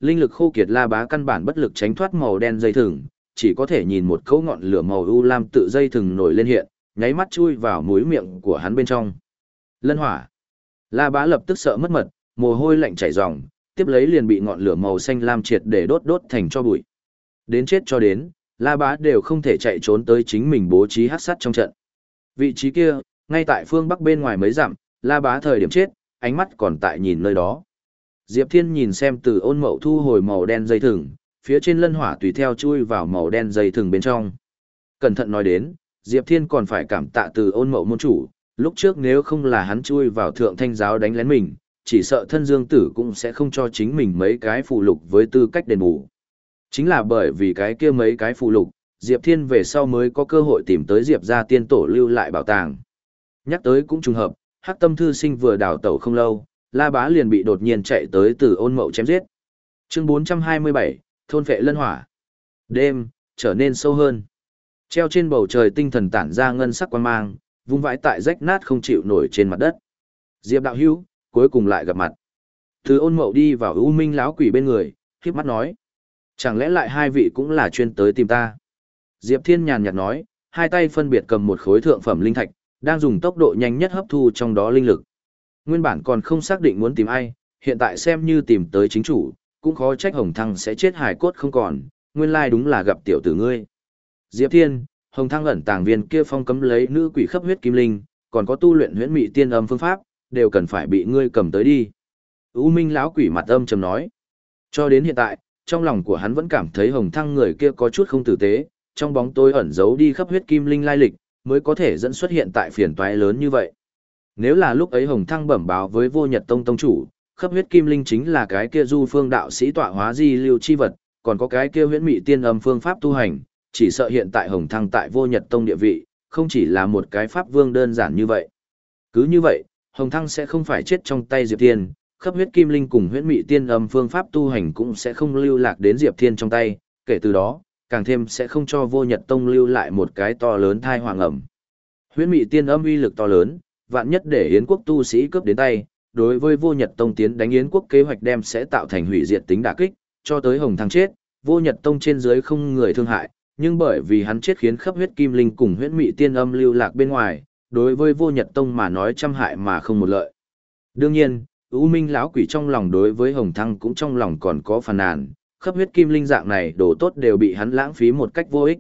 linh lực khô kiệt La Bá căn bản bất lực tránh thoát màu đen dây thừng, chỉ có thể nhìn một cấu ngọn lửa màu u lam tự dây thừng nổi lên hiện, nháy mắt chui vào mũi miệng của hắn bên trong. Lân hỏa. La Bá lập tức sợ mất mật, mồ hôi lạnh chảy ròng, tiếp lấy liền bị ngọn lửa màu xanh lam triệt để đốt đốt thành cho bụi. Đến chết cho đến, La Bá đều không thể chạy trốn tới chính mình bố trí hắc sắt trong trận. Vị trí kia, ngay tại phương bắc bên ngoài mấy dặm, La Bá thời điểm chết, ánh mắt còn tại nhìn nơi đó. Diệp Thiên nhìn xem Từ Ôn Mậu thu hồi màu đen dây thừng, phía trên lân hỏa tùy theo chui vào màu đen dây thừng bên trong. Cẩn thận nói đến, Diệp Thiên còn phải cảm tạ Từ Ôn Mậu môn chủ, lúc trước nếu không là hắn chui vào Thượng Thanh giáo đánh lén mình, chỉ sợ Thân Dương Tử cũng sẽ không cho chính mình mấy cái phụ lục với tư cách đền bù. Chính là bởi vì cái kia mấy cái phụ lục, Diệp Thiên về sau mới có cơ hội tìm tới Diệp gia tiên tổ lưu lại bảo tàng. Nhắc tới cũng trùng hợp, Hắc Tâm thư sinh vừa đào tẩu không lâu, La Bá liền bị đột nhiên chạy tới Từ Ôn Mậu chém giết. Chương bốn trăm hai mươi bảy, thôn phệ lân hỏa. Đêm trở nên sâu hơn. Treo trên bầu trời tinh thần tản ra ngân sắc quang mang, vung vãi tại rách nát không chịu nổi trên mặt đất. Diệp đạo hữu, cuối cùng lại gặp mặt. Từ Ôn Mậu đi vào U Minh lão quỷ bên người, khép mắt nói: "Chẳng lẽ lại hai vị cũng là chuyên tới tìm ta?" Diệp Thiên nhàn nhạt nói, hai tay phân biệt cầm một khối thượng phẩm linh thạch, đang dùng tốc độ nhanh nhất hấp thu trong đó linh lực. Nguyên bản còn không xác định muốn tìm ai, hiện tại xem như tìm tới chính chủ, cũng khó trách Hồng Thăng sẽ chết hài cốt không còn, nguyên lai đúng là gặp tiểu tử ngươi. Diệp Thiên, Hồng Thăng ẩn tàng viên kia phong cấm lấy nữ quỷ khắp huyết kim linh, còn có tu luyện huyễn mị tiên âm phương pháp, đều cần phải bị ngươi cầm tới đi. U Minh lão quỷ mặt âm trầm nói. Cho đến hiện tại, trong lòng của hắn vẫn cảm thấy Hồng Thăng người kia có chút không tử tế, trong bóng tối ẩn giấu đi khắp huyết kim linh lai lịch, mới có thể dẫn xuất hiện tại phiền toái lớn như vậy. Nếu là lúc ấy Hồng Thăng bẩm báo với Vô Nhật Tông tông chủ, khắp huyết kim linh chính là cái kia du phương đạo sĩ tọa hóa di lưu chi vật, còn có cái kia huyễn mị tiên âm phương pháp tu hành, chỉ sợ hiện tại Hồng Thăng tại Vô Nhật Tông địa vị, không chỉ là một cái pháp vương đơn giản như vậy. Cứ như vậy, Hồng Thăng sẽ không phải chết trong tay Diệp Thiên, khắp huyết kim linh cùng huyễn mị tiên âm phương pháp tu hành cũng sẽ không lưu lạc đến Diệp Thiên trong tay, kể từ đó, càng thêm sẽ không cho Vô Nhật Tông lưu lại một cái to lớn thai hoàng ẩm. Huyễn mị tiên âm uy lực to lớn, vạn nhất để Yến quốc tu sĩ cướp đến tay, đối với Vô Nhật Tông tiến đánh Yến quốc kế hoạch đem sẽ tạo thành hủy diệt tính đả kích, cho tới Hồng Thăng chết, Vô Nhật Tông trên dưới không người thương hại, nhưng bởi vì hắn chết khiến khắp huyết kim linh cùng huyễn mị tiên âm lưu lạc bên ngoài, đối với Vô Nhật Tông mà nói trăm hại mà không một lợi. Đương nhiên, U Minh lão quỷ trong lòng đối với Hồng Thăng cũng trong lòng còn có phàn nàn, khắp huyết kim linh dạng này đồ tốt đều bị hắn lãng phí một cách vô ích.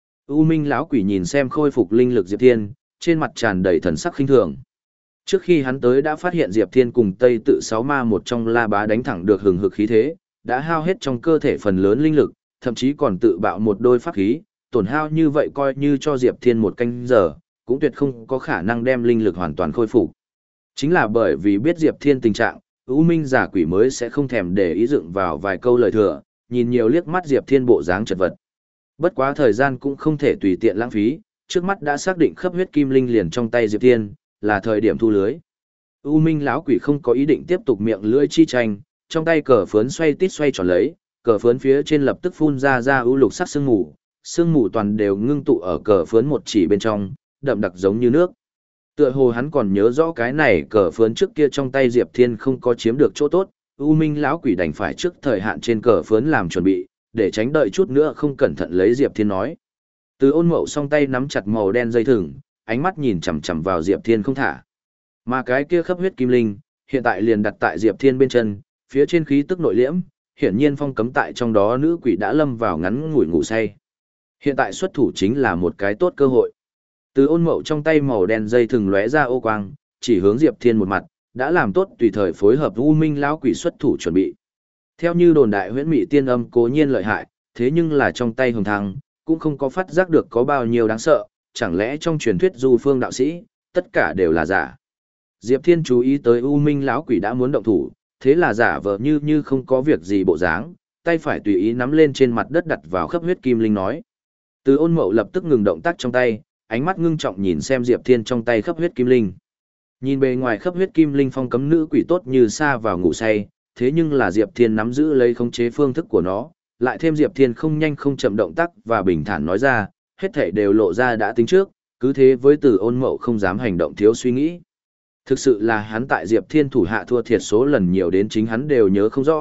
U Minh lão quỷ nhìn xem khôi phục linh lực Diệp Thiên, trên mặt tràn đầy thần sắc khinh thường. Trước khi hắn tới đã phát hiện Diệp Thiên cùng Tây Tự Sáu Ma một trong La Bá đánh thẳng được hừng hực khí thế, đã hao hết trong cơ thể phần lớn linh lực, thậm chí còn tự bạo một đôi pháp khí, tổn hao như vậy coi như cho Diệp Thiên một canh giờ, cũng tuyệt không có khả năng đem linh lực hoàn toàn khôi phục. Chính là bởi vì biết Diệp Thiên tình trạng, U Minh giả quỷ mới sẽ không thèm để ý dựng vào vài câu lời thừa, nhìn nhiều liếc mắt Diệp Thiên bộ dáng chật vật. Bất quá thời gian cũng không thể tùy tiện lãng phí, trước mắt đã xác định khắp huyết kim linh liền trong tay Diệp Thiên, là thời điểm thu lưới. U Minh lão quỷ không có ý định tiếp tục miệng lưỡi chi tranh, trong tay cờ phướn xoay tít xoay tròn lấy, cờ phướn phía trên lập tức phun ra ra u lục sắc sương mù, sương mù toàn đều ngưng tụ ở cờ phướn một chỉ bên trong, đậm đặc giống như nước. Tựa hồ hắn còn nhớ rõ cái này cờ phướn trước kia trong tay Diệp Thiên không có chiếm được chỗ tốt, U Minh lão quỷ đành phải trước thời hạn trên cờ phướn làm chuẩn bị, để tránh đợi chút nữa không cẩn thận lấy Diệp Thiên nói. Từ Ôn Mậu song tay nắm chặt màu đen dây thừng, ánh mắt nhìn chằm chằm vào Diệp Thiên không thả. Mà cái kia khắp huyết kim linh, hiện tại liền đặt tại Diệp Thiên bên chân, phía trên khí tức nội liễm, hiển nhiên phong cấm tại trong đó nữ quỷ đã lâm vào ngắn ngủi ngủ say. Hiện tại xuất thủ chính là một cái tốt cơ hội. Từ Ôn Mậu trong tay màu đen dây thừng lóe ra ô quang, chỉ hướng Diệp Thiên một mặt, đã làm tốt tùy thời phối hợp U Minh lão quỷ xuất thủ chuẩn bị. Theo như đồn đại huyễn mị tiên âm cố nhiên lợi hại, thế nhưng là trong tay Hồng Thăng, cũng không có phát giác được có bao nhiêu đáng sợ, chẳng lẽ trong truyền thuyết du phương đạo sĩ, tất cả đều là giả. Diệp Thiên chú ý tới U Minh lão quỷ đã muốn động thủ, thế là giả vờ như như không có việc gì bộ dáng, tay phải tùy ý nắm lên trên mặt đất đặt vào khắp huyết kim linh nói. Từ Ôn Mậu lập tức ngừng động tác trong tay, ánh mắt ngưng trọng nhìn xem Diệp Thiên trong tay khắp huyết kim linh. Nhìn bề ngoài khắp huyết kim linh phong cấm nữ quỷ tốt như sa vào ngủ say, thế nhưng là Diệp Thiên nắm giữ lấy khống chế phương thức của nó, lại thêm Diệp Thiên không nhanh không chậm động tác và bình thản nói ra, hết thảy đều lộ ra đã tính trước, cứ thế với Từ Ôn Mậu không dám hành động thiếu suy nghĩ. Thực sự là hắn tại Diệp Thiên thủ hạ thua thiệt số lần nhiều đến chính hắn đều nhớ không rõ,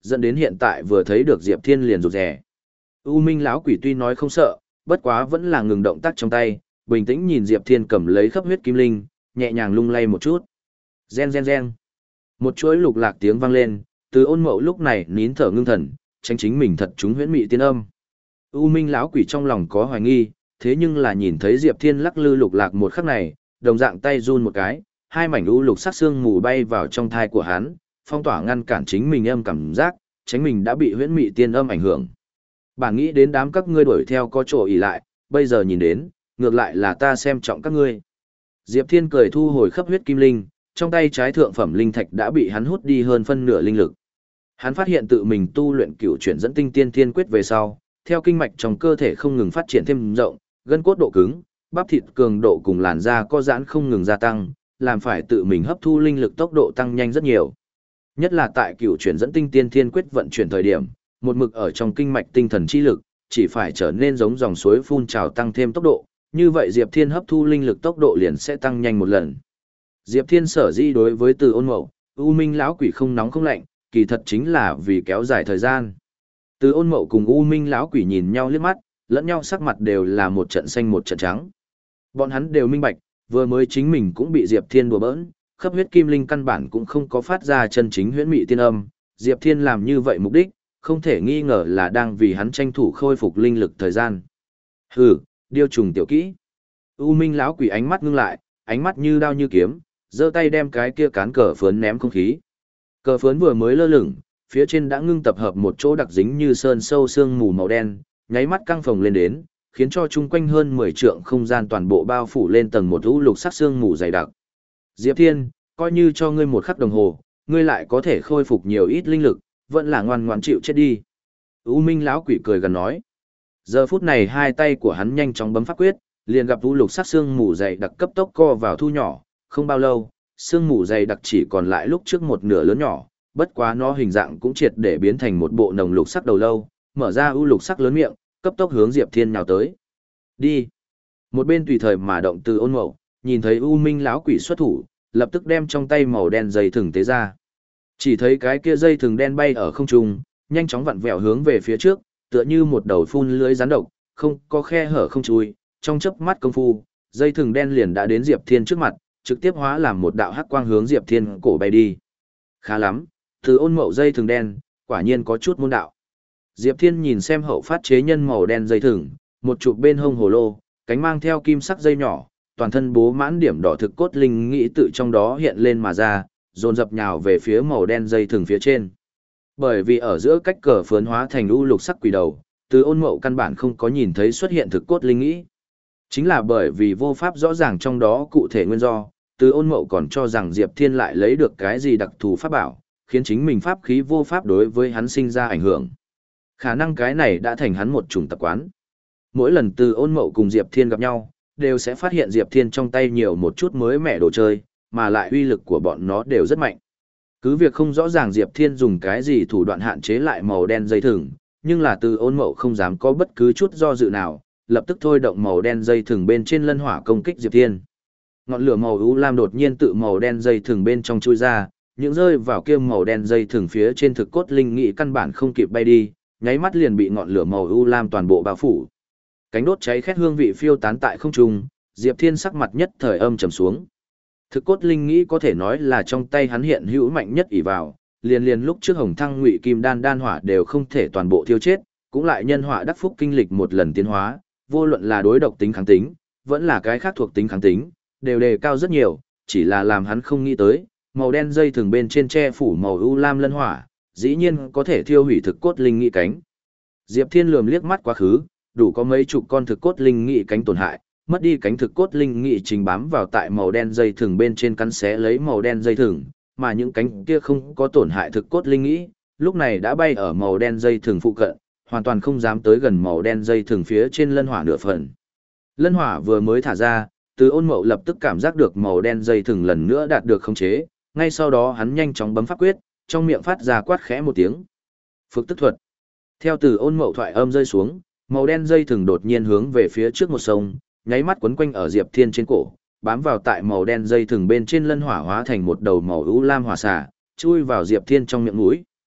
dẫn đến hiện tại vừa thấy được Diệp Thiên liền rụt rè. U Minh lão quỷ tuy nói không sợ, bất quá vẫn là ngừng động tác trong tay, bình tĩnh nhìn Diệp Thiên cầm lấy khắp huyết kim linh, nhẹ nhàng lung lay một chút. Gen gen gen. Một chuỗi lục lạc tiếng vang lên, Từ Ôn Mậu lúc này nín thở ngưng thần, tránh chính mình thật chúng huyễn mị tiên âm. U Minh lão quỷ trong lòng có hoài nghi, thế nhưng là nhìn thấy Diệp Thiên lắc lư lục lạc một khắc này, đồng dạng tay run một cái, hai mảnh u lục sắc xương mù bay vào trong thai của hắn, phong tỏa ngăn cản chính mình âm cảm giác, tránh mình đã bị huyễn mị tiên âm ảnh hưởng. Bản nghĩ đến đám các ngươi đuổi theo có chỗ ỉ lại, bây giờ nhìn đến, ngược lại là ta xem trọng các ngươi. Diệp Thiên cười thu hồi khắp huyết kim linh, trong tay trái thượng phẩm linh thạch đã bị hắn hút đi hơn phân nửa linh lực. Hắn phát hiện tự mình tu luyện cửu chuyển dẫn tinh tiên thiên quyết về sau, theo kinh mạch trong cơ thể không ngừng phát triển thêm rộng, gân cốt độ cứng, bắp thịt cường độ cùng làn da có giãn không ngừng gia tăng, làm phải tự mình hấp thu linh lực tốc độ tăng nhanh rất nhiều. Nhất là tại cửu chuyển dẫn tinh tiên thiên quyết vận chuyển thời điểm, một mực ở trong kinh mạch tinh thần chi lực, chỉ phải trở nên giống dòng suối phun trào tăng thêm tốc độ, như vậy Diệp Thiên hấp thu linh lực tốc độ liền sẽ tăng nhanh một lần. Diệp Thiên sở dĩ đối với Từ Ôn Mậu, U Minh lão quỷ không nóng không lạnh, kỳ thật chính là vì kéo dài thời gian. Từ Ôn Mậu cùng U Minh lão quỷ nhìn nhau liếc mắt, lẫn nhau sắc mặt đều là một trận xanh một trận trắng. Bọn hắn đều minh bạch, vừa mới chính mình cũng bị Diệp Thiên đùa bỡn, khắp huyết kim linh căn bản cũng không có phát ra chân chính huyễn mị tiên âm, Diệp Thiên làm như vậy mục đích, không thể nghi ngờ là đang vì hắn tranh thủ khôi phục linh lực thời gian. Hừ, điêu trùng tiểu kỹ. U Minh lão quỷ ánh mắt ngưng lại, ánh mắt như đao như kiếm, giơ tay đem cái kia cán cờ phướn ném không khí. Cờ phướn vừa mới lơ lửng, phía trên đã ngưng tập hợp một chỗ đặc dính như sơn sâu sương mù màu đen, nháy mắt căng phồng lên đến, khiến cho chung quanh hơn mười trượng không gian toàn bộ bao phủ lên tầng một u lục sắc sương mù dày đặc. Diệp Thiên, coi như cho ngươi một khắc đồng hồ, ngươi lại có thể khôi phục nhiều ít linh lực, vẫn là ngoan ngoãn chịu chết đi. U Minh lão quỷ cười gần nói. Giờ phút này hai tay của hắn nhanh chóng bấm pháp quyết, liền gặp u lục sắc sương mù dày đặc cấp tốc co vào thu nhỏ, không bao lâu, sương mù dày đặc chỉ còn lại lúc trước một nửa lớn nhỏ, bất quá nó hình dạng cũng triệt để biến thành một bộ nồng lục sắc đầu lâu, mở ra u lục sắc lớn miệng, cấp tốc hướng Diệp Thiên nhào tới. Đi. Một bên tùy thời mà động Từ Ôn Mậu, nhìn thấy U Minh lão quỷ xuất thủ, lập tức đem trong tay màu đen dây thừng tế ra. Chỉ thấy cái kia dây thừng đen bay ở không trung, nhanh chóng vặn vẹo hướng về phía trước, tựa như một đầu phun lưới rắn độc, không có khe hở không chui, trong chớp mắt công phu, dây thừng đen liền đã đến Diệp Thiên trước mặt, trực tiếp hóa làm một đạo hắc quang hướng Diệp Thiên cổ bay đi. Khá lắm, Từ Ôn Mậu dây thừng đen, quả nhiên có chút môn đạo. Diệp Thiên nhìn xem hậu phát chế nhân màu đen dây thừng, một chụp bên hông hồ lô, cánh mang theo kim sắc dây nhỏ, toàn thân bố mãn điểm đỏ thực cốt linh nghĩ tự trong đó hiện lên mà ra, dồn dập nhào về phía màu đen dây thừng phía trên. Bởi vì ở giữa cách cờ phướn hóa thành u lục sắc quỷ đầu, Từ Ôn Mậu căn bản không có nhìn thấy xuất hiện thực cốt linh nghĩ. Chính là bởi vì vô pháp rõ ràng trong đó cụ thể nguyên do, Từ Ôn Mậu còn cho rằng Diệp Thiên lại lấy được cái gì đặc thù pháp bảo, khiến chính mình pháp khí vô pháp đối với hắn sinh ra ảnh hưởng. Khả năng cái này đã thành hắn một chủng tập quán. Mỗi lần Từ Ôn Mậu cùng Diệp Thiên gặp nhau, đều sẽ phát hiện Diệp Thiên trong tay nhiều một chút mới mẻ đồ chơi, mà lại uy lực của bọn nó đều rất mạnh. Cứ việc không rõ ràng Diệp Thiên dùng cái gì thủ đoạn hạn chế lại màu đen dây thừng, nhưng là Từ Ôn Mậu không dám có bất cứ chút do dự nào, lập tức thôi động màu đen dây thừng bên trên lân hỏa công kích Diệp Thiên. Ngọn lửa màu u lam đột nhiên tự màu đen dây thừng bên trong chui ra, những rơi vào kia màu đen dây thừng phía trên thực cốt linh nghị căn bản không kịp bay đi, nháy mắt liền bị ngọn lửa màu u lam toàn bộ bao phủ. Cánh đốt cháy khét hương vị phiêu tán tại không trung, Diệp Thiên sắc mặt nhất thời âm trầm xuống. Thực cốt linh nghĩ có thể nói là trong tay hắn hiện hữu mạnh nhất ỷ vào, liền liền lúc trước Hồng Thăng Ngụy Kim Đan đan hỏa đều không thể toàn bộ thiêu chết, cũng lại nhân hỏa đắc phúc kinh lịch một lần tiến hóa, vô luận là đối độc tính kháng tính, vẫn là cái khác thuộc tính kháng tính, đều đề cao rất nhiều, chỉ là làm hắn không nghĩ tới, màu đen dây thường bên trên che phủ màu u lam lân hỏa, dĩ nhiên có thể thiêu hủy thực cốt linh nghĩ cánh. Diệp Thiên lườm liếc mắt quá khứ, đủ có mấy chục con thực cốt linh nghĩ cánh tổn hại, mất đi cánh thực cốt linh nghĩ chính bám vào tại màu đen dây thừng bên trên cắn xé lấy màu đen dây thừng, mà những cánh kia không có tổn hại thực cốt linh nghĩ, lúc này đã bay ở màu đen dây thừng phụ cận, hoàn toàn không dám tới gần màu đen dây thừng phía trên lân hỏa nửa phần. Lân hỏa vừa mới thả ra, Từ Ôn Mậu lập tức cảm giác được màu đen dây thừng lần nữa đạt được khống chế, ngay sau đó hắn nhanh chóng bấm pháp quyết, trong miệng phát ra quát khẽ một tiếng. Phực tức thuật. Theo Từ Ôn Mậu thoại âm rơi xuống, màu đen dây thừng đột nhiên hướng về phía trước một sông, nháy mắt quấn quanh ở Diệp Thiên trên cổ, bám vào tại màu đen dây thừng bên trên lân hỏa hóa thành một đầu màu u lam hỏa xà, chui vào Diệp Thiên trong miệng mũi.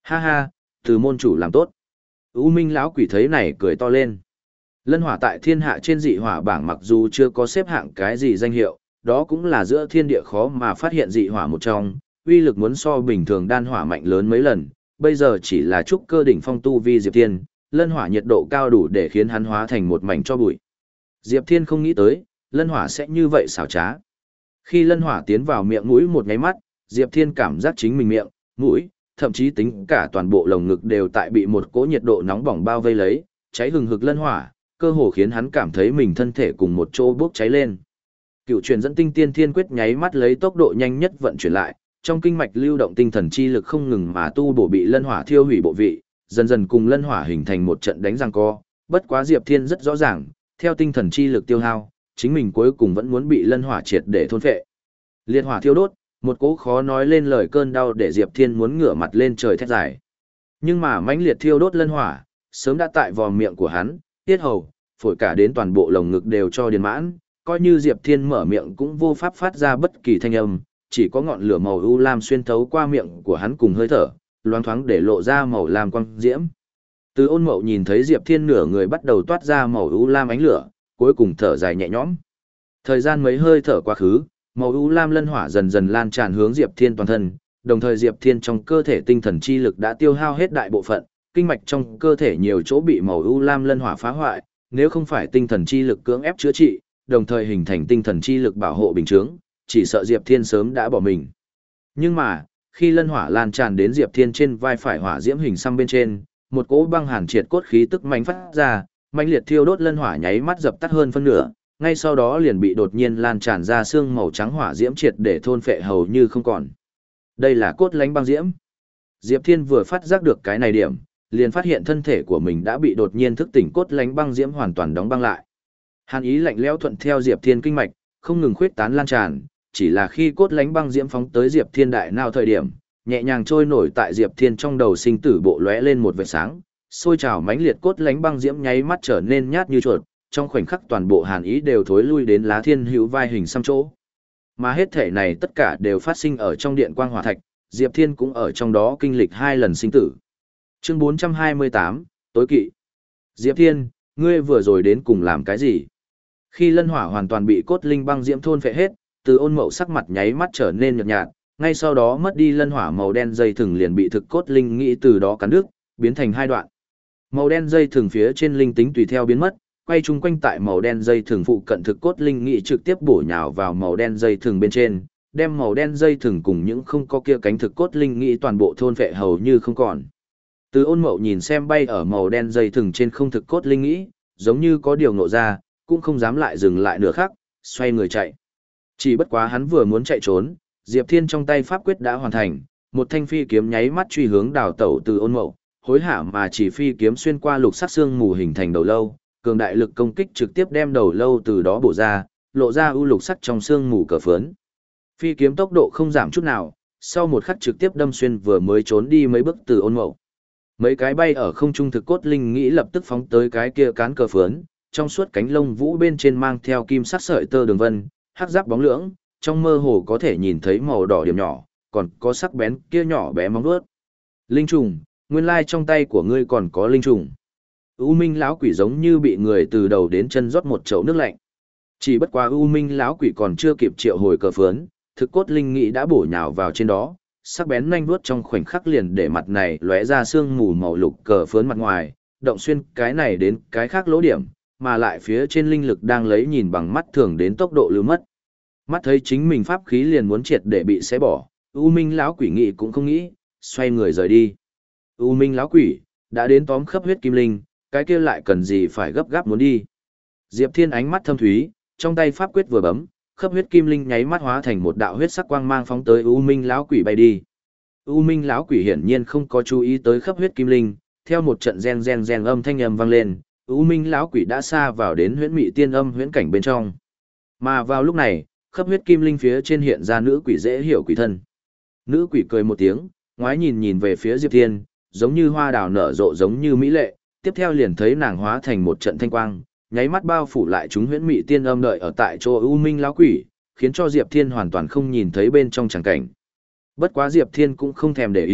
Ha ha, từ môn chủ làm tốt. U Minh lão quỷ thấy này cười to lên. Lân hỏa tại thiên hạ trên dị hỏa bảng mặc dù chưa có xếp hạng cái gì danh hiệu, đó cũng là giữa thiên địa khó mà phát hiện dị hỏa một trong, uy lực muốn so bình thường đan hỏa mạnh lớn mấy lần, bây giờ chỉ là trúc cơ đỉnh phong tu vi Diệp Thiên, lân hỏa nhiệt độ cao đủ để khiến hắn hóa thành một mảnh cho bụi. Diệp Thiên không nghĩ tới, lân hỏa sẽ như vậy xảo trá. Khi lân hỏa tiến vào miệng mũi một nháy mắt, Diệp Thiên cảm giác chính mình miệng, mũi, thậm chí tính cả toàn bộ lồng ngực đều tại bị một cỗ nhiệt độ nóng bỏng bao vây lấy, cháy hừng hực lân hỏa, cơ hồ khiến hắn cảm thấy mình thân thể cùng một chỗ bốc cháy lên. Cựu truyền dẫn tinh tiên thiên quyết nháy mắt lấy tốc độ nhanh nhất vận chuyển lại, trong kinh mạch lưu động tinh thần chi lực không ngừng mà tu bổ bị lân hỏa thiêu hủy bộ vị, dần dần cùng lân hỏa hình thành một trận đánh giằng co. Bất quá Diệp Thiên rất rõ ràng, theo tinh thần chi lực tiêu hao, chính mình cuối cùng vẫn muốn bị lân hỏa triệt để thôn phệ. Liệt hỏa thiêu đốt, một cỗ khó nói lên lời cơn đau để Diệp Thiên muốn ngửa mặt lên trời thét dài. Nhưng mà mãnh liệt thiêu đốt lân hỏa, sớm đã tại vòm miệng của hắn, tiết hầu, phổi cả đến toàn bộ lồng ngực đều cho điền mãn, coi như Diệp Thiên mở miệng cũng vô pháp phát ra bất kỳ thanh âm, chỉ có ngọn lửa màu u lam xuyên thấu qua miệng của hắn cùng hơi thở, loáng thoáng để lộ ra màu lam quang diễm. Từ Ôn Mậu nhìn thấy Diệp Thiên nửa người bắt đầu toát ra màu u lam ánh lửa, cuối cùng thở dài nhẹ nhõm. Thời gian mấy hơi thở quá khứ, màu u lam lân hỏa dần dần lan tràn hướng Diệp Thiên toàn thân, đồng thời Diệp Thiên trong cơ thể tinh thần chi lực đã tiêu hao hết đại bộ phận, kinh mạch trong cơ thể nhiều chỗ bị màu u lam lân hỏa phá hoại, nếu không phải tinh thần chi lực cưỡng ép chữa trị, đồng thời hình thành tinh thần chi lực bảo hộ bình chướng, chỉ sợ Diệp Thiên sớm đã bỏ mình. Nhưng mà, khi lân hỏa lan tràn đến Diệp Thiên trên vai phải hỏa diễm hình xăm bên trên, một cỗ băng hàn triệt cốt khí tức mạnh phát ra, mãnh liệt thiêu đốt lân hỏa nháy mắt dập tắt hơn phân nửa, ngay sau đó liền bị đột nhiên lan tràn ra xương màu trắng hỏa diễm triệt để thôn phệ hầu như không còn. Đây là cốt lánh băng diễm. Diệp Thiên vừa phát giác được cái này điểm, liền phát hiện thân thể của mình đã bị đột nhiên thức tỉnh cốt lánh băng diễm hoàn toàn đóng băng lại. Hàn ý lạnh lẽo thuận theo Diệp Thiên kinh mạch, không ngừng khuyết tán lan tràn, chỉ là khi cốt lánh băng diễm phóng tới Diệp Thiên đại nào thời điểm, nhẹ nhàng trôi nổi tại Diệp Thiên trong đầu sinh tử bộ lóe lên một vệt sáng, sôi trào mãnh liệt cốt lánh băng diễm nháy mắt trở nên nhát như chuột, trong khoảnh khắc toàn bộ hàn ý đều thối lui đến lá thiên hữu vai hình xăm chỗ. Mà hết thể này tất cả đều phát sinh ở trong điện quang hỏa thạch, Diệp Thiên cũng ở trong đó kinh lịch hai lần sinh tử. Chương bốn trăm hai mươi tám, tối kỵ. Diệp Thiên, ngươi vừa rồi đến cùng làm cái gì? Khi lân hỏa hoàn toàn bị cốt linh băng diễm thôn phệ hết, Từ Ôn Mậu sắc mặt nháy mắt trở nên nhợt nhạt, ngay sau đó mất đi lân hỏa màu đen dây thừng liền bị thực cốt linh nghĩ từ đó cắn đứt, biến thành hai đoạn. Màu đen dây thừng phía trên linh tính tùy theo biến mất, quay chung quanh tại màu đen dây thừng phụ cận thực cốt linh nghĩ trực tiếp bổ nhào vào màu đen dây thừng bên trên, đem màu đen dây thừng cùng những không có kia cánh thực cốt linh nghĩ toàn bộ thôn phệ hầu như không còn. Từ Ôn Mậu nhìn xem bay ở màu đen dây thừng trên không thực cốt linh nghĩ, giống như có điều ngộ ra, cũng không dám lại dừng lại nửa khắc, xoay người chạy. Chỉ bất quá hắn vừa muốn chạy trốn, Diệp Thiên trong tay pháp quyết đã hoàn thành, một thanh phi kiếm nháy mắt truy hướng đào tẩu Từ Ôn Mậu, hối hả mà chỉ phi kiếm xuyên qua lục sắc xương mù hình thành đầu lâu, cường đại lực công kích trực tiếp đem đầu lâu từ đó bổ ra, lộ ra ưu lục sắc trong xương mù cờ phướn. Phi kiếm tốc độ không giảm chút nào, sau một khắc trực tiếp đâm xuyên vừa mới trốn đi mấy bước Từ Ôn Mậu. Mấy cái bay ở không trung thực cốt linh nghĩ lập tức phóng tới cái kia cán cờ phướn, trong suốt cánh lông vũ bên trên mang theo kim sắc sợi tơ đường vân, hắc giáp bóng lưỡng, trong mơ hồ có thể nhìn thấy màu đỏ điểm nhỏ, còn có sắc bén kia nhỏ bé móng vuốt. Linh trùng, nguyên lai trong tay của ngươi còn có linh trùng. U Minh lão quỷ giống như bị người từ đầu đến chân rót một chậu nước lạnh. Chỉ bất quá U Minh lão quỷ còn chưa kịp triệu hồi cờ phướn, thực cốt linh nghĩ đã bổ nhào vào trên đó, sắc bén nhanh vuốt trong khoảnh khắc liền để mặt này lóe ra sương mù màu lục cờ phướn mặt ngoài, động xuyên cái này đến cái khác lỗ điểm, mà lại phía trên linh lực đang lấy nhìn bằng mắt thường đến tốc độ lưu mất. Mắt thấy chính mình pháp khí liền muốn triệt để bị xé bỏ, U Minh lão quỷ nghĩ cũng không nghĩ, xoay người rời đi. U Minh lão quỷ đã đến tóm khắp huyết kim linh, cái kia lại cần gì phải gấp gáp muốn đi. Diệp Thiên ánh mắt thâm thúy, trong tay pháp quyết vừa bấm, khắp huyết kim linh nháy mắt hóa thành một đạo huyết sắc quang mang phóng tới U Minh lão quỷ bay đi. U Minh lão quỷ hiển nhiên không có chú ý tới khắp huyết kim linh, theo một trận reng reng reng âm thanh âm vang lên, U Minh lão quỷ đã xa vào đến huyễn mị tiên âm huyễn cảnh bên trong. Mà vào lúc này, khắp huyết kim linh phía trên hiện ra nữ quỷ dễ hiểu quỷ thân. Nữ quỷ cười một tiếng, ngoái nhìn nhìn về phía Diệp Thiên, giống như hoa đào nở rộ giống như mỹ lệ, tiếp theo liền thấy nàng hóa thành một trận thanh quang, nháy mắt bao phủ lại chúng huyễn mị tiên âm đợi ở tại chỗ U Minh lão quỷ, khiến cho Diệp Thiên hoàn toàn không nhìn thấy bên trong tràng cảnh. Bất quá Diệp Thiên cũng không thèm để ý,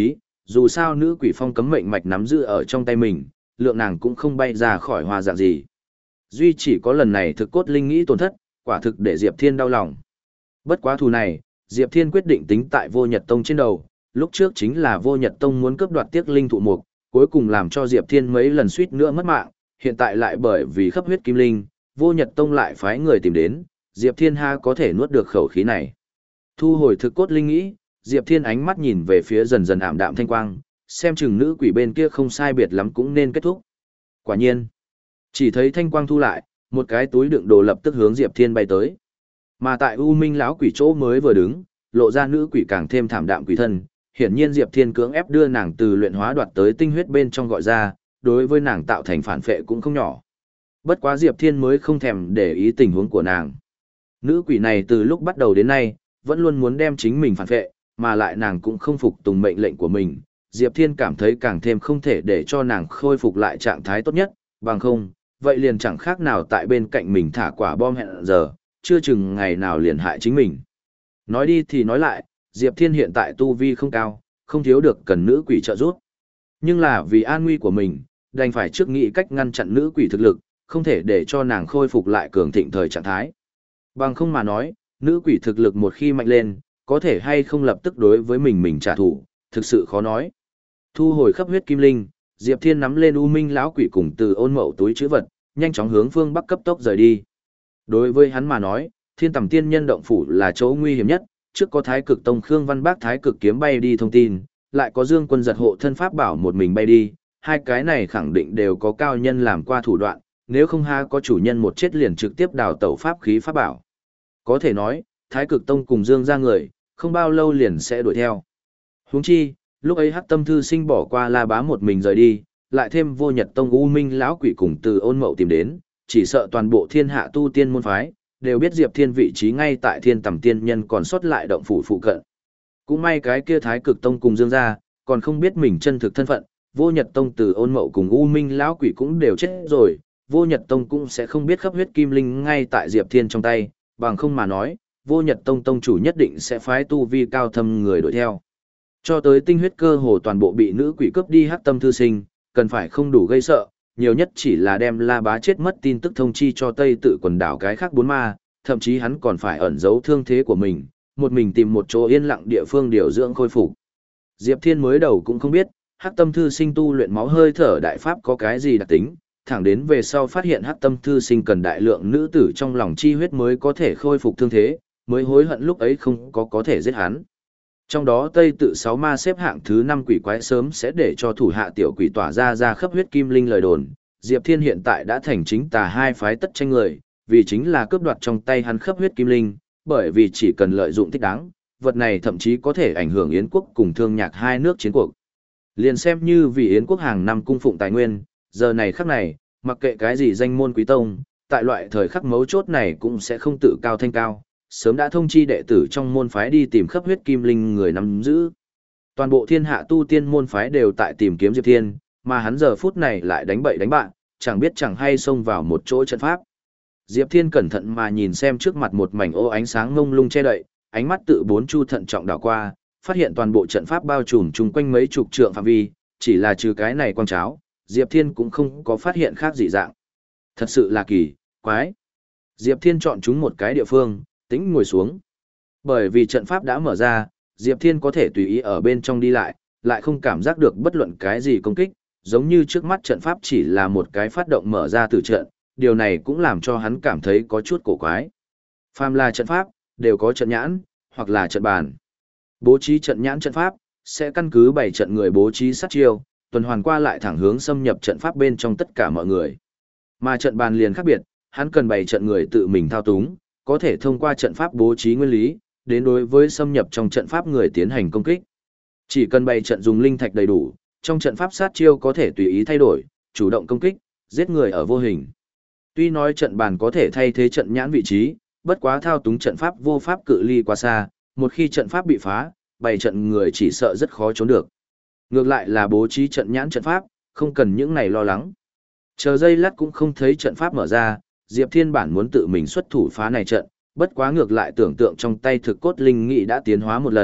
dù sao nữ quỷ phong cấm mệnh mạch nắm giữ ở trong tay mình, lượng nàng cũng không bay ra khỏi hoa dạng gì. Duy chỉ có lần này thực cốt linh nghĩ tổn thất, quả thực để Diệp Thiên đau lòng. Bất quá thù này, Diệp Thiên quyết định tính tại Vô Nhật Tông trên đầu, lúc trước chính là Vô Nhật Tông muốn cướp đoạt Tiếc Linh thụ mục, cuối cùng làm cho Diệp Thiên mấy lần suýt nữa mất mạng, hiện tại lại bởi vì khắp huyết kim linh, Vô Nhật Tông lại phái người tìm đến, Diệp Thiên ha có thể nuốt được khẩu khí này. Thu hồi thực cốt linh nghĩ, Diệp Thiên ánh mắt nhìn về phía dần dần ảm đạm thanh quang, xem chừng nữ quỷ bên kia không sai biệt lắm cũng nên kết thúc. Quả nhiên, chỉ thấy thanh quang thu lại, một cái túi đựng đồ lập tức hướng Diệp Thiên bay tới. Mà tại U Minh lão quỷ chỗ mới vừa đứng, lộ ra nữ quỷ càng thêm thảm đạm quỷ thân, hiển nhiên Diệp Thiên cưỡng ép đưa nàng từ luyện hóa đoạt tới tinh huyết bên trong gọi ra, đối với nàng tạo thành phản phệ cũng không nhỏ. Bất quá Diệp Thiên mới không thèm để ý tình huống của nàng. Nữ quỷ này từ lúc bắt đầu đến nay, vẫn luôn muốn đem chính mình phản phệ, mà lại nàng cũng không phục tùng mệnh lệnh của mình. Diệp Thiên cảm thấy càng thêm không thể để cho nàng khôi phục lại trạng thái tốt nhất, bằng không, vậy liền chẳng khác nào tại bên cạnh mình thả quả bom hẹn giờ, chưa chừng ngày nào liền hại chính mình. Nói đi thì nói lại, Diệp Thiên hiện tại tu vi không cao, không thiếu được cần nữ quỷ trợ giúp. Nhưng là vì an nguy của mình, đành phải trước nghĩ cách ngăn chặn nữ quỷ thực lực, không thể để cho nàng khôi phục lại cường thịnh thời trạng thái. Bằng không mà nói, nữ quỷ thực lực một khi mạnh lên, có thể hay không lập tức đối với mình mình trả thù, thực sự khó nói. Thu hồi khắp huyết kim linh, Diệp Thiên nắm lên U Minh lão quỷ cùng từ ôn mậu túi chữ vật, nhanh chóng hướng phương bắc cấp tốc rời đi. Đối với hắn mà nói, Thiên Tầm Tiên Nhân động phủ là chỗ nguy hiểm nhất, trước có Thái Cực Tông Khương Văn Bác Thái Cực kiếm bay đi thông tin, lại có Dương Quân giật hộ thân pháp bảo một mình bay đi, hai cái này khẳng định đều có cao nhân làm qua thủ đoạn, nếu không ha có chủ nhân một chết liền trực tiếp đào tẩu pháp khí pháp bảo. Có thể nói, Thái Cực Tông cùng Dương ra người, không bao lâu liền sẽ đuổi theo. Huống chi, lúc ấy Hắc Tâm thư sinh bỏ qua La Bá một mình rời đi, lại thêm Vô Nhật Tông U Minh lão quỷ cùng Từ Ôn Mậu tìm đến, chỉ sợ toàn bộ thiên hạ tu tiên môn phái đều biết Diệp Thiên vị trí ngay tại Thiên Tầm Tiên Nhân còn sót lại động phủ phụ cận. Cũng may cái kia Thái Cực Tông cùng Dương gia, còn không biết mình chân thực thân phận, Vô Nhật Tông Từ Ôn Mậu cùng U Minh lão quỷ cũng đều chết rồi, Vô Nhật Tông cũng sẽ không biết khắp huyết kim linh ngay tại Diệp Thiên trong tay, bằng không mà nói, Vô Nhật Tông tông chủ nhất định sẽ phái tu vi cao thâm người đuổi theo. Cho tới tinh huyết cơ hồ toàn bộ bị nữ quỷ cướp đi Hắc Tâm thư sinh, cần phải không đủ gây sợ, nhiều nhất chỉ là đem La Bá chết mất tin tức thông chi cho Tây Tự quần đảo cái khác bốn ma, thậm chí hắn còn phải ẩn giấu thương thế của mình, một mình tìm một chỗ yên lặng địa phương điều dưỡng khôi phục. Diệp Thiên mới đầu cũng không biết, Hắc Tâm thư sinh tu luyện máu hơi thở đại pháp có cái gì đặc tính, thẳng đến về sau phát hiện Hắc Tâm thư sinh cần đại lượng nữ tử trong lòng chi huyết mới có thể khôi phục thương thế, mới hối hận lúc ấy không có có thể giết hắn. Trong đó Tây Tự sáu ma xếp hạng thứ năm quỷ quái sớm sẽ để cho thủ hạ tiểu quỷ tỏa ra ra khắp huyết kim linh lời đồn, Diệp Thiên hiện tại đã thành chính tà hai phái tất tranh người, vì chính là cướp đoạt trong tay hắn khắp huyết kim linh, bởi vì chỉ cần lợi dụng thích đáng, vật này thậm chí có thể ảnh hưởng Yến quốc cùng Thương Nhạc hai nước chiến cuộc. Liền xem như vì Yến quốc hàng năm cung phụng tài nguyên, giờ này khắc này, mặc kệ cái gì danh môn quý tông, tại loại thời khắc mấu chốt này cũng sẽ không tự cao thanh cao, sớm đã thông chi đệ tử trong môn phái đi tìm khắp huyết kim linh người nắm giữ. Toàn bộ thiên hạ tu tiên môn phái đều tại tìm kiếm Diệp Thiên, mà hắn giờ phút này lại đánh bậy đánh bạn, chẳng biết chẳng hay xông vào một chỗ trận pháp. Diệp Thiên cẩn thận mà nhìn xem trước mặt một mảnh ô ánh sáng ngông lung che đậy, ánh mắt tự bốn chu thận trọng đảo qua, phát hiện toàn bộ trận pháp bao trùm chung quanh mấy chục trượng phạm vi, chỉ là trừ cái này quang cháo, Diệp Thiên cũng không có phát hiện khác dị dạng. Thật sự là kỳ, quái. Diệp Thiên chọn chúng một cái địa phương, tĩnh ngồi xuống. Bởi vì trận pháp đã mở ra, Diệp Thiên có thể tùy ý ở bên trong đi lại, lại không cảm giác được bất luận cái gì công kích, giống như trước mắt trận pháp chỉ là một cái phát động mở ra từ trận, điều này cũng làm cho hắn cảm thấy có chút cổ quái. Phàm là trận pháp, đều có trận nhãn, hoặc là trận bàn. Bố trí trận nhãn trận pháp, sẽ căn cứ bảy trận người bố trí sát chiêu, tuần hoàn qua lại thẳng hướng xâm nhập trận pháp bên trong tất cả mọi người. Mà trận bàn liền khác biệt, hắn cần bảy trận người tự mình thao túng, có thể thông qua trận pháp bố trí nguyên lý, đến đối với xâm nhập trong trận pháp người tiến hành công kích. Chỉ cần bày trận dùng linh thạch đầy đủ, trong trận pháp sát chiêu có thể tùy ý thay đổi, chủ động công kích, giết người ở vô hình. Tuy nói trận bàn có thể thay thế trận nhãn vị trí, bất quá thao túng trận pháp vô pháp cự ly quá xa, một khi trận pháp bị phá, bày trận người chỉ sợ rất khó trốn được. Ngược lại là bố trí trận nhãn trận pháp, không cần những này lo lắng. Chờ giây lát cũng không thấy trận pháp mở ra, Diệp Thiên bản muốn tự mình xuất thủ phá này trận, bất quá ngược lại tưởng tượng trong tay thực cốt linh nghị đã tiến hóa một lần,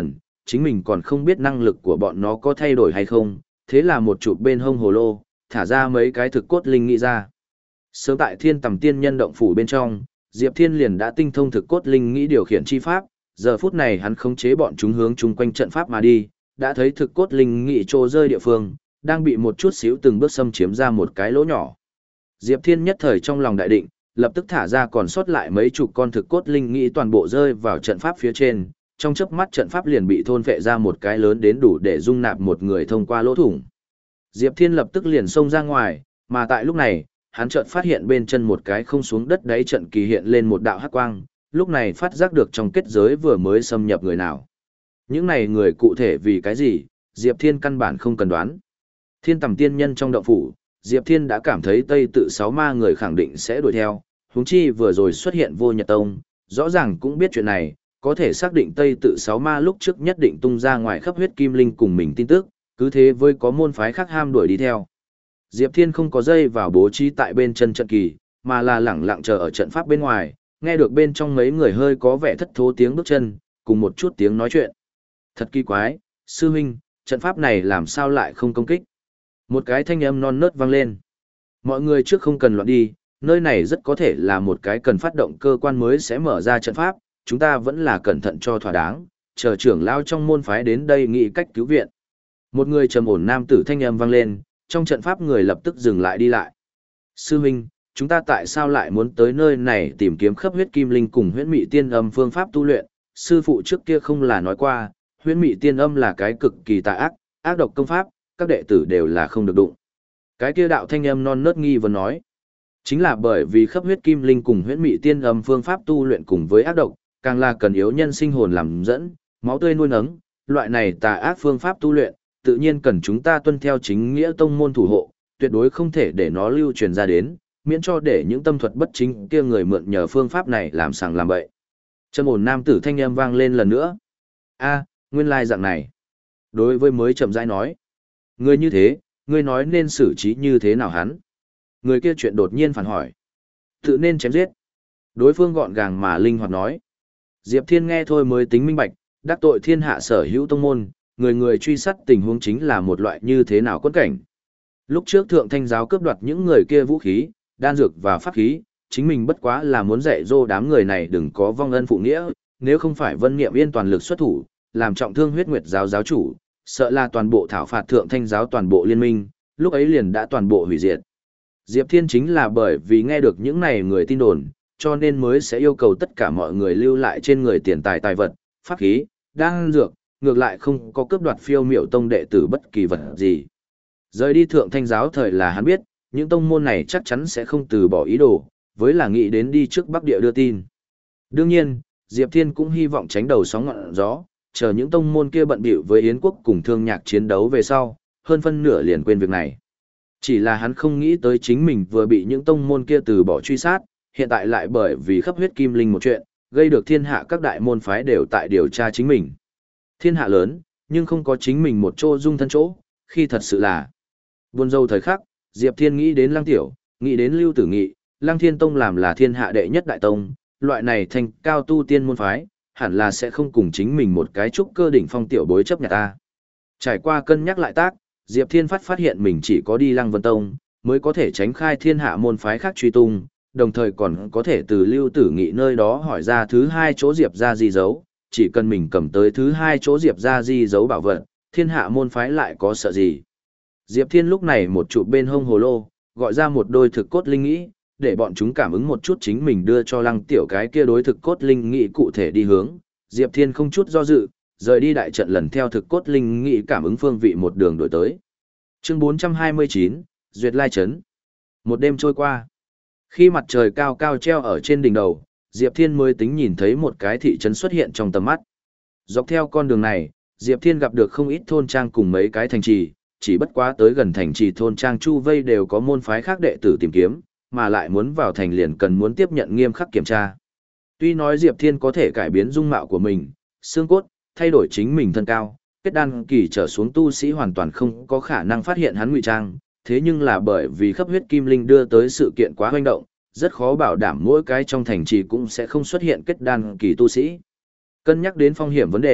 chính mình còn không biết năng lực của bọn nó có thay đổi hay không, thế là một chụp bên hông hồ lô, thả ra mấy cái thực cốt linh nghĩ ra. Sớm tại Thiên Tầm Tiên Nhân động phủ bên trong, Diệp Thiên liền đã tinh thông thực cốt linh nghĩ điều khiển chi pháp, giờ phút này hắn khống chế bọn chúng hướng chung quanh trận pháp mà đi, đã thấy thực cốt linh nghĩ trô rơi địa phương, đang bị một chút xíu từng bước xâm chiếm ra một cái lỗ nhỏ. Diệp Thiên nhất thời trong lòng đại định, lập tức thả ra còn sót lại mấy chục con thực cốt linh nghĩ toàn bộ rơi vào trận pháp phía trên, trong chớp mắt trận pháp liền bị thôn phệ ra một cái lớn đến đủ để dung nạp một người thông qua lỗ thủng. Diệp Thiên lập tức liền xông ra ngoài, mà tại lúc này, hắn chợt phát hiện bên chân một cái không xuống đất đáy trận kỳ hiện lên một đạo hắc quang, lúc này phát giác được trong kết giới vừa mới xâm nhập người nào. Những này người cụ thể vì cái gì, Diệp Thiên căn bản không cần đoán. Thiên Tầm Tiên Nhân trong động phủ, Diệp Thiên đã cảm thấy Tây Tự sáu ma người khẳng định sẽ đuổi theo, huống chi vừa rồi xuất hiện Vô Nhật Tông, rõ ràng cũng biết chuyện này, có thể xác định Tây Tự sáu ma lúc trước nhất định tung ra ngoài khắp huyết kim linh cùng mình tin tức, cứ thế với có môn phái khác ham đuổi đi theo. Diệp Thiên không có dây vào bố trí tại bên chân trận kỳ, mà là lẳng lặng chờ ở trận pháp bên ngoài, nghe được bên trong mấy người hơi có vẻ thất thố tiếng bước chân, cùng một chút tiếng nói chuyện. Thật kỳ quái, sư huynh, trận pháp này làm sao lại không công kích? Một cái thanh âm non nớt vang lên. Mọi người trước không cần loạn đi, nơi này rất có thể là một cái cần phát động cơ quan mới sẽ mở ra trận pháp, chúng ta vẫn là cẩn thận cho thỏa đáng, chờ trưởng lao trong môn phái đến đây nghĩ cách cứu viện. Một người trầm ổn nam tử thanh âm vang lên, trong trận pháp người lập tức dừng lại đi lại. Sư huynh, chúng ta tại sao lại muốn tới nơi này tìm kiếm khắp huyết kim linh cùng huyễn mị tiên âm phương pháp tu luyện? Sư phụ trước kia không là nói qua, huyễn mị tiên âm là cái cực kỳ tà ác, ác độc công pháp, các đệ tử đều là không được đụng. Cái kia đạo thanh âm non nớt nghi vấn nói, chính là bởi vì khắp huyết kim linh cùng huyễn mị tiên âm phương pháp tu luyện cùng với ác độc, càng là cần yếu nhân sinh hồn làm dẫn, máu tươi nuôi nấng, loại này tà ác phương pháp tu luyện, tự nhiên cần chúng ta tuân theo chính nghĩa tông môn thủ hộ, tuyệt đối không thể để nó lưu truyền ra đến, miễn cho để những tâm thuật bất chính kia người mượn nhờ phương pháp này làm sàng làm bậy. Trầm ổn nam tử thanh âm vang lên lần nữa. A, nguyên lai dạng này. Đối với mới chậm rãi nói, người như thế, ngươi nói nên xử trí như thế nào hắn? Người kia chuyện đột nhiên phản hỏi. Tự nên chém giết. Đối phương gọn gàng mà linh hoạt nói. Diệp Thiên nghe thôi mới tính minh bạch, đắc tội thiên hạ sở hữu tông môn, người người truy sát tình huống chính là một loại như thế nào quẫn cảnh. Lúc trước thượng thanh giáo cướp đoạt những người kia vũ khí, đan dược và pháp khí, chính mình bất quá là muốn dạy dỗ đám người này đừng có vong ân phụ nghĩa, nếu không phải Vân Niệm Yên toàn lực xuất thủ, làm trọng thương huyết nguyệt giáo giáo chủ, sợ là toàn bộ thảo phạt thượng thanh giáo toàn bộ liên minh, lúc ấy liền đã toàn bộ hủy diệt. Diệp Thiên chính là bởi vì nghe được những này người tin đồn, cho nên mới sẽ yêu cầu tất cả mọi người lưu lại trên người tiền tài tài vật, pháp khí, đan dược, ngược lại không có cướp đoạt phiêu miểu tông đệ tử bất kỳ vật gì. Rời đi thượng thanh giáo thời là hắn biết, những tông môn này chắc chắn sẽ không từ bỏ ý đồ, với là nghĩ đến đi trước Bắc Địa đưa tin. Đương nhiên, Diệp Thiên cũng hy vọng tránh đầu sóng ngọn gió, chờ những tông môn kia bận bịu với Yến quốc cùng Thương Nhạc chiến đấu về sau, hơn phân nửa liền quên việc này. Chỉ là hắn không nghĩ tới chính mình vừa bị những tông môn kia từ bỏ truy sát, hiện tại lại bởi vì khắp huyết kim linh một chuyện, gây được thiên hạ các đại môn phái đều tại điều tra chính mình. Thiên hạ lớn, nhưng không có chính mình một chỗ dung thân chỗ, khi thật sự là buồn rầu thời khắc, Diệp Thiên nghĩ đến Lăng Tiểu, nghĩ đến Lưu Tử Nghị, Lăng Thiên Tông làm là thiên hạ đệ nhất đại tông, loại này thành cao tu tiên môn phái, hẳn là sẽ không cùng chính mình một cái trúc cơ đỉnh phong tiểu bối chấp nhận ta. Trải qua cân nhắc lại tác, Diệp Thiên phát phát hiện mình chỉ có đi Lăng Vân Tông, mới có thể tránh khai thiên hạ môn phái khác truy tung, đồng thời còn có thể từ Lưu Tử Nghị nơi đó hỏi ra thứ hai chỗ Diệp ra di dấu, chỉ cần mình cầm tới thứ hai chỗ Diệp ra di dấu bảo vật, thiên hạ môn phái lại có sợ gì. Diệp Thiên lúc này một trụ bên hông hồ lô, gọi ra một đôi thực cốt linh nghĩ, để bọn chúng cảm ứng một chút chính mình đưa cho Lăng Tiểu cái kia đối thực cốt linh nghĩ cụ thể đi hướng. Diệp Thiên không chút do dự, rời đi đại trận lần theo thực cốt linh nghĩ cảm ứng phương vị một đường đổi tới. Chương bốn trăm hai mươi chín, Duyệt Lai Trấn. Một đêm trôi qua. Khi mặt trời cao cao treo ở trên đỉnh đầu, Diệp Thiên mới tính nhìn thấy một cái thị trấn xuất hiện trong tầm mắt. Dọc theo con đường này, Diệp Thiên gặp được không ít thôn trang cùng mấy cái thành trì, chỉ bất quá tới gần thành trì thôn trang chu vây đều có môn phái khác đệ tử tìm kiếm, mà lại muốn vào thành liền cần muốn tiếp nhận nghiêm khắc kiểm tra. Tuy nói Diệp Thiên có thể cải biến dung mạo của mình, xương cốt, thay đổi chính mình thân cao, kết đan kỳ trở xuống tu sĩ hoàn toàn không có khả năng phát hiện hắn ngụy trang, thế nhưng là bởi vì khắp huyết kim linh đưa tới sự kiện quá hoành động, rất khó bảo đảm mỗi cái trong thành trì cũng sẽ không xuất hiện kết đan kỳ tu sĩ. Cân nhắc đến phong hiểm vấn đề,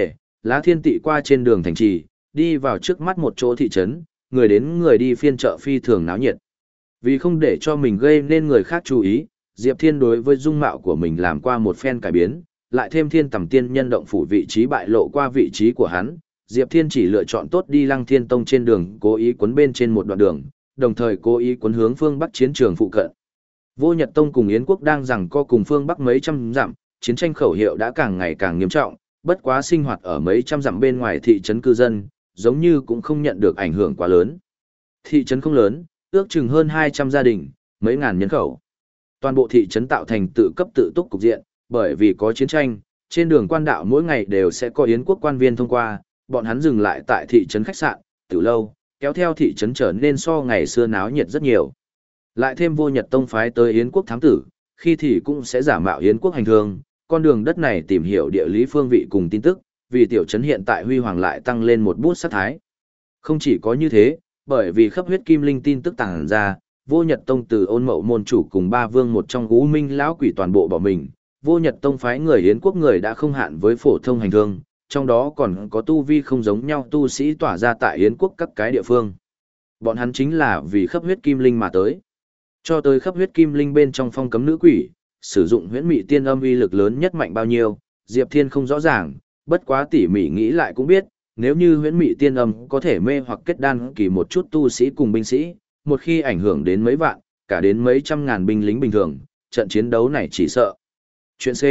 Lá Thiên Tị qua trên đường thành trì, đi vào trước mắt một chỗ thị trấn, người đến người đi phiên chợ phi thường náo nhiệt. Vì không để cho mình gây nên người khác chú ý, Diệp Thiên đối với dung mạo của mình làm qua một phen cải biến, lại thêm Thiên Tầm Tiên Nhân động phủ vị trí bại lộ qua vị trí của hắn, Diệp Thiên chỉ lựa chọn tốt đi Lăng Thiên Tông trên đường, cố ý quấn bên trên một đoạn đường, đồng thời cố ý quấn hướng phương Bắc chiến trường phụ cận. Vô Nhật Tông cùng Yến quốc đang giằng co cùng phương Bắc mấy trăm dặm, chiến tranh khẩu hiệu đã càng ngày càng nghiêm trọng, bất quá sinh hoạt ở mấy trăm dặm bên ngoài thị trấn cư dân, giống như cũng không nhận được ảnh hưởng quá lớn. Thị trấn không lớn, ước chừng hơn hai trăm gia đình, mấy ngàn nhân khẩu. Toàn bộ thị trấn tạo thành tự cấp tự túc cục diện, bởi vì có chiến tranh, trên đường quan đạo mỗi ngày đều sẽ có Yến quốc quan viên thông qua, bọn hắn dừng lại tại thị trấn khách sạn, tiểu lâu, kéo theo thị trấn trở nên so ngày xưa náo nhiệt rất nhiều. Lại thêm Vô Nhật Tông phái tới Yến quốc thám tử, khi thì cũng sẽ giả mạo Yến quốc hành thương, con đường đất này tìm hiểu địa lý phương vị cùng tin tức, vì tiểu trấn hiện tại huy hoàng lại tăng lên một bút sát thái. Không chỉ có như thế, bởi vì khắp huyết kim linh tin tức tàng ra, Vô Nhật Tông từ Ôn Mậu môn chủ cùng ba vương một trong U Minh lão quỷ toàn bộ bỏ mình, Vô Nhật Tông phái người Yến quốc người đã không hạn với phổ thông hành thương, trong đó còn có tu vi không giống nhau tu sĩ tỏa ra tại Yến quốc các cái địa phương. Bọn hắn chính là vì khắp huyết kim linh mà tới. Cho tới khắp huyết kim linh bên trong phong cấm nữ quỷ, sử dụng huyễn mị tiên âm uy lực lớn nhất mạnh bao nhiêu, Diệp Thiên không rõ ràng, bất quá tỉ mỉ nghĩ lại cũng biết, nếu như huyễn mị tiên âm có thể mê hoặc kết đan kỳ một chút tu sĩ cùng binh sĩ, một khi ảnh hưởng đến mấy vạn, cả đến mấy trăm ngàn binh lính bình thường, trận chiến đấu này chỉ sợ. Chuyện C.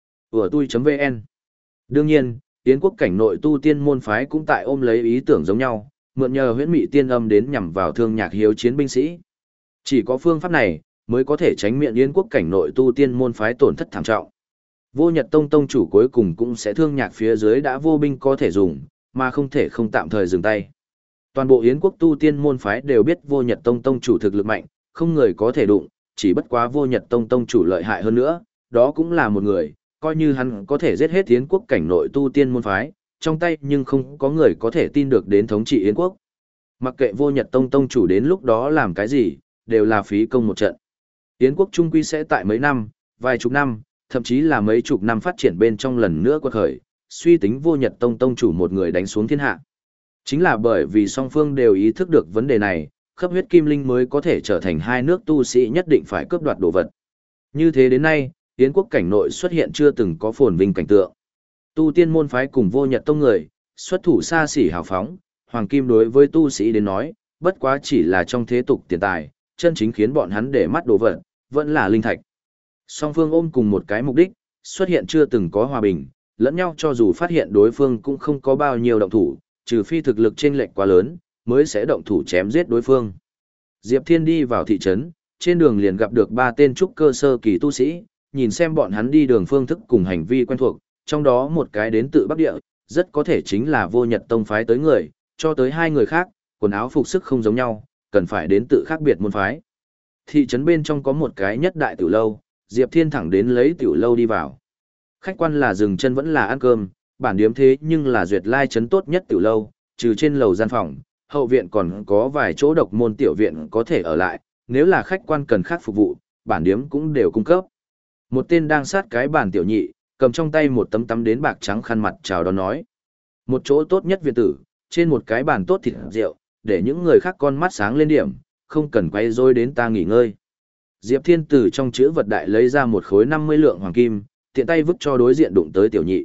Ủa tui.vn. Đương nhiên, Yến quốc cảnh nội tu tiên môn phái cũng tại ôm lấy ý tưởng giống nhau, mượn nhờ huyễn mị tiên âm đến nhằm vào thương nhạc hiếu chiến binh sĩ. Chỉ có phương pháp này mới có thể tránh miệng Yến quốc cảnh nội tu tiên môn phái tổn thất thảm trọng. Vô Nhật Tông tông chủ cuối cùng cũng sẽ thương nhạc phía dưới đã vô binh có thể dùng, mà không thể không tạm thời dừng tay. Toàn bộ Yến quốc tu tiên môn phái đều biết Vô Nhật Tông tông chủ thực lực mạnh, không người có thể đụng, chỉ bất quá Vô Nhật Tông tông chủ lợi hại hơn nữa, đó cũng là một người, coi như hắn có thể giết hết Yến quốc cảnh nội tu tiên môn phái, trong tay nhưng không có người có thể tin được đến thống trị Yến quốc. Mặc kệ Vô Nhật Tông tông chủ đến lúc đó làm cái gì, đều là phí công một trận. Yến quốc trung quy sẽ tại mấy năm, vài chục năm, thậm chí là mấy chục năm phát triển bên trong lần nữa quật khởi, suy tính Vô Nhật Tông tông chủ một người đánh xuống thiên hạ. Chính là bởi vì song phương đều ý thức được vấn đề này, khắp huyết kim linh mới có thể trở thành hai nước tu sĩ nhất định phải cướp đoạt đồ vật. Như thế đến nay, Yến quốc cảnh nội xuất hiện chưa từng có phồn vinh cảnh tượng. Tu tiên môn phái cùng Vô Nhật Tông người, xuất thủ xa xỉ hào phóng, hoàng kim đối với tu sĩ đến nói, bất quá chỉ là trong thế tục tiền tài, chân chính khiến bọn hắn để mắt đồ vật, vẫn là linh thạch. Song phương ôm cùng một cái mục đích, xuất hiện chưa từng có hòa bình, lẫn nhau cho dù phát hiện đối phương cũng không có bao nhiêu động thủ, trừ phi thực lực chênh lệch quá lớn, mới sẽ động thủ chém giết đối phương. Diệp Thiên đi vào thị trấn, trên đường liền gặp được ba tên trúc cơ sơ kỳ tu sĩ, nhìn xem bọn hắn đi đường phương thức cùng hành vi quen thuộc, trong đó một cái đến tự Bắc Địa, rất có thể chính là Vô Nhật Tông phái tới người, cho tới hai người khác, quần áo phục sức không giống nhau, cần phải đến tự khác biệt môn phái. Thị trấn bên trong có một cái nhất đại tiểu lâu, Diệp Thiên thẳng đến lấy tiểu lâu đi vào. Khách quan là dừng chân vẫn là ăn cơm, bản điếm thế nhưng là duyệt lai trấn tốt nhất tiểu lâu, trừ trên lầu gian phòng, hậu viện còn có vài chỗ độc môn tiểu viện có thể ở lại, nếu là khách quan cần khác phục vụ, bản điếm cũng đều cung cấp. Một tên đang sát cái bàn tiểu nhị, cầm trong tay một tấm tắm đến bạc trắng khăn mặt chào đón nói. Một chỗ tốt nhất viện tử, trên một cái bàn tốt thịt rượu, để những người khác con mắt sáng lên điểm, không cần quay rối đến ta nghỉ ngơi. Diệp Thiên từ trong chữ vật đại lấy ra một khối năm mươi lượng hoàng kim, tiện tay vứt cho đối diện đụng tới tiểu nhị.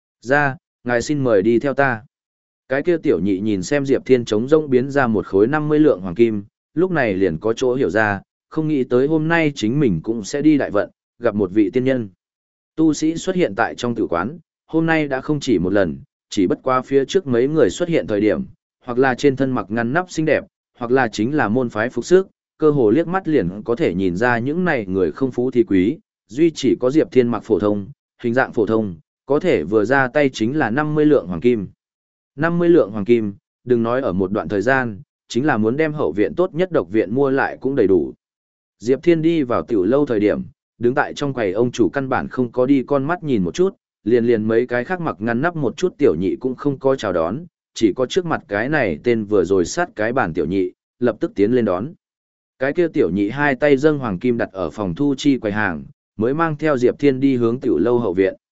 Ra, ngài xin mời đi theo ta. Cái kia tiểu nhị nhìn xem Diệp Thiên trống rỗng biến ra một khối năm mươi lượng hoàng kim, lúc này liền có chỗ hiểu ra, không nghĩ tới hôm nay chính mình cũng sẽ đi đại vận, gặp một vị tiên nhân. Tu sĩ xuất hiện tại trong tử quán, hôm nay đã không chỉ một lần, chỉ bất qua phía trước mấy người xuất hiện thời điểm, hoặc là trên thân mặc ngăn nắp xinh đẹp, hoặc là chính là môn phái phục sức, cơ hồ liếc mắt liền có thể nhìn ra những này người không phú thì quý, duy chỉ có Diệp Thiên mặc phổ thông, hình dạng phổ thông, có thể vừa ra tay chính là năm mươi lượng hoàng kim. năm mươi lượng hoàng kim, đừng nói ở một đoạn thời gian, chính là muốn đem hậu viện tốt nhất độc viện mua lại cũng đầy đủ. Diệp Thiên đi vào tiểu lâu thời điểm, đứng tại trong quầy ông chủ căn bản không có đi con mắt nhìn một chút, liền liền mấy cái khác mặc ngăn nắp một chút tiểu nhị cũng không có chào đón, chỉ có trước mặt cái này tên vừa rồi sát cái bàn tiểu nhị, lập tức tiến lên đón. Cái kia tiểu nhị hai tay dâng hoàng kim đặt ở phòng thu chi quầy hàng, mới mang theo Diệp Thiên đi hướng tiểu lâu hậu viện.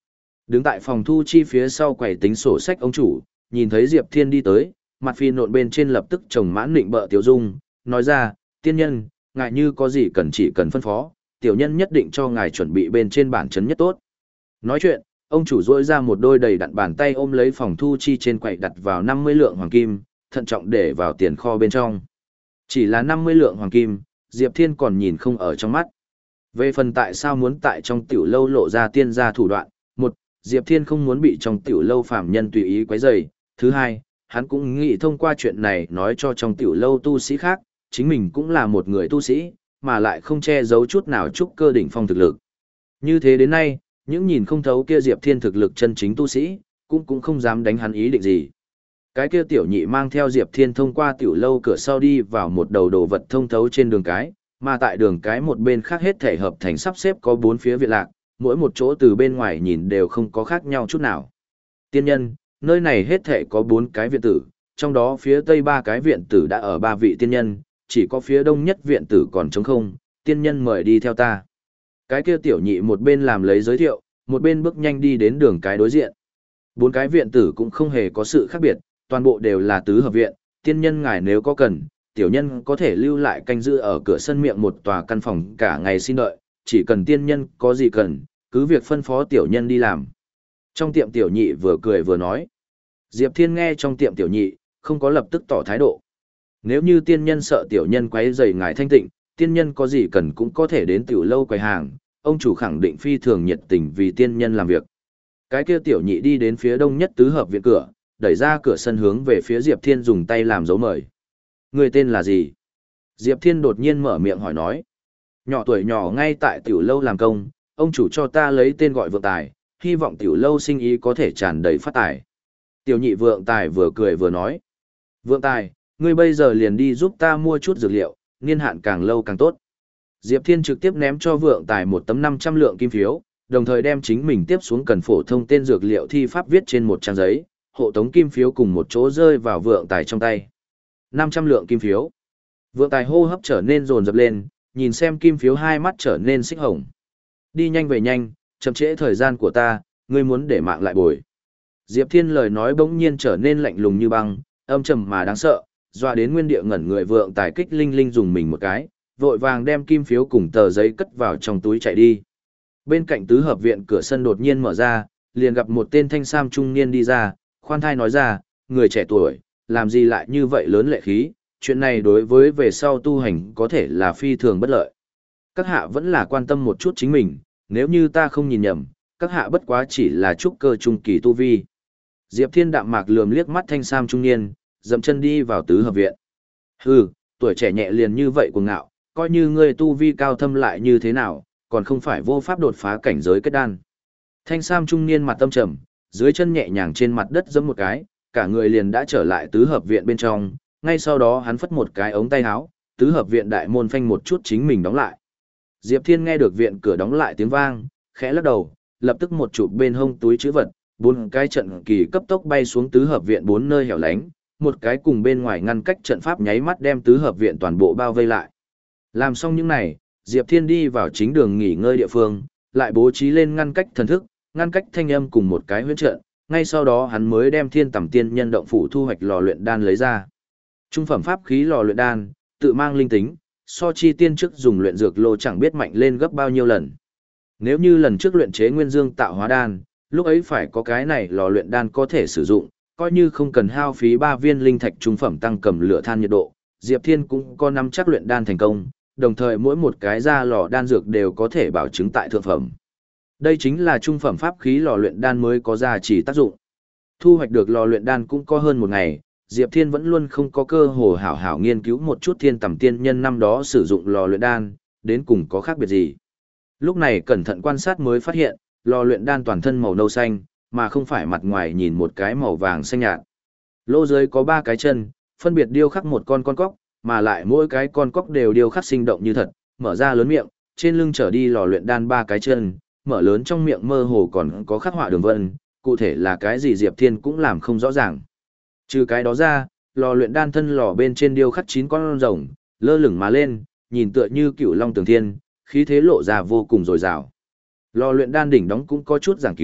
Đứng tại phòng thu chi phía sau quầy tính sổ sách ông chủ, nhìn thấy Diệp Thiên đi tới, mặt phi nộn bên trên lập tức trồng mãn định bợ tiểu dung, nói ra, tiên nhân, ngài như có gì cần chỉ cần phân phó, tiểu nhân nhất định cho ngài chuẩn bị bên trên bản chấn nhất tốt. Nói chuyện, ông chủ rỗi ra một đôi đầy đặn bàn tay ôm lấy phòng thu chi trên quầy đặt vào năm mươi lượng hoàng kim, thận trọng để vào tiền kho bên trong. Chỉ là năm mươi lượng hoàng kim, Diệp Thiên còn nhìn không ở trong mắt. Về phần tại sao muốn tại trong tiểu lâu lộ ra tiên gia thủ đoạn, một, Diệp Thiên không muốn bị trong tiểu lâu phàm nhân tùy ý quấy rầy, thứ hai, hắn cũng nghĩ thông qua chuyện này nói cho trong tiểu lâu tu sĩ khác, chính mình cũng là một người tu sĩ, mà lại không che giấu chút nào trúc cơ đỉnh phong thực lực. Như thế đến nay, những nhìn không thấu kia Diệp Thiên thực lực chân chính tu sĩ, cũng cũng không dám đánh hắn ý định gì. Cái kia tiểu nhị mang theo Diệp Thiên thông qua tiểu lâu cửa sau đi vào một đầu đồ vật thông thấu trên đường cái, mà tại đường cái một bên khác hết thể hợp thành sắp xếp có bốn phía viện lạc, mỗi một chỗ từ bên ngoài nhìn đều không có khác nhau chút nào. Tiên nhân, nơi này hết thể có bốn cái viện tử, trong đó phía tây ba cái viện tử đã ở ba vị tiên nhân, chỉ có phía đông nhất viện tử còn trống không, tiên nhân mời đi theo ta. Cái kia tiểu nhị một bên làm lấy giới thiệu, một bên bước nhanh đi đến đường cái đối diện. Bốn cái viện tử cũng không hề có sự khác biệt, toàn bộ đều là tứ hợp viện, tiên nhân ngài nếu có cần, tiểu nhân có thể lưu lại canh giữ ở cửa sân miệng một tòa căn phòng cả ngày xin đợi, chỉ cần tiên nhân có gì cần, cứ việc phân phó tiểu nhân đi làm. Trong tiệm tiểu nhị vừa cười vừa nói. Diệp Thiên nghe trong tiệm tiểu nhị, không có lập tức tỏ thái độ. Nếu như tiên nhân sợ tiểu nhân quấy rầy ngài thanh tịnh, tiên nhân có gì cần cũng có thể đến tiểu lâu quầy hàng, ông chủ khẳng định phi thường nhiệt tình vì tiên nhân làm việc. Cái kia tiểu nhị đi đến phía đông nhất tứ hợp viện cửa, đẩy ra cửa sân hướng về phía Diệp Thiên dùng tay làm dấu mời. Người tên là gì? Diệp Thiên đột nhiên mở miệng hỏi nói. Nhỏ tuổi nhỏ ngay tại tiểu lâu làm công, ông chủ cho ta lấy tên gọi Vượng Tài, hy vọng tiểu lâu sinh ý có thể tràn đầy phát tài. Tiểu nhị Vượng Tài vừa cười vừa nói. Vượng Tài, ngươi bây giờ liền đi giúp ta mua chút dược liệu, niên hạn càng lâu càng tốt. Diệp Thiên trực tiếp ném cho Vượng Tài một tấm năm trăm lượng kim phiếu, đồng thời đem chính mình tiếp xuống cần phổ thông tên dược liệu thi pháp viết trên một trang giấy, hộ tống kim phiếu cùng một chỗ rơi vào Vượng Tài trong tay. năm trăm lượng kim phiếu. Vượng Tài hô hấp trở nên dồn dập lên, nhìn xem kim phiếu hai mắt trở nên xích hồng. Đi nhanh về nhanh, chậm trễ thời gian của ta, ngươi muốn để mạng lại bồi. Diệp Thiên lời nói bỗng nhiên trở nên lạnh lùng như băng, âm trầm mà đáng sợ, dọa đến nguyên địa ngẩn người Vượng Tài kích linh linh dùng mình một cái, vội vàng đem kim phiếu cùng tờ giấy cất vào trong túi chạy đi. Bên cạnh tứ hợp viện cửa sân đột nhiên mở ra, liền gặp một tên thanh sam trung niên đi ra, khoan thai nói ra, người trẻ tuổi, làm gì lại như vậy lớn lệ khí, chuyện này đối với về sau tu hành có thể là phi thường bất lợi. Các hạ vẫn là quan tâm một chút chính mình, nếu như ta không nhìn nhầm, các hạ bất quá chỉ là trúc cơ trung kỳ tu vi. Diệp Thiên đạm mạc lườm liếc mắt thanh sam trung niên, dậm chân đi vào tứ hợp viện. Hừ, tuổi trẻ nhẹ liền như vậy cuồng ngạo, coi như ngươi tu vi cao thâm lại như thế nào, còn không phải vô pháp đột phá cảnh giới kết đan. Thanh sam trung niên mặt tâm trầm, dưới chân nhẹ nhàng trên mặt đất giẫm một cái, cả người liền đã trở lại tứ hợp viện bên trong, ngay sau đó hắn phất một cái ống tay áo, tứ hợp viện đại môn phanh một chút chính mình đóng lại. Diệp Thiên nghe được viện cửa đóng lại tiếng vang, khẽ lắc đầu, lập tức một chụp bên hông túi trữ vật, bốn cái trận kỳ cấp tốc bay xuống tứ hợp viện bốn nơi hẻo lánh, một cái cùng bên ngoài ngăn cách trận pháp nháy mắt đem tứ hợp viện toàn bộ bao vây lại. Làm xong những này, Diệp Thiên đi vào chính đường nghỉ ngơi địa phương, lại bố trí lên ngăn cách thần thức, ngăn cách thanh âm cùng một cái huyễn trận, ngay sau đó hắn mới đem Thiên Tầm Tiên Nhân động phủ thu hoạch lò luyện đan lấy ra. Trung phẩm pháp khí lò luyện đan, tự mang linh tính, so chi tiên trước dùng luyện dược lô chẳng biết mạnh lên gấp bao nhiêu lần. Nếu như lần trước luyện chế nguyên dương tạo hóa đan, lúc ấy phải có cái này lò luyện đan có thể sử dụng, coi như không cần hao phí ba viên linh thạch trung phẩm tăng cầm lửa than nhiệt độ, Diệp Thiên cũng có nắm chắc luyện đan thành công, đồng thời mỗi một cái ra lò đan dược đều có thể bảo chứng tại thượng phẩm. Đây chính là trung phẩm pháp khí lò luyện đan mới có giá trị tác dụng. Thu hoạch được lò luyện đan cũng có hơn một ngày, Diệp Thiên vẫn luôn không có cơ hội hảo hảo nghiên cứu một chút Thiên Tầm Tiên Nhân năm đó sử dụng lò luyện đan, đến cùng có khác biệt gì. Lúc này cẩn thận quan sát mới phát hiện, lò luyện đan toàn thân màu nâu xanh, mà không phải mặt ngoài nhìn một cái màu vàng xanh nhạt. Lô dưới có ba cái chân, phân biệt điêu khắc một con con cóc, mà lại mỗi cái con cóc đều điêu khắc sinh động như thật, mở ra lớn miệng, trên lưng trở đi lò luyện đan ba cái chân, mở lớn trong miệng mơ hồ còn có khắc họa đường vân, cụ thể là cái gì Diệp Thiên cũng làm không rõ ràng. Trừ cái đó ra, lò luyện đan thân lò bên trên điêu khắc chín con rồng, lơ lửng mà lên, nhìn tựa như cựu long tường thiên, khí thế lộ ra vô cùng dồi dào. Lò luyện đan đỉnh đóng cũng có chút giảng cứu,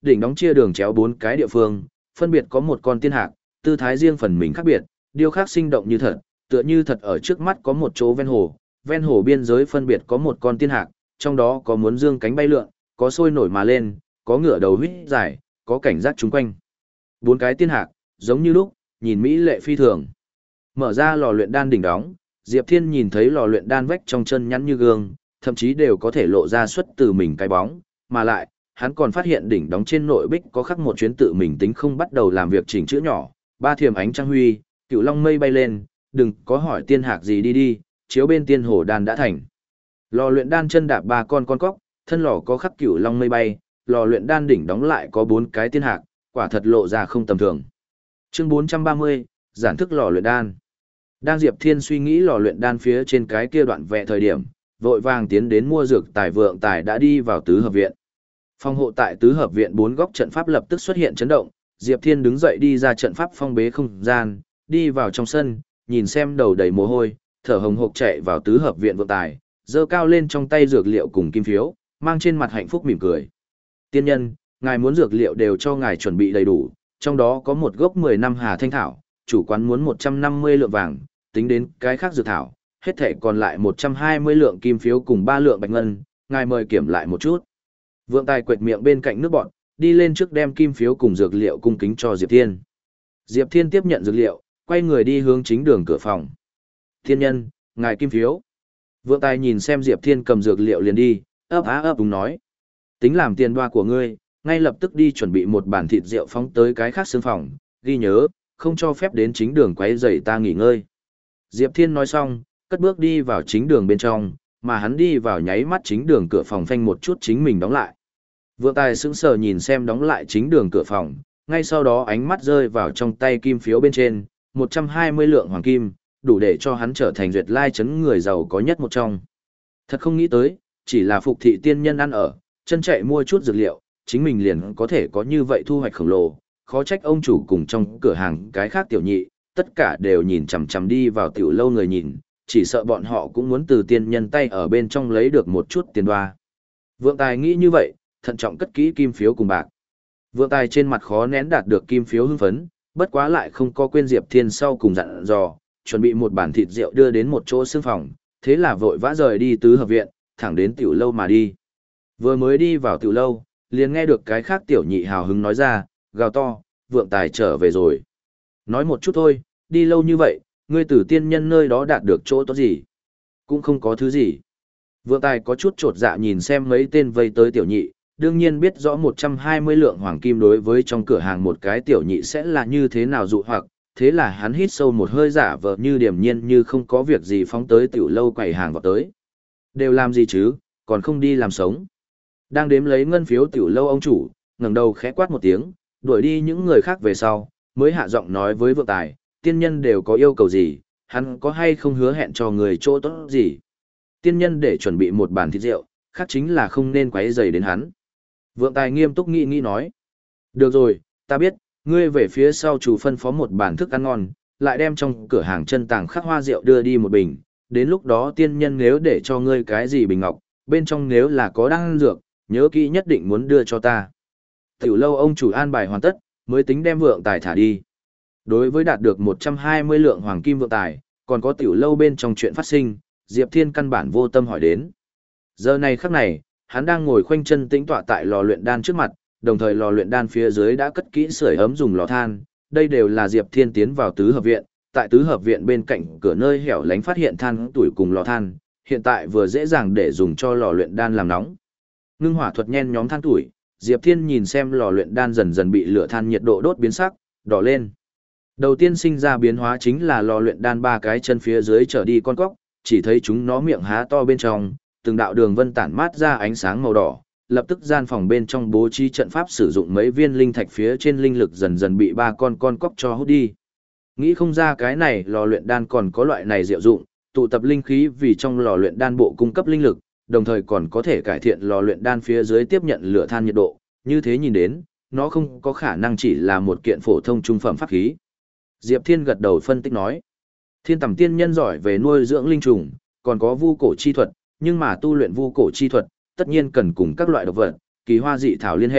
đỉnh đóng chia đường chéo bốn cái địa phương, phân biệt có một con tiên hạc, tư thái riêng phần mình khác biệt, điêu khắc sinh động như thật, tựa như thật ở trước mắt có một chỗ ven hồ, ven hồ biên giới phân biệt có một con tiên hạc, trong đó có muốn dương cánh bay lượn, có sôi nổi mà lên, có ngửa đầu huýt dài, có cảnh giác chung quanh. Bốn cái tiên hạc, giống như lúc, nhìn mỹ lệ phi thường. Mở ra lò luyện đan đỉnh đóng, Diệp Thiên nhìn thấy lò luyện đan vách trong chân nhắn như gương, thậm chí đều có thể lộ ra xuất từ mình cái bóng, mà lại, hắn còn phát hiện đỉnh đóng trên nội bích có khắc một chuyến tự mình tính không bắt đầu làm việc chỉnh chữ nhỏ, ba thiềm ánh trăng huy, cựu long mây bay lên, đừng có hỏi tiên hạc gì đi đi, chiếu bên tiên hồ đan đã thành. Lò luyện đan chân đạp ba con con cóc, thân lò có khắc cựu long mây bay, lò luyện đan đỉnh đóng lại có bốn cái tiên hạc, quả thật lộ ra không tầm thường. Chương bốn trăm ba mươi, giản thức lò luyện đan. Đang Diệp Thiên suy nghĩ lò luyện đan phía trên cái kia đoạn vẽ thời điểm, vội vàng tiến đến mua dược tài vượng tài đã đi vào tứ hợp viện. Phòng hộ tại tứ hợp viện bốn góc trận pháp lập tức xuất hiện chấn động, Diệp Thiên đứng dậy đi ra trận pháp phong bế không gian, đi vào trong sân, nhìn xem đầu đầy mồ hôi, thở hồng hộc chạy vào tứ hợp viện vượng tài, giơ cao lên trong tay dược liệu cùng kim phiếu, mang trên mặt hạnh phúc mỉm cười. Tiên nhân, ngài muốn dược liệu đều cho ngài chuẩn bị đầy đủ, trong đó có một gốc mười năm hà thanh thảo, chủ quán muốn một trăm năm mươi lượng vàng, tính đến cái khác dược thảo, hết thể còn lại một trăm hai mươi lượng kim phiếu cùng ba lượng bạch ngân, ngài mời kiểm lại một chút. Vượng tài quệt miệng bên cạnh nước bọn, đi lên trước đem kim phiếu cùng dược liệu cung kính cho Diệp Thiên. Diệp Thiên tiếp nhận dược liệu, quay người đi hướng chính đường cửa phòng. Thiên nhân, ngài kim phiếu. Vượng tài nhìn xem Diệp Thiên cầm dược liệu liền đi, ấp á ấp đúng nói. Tính làm tiền đoa của ngươi, ngay lập tức đi chuẩn bị một bản thịt rượu phóng tới cái khác xương phòng, ghi nhớ, không cho phép đến chính đường quấy rầy ta nghỉ ngơi. Diệp Thiên nói xong, cất bước đi vào chính đường bên trong, mà hắn đi vào nháy mắt chính đường cửa phòng phanh một chút chính mình đóng lại. Vượng tài sững sờ nhìn xem đóng lại chính đường cửa phòng, ngay sau đó ánh mắt rơi vào trong tay kim phiếu bên trên, một trăm hai mươi lượng hoàng kim, đủ để cho hắn trở thành duyệt lai chấn người giàu có nhất một trong. Thật không nghĩ tới, chỉ là phục thị tiên nhân ăn ở, chân chạy mua chút dược liệu, chính mình liền có thể có như vậy thu hoạch khổng lồ, khó trách ông chủ cùng trong cửa hàng cái khác tiểu nhị, tất cả đều nhìn chằm chằm đi vào tiểu lâu người nhìn, chỉ sợ bọn họ cũng muốn từ tiên nhân tay ở bên trong lấy được một chút tiền đoa. Vượng tài nghĩ như vậy, thận trọng cất kỹ kim phiếu cùng bạc. Vượng tài trên mặt khó nén đạt được kim phiếu hưng phấn, bất quá lại không có quên Diệp Thiên sau cùng dặn dò, chuẩn bị một bản thịt rượu đưa đến một chỗ xương phòng, thế là vội vã rời đi tứ hợp viện, thẳng đến tiểu lâu mà đi. Vừa mới đi vào tiểu lâu, liền nghe được cái khác tiểu nhị hào hứng nói ra, gào to, Vượng tài trở về rồi. Nói một chút thôi, đi lâu như vậy, ngươi từ tiên nhân nơi đó đạt được chỗ tốt gì? Cũng không có thứ gì. Vượng tài có chút trột dạ nhìn xem mấy tên vây tới tiểu nhị, đương nhiên biết rõ một trăm hai mươi lượng hoàng kim đối với trong cửa hàng một cái tiểu nhị sẽ là như thế nào dụ hoặc, thế là hắn hít sâu một hơi giả vờ như điềm nhiên như không có việc gì phóng tới tiểu lâu quầy hàng vào tới. Đều làm gì chứ, còn không đi làm sống. Đang đếm lấy ngân phiếu tiểu lâu ông chủ, ngẩng đầu khẽ quát một tiếng, đuổi đi những người khác về sau, mới hạ giọng nói với Vượng tài, tiên nhân đều có yêu cầu gì, hắn có hay không hứa hẹn cho người chỗ tốt gì. Tiên nhân để chuẩn bị một bàn thịt rượu, khác chính là không nên quấy rầy đến hắn. Vượng tài nghiêm túc nghĩ nghĩ nói. Được rồi, ta biết, ngươi về phía sau chủ phân phó một bàn thức ăn ngon, lại đem trong cửa hàng chân tàng khắc hoa rượu đưa đi một bình, đến lúc đó tiên nhân nếu để cho ngươi cái gì bình ngọc, bên trong nếu là có đan dược, nhớ kỹ nhất định muốn đưa cho ta. Tiểu lâu ông chủ an bài hoàn tất, mới tính đem Vượng tài thả đi. Đối với đạt được một trăm hai mươi lượng hoàng kim Vượng tài, còn có tiểu lâu bên trong chuyện phát sinh, Diệp Thiên căn bản vô tâm hỏi đến. Giờ này khắc này, hắn đang ngồi khoanh chân tĩnh tọa tại lò luyện đan trước mặt, đồng thời lò luyện đan phía dưới đã cất kỹ sưởi ấm dùng lò than, đây đều là Diệp Thiên tiến vào tứ hợp viện, tại tứ hợp viện bên cạnh cửa nơi hẻo lánh phát hiện than tuổi cùng lò than, hiện tại vừa dễ dàng để dùng cho lò luyện đan làm nóng. Ngưng hỏa thuật nhen nhóm than tuổi, Diệp Thiên nhìn xem lò luyện đan dần dần bị lửa than nhiệt độ đốt biến sắc, đỏ lên. Đầu tiên sinh ra biến hóa chính là lò luyện đan ba cái chân phía dưới trở đi con cóc, chỉ thấy chúng nó miệng há to bên trong, từng đạo đường vân tản mát ra ánh sáng màu đỏ, lập tức gian phòng bên trong bố trí trận pháp sử dụng mấy viên linh thạch phía trên linh lực dần dần bị ba con con cóc cho hút đi. Nghĩ không ra cái này lò luyện đan còn có loại này diệu dụng, tụ tập linh khí vì trong lò luyện đan bộ cung cấp linh lực, đồng thời còn có thể cải thiện lò luyện đan phía dưới tiếp nhận lửa than nhiệt độ, như thế nhìn đến, nó không có khả năng chỉ là một kiện phổ thông trung phẩm pháp khí. Diệp Thiên gật đầu phân tích nói, Thiên Tầm tiên nhân giỏi về nuôi dưỡng linh trùng, còn có vu cổ chi thuật, nhưng mà tu luyện vu cổ chi thuật, tất nhiên cần cùng các loại độc vật, kỳ hoa dị thảo liên hệ,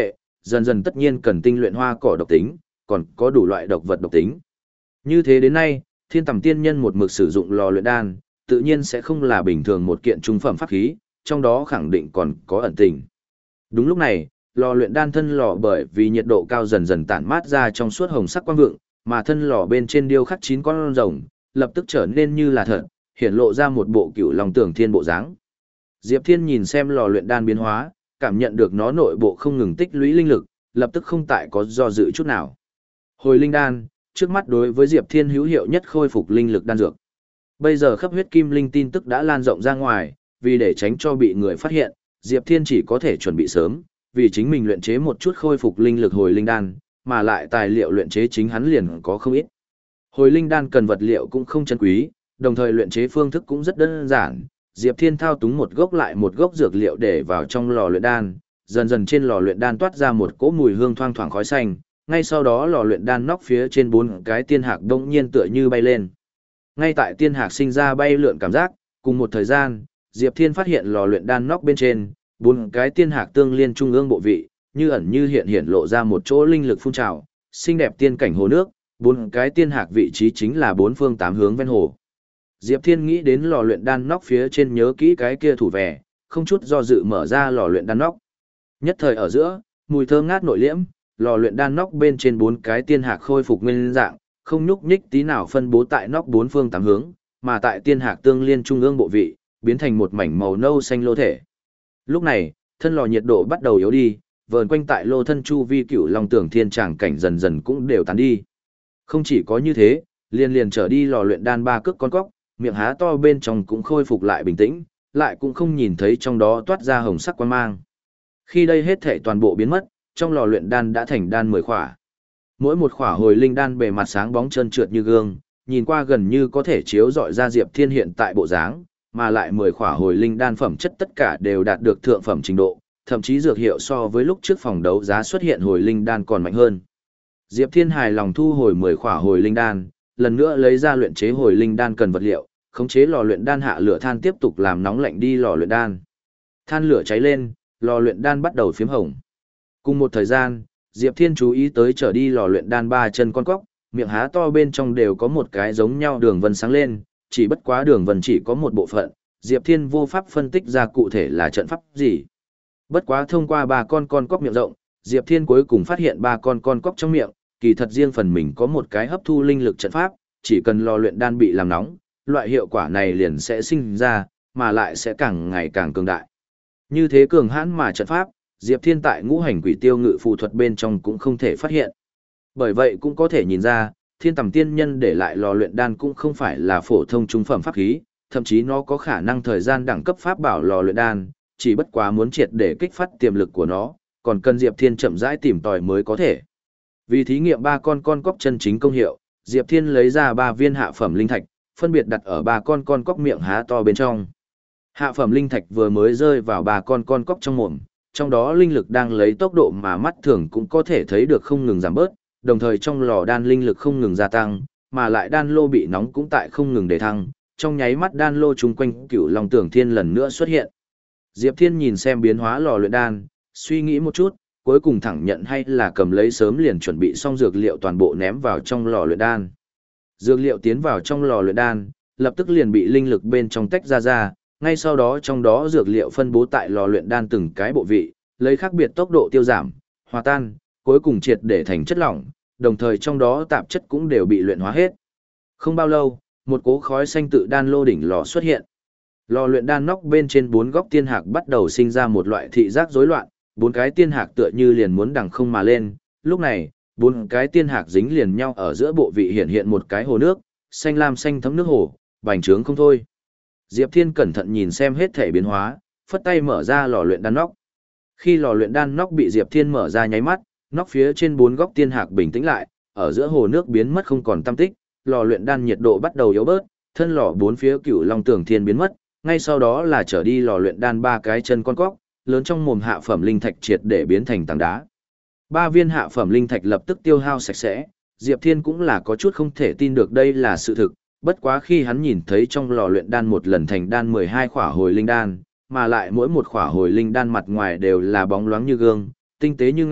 dần dần tất nhiên cần tinh luyện hoa cỏ độc tính, còn có đủ loại độc vật độc tính. Như thế đến nay, Thiên Tầm Tiên Nhân một mực sử dụng lò luyện đan, tự nhiên sẽ không là bình thường một kiện trung phẩm pháp khí, trong đó khẳng định còn có ẩn tình. Đúng lúc này, lò luyện đan thân lò bởi vì nhiệt độ cao dần dần tản mát ra trong suốt hồng sắc quang vượng, mà thân lò bên trên điêu khắc chín con rồng, lập tức trở nên như là thật, hiển lộ ra một bộ cựu long tưởng thiên bộ dáng. Diệp Thiên nhìn xem lò luyện đan biến hóa, cảm nhận được nó nội bộ không ngừng tích lũy linh lực, lập tức không tại có do dự chút nào. Hồi linh đan, trước mắt đối với Diệp Thiên hữu hiệu nhất khôi phục linh lực đan dược. Bây giờ khắp huyết kim linh tin tức đã lan rộng ra ngoài, vì để tránh cho bị người phát hiện, Diệp Thiên chỉ có thể chuẩn bị sớm, vì chính mình luyện chế một chút khôi phục linh lực hồi linh đan, mà lại tài liệu luyện chế chính hắn liền có không ít. Hồi linh đan cần vật liệu cũng không chân quý, đồng thời luyện chế phương thức cũng rất đơn giản. Diệp Thiên thao túng một gốc lại một gốc dược liệu để vào trong lò luyện đan, dần dần trên lò luyện đan toát ra một cỗ mùi hương thoang thoảng khói xanh, ngay sau đó lò luyện đan nóc phía trên bốn cái tiên hạc đông nhiên tựa như bay lên. Ngay tại tiên hạc sinh ra bay lượn cảm giác, cùng một thời gian, Diệp Thiên phát hiện lò luyện đan nóc bên trên, bốn cái tiên hạc tương liên trung ương bộ vị, như ẩn như hiện hiện lộ ra một chỗ linh lực phun trào, xinh đẹp tiên cảnh hồ nước, bốn cái tiên hạc vị trí chính là bốn phương tám hướng ven hồ. Diệp Thiên nghĩ đến lò luyện đan nóc phía trên nhớ kỹ cái kia thủ vẻ, không chút do dự mở ra lò luyện đan nóc. Nhất thời ở giữa, mùi thơm ngát nội liễm, lò luyện đan nóc bên trên bốn cái tiên hạc khôi phục nguyên dạng, không nhúc nhích tí nào phân bố tại nóc bốn phương tám hướng, mà tại tiên hạc tương liên trung ương bộ vị, biến thành một mảnh màu nâu xanh lô thể. Lúc này, thân lò nhiệt độ bắt đầu yếu đi, vờn quanh tại lô thân chu vi cửu long tưởng thiên tràng cảnh dần dần cũng đều tán đi. Không chỉ có như thế, liền liền trở đi lò luyện đan ba cước con cóc, miệng há to bên trong cũng khôi phục lại bình tĩnh, lại cũng không nhìn thấy trong đó toát ra hồng sắc quang mang. Khi đây hết thảy toàn bộ biến mất, trong lò luyện đan đã thành đan mười khỏa. Mỗi một khỏa hồi linh đan bề mặt sáng bóng trơn trượt như gương, nhìn qua gần như có thể chiếu rọi ra Diệp Thiên hiện tại bộ dáng, mà lại mười khỏa hồi linh đan phẩm chất tất cả đều đạt được thượng phẩm trình độ, thậm chí dược hiệu so với lúc trước phòng đấu giá xuất hiện hồi linh đan còn mạnh hơn. Diệp Thiên hài lòng thu hồi mười khỏa hồi linh đan, lần nữa lấy ra luyện chế hồi linh đan cần vật liệu, khống chế lò luyện đan hạ lửa than tiếp tục làm nóng lạnh đi lò luyện đan. Than lửa cháy lên, lò luyện đan bắt đầu phiếm hồng. Cùng một thời gian, Diệp Thiên chú ý tới trở đi lò luyện đan ba chân con cóc, miệng há to bên trong đều có một cái giống nhau đường vân sáng lên, chỉ bất quá đường vân chỉ có một bộ phận, Diệp Thiên vô pháp phân tích ra cụ thể là trận pháp gì. Bất quá thông qua ba con con cóc miệng rộng, Diệp Thiên cuối cùng phát hiện ba con con cóc trong miệng, kỳ thật riêng phần mình có một cái hấp thu linh lực trận pháp, chỉ cần lò luyện đan bị làm nóng, loại hiệu quả này liền sẽ sinh ra, mà lại sẽ càng ngày càng cường đại. Như thế cường hãn mà trận pháp, Diệp Thiên tại ngũ hành quỷ tiêu ngự phù thuật bên trong cũng không thể phát hiện. Bởi vậy cũng có thể nhìn ra, Thiên Tầm Tiên Nhân để lại lò luyện đan cũng không phải là phổ thông trung phẩm pháp khí, thậm chí nó có khả năng thời gian đẳng cấp pháp bảo lò luyện đan, chỉ bất quá muốn triệt để kích phát tiềm lực của nó, còn cần Diệp Thiên chậm rãi tìm tòi mới có thể. Vì thí nghiệm ba con con cóc chân chính công hiệu, Diệp Thiên lấy ra ba viên hạ phẩm linh thạch, phân biệt đặt ở ba con con cóc miệng há to bên trong. Hạ phẩm linh thạch vừa mới rơi vào ba con con cóc trong mồm, trong đó linh lực đang lấy tốc độ mà mắt thường cũng có thể thấy được không ngừng giảm bớt, đồng thời trong lò đan linh lực không ngừng gia tăng, mà lại đan lô bị nóng cũng tại không ngừng để thăng, trong nháy mắt đan lô chung quanh cửu long tưởng thiên lần nữa xuất hiện. Diệp Thiên nhìn xem biến hóa lò luyện đan, suy nghĩ một chút, cuối cùng thẳng nhận hay là cầm lấy sớm liền chuẩn bị xong dược liệu toàn bộ ném vào trong lò luyện đan. Dược liệu tiến vào trong lò luyện đan, lập tức liền bị linh lực bên trong tách ra ra, ngay sau đó trong đó dược liệu phân bố tại lò luyện đan từng cái bộ vị, lấy khác biệt tốc độ tiêu giảm, hòa tan, cuối cùng triệt để thành chất lỏng, đồng thời trong đó tạp chất cũng đều bị luyện hóa hết. Không bao lâu, một cỗ khói xanh tự đan lô đỉnh lò xuất hiện. Lò luyện đan nóc bên trên bốn góc tiên hạc bắt đầu sinh ra một loại thị giác rối loạn, bốn cái tiên hạc tựa như liền muốn đằng không mà lên, lúc này, bốn cái tiên hạc dính liền nhau ở giữa bộ vị hiện hiện một cái hồ nước, xanh lam xanh thấm nước hồ, bành trướng không thôi. Diệp Thiên cẩn thận nhìn xem hết thể biến hóa, phất tay mở ra lò luyện đan nóc. Khi lò luyện đan nóc bị Diệp Thiên mở ra nháy mắt, nóc phía trên bốn góc tiên hạc bình tĩnh lại, ở giữa hồ nước biến mất không còn tăm tích, lò luyện đan nhiệt độ bắt đầu yếu bớt, thân lò bốn phía cửu long tường thiên biến mất, ngay sau đó là trở đi lò luyện đan ba cái chân con cóc, lớn trong mồm hạ phẩm linh thạch triệt để biến thành tảng đá. Ba viên hạ phẩm linh thạch lập tức tiêu hao sạch sẽ, Diệp Thiên cũng là có chút không thể tin được đây là sự thực, bất quá khi hắn nhìn thấy trong lò luyện đan một lần thành đan mười hai khỏa hồi linh đan, mà lại mỗi một khỏa hồi linh đan mặt ngoài đều là bóng loáng như gương, tinh tế như ngọc,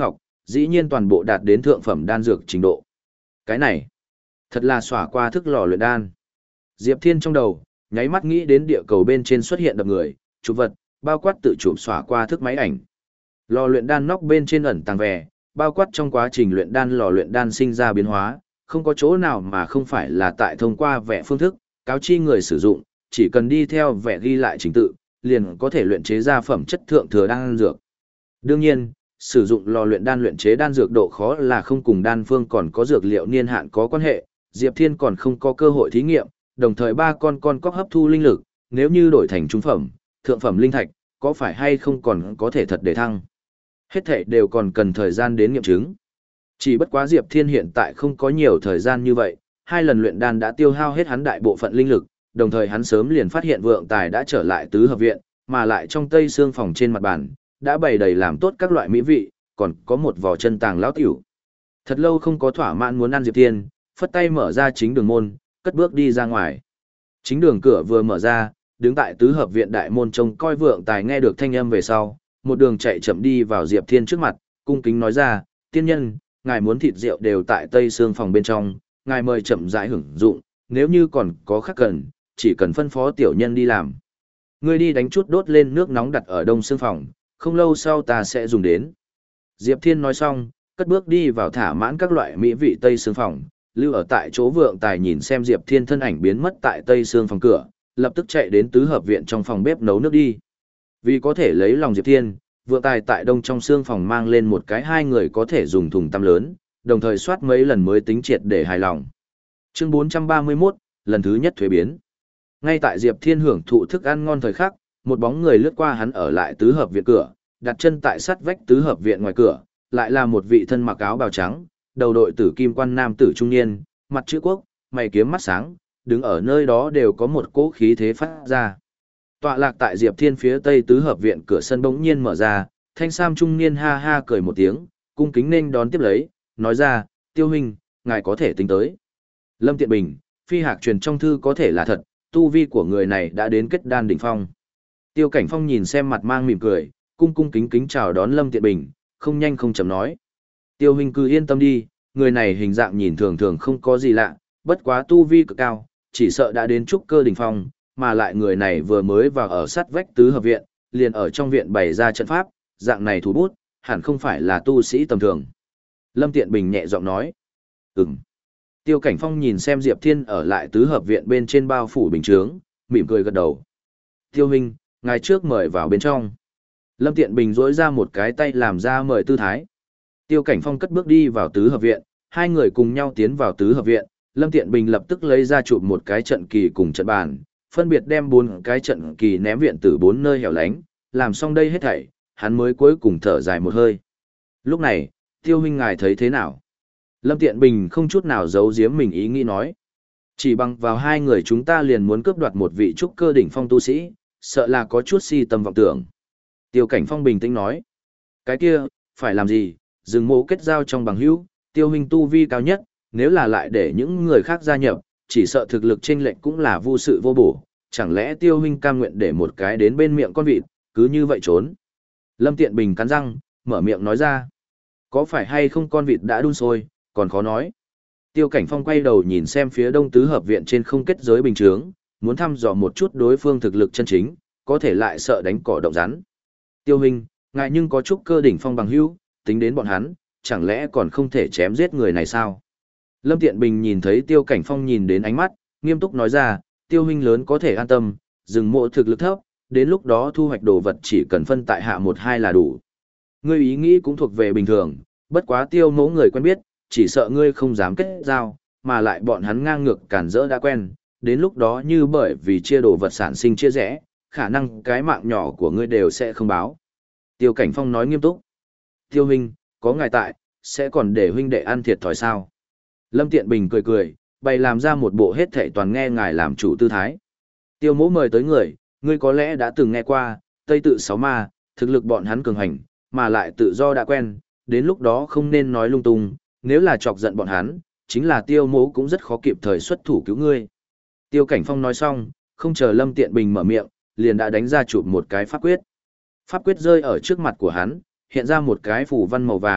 dĩ nhiên toàn bộ đạt đến thượng phẩm đan dược trình độ. Cái này, thật là xỏa qua thức lò luyện đan. Diệp Thiên trong đầu, nháy mắt nghĩ đến địa cầu bên trên xuất hiện đập người, chụp vật, bao quát tự chụp xỏa qua thức máy ảnh. Lò luyện đan nóc bên trên ẩn tàng vẻ, bao quát trong quá trình luyện đan lò luyện đan sinh ra biến hóa, không có chỗ nào mà không phải là tại thông qua vẻ phương thức, cáo chi người sử dụng, chỉ cần đi theo vẻ ghi lại trình tự, liền có thể luyện chế ra phẩm chất thượng thừa đan dược. Đương nhiên, sử dụng lò luyện đan luyện chế đan dược độ khó là không cùng đan phương còn có dược liệu niên hạn có quan hệ, Diệp Thiên còn không có cơ hội thí nghiệm, đồng thời ba con con cóc hấp thu linh lực, nếu như đổi thành trung phẩm, thượng phẩm linh thạch, có phải hay không còn có thể thật để thăng. Hết thảy đều còn cần thời gian đến nghiệm chứng. Chỉ bất quá Diệp Thiên hiện tại không có nhiều thời gian như vậy, hai lần luyện đan đã tiêu hao hết hắn đại bộ phận linh lực, đồng thời hắn sớm liền phát hiện Vượng Tài đã trở lại tứ hợp viện, mà lại trong tây xương phòng trên mặt bàn, đã bày đầy làm tốt các loại mỹ vị, còn có một vò chân tàng lão tiểu. Thật lâu không có thỏa mãn muốn ăn Diệp Thiên, phất tay mở ra chính đường môn, cất bước đi ra ngoài. Chính đường cửa vừa mở ra, đứng tại tứ hợp viện đại môn trông coi Vượng Tài nghe được thanh âm về sau, một đường chạy chậm đi vào Diệp Thiên trước mặt, cung kính nói ra, tiên nhân, ngài muốn thịt rượu đều tại tây xương phòng bên trong, ngài mời chậm rãi hưởng dụng, nếu như còn có khác cần, chỉ cần phân phó tiểu nhân đi làm. Ngươi đi đánh chút đốt lên nước nóng đặt ở đông xương phòng, không lâu sau ta sẽ dùng đến. Diệp Thiên nói xong, cất bước đi vào thả mãn các loại mỹ vị tây xương phòng, lưu ở tại chỗ Vượng Tài nhìn xem Diệp Thiên thân ảnh biến mất tại tây xương phòng cửa, lập tức chạy đến tứ hợp viện trong phòng bếp nấu nước đi. Vì có thể lấy lòng Diệp Thiên, Vượng Tài tại đông trong xương phòng mang lên một cái hai người có thể dùng thùng tăm lớn, đồng thời soát mấy lần mới tính triệt để hài lòng. Chương bốn trăm ba mươi mốt, lần thứ nhất thuế biến. Ngay tại Diệp Thiên hưởng thụ thức ăn ngon thời khắc, một bóng người lướt qua hắn ở lại tứ hợp viện cửa, đặt chân tại sắt vách tứ hợp viện ngoài cửa, lại là một vị thân mặc áo bào trắng, đầu đội tử kim quan nam tử trung niên, mặt chữ quốc, mày kiếm mắt sáng, đứng ở nơi đó đều có một cỗ khí thế phát ra. Tọa lạc tại Diệp Thiên phía tây tứ hợp viện cửa sân bỗng nhiên mở ra, thanh sam trung niên ha ha cười một tiếng, cung kính nên đón tiếp lấy, nói ra, tiêu huynh, ngài có thể tính tới. Lâm Tiện Bình, phi hạc truyền trong thư có thể là thật, tu vi của người này đã đến kết đan đỉnh phong. Tiêu Cảnh Phong nhìn xem mặt mang mỉm cười, cung cung kính kính chào đón Lâm Tiện Bình, không nhanh không chậm nói. Tiêu huynh cứ yên tâm đi, người này hình dạng nhìn thường thường không có gì lạ, bất quá tu vi cực cao, chỉ sợ đã đến trúc cơ đỉnh phong, mà lại người này vừa mới vào ở sát vách tứ hợp viện, liền ở trong viện bày ra trận pháp, dạng này thủ bút, hẳn không phải là tu sĩ tầm thường. Lâm Tiện Bình nhẹ giọng nói. Ừm. Tiêu Cảnh Phong nhìn xem Diệp Thiên ở lại tứ hợp viện bên trên bao phủ bình chướng, mỉm cười gật đầu. Tiêu huynh, ngài trước mời vào bên trong. Lâm Tiện Bình duỗi ra một cái tay làm ra mời tư thái. Tiêu Cảnh Phong cất bước đi vào tứ hợp viện, hai người cùng nhau tiến vào tứ hợp viện, Lâm Tiện Bình lập tức lấy ra chụp một cái trận kỳ cùng trận bàn, phân biệt đem bốn cái trận kỳ ném viện từ bốn nơi hẻo lánh, làm xong đây hết thảy, hắn mới cuối cùng thở dài một hơi. Lúc này, Tiêu huynh ngài thấy thế nào? Lâm Tiện Bình không chút nào giấu giếm mình ý nghĩ nói. Chỉ bằng vào hai người chúng ta liền muốn cướp đoạt một vị trúc cơ đỉnh phong tu sĩ, sợ là có chút si tâm vọng tưởng. Tiêu Cảnh Phong bình tĩnh nói. Cái kia, phải làm gì, dừng mộ kết giao trong bằng hữu, Tiêu huynh tu vi cao nhất, nếu là lại để những người khác gia nhập, chỉ sợ thực lực chênh lệch cũng là vô sự vô bổ, chẳng lẽ Tiêu huynh cam nguyện để một cái đến bên miệng con vịt, cứ như vậy trốn. Lâm Tiện Bình cắn răng, mở miệng nói ra. Có phải hay không con vịt đã đun sôi, còn khó nói. Tiêu Cảnh Phong quay đầu nhìn xem phía đông tứ hợp viện trên không kết giới bình chướng, muốn thăm dò một chút đối phương thực lực chân chính, có thể lại sợ đánh cỏ động rắn. Tiêu huynh, ngại nhưng có chút cơ đỉnh phong bằng hữu, tính đến bọn hắn, chẳng lẽ còn không thể chém giết người này sao? Lâm Tiện Bình nhìn thấy Tiêu Cảnh Phong nhìn đến ánh mắt, nghiêm túc nói ra, Tiêu huynh lớn có thể an tâm, dừng mộ thực lực thấp, đến lúc đó thu hoạch đồ vật chỉ cần phân tại hạ một hai là đủ. Ngươi ý nghĩ cũng thuộc về bình thường, bất quá Tiêu mẫu người quen biết, chỉ sợ ngươi không dám kết giao, mà lại bọn hắn ngang ngược cản rỡ đã quen, đến lúc đó như bởi vì chia đồ vật sản sinh chia rẽ, khả năng cái mạng nhỏ của ngươi đều sẽ không báo. Tiêu Cảnh Phong nói nghiêm túc. Tiêu huynh, có ngài tại, sẽ còn để huynh đệ ăn thiệt thòi sao? Lâm Tiện Bình cười cười, bày làm ra một bộ hết thảy toàn nghe ngài làm chủ tư thái. Tiêu mỗ mời tới người, ngươi có lẽ đã từng nghe qua, Tây tự sáu ma, thực lực bọn hắn cường hành, mà lại tự do đã quen, đến lúc đó không nên nói lung tung, nếu là chọc giận bọn hắn, chính là Tiêu mỗ cũng rất khó kịp thời xuất thủ cứu ngươi. Tiêu Cảnh Phong nói xong, không chờ Lâm Tiện Bình mở miệng, liền đã đánh ra chụp một cái pháp quyết. Pháp quyết rơi ở trước mặt của hắn, hiện ra một cái phù văn màu vàng,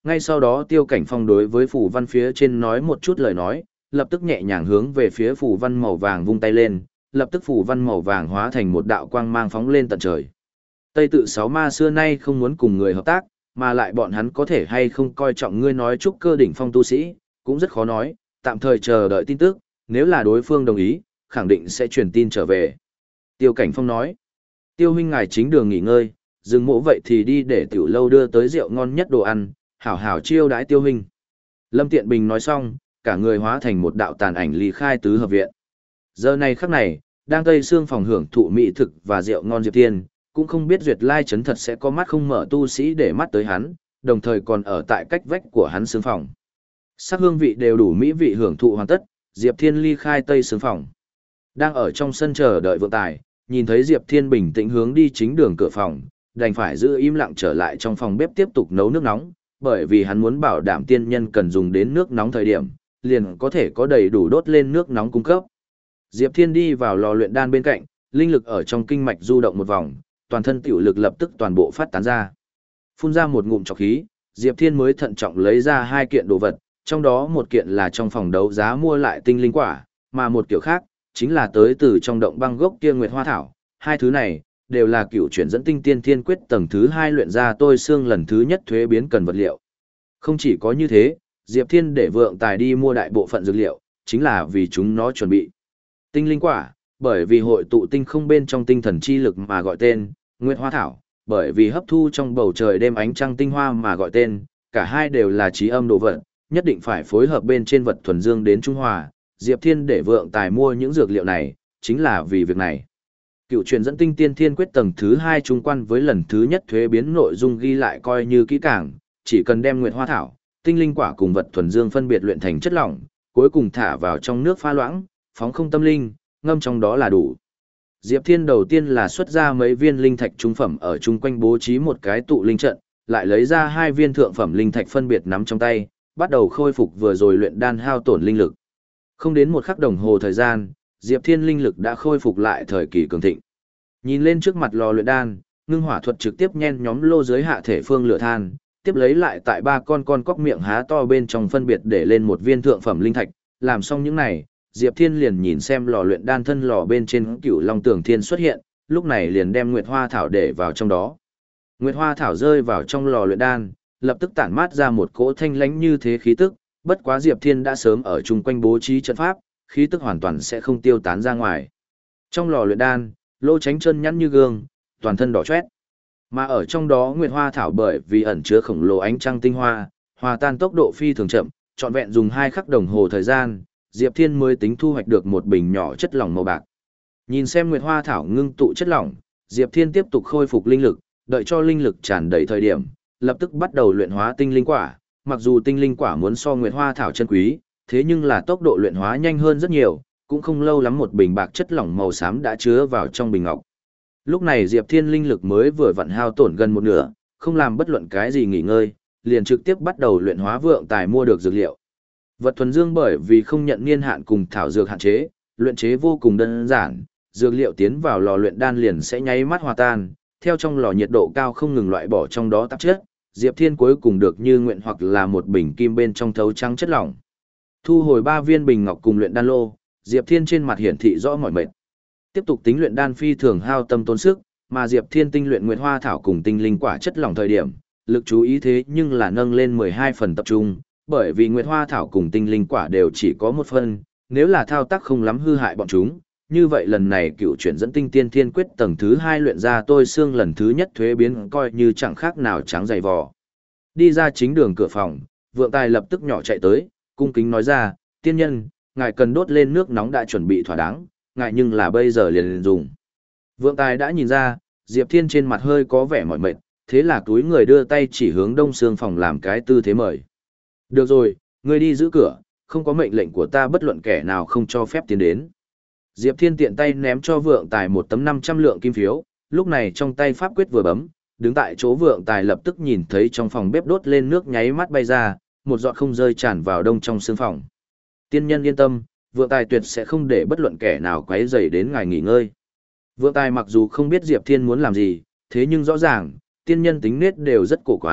ngay sau đó Tiêu Cảnh Phong đối với phù văn phía trên nói một chút lời nói, lập tức nhẹ nhàng hướng về phía phù văn màu vàng vung tay lên, lập tức phù văn màu vàng hóa thành một đạo quang mang phóng lên tận trời. Tây tự sáu ma xưa nay không muốn cùng người hợp tác, mà lại bọn hắn có thể hay không coi trọng ngươi nói trúc cơ đỉnh phong tu sĩ, cũng rất khó nói, tạm thời chờ đợi tin tức, nếu là đối phương đồng ý, khẳng định sẽ truyền tin trở về. Tiêu Cảnh Phong nói, Tiêu huynh ngài chính đường nghỉ ngơi, dừng mỗ vậy thì đi để tiểu lâu đưa tới rượu ngon nhất đồ ăn, hảo hảo chiêu đãi Tiêu huynh. Lâm Tiện Bình nói xong, cả người hóa thành một đạo tàn ảnh ly khai tứ hợp viện. Giờ này khắc này, đang tây xương phòng hưởng thụ mỹ thực và rượu ngon Diệp Thiên, cũng không biết Duyệt Lai Trấn thật sẽ có mắt không mở tu sĩ để mắt tới hắn, đồng thời còn ở tại cách vách của hắn xương phòng. Sắc hương vị đều đủ mỹ vị hưởng thụ hoàn tất, Diệp Thiên ly khai tây xương phòng. Đang ở trong sân chờ đợi vượng tài, nhìn thấy Diệp Thiên bình tĩnh hướng đi chính đường cửa phòng, đành phải giữ im lặng trở lại trong phòng bếp tiếp tục nấu nước nóng, bởi vì hắn muốn bảo đảm tiên nhân cần dùng đến nước nóng thời điểm, liền có thể có đầy đủ đốt lên nước nóng cung cấp. Diệp Thiên đi vào lò luyện đan bên cạnh, linh lực ở trong kinh mạch du động một vòng, toàn thân tiểu lực lập tức toàn bộ phát tán ra. Phun ra một ngụm trọc khí, Diệp Thiên mới thận trọng lấy ra hai kiện đồ vật, trong đó một kiện là trong phòng đấu giá mua lại tinh linh quả, mà một kiểu khác, chính là tới từ trong động băng gốc kia nguyệt hoa thảo. Hai thứ này, đều là cựu chuyển dẫn tinh tiên thiên quyết tầng thứ hai luyện ra tôi xương lần thứ nhất thuế biến cần vật liệu. Không chỉ có như thế, Diệp Thiên để vượng tài đi mua đại bộ phận dược liệu, chính là vì chúng nó chuẩn bị. Tinh linh quả, bởi vì hội tụ tinh không bên trong tinh thần chi lực mà gọi tên, nguyệt hoa thảo, bởi vì hấp thu trong bầu trời đêm ánh trăng tinh hoa mà gọi tên, cả hai đều là trí âm đồ vật, nhất định phải phối hợp bên trên vật thuần dương đến trung hòa. Diệp Thiên để vượng tài mua những dược liệu này, chính là vì việc này. Cựu truyền dẫn tinh tiên thiên quyết tầng thứ hai trung quan với lần thứ nhất thuế biến nội dung ghi lại coi như kỹ càng, chỉ cần đem nguyệt hoa thảo, tinh linh quả cùng vật thuần dương phân biệt luyện thành chất lỏng, cuối cùng thả vào trong nước pha loãng, phóng không tâm linh, ngâm trong đó là đủ. Diệp Thiên đầu tiên là xuất ra mấy viên linh thạch trung phẩm ở chung quanh bố trí một cái tụ linh trận, lại lấy ra hai viên thượng phẩm linh thạch phân biệt nắm trong tay, bắt đầu khôi phục vừa rồi luyện đan hao tổn linh lực. Không đến một khắc đồng hồ thời gian, Diệp Thiên linh lực đã khôi phục lại thời kỳ cường thịnh. Nhìn lên trước mặt lò luyện đan, ngưng hỏa thuật trực tiếp nhen nhóm lô dưới hạ thể phương lửa than, tiếp lấy lại tại ba con con cóc miệng há to bên trong phân biệt để lên một viên thượng phẩm linh thạch, làm xong những này, Diệp Thiên liền nhìn xem lò luyện đan thân lò bên trên cựu long tường thiên xuất hiện, lúc này liền đem nguyệt hoa thảo để vào trong đó. Nguyệt hoa thảo rơi vào trong lò luyện đan, lập tức tản mát ra một cỗ thanh lãnh như thế khí tức, bất quá Diệp Thiên đã sớm ở chung quanh bố trí trận pháp, khí tức hoàn toàn sẽ không tiêu tán ra ngoài. Trong lò luyện đan, Lô Chánh chân nhẵn như gương, toàn thân đỏ chót. Mà ở trong đó nguyệt hoa thảo bởi vì ẩn chứa khổng lồ ánh trăng tinh hoa, hòa tan tốc độ phi thường chậm, trọn vẹn dùng hai khắc đồng hồ thời gian, Diệp Thiên mới tính thu hoạch được một bình nhỏ chất lỏng màu bạc. Nhìn xem nguyệt hoa thảo ngưng tụ chất lỏng, Diệp Thiên tiếp tục khôi phục linh lực, đợi cho linh lực tràn đầy thời điểm, lập tức bắt đầu luyện hóa tinh linh quả. Mặc dù tinh linh quả muốn so nguyệt hoa thảo chân quý, thế nhưng là tốc độ luyện hóa nhanh hơn rất nhiều, cũng không lâu lắm một bình bạc chất lỏng màu xám đã chứa vào trong bình ngọc. Lúc này Diệp Thiên linh lực mới vừa vặn hao tổn gần một nửa, không làm bất luận cái gì nghỉ ngơi, liền trực tiếp bắt đầu luyện hóa vượng tài mua được dược liệu. Vật thuần dương bởi vì không nhận niên hạn cùng thảo dược hạn chế, luyện chế vô cùng đơn giản, dược liệu tiến vào lò luyện đan liền sẽ nháy mắt hòa tan, theo trong lò nhiệt độ cao không ngừng loại bỏ trong đó tạp chất, Diệp Thiên cuối cùng được như nguyện hoặc là một bình kim bên trong thấu trắng chất lỏng. Thu hồi ba viên bình ngọc cùng luyện đan lô, Diệp Thiên trên mặt hiển thị rõ mỏi mệt. Tiếp tục tính luyện đan phi thường hao tâm tốn sức, mà Diệp Thiên tinh luyện nguyệt hoa thảo cùng tinh linh quả chất lỏng thời điểm, lực chú ý thế nhưng là nâng lên mười hai phần tập trung, bởi vì nguyệt hoa thảo cùng tinh linh quả đều chỉ có một phần, nếu là thao tác không lắm hư hại bọn chúng, như vậy lần này cựu chuyển dẫn tinh tiên thiên quyết tầng thứ hai luyện ra tôi xương lần thứ nhất thuế biến coi như chẳng khác nào trắng dày vò. Đi ra chính đường cửa phòng, vượng tài lập tức nhỏ chạy tới, cung kính nói ra, tiên nhân, ngài cần đốt lên nước nóng đã chuẩn bị thỏa đáng, ngài nhưng là bây giờ liền, liền dùng. Vượng tài đã nhìn ra, Diệp Thiên trên mặt hơi có vẻ mỏi mệt, thế là túi người đưa tay chỉ hướng đông xương phòng làm cái tư thế mời. Được rồi, ngươi đi giữ cửa, không có mệnh lệnh của ta bất luận kẻ nào không cho phép tiến đến. Diệp Thiên tiện tay ném cho vượng tài một tấm năm trăm lượng kim phiếu, lúc này trong tay pháp quyết vừa bấm, đứng tại chỗ vượng tài lập tức nhìn thấy trong phòng bếp đốt lên nước nháy mắt bay ra, một giọt không rơi tràn vào đông trong xương phòng. Tiên nhân yên tâm, vượng tài tuyệt sẽ không để bất luận kẻ nào quấy rầy đến ngài nghỉ ngơi. Vượng tài mặc dù không biết Diệp Thiên muốn làm gì, thế nhưng rõ ràng, tiên nhân tính nết đều rất cổ quái,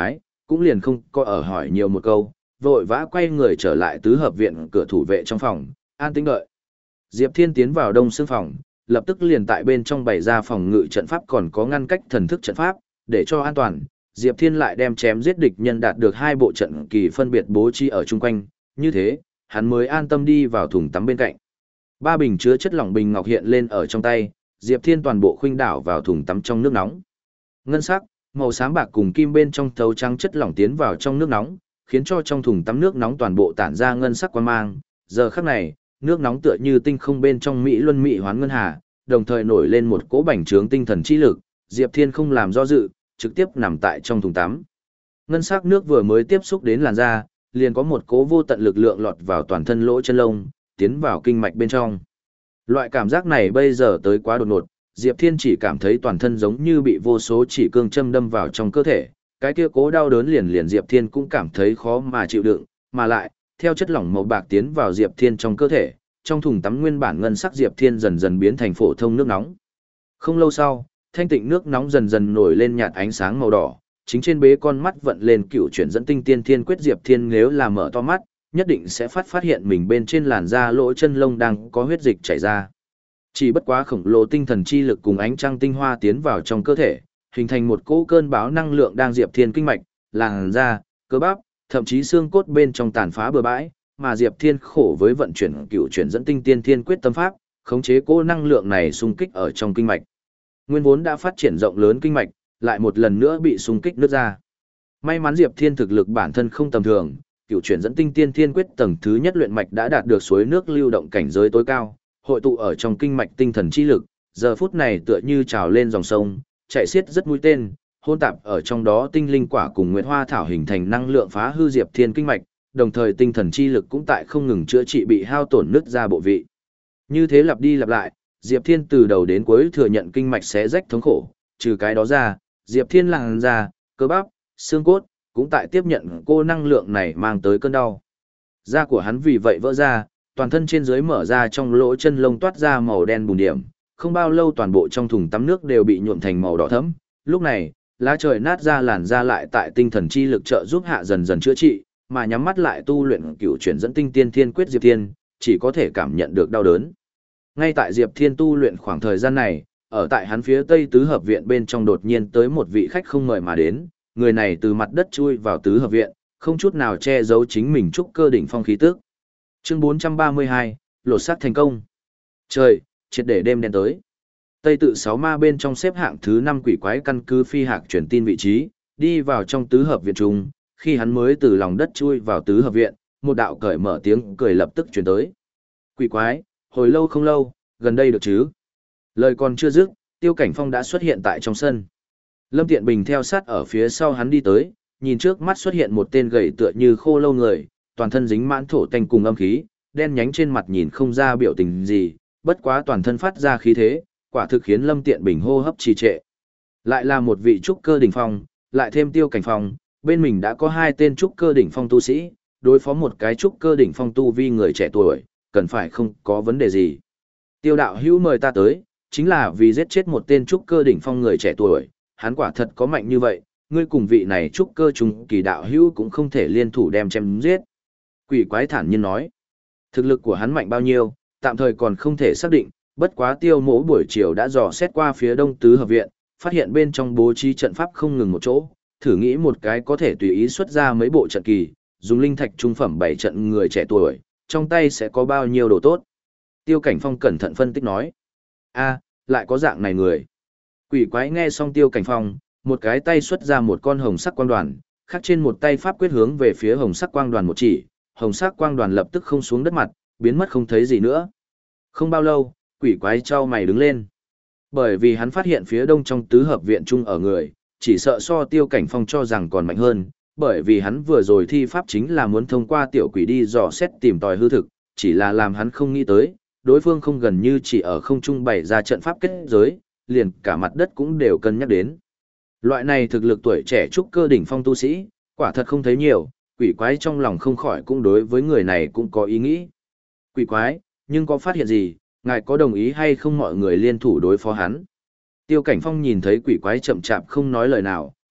cũng liền không có ở hỏi nhiều một câu, vội vã quay người trở lại tứ hợp viện cửa thủ vệ trong phòng, an tĩnh đợi. Diệp Thiên tiến vào đông xương phòng, lập tức liền tại bên trong bày ra phòng ngự trận pháp còn có ngăn cách thần thức trận pháp, để cho an toàn. Diệp Thiên lại đem chém giết địch nhân đạt được hai bộ trận kỳ phân biệt bố trí ở chung quanh, như thế, hắn mới an tâm đi vào thùng tắm bên cạnh. Ba bình chứa chất lỏng bình ngọc hiện lên ở trong tay, Diệp Thiên toàn bộ khuynh đảo vào thùng tắm trong nước nóng. Ngân sắc, màu xám bạc cùng kim bên trong thấu trắng chất lỏng tiến vào trong nước nóng, khiến cho trong thùng tắm nước nóng toàn bộ tản ra ngân sắc quang mang. Giờ khắc này, nước nóng tựa như tinh không bên trong mỹ luân mỹ hoán ngân hà, đồng thời nổi lên một cỗ bành trướng tinh thần chi lực, Diệp Thiên không làm do dự, trực tiếp nằm tại trong thùng tắm. Ngân sắc nước vừa mới tiếp xúc đến làn da, liền có một cỗ vô tận lực lượng lọt vào toàn thân lỗ chân lông, tiến vào kinh mạch bên trong. Loại cảm giác này bây giờ tới quá đột ngột, Diệp Thiên chỉ cảm thấy toàn thân giống như bị vô số chỉ cương châm đâm vào trong cơ thể, cái kia cố đau đớn liền liền Diệp Thiên cũng cảm thấy khó mà chịu đựng, mà lại, theo chất lỏng màu bạc tiến vào Diệp Thiên trong cơ thể, trong thùng tắm nguyên bản ngân sắc Diệp Thiên dần dần biến thành phổ thông nước nóng. Không lâu sau, thanh tịnh nước nóng dần dần nổi lên nhạt ánh sáng màu đỏ, chính trên bế con mắt vận lên cựu chuyển dẫn tinh tiên thiên quyết Diệp Thiên nếu là mở to mắt, nhất định sẽ phát phát hiện mình bên trên làn da lỗ chân lông đang có huyết dịch chảy ra. Chỉ bất quá khổng lồ tinh thần chi lực cùng ánh trăng tinh hoa tiến vào trong cơ thể, hình thành một cỗ cơn bão năng lượng đang Diệp Thiên kinh mạch, làn da, cơ bắp, thậm chí xương cốt bên trong tàn phá bừa bãi, mà Diệp Thiên khổ với vận chuyển cựu chuyển dẫn tinh tiên thiên quyết tâm pháp, khống chế cỗ năng lượng này xung kích ở trong kinh mạch. Nguyên vốn đã phát triển rộng lớn kinh mạch, lại một lần nữa bị xung kích nứt ra. May mắn Diệp Thiên thực lực bản thân không tầm thường, cựu chuyển dẫn tinh tiên thiên quyết tầng thứ nhất luyện mạch đã đạt được suối nước lưu động cảnh giới tối cao, hội tụ ở trong kinh mạch tinh thần chi lực, giờ phút này tựa như trào lên dòng sông, chạy xiết rất mũi tên, hôn tạp ở trong đó tinh linh quả cùng nguyệt hoa thảo hình thành năng lượng phá hư Diệp Thiên kinh mạch, đồng thời tinh thần chi lực cũng tại không ngừng chữa trị bị hao tổn nứt ra bộ vị. Như thế lặp đi lặp lại, Diệp Thiên từ đầu đến cuối thừa nhận kinh mạch xé rách thống khổ, trừ cái đó ra, Diệp Thiên làn da, cơ bắp, xương cốt, cũng tại tiếp nhận cô năng lượng này mang tới cơn đau. Da của hắn vì vậy vỡ ra, toàn thân trên dưới mở ra trong lỗ chân lông toát ra màu đen bùn điểm, không bao lâu toàn bộ trong thùng tắm nước đều bị nhuộm thành màu đỏ thẫm. Lúc này, lá trời nát ra làn da lại tại tinh thần chi lực trợ giúp hạ dần dần chữa trị, mà nhắm mắt lại tu luyện cửu chuyển dẫn tinh tiên thiên quyết Diệp Thiên, chỉ có thể cảm nhận được đau đớn. Ngay tại Diệp Thiên tu luyện khoảng thời gian này, ở tại hắn phía tây tứ hợp viện bên trong đột nhiên tới một vị khách không mời mà đến, người này từ mặt đất chui vào tứ hợp viện, không chút nào che giấu chính mình trúc cơ đỉnh phong khí tức. Chương bốn trăm ba mươi hai, lột xác thành công. Trời, triệt để đêm đen tới. Tây tự sáu ma bên trong xếp hạng thứ năm quỷ quái căn cứ phi hạc truyền tin vị trí, đi vào trong tứ hợp viện trung, khi hắn mới từ lòng đất chui vào tứ hợp viện, một đạo cởi mở tiếng cười lập tức truyền tới. Quỷ quái, hồi lâu không lâu, gần đây được chứ? Lời còn chưa dứt, Tiêu Cảnh Phong đã xuất hiện tại trong sân. Lâm Tiện Bình theo sát ở phía sau hắn đi tới, nhìn trước mắt xuất hiện một tên gầy tựa như khô lâu người, toàn thân dính mãn thổ tanh cùng âm khí, đen nhánh trên mặt nhìn không ra biểu tình gì, bất quá toàn thân phát ra khí thế, quả thực khiến Lâm Tiện Bình hô hấp trì trệ. Lại là một vị trúc cơ đỉnh phong, lại thêm Tiêu Cảnh Phong, bên mình đã có hai tên trúc cơ đỉnh phong tu sĩ, đối phó một cái trúc cơ đỉnh phong tu vi người trẻ tuổi, cần phải không có vấn đề gì. Tiêu đạo hữu mời ta tới, chính là vì giết chết một tên trúc cơ đỉnh phong người trẻ tuổi, hắn quả thật có mạnh như vậy, ngươi cùng vị này trúc cơ trùng kỳ đạo hữu cũng không thể liên thủ đem chém giết. Quỷ quái thản nhiên nói, thực lực của hắn mạnh bao nhiêu, tạm thời còn không thể xác định, bất quá Tiêu Mỗ buổi chiều đã dò xét qua phía đông tứ hợp viện, phát hiện bên trong bố trí trận pháp không ngừng một chỗ, thử nghĩ một cái có thể tùy ý xuất ra mấy bộ trận kỳ, dùng linh thạch trung phẩm bảy trận người trẻ tuổi, trong tay sẽ có bao nhiêu đồ tốt. Tiêu Cảnh Phong cẩn thận phân tích nói, a, lại có dạng này người. Quỷ quái nghe xong Tiêu Cảnh Phong, một cái tay xuất ra một con hồng sắc quang đoàn, khác trên một tay pháp quyết hướng về phía hồng sắc quang đoàn một chỉ, hồng sắc quang đoàn lập tức không xuống đất mặt, biến mất không thấy gì nữa. Không bao lâu, quỷ quái trao mày đứng lên. Bởi vì hắn phát hiện phía đông trong tứ hợp viện chung ở người, chỉ sợ so Tiêu Cảnh Phong cho rằng còn mạnh hơn, bởi vì hắn vừa rồi thi pháp chính là muốn thông qua tiểu quỷ đi dò xét tìm tòi hư thực, chỉ là làm hắn không nghĩ tới, đối phương không gần như chỉ ở không trung bày ra trận pháp kết giới, liền cả mặt đất cũng đều cân nhắc đến. Loại này thực lực tuổi trẻ trúc cơ đỉnh phong tu sĩ, quả thật không thấy nhiều, quỷ quái trong lòng không khỏi cũng đối với người này cũng có ý nghĩ. Quỷ quái, nhưng có phát hiện gì, ngài có đồng ý hay không mọi người liên thủ đối phó hắn? Tiêu Cảnh Phong nhìn thấy quỷ quái chậm chạp không nói lời nào,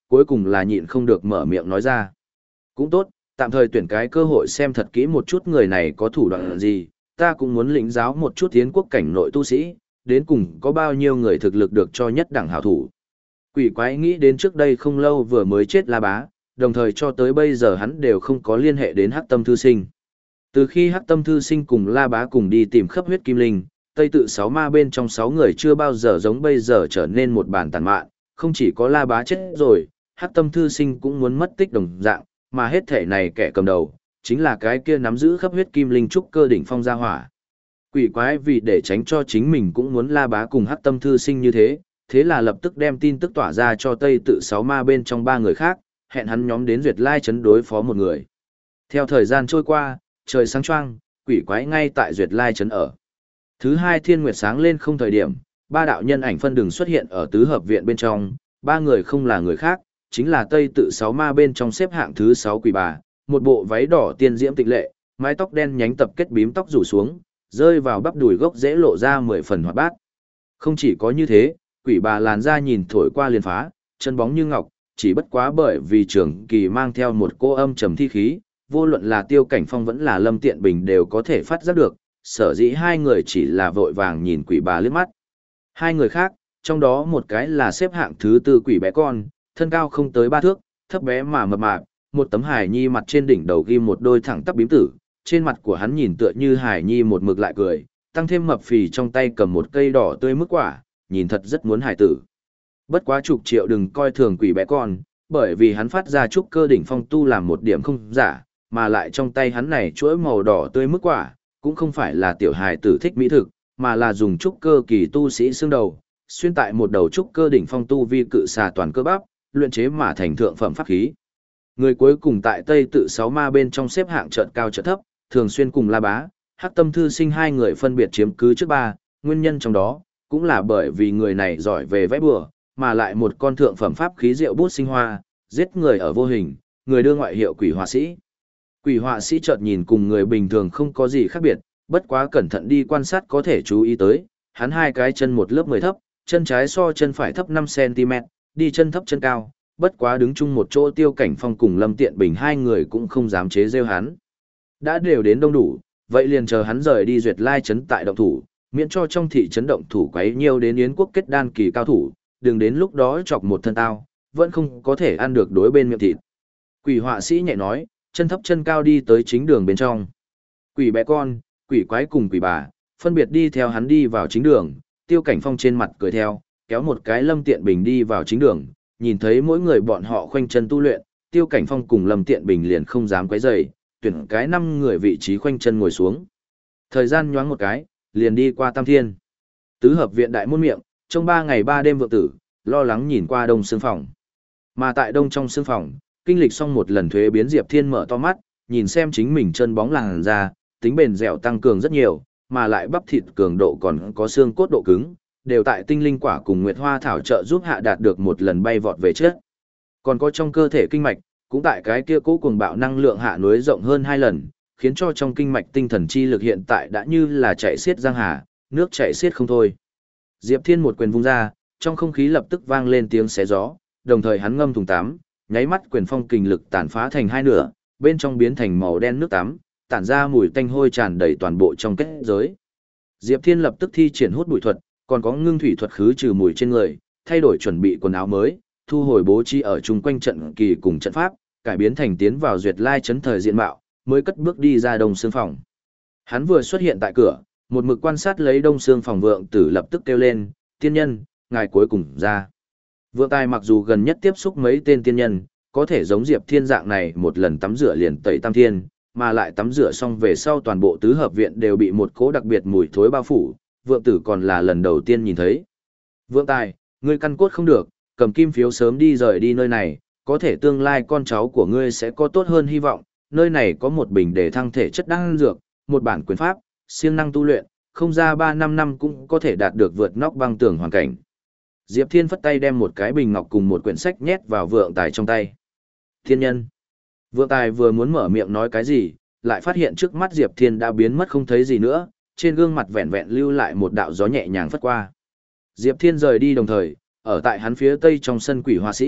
cuối cùng là nhịn không được mở miệng nói ra. Cũng tốt, tạm thời tuyển cái cơ hội xem thật kỹ một chút người này có thủ đoạn gì, ta cũng muốn lĩnh giáo một chút tiến quốc cảnh nội tu sĩ, đến cùng có bao nhiêu người thực lực được cho nhất đẳng hảo thủ. Quỷ quái nghĩ đến trước đây không lâu vừa mới chết La Bá, đồng thời cho tới bây giờ hắn đều không có liên hệ đến Hắc Tâm Thư Sinh. Từ khi Hắc Tâm Thư Sinh cùng La Bá cùng đi tìm khắp huyết kim linh, Tây Tự sáu ma bên trong sáu người chưa bao giờ giống bây giờ trở nên một bản tàn mạn, không chỉ có La Bá chết rồi, Hắc Tâm Thư Sinh cũng muốn mất tích đồng dạng, mà hết thể này kẻ cầm đầu, chính là cái kia nắm giữ khắp huyết kim linh trúc cơ đỉnh phong gia hỏa. Quỷ quái vì để tránh cho chính mình cũng muốn La Bá cùng Hắc Tâm Thư Sinh như thế, thế là lập tức đem tin tức tỏa ra cho Tây Tự sáu ma bên trong ba người khác, hẹn hắn nhóm đến Duyệt Lai trấn đối phó một người. Theo thời gian trôi qua, trời sáng choang, quỷ quái ngay tại Duyệt Lai trấn ở. Thứ hai thiên nguyệt sáng lên không thời điểm, ba đạo nhân ảnh phân đường xuất hiện ở tứ hợp viện bên trong, ba người không là người khác, chính là Tây Tự sáu ma bên trong xếp hạng thứ sáu quỷ bà, một bộ váy đỏ tiên diễm tịch lệ, mái tóc đen nhánh tập kết bím tóc rủ xuống, rơi vào bắp đùi gốc dễ lộ ra mười phần hoạt bát. Không chỉ có như thế, quỷ bà làn da nhìn thổi qua liền phá, chân bóng như ngọc, chỉ bất quá bởi vì trường kỳ mang theo một cô âm trầm thi khí, vô luận là Tiêu Cảnh Phong vẫn là Lâm Tiện Bình đều có thể phát giác được, sở dĩ hai người chỉ là vội vàng nhìn quỷ bà liếc mắt. Hai người khác, trong đó một cái là xếp hạng thứ tư quỷ bé con, thân cao không tới ba thước, thấp bé mà mập mạp, một tấm hài nhi mặt trên đỉnh đầu ghim một đôi thẳng tắp bím tử, trên mặt của hắn nhìn tựa như hài nhi một mực lại cười, tăng thêm mập phì trong tay cầm một cây đỏ tươi mức quả, nhìn thật rất muốn hài tử. Bất quá chục triệu đừng coi thường quỷ bé con, bởi vì hắn phát ra trúc cơ đỉnh phong tu làm một điểm không giả, mà lại trong tay hắn này chuỗi màu đỏ tươi mức quả, cũng không phải là tiểu hài tử thích mỹ thực, mà là dùng trúc cơ kỳ tu sĩ xương đầu, xuyên tại một đầu trúc cơ đỉnh phong tu vi cự xà toàn cơ bắp, luyện chế mà thành thượng phẩm pháp khí. Người cuối cùng tại Tây Tự sáu ma bên trong xếp hạng chợt cao chợt thấp, thường xuyên cùng La Bá, Hắc Tâm Thư Sinh hai người phân biệt chiếm cứ trước ba, nguyên nhân trong đó cũng là bởi vì người này giỏi về vẽ bừa, mà lại một con thượng phẩm pháp khí rượu bút sinh hoa, giết người ở vô hình, người đưa ngoại hiệu quỷ họa sĩ. Quỷ họa sĩ chợt nhìn cùng người bình thường không có gì khác biệt, bất quá cẩn thận đi quan sát có thể chú ý tới, hắn hai cái chân một lớp mười thấp, chân trái so chân phải thấp năm xăng-ti-mét, đi chân thấp chân cao, bất quá đứng chung một chỗ Tiêu Cảnh Phong cùng Lâm Tiện Bình hai người cũng không dám chế rêu hắn. Đã đều đến đông đủ, vậy liền chờ hắn rời đi Duyệt Lai trấn tại động thủ, miễn cho trong thị trấn động thủ quấy nhiều đến Yến quốc kết đan kỳ cao thủ, đừng đến lúc đó chọc một thân tao, vẫn không có thể ăn được đối bên miệng thịt. Quỷ họa sĩ nhẹ nói, chân thấp chân cao đi tới chính đường bên trong. Quỷ bé con, quỷ quái cùng quỷ bà, phân biệt đi theo hắn đi vào chính đường, Tiêu Cảnh Phong trên mặt cười theo, kéo một cái Lâm Tiện Bình đi vào chính đường, nhìn thấy mỗi người bọn họ khoanh chân tu luyện, Tiêu Cảnh Phong cùng Lâm Tiện Bình liền không dám quấy rầy, tuyển cái năm người vị trí khoanh chân ngồi xuống. Thời gian nhoáng một cái, liền đi qua Tam Thiên. Tứ hợp viện đại môn miệng, trong ba ngày ba đêm vượng tử, lo lắng nhìn qua đông xương phòng. Mà tại đông trong xương phòng, kinh lịch xong một lần thuế biến Diệp Thiên mở to mắt, nhìn xem chính mình chân bóng làn da, tính bền dẻo tăng cường rất nhiều, mà lại bắp thịt cường độ còn có xương cốt độ cứng, đều tại tinh linh quả cùng nguyệt hoa thảo trợ giúp hạ đạt được một lần bay vọt về trước. Còn có trong cơ thể kinh mạch, cũng tại cái kia cố cuồng bạo năng lượng hạ núi rộng hơn hai lần, khiến cho trong kinh mạch tinh thần chi lực hiện tại đã như là chạy xiết giang hà, nước chạy xiết không thôi. Diệp Thiên một quyền vung ra, trong không khí lập tức vang lên tiếng xé gió, đồng thời hắn ngâm thùng tắm, nháy mắt quyền phong kình lực tàn phá thành hai nửa, bên trong biến thành màu đen nước tắm, tản ra mùi tanh hôi tràn đầy toàn bộ trong kết giới. Diệp Thiên lập tức thi triển hút bụi thuật, còn có ngưng thủy thuật khứ trừ mùi trên người, thay đổi chuẩn bị quần áo mới, thu hồi bố trí ở chung quanh trận kỳ cùng trận pháp, cải biến thành tiến vào Duyệt Lai trấn thời diện mạo, mới cất bước đi ra đông xương phòng. Hắn vừa xuất hiện tại cửa, một mực quan sát lấy đông xương phòng vượng tử lập tức kêu lên, tiên nhân, ngài cuối cùng ra. Vượng tài mặc dù gần nhất tiếp xúc mấy tên tiên nhân, có thể giống Diệp Thiên dạng này một lần tắm rửa liền tẩy tam thiên, mà lại tắm rửa xong về sau toàn bộ tứ hợp viện đều bị một cỗ đặc biệt mùi thối bao phủ, vượng tử còn là lần đầu tiên nhìn thấy. Vượng tài, ngươi căn cốt không được, cầm kim phiếu sớm đi rời đi nơi này, có thể tương lai con cháu của ngươi sẽ có tốt hơn hy vọng, nơi này có một bình để thăng thể chất đan dược, một bản quyền pháp, siêng năng tu luyện, không ra ba năm năm cũng có thể đạt được vượt nóc băng tường hoàn cảnh. Diệp Thiên phất tay đem một cái bình ngọc cùng một quyển sách nhét vào vượng tài trong tay. Thiên nhân. Vượng tài vừa muốn mở miệng nói cái gì, lại phát hiện trước mắt Diệp Thiên đã biến mất không thấy gì nữa, trên gương mặt vẹn vẹn lưu lại một đạo gió nhẹ nhàng phất qua. Diệp Thiên rời đi đồng thời, ở tại hắn phía tây trong sân quỷ họa sĩ,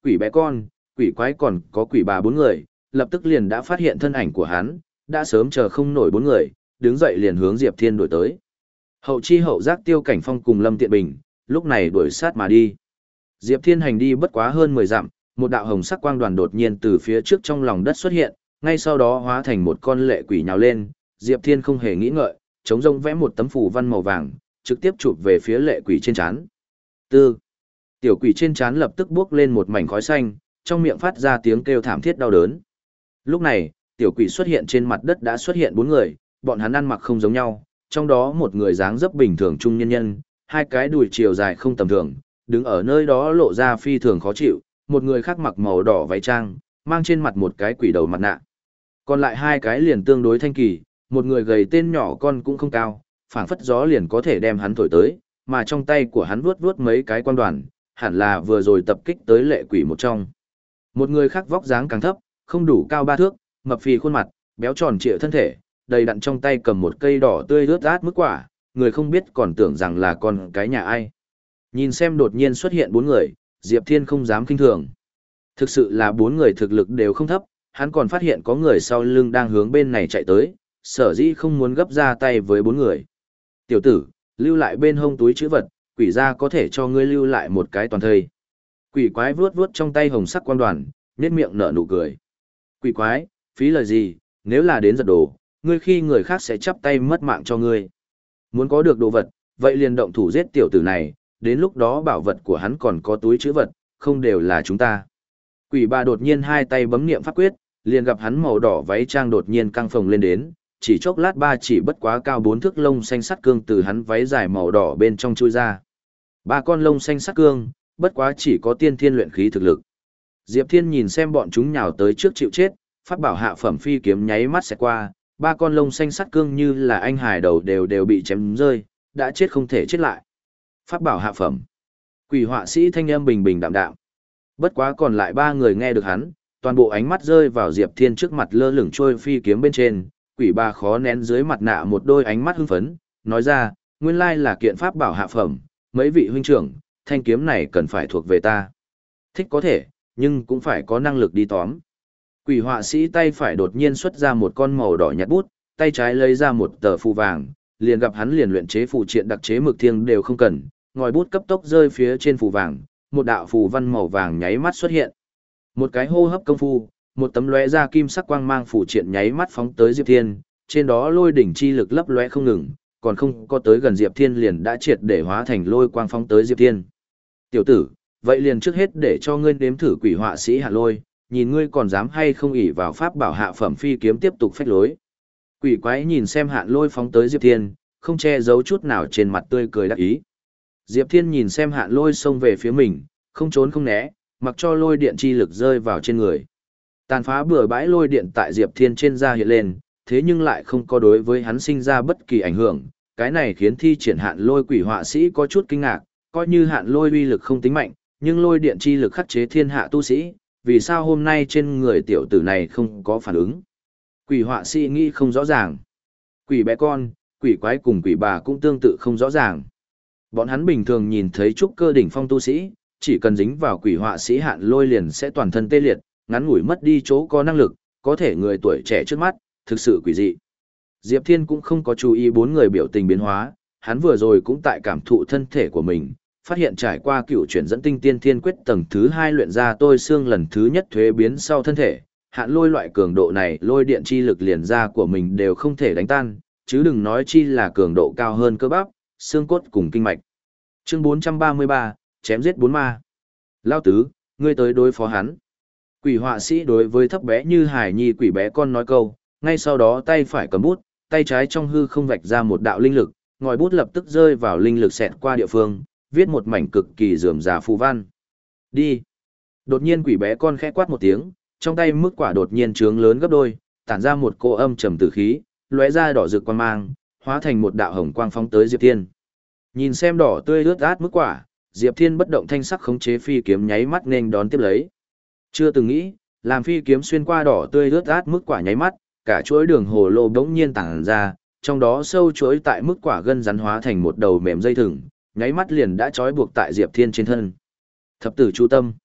quỷ bé con, quỷ quái còn có quỷ bà bốn người, lập tức liền đã phát hiện thân ảnh của hắn, đã sớm chờ không nổi bốn người, đứng dậy liền hướng Diệp Thiên đuổi tới. Hậu chi hậu giác Tiêu Cảnh Phong cùng Lâm Tiện Bình, lúc này đuổi sát mà đi. Diệp Thiên hành đi bất quá hơn mười dặm, một đạo hồng sắc quang đoàn đột nhiên từ phía trước trong lòng đất xuất hiện, ngay sau đó hóa thành một con lệ quỷ nhào lên, Diệp Thiên không hề nghĩ ngợi, chống rông vẽ một tấm phù văn màu vàng, trực tiếp chụp về phía lệ quỷ trên trán. Tư. Tiểu quỷ trên trán lập tức bước lên một mảnh khói xanh, trong miệng phát ra tiếng kêu thảm thiết đau đớn. Lúc này, tiểu quỷ xuất hiện trên mặt đất đã xuất hiện bốn người, bọn hắn ăn mặc không giống nhau, trong đó một người dáng dấp bình thường trung nhân nhân, hai cái đùi chiều dài không tầm thường, đứng ở nơi đó lộ ra phi thường khó chịu, một người khác mặc màu đỏ váy trang, mang trên mặt một cái quỷ đầu mặt nạ. Còn lại hai cái liền tương đối thanh kỳ, một người gầy tên nhỏ con cũng không cao, phảng phất gió liền có thể đem hắn thổi tới, mà trong tay của hắn vuốt vuốt mấy cái quan đoàn, hẳn là vừa rồi tập kích tới lệ quỷ một trong. Một người khác vóc dáng càng thấp, không đủ cao ba thước, mập phì khuôn mặt, béo tròn trịa thân thể, đầy đặn trong tay cầm một cây đỏ tươi rớt át mức quả, người không biết còn tưởng rằng là con cái nhà ai. Nhìn xem đột nhiên xuất hiện bốn người, Diệp Thiên không dám kinh thường. Thực sự là bốn người thực lực đều không thấp, hắn còn phát hiện có người sau lưng đang hướng bên này chạy tới, sở dĩ không muốn gấp ra tay với bốn người. Tiểu tử, lưu lại bên hông túi chữ vật, quỷ gia có thể cho ngươi lưu lại một cái toàn thây. Quỷ quái vuốt vuốt trong tay hồng sắc quan đoàn, nhếch miệng nở nụ cười. Quỷ quái, phí lời gì, nếu là đến giật đồ, ngươi khi người khác sẽ chắp tay mất mạng cho ngươi. Muốn có được đồ vật, vậy liền động thủ giết tiểu tử này, đến lúc đó bảo vật của hắn còn có túi chữ vật, không đều là chúng ta. Quỷ bà đột nhiên hai tay bấm niệm pháp quyết, liền gặp hắn màu đỏ váy trang đột nhiên căng phồng lên đến, chỉ chốc lát ba chỉ bất quá cao bốn thước lông xanh sắt cương từ hắn váy dài màu đỏ bên trong chui ra. Ba con lông xanh sắt cương, bất quá chỉ có tiên thiên luyện khí thực lực. Diệp Thiên nhìn xem bọn chúng nhào tới trước chịu chết, pháp bảo hạ phẩm phi kiếm nháy mắt sẽ qua, ba con lông xanh sắt cương như là anh hải đầu đều đều bị chém rơi, đã chết không thể chết lại. Pháp bảo hạ phẩm. Quỷ họa sĩ thanh âm bình bình đạm đạm. Bất quá còn lại ba người nghe được hắn, toàn bộ ánh mắt rơi vào Diệp Thiên trước mặt lơ lửng trôi phi kiếm bên trên, quỷ ba khó nén dưới mặt nạ một đôi ánh mắt hưng phấn, nói ra, nguyên lai là kiện pháp bảo hạ phẩm, mấy vị huynh trưởng, thanh kiếm này cần phải thuộc về ta. Thích có thể, nhưng cũng phải có năng lực đi tóm. Quỷ họa sĩ tay phải đột nhiên xuất ra một con màu đỏ nhạt bút, tay trái lấy ra một tờ phù vàng, liền gặp hắn liền luyện chế phù triện đặc chế mực thiêng đều không cần, ngòi bút cấp tốc rơi phía trên phù vàng, một đạo phù văn màu vàng nháy mắt xuất hiện. Một cái hô hấp công phu, một tấm lóe ra kim sắc quang mang phù triện nháy mắt phóng tới Diệp Thiên, trên đó lôi đỉnh chi lực lấp lóe không ngừng, còn không có tới gần Diệp Thiên liền đã triệt để hóa thành lôi quang phóng tới Diệp Thiên. Tiểu tử, vậy liền trước hết để cho ngươi nếm thử quỷ họa sĩ hạ lôi, nhìn ngươi còn dám hay không ỷ vào pháp bảo hạ phẩm phi kiếm tiếp tục phách lối. Quỷ quái nhìn xem hạn lôi phóng tới Diệp Thiên, không che giấu chút nào trên mặt tươi cười đắc ý. Diệp Thiên nhìn xem hạn lôi xông về phía mình, không trốn không né, mặc cho lôi điện chi lực rơi vào trên người. Tàn phá bừa bãi lôi điện tại Diệp Thiên trên da hiện lên, thế nhưng lại không có đối với hắn sinh ra bất kỳ ảnh hưởng. Cái này khiến thi triển hạn lôi quỷ họa sĩ có chút kinh ngạc, coi như hạn lôi uy lực không tính mạnh, nhưng lôi điện chi lực khắc chế thiên hạ tu sĩ, vì sao hôm nay trên người tiểu tử này không có phản ứng. Quỷ họa sĩ nghĩ không rõ ràng. Quỷ bé con, quỷ quái cùng quỷ bà cũng tương tự không rõ ràng. Bọn hắn bình thường nhìn thấy trúc cơ đỉnh phong tu sĩ, chỉ cần dính vào quỷ họa sĩ hạn lôi liền sẽ toàn thân tê liệt, ngắn ngủi mất đi chỗ có năng lực, có thể người tuổi trẻ trước mắt, thực sự quỷ dị. Diệp Thiên cũng không có chú ý bốn người biểu tình biến hóa, hắn vừa rồi cũng tại cảm thụ thân thể của mình, phát hiện trải qua cựu chuyển dẫn tinh tiên thiên quyết tầng thứ hai luyện ra tôi xương lần thứ nhất thuế biến sau thân thể, hạn lôi loại cường độ này lôi điện chi lực liền ra của mình đều không thể đánh tan, chứ đừng nói chi là cường độ cao hơn cơ bắp, xương cốt cùng kinh mạch. Chương bốn trăm ba mươi ba, chém giết bốn ma. Lao tứ, ngươi tới đối phó hắn. Quỷ họa sĩ đối với thấp bé như hải nhi quỷ bé con nói câu, ngay sau đó tay phải cầm bút, tay trái trong hư không vạch ra một đạo linh lực, ngòi bút lập tức rơi vào linh lực xẹt qua địa phương, viết một mảnh cực kỳ rườm rà phù văn. Đi. Đột nhiên quỷ bé con khẽ quát một tiếng, trong tay mức quả đột nhiên trướng lớn gấp đôi, tản ra một cỗ âm trầm tử khí, lóe ra đỏ rực quang mang, hóa thành một đạo hồng quang phóng tới Diệp Thiên. Nhìn xem đỏ tươi ướt át mức quả, Diệp Thiên bất động thanh sắc khống chế phi kiếm nháy mắt nên đón tiếp lấy. Chưa từng nghĩ, làm phi kiếm xuyên qua đỏ tươi ướt át mức quả nháy mắt, cả chuỗi đường hồ lô bỗng nhiên tản ra, trong đó sâu chuỗi tại mức quả gân rắn hóa thành một đầu mềm dây thừng, nháy mắt liền đã trói buộc tại Diệp Thiên trên thân. Thập tử chú tâm.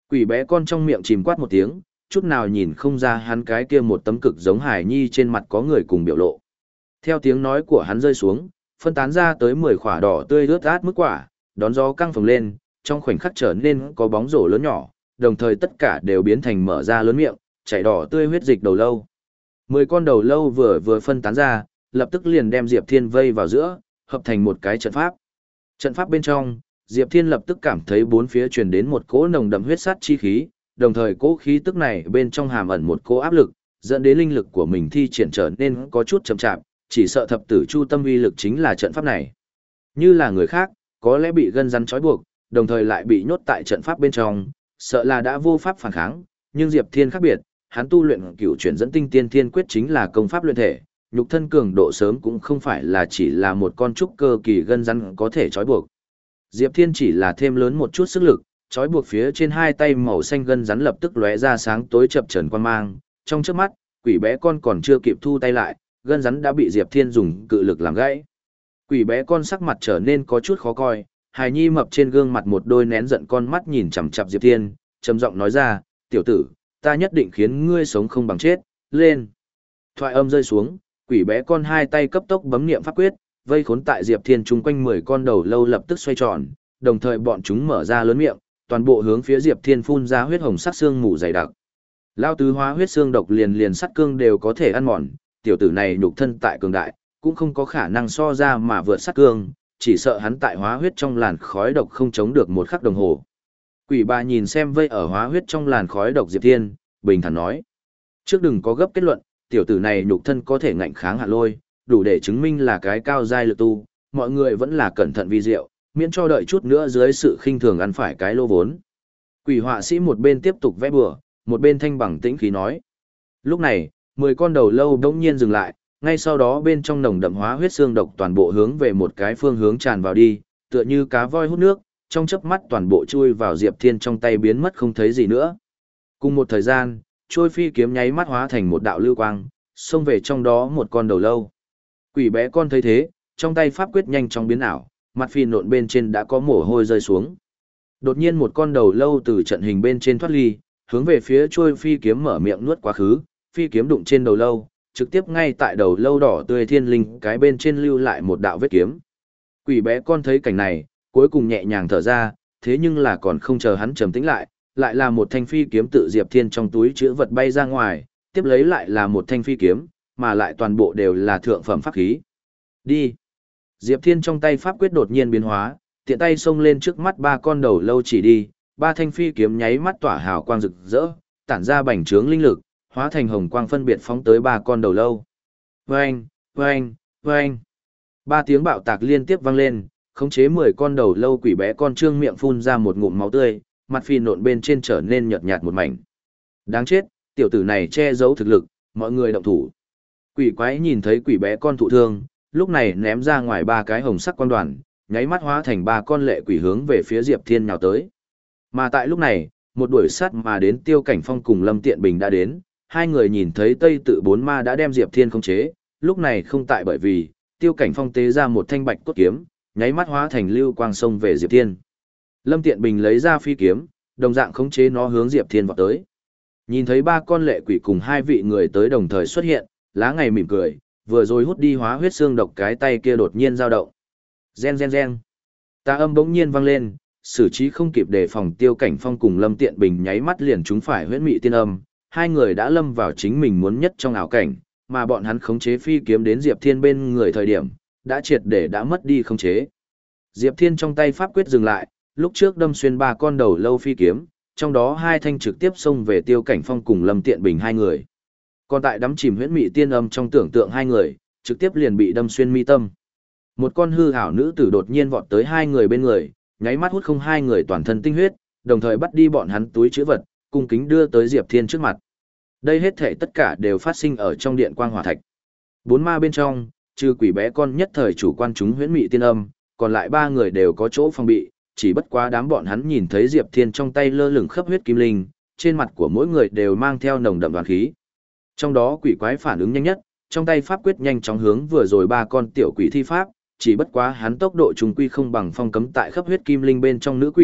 Quỷ bé con trong miệng chìm quát một tiếng, chút nào nhìn không ra hắn cái kia một tấm cực giống hải nhi trên mặt có người cùng biểu lộ. Theo tiếng nói của hắn rơi xuống, phân tán ra tới mười quả đỏ tươi rớt át mức quả, đón gió căng phồng lên, trong khoảnh khắc trở nên có bóng rổ lớn nhỏ, đồng thời tất cả đều biến thành mở ra lớn miệng, chảy đỏ tươi huyết dịch đầu lâu. Mười con đầu lâu vừa vừa phân tán ra, lập tức liền đem Diệp Thiên vây vào giữa, hợp thành một cái trận pháp. Trận pháp bên trong, Diệp Thiên lập tức cảm thấy bốn phía truyền đến một cỗ nồng đậm huyết sát chi khí, đồng thời cỗ khí tức này bên trong hàm ẩn một cỗ áp lực, dẫn đến linh lực của mình thi triển trở nên có chút chậm chạp, chỉ sợ thập tử chu tâm uy lực chính là trận pháp này. Như là người khác, có lẽ bị gân rắn trói buộc, đồng thời lại bị nhốt tại trận pháp bên trong, sợ là đã vô pháp phản kháng, nhưng Diệp Thiên khác biệt, hắn tu luyện cửu chuyển dẫn tinh tiên thiên quyết chính là công pháp luyện thể, nhục thân cường độ sớm cũng không phải là chỉ là một con trúc cơ kỳ gân rắn có thể trói buộc. Diệp Thiên chỉ là thêm lớn một chút sức lực, trói buộc phía trên hai tay màu xanh gân rắn lập tức lóe ra sáng tối chập chờn quang mang, trong chớp mắt, quỷ bé con còn chưa kịp thu tay lại, gân rắn đã bị Diệp Thiên dùng cự lực làm gãy. Quỷ bé con sắc mặt trở nên có chút khó coi, hài nhi mập trên gương mặt một đôi nén giận con mắt nhìn chằm chằm Diệp Thiên, trầm giọng nói ra, "Tiểu tử, ta nhất định khiến ngươi sống không bằng chết, lên." Thoại âm rơi xuống, quỷ bé con hai tay cấp tốc bấm niệm pháp quyết, vây khốn tại Diệp Thiên chung quanh mười con đầu lâu lập tức xoay tròn, đồng thời bọn chúng mở ra lớn miệng, toàn bộ hướng phía Diệp Thiên phun ra huyết hồng sắc xương mù dày đặc. Lao tứ hóa huyết xương độc liền liền sắt cương đều có thể ăn mòn, tiểu tử này nhục thân tại cường đại, cũng không có khả năng so ra mà vượt sắt cương, chỉ sợ hắn tại hóa huyết trong làn khói độc không chống được một khắc đồng hồ. Quỷ bà nhìn xem vây ở hóa huyết trong làn khói độc Diệp Thiên, bình thản nói: "Trước đừng có gấp kết luận, tiểu tử này nhục thân có thể ngạnh kháng hạ lôi, đủ để chứng minh là cái cao giai lực tu, mọi người vẫn là cẩn thận vi diệu, miễn cho đợi chút nữa dưới sự khinh thường ăn phải cái lô vốn." Quỷ họa sĩ một bên tiếp tục vẽ bừa, một bên thanh bằng tĩnh khí nói. Lúc này, mười con đầu lâu đống nhiên dừng lại, ngay sau đó bên trong nồng đậm hóa huyết xương độc toàn bộ hướng về một cái phương hướng tràn vào đi, tựa như cá voi hút nước, trong chớp mắt toàn bộ chui vào Diệp Thiên trong tay biến mất không thấy gì nữa. Cùng một thời gian, trôi phi kiếm nháy mắt hóa thành một đạo lưu quang, xông về trong đó một con đầu lâu. Quỷ bé con thấy thế, trong tay pháp quyết nhanh chóng biến ảo, mặt phi nộn bên trên đã có mồ hôi rơi xuống. Đột nhiên một con đầu lâu từ trận hình bên trên thoát ly, hướng về phía trôi phi kiếm mở miệng nuốt quá khứ, phi kiếm đụng trên đầu lâu, trực tiếp ngay tại đầu lâu đỏ tươi thiên linh cái bên trên lưu lại một đạo vết kiếm. Quỷ bé con thấy cảnh này, cuối cùng nhẹ nhàng thở ra, thế nhưng là còn không chờ hắn trầm tĩnh lại, lại là một thanh phi kiếm tự Diệp Thiên trong túi chứa vật bay ra ngoài, tiếp lấy lại là một thanh phi kiếm, mà lại toàn bộ đều là thượng phẩm pháp khí. Đi! Diệp Thiên trong tay pháp quyết đột nhiên biến hóa, tiện tay xông lên trước mắt ba con đầu lâu chỉ đi, ba thanh phi kiếm nháy mắt tỏa hào quang rực rỡ, tản ra bành trướng linh lực, hóa thành hồng quang phân biệt phóng tới ba con đầu lâu. Vâng, vâng, vâng. Ba tiếng bạo tạc liên tiếp vang lên, khống chế mười con đầu lâu quỷ bé con trương miệng phun ra một ngụm máu tươi, mặt phi nộn bên trên trở nên nhợt nhạt một mảnh. Đáng chết, tiểu tử này che giấu thực lực, mọi người động thủ. Quỷ quái nhìn thấy quỷ bé con thụ thương, lúc này ném ra ngoài ba cái hồng sắc quan đoàn, nháy mắt hóa thành ba con lệ quỷ hướng về phía Diệp Thiên nhào tới. Mà tại lúc này, một đuổi sát mà đến Tiêu Cảnh Phong cùng Lâm Tiện Bình đã đến, hai người nhìn thấy Tây Tự Bốn Ma đã đem Diệp Thiên khống chế, lúc này không tại bởi vì, Tiêu Cảnh Phong tế ra một thanh bạch cốt kiếm, nháy mắt hóa thành lưu quang sông về Diệp Thiên. Lâm Tiện Bình lấy ra phi kiếm, đồng dạng khống chế nó hướng Diệp Thiên vọt tới. Nhìn thấy ba con lệ quỷ cùng hai vị người tới đồng thời xuất hiện, Lá Ngày mỉm cười, vừa rồi hút đi hóa huyết xương độc cái tay kia đột nhiên dao động. Gen gen gen. Tà âm bỗng nhiên vang lên, xử trí không kịp đề phòng Tiêu Cảnh Phong cùng Lâm Tiện Bình nháy mắt liền trúng phải huyễn mị tiên âm, hai người đã lâm vào chính mình muốn nhất trong ảo cảnh, mà bọn hắn khống chế phi kiếm đến Diệp Thiên bên người thời điểm, đã triệt để đã mất đi khống chế. Diệp Thiên trong tay pháp quyết dừng lại, lúc trước đâm xuyên ba con đầu lâu phi kiếm, trong đó hai thanh trực tiếp xông về Tiêu Cảnh Phong cùng Lâm Tiện Bình hai người. Còn tại đắm chìm huyễn mị tiên âm trong tưởng tượng hai người, trực tiếp liền bị đâm xuyên mi tâm. Một con hư ảo nữ tử đột nhiên vọt tới hai người bên người, nháy mắt hút không hai người toàn thân tinh huyết, đồng thời bắt đi bọn hắn túi trữ vật, cung kính đưa tới Diệp Thiên trước mặt. Đây hết thể tất cả đều phát sinh ở trong điện quang hỏa thạch. Bốn ma bên trong, trừ quỷ bé con nhất thời chủ quan chúng huyễn mị tiên âm, còn lại ba người đều có chỗ phòng bị, chỉ bất quá đám bọn hắn nhìn thấy Diệp Thiên trong tay lơ lửng khắp huyết kim linh, trên mặt của mỗi người đều mang theo nồng đậm đoán khí. Trong đó quỷ quái phản ứng nhanh nhất, trong tay pháp quyết nhanh chóng hướng vừa rồi ba con tiểu quỷ thi pháp, chỉ bất quá hắn tốc độ trùng quy không bằng phong cấm tại khắp huyết kim linh bên trong nữ quỷ,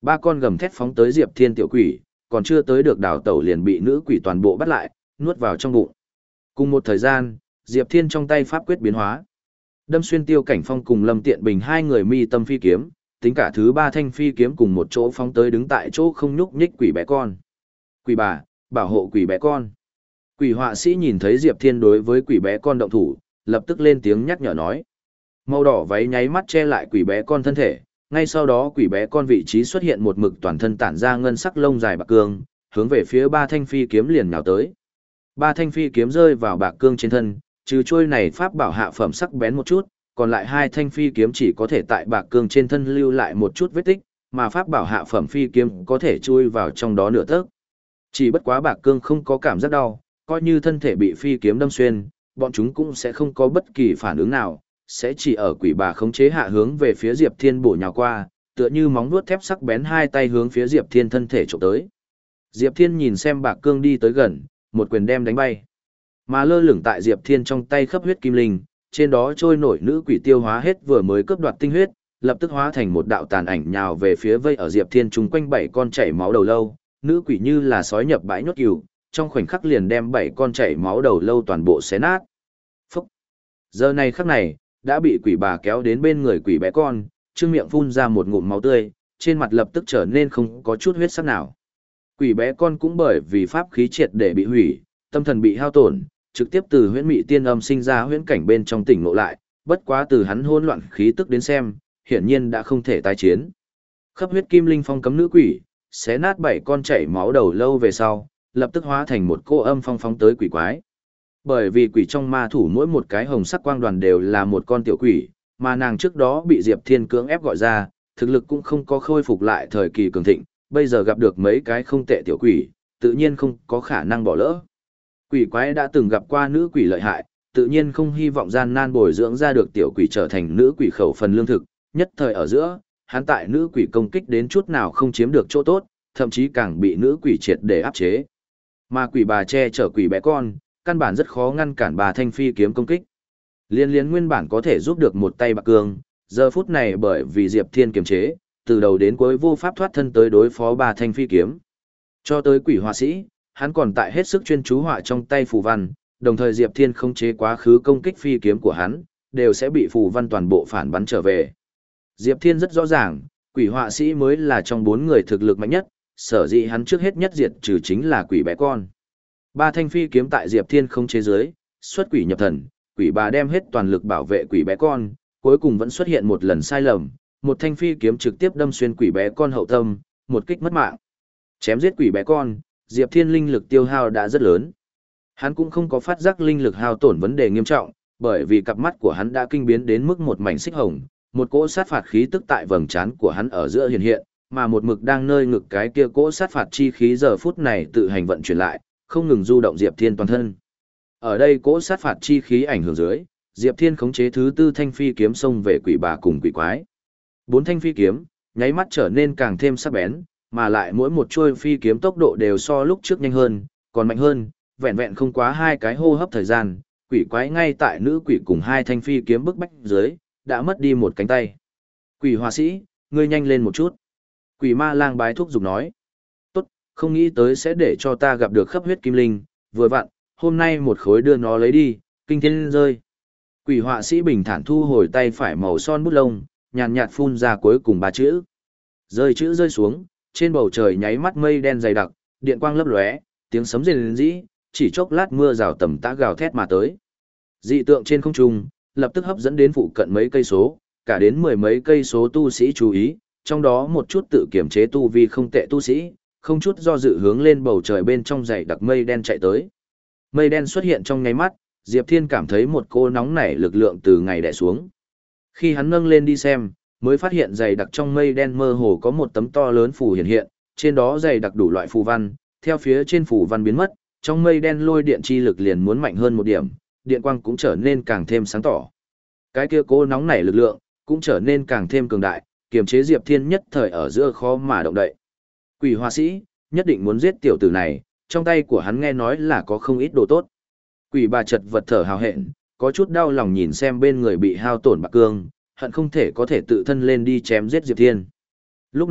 Ba con gầm thét phóng tới Diệp Thiên tiểu quỷ, còn chưa tới được đào tẩu liền bị nữ quỷ toàn bộ bắt lại, nuốt vào trong bụng. Cùng một thời gian, Diệp Thiên trong tay pháp quyết biến hóa. Đâm xuyên Tiêu Cảnh Phong cùng Lâm Tiện Bình hai người mi tâm phi kiếm, tính cả thứ ba thanh phi kiếm cùng một chỗ phóng tới đứng tại chỗ không nhúc nhích quỷ bé con. Quỷ bà, bảo hộ quỷ bé con. Quỷ họa sĩ nhìn thấy Diệp Thiên đối với quỷ bé con động thủ, lập tức lên tiếng nhắc nhở nói. Màu đỏ váy nháy mắt che lại quỷ bé con thân thể, ngay sau đó quỷ bé con vị trí xuất hiện một mực toàn thân tản ra ngân sắc lông dài bạc cương, hướng về phía ba thanh phi kiếm liền nhào tới. Ba thanh phi kiếm rơi vào bạc cương trên thân, trừ trôi này pháp bảo hạ phẩm sắc bén một chút, còn lại hai thanh phi kiếm chỉ có thể tại bạc cương trên thân lưu lại một chút vết tích, mà pháp bảo hạ phẩm phi kiếm có thể chui vào trong đó nửa tấc. Chỉ bất quá bạc cương không có cảm giác đau, coi như thân thể bị phi kiếm đâm xuyên, bọn chúng cũng sẽ không có bất kỳ phản ứng nào, sẽ chỉ ở quỷ bà khống chế hạ hướng về phía Diệp Thiên bổ nhào qua, tựa như móng vuốt thép sắc bén hai tay hướng phía Diệp Thiên thân thể chụp tới. Diệp Thiên nhìn xem bạc cương đi tới gần, một quyền đem đánh bay. Mà lơ lửng tại Diệp Thiên trong tay khắp huyết kim linh, trên đó trôi nổi nữ quỷ tiêu hóa hết vừa mới cướp đoạt tinh huyết, lập tức hóa thành một đạo tàn ảnh nhào về phía vây ở Diệp Thiên chung quanh bảy con chảy máu đầu lâu, nữ quỷ như là sói nhập bãi nhốt cừu, trong khoảnh khắc liền đem bảy con chảy máu đầu lâu toàn bộ xé nát. Phúc! Giờ này khắc này, đã bị quỷ bà kéo đến bên người quỷ bé con, trương miệng phun ra một ngụm máu tươi, trên mặt lập tức trở nên không có chút huyết sắc nào. Quỷ bé con cũng bởi vì pháp khí triệt để bị hủy, tâm thần bị hao tổn, trực tiếp từ huyễn mị tiên âm sinh ra huyễn cảnh bên trong tỉnh ngộ lại, bất quá từ hắn hỗn loạn khí tức đến xem, hiển nhiên đã không thể tái chiến. Khắp huyết kim linh phong cấm nữ quỷ, xé nát bảy con chảy máu đầu lâu về sau, lập tức hóa thành một cô âm phong phóng tới quỷ quái. Bởi vì quỷ trong ma thủ mỗi một cái hồng sắc quang đoàn đều là một con tiểu quỷ, mà nàng trước đó bị Diệp Thiên cưỡng ép gọi ra, thực lực cũng không có khôi phục lại thời kỳ cường thịnh, bây giờ gặp được mấy cái không tệ tiểu quỷ, tự nhiên không có khả năng bỏ lỡ. Quỷ quái đã từng gặp qua nữ quỷ lợi hại, tự nhiên không hy vọng gian nan bồi dưỡng ra được tiểu quỷ trở thành nữ quỷ khẩu phần lương thực, nhất thời ở giữa, hắn tại nữ quỷ công kích đến chút nào không chiếm được chỗ tốt, thậm chí càng bị nữ quỷ triệt để áp chế. Mà quỷ bà che chở quỷ bé con, căn bản rất khó ngăn cản bà thanh phi kiếm công kích. Liên liên nguyên bản có thể giúp được một tay bạc cương, giờ phút này bởi vì Diệp Thiên kiềm chế, từ đầu đến cuối vô pháp thoát thân tới đối phó bà thanh phi kiếm. Cho tới quỷ họa sĩ, hắn còn tại hết sức chuyên chú họa trong tay phù văn, đồng thời Diệp Thiên không chế quá khứ công kích phi kiếm của hắn, đều sẽ bị phù văn toàn bộ phản bắn trở về. Diệp Thiên rất rõ ràng, quỷ họa sĩ mới là trong bốn người thực lực mạnh nhất, sở dĩ hắn trước hết nhất diệt trừ chính là quỷ bé con. Ba thanh phi kiếm tại Diệp Thiên không chế giới, xuất quỷ nhập thần, quỷ bà đem hết toàn lực bảo vệ quỷ bé con, cuối cùng vẫn xuất hiện một lần sai lầm, một thanh phi kiếm trực tiếp đâm xuyên quỷ bé con hậu tâm, một kích mất mạng. Chém giết quỷ bé con, Diệp Thiên linh lực tiêu hao đã rất lớn. Hắn cũng không có phát giác linh lực hao tổn vấn đề nghiêm trọng, bởi vì cặp mắt của hắn đã kinh biến đến mức một mảnh xích hồng, một cỗ sát phạt khí tức tại vầng trán của hắn ở giữa hiện hiện, mà một mực đang nơi ngực cái kia cỗ sát phạt chi khí giờ phút này tự hành vận chuyển lại, không ngừng du động Diệp Thiên toàn thân. Ở đây cỗ sát phạt chi khí ảnh hưởng dưới, Diệp Thiên khống chế thứ tư thanh phi kiếm xông về quỷ bà cùng quỷ quái. Bốn thanh phi kiếm, nháy mắt trở nên càng thêm sắc bén, mà lại mỗi một chuôi phi kiếm tốc độ đều so lúc trước nhanh hơn, còn mạnh hơn, vẹn vẹn không quá hai cái hô hấp thời gian, quỷ quái ngay tại nữ quỷ cùng hai thanh phi kiếm bức bách dưới, đã mất đi một cánh tay. Quỷ họa sĩ, ngươi nhanh lên một chút. Quỷ ma lang bái thúc giục nói. Tốt, không nghĩ tới sẽ để cho ta gặp được khắp huyết kim linh, vừa vặn, hôm nay một khối đưa nó lấy đi, kinh thiên rơi. Quỷ họa sĩ bình thản thu hồi tay phải màu son bút lông, nhàn nhạt phun ra cuối cùng ba chữ. Rơi chữ rơi xuống, trên bầu trời nháy mắt mây đen dày đặc, điện quang lấp lóe, tiếng sấm rền rĩ, chỉ chốc lát mưa rào tầm tã gào thét mà tới. Dị tượng trên không trung, lập tức hấp dẫn đến phụ cận mấy cây số, cả đến mười mấy cây số tu sĩ chú ý, trong đó một chút tự kiểm chế tu vi không tệ tu sĩ, không chút do dự hướng lên bầu trời bên trong dày đặc mây đen chạy tới. Mây đen xuất hiện trong nháy mắt, Diệp Thiên cảm thấy một cô nóng nảy lực lượng từ ngày đè xuống. Khi hắn nâng lên đi xem, mới phát hiện dày đặc trong mây đen mơ hồ có một tấm to lớn phù hiện hiện, trên đó dày đặc đủ loại phù văn, theo phía trên phù văn biến mất, trong mây đen lôi điện chi lực liền muốn mạnh hơn một điểm, điện quang cũng trở nên càng thêm sáng tỏ. Cái kia cô nóng nảy lực lượng cũng trở nên càng thêm cường đại, kiềm chế Diệp Thiên nhất thời ở giữa khó mà động đậy. Quỷ họa sĩ, nhất định muốn giết tiểu tử này, trong tay của hắn nghe nói là có không ít đồ tốt. Quỷ bà chật vật thở hào hẹn, có chút đau lòng nhìn xem bên người bị hao tổn bạc cương, hận không thể có thể tự thân lên đi chém giết Diệp Thiên. Lúc này,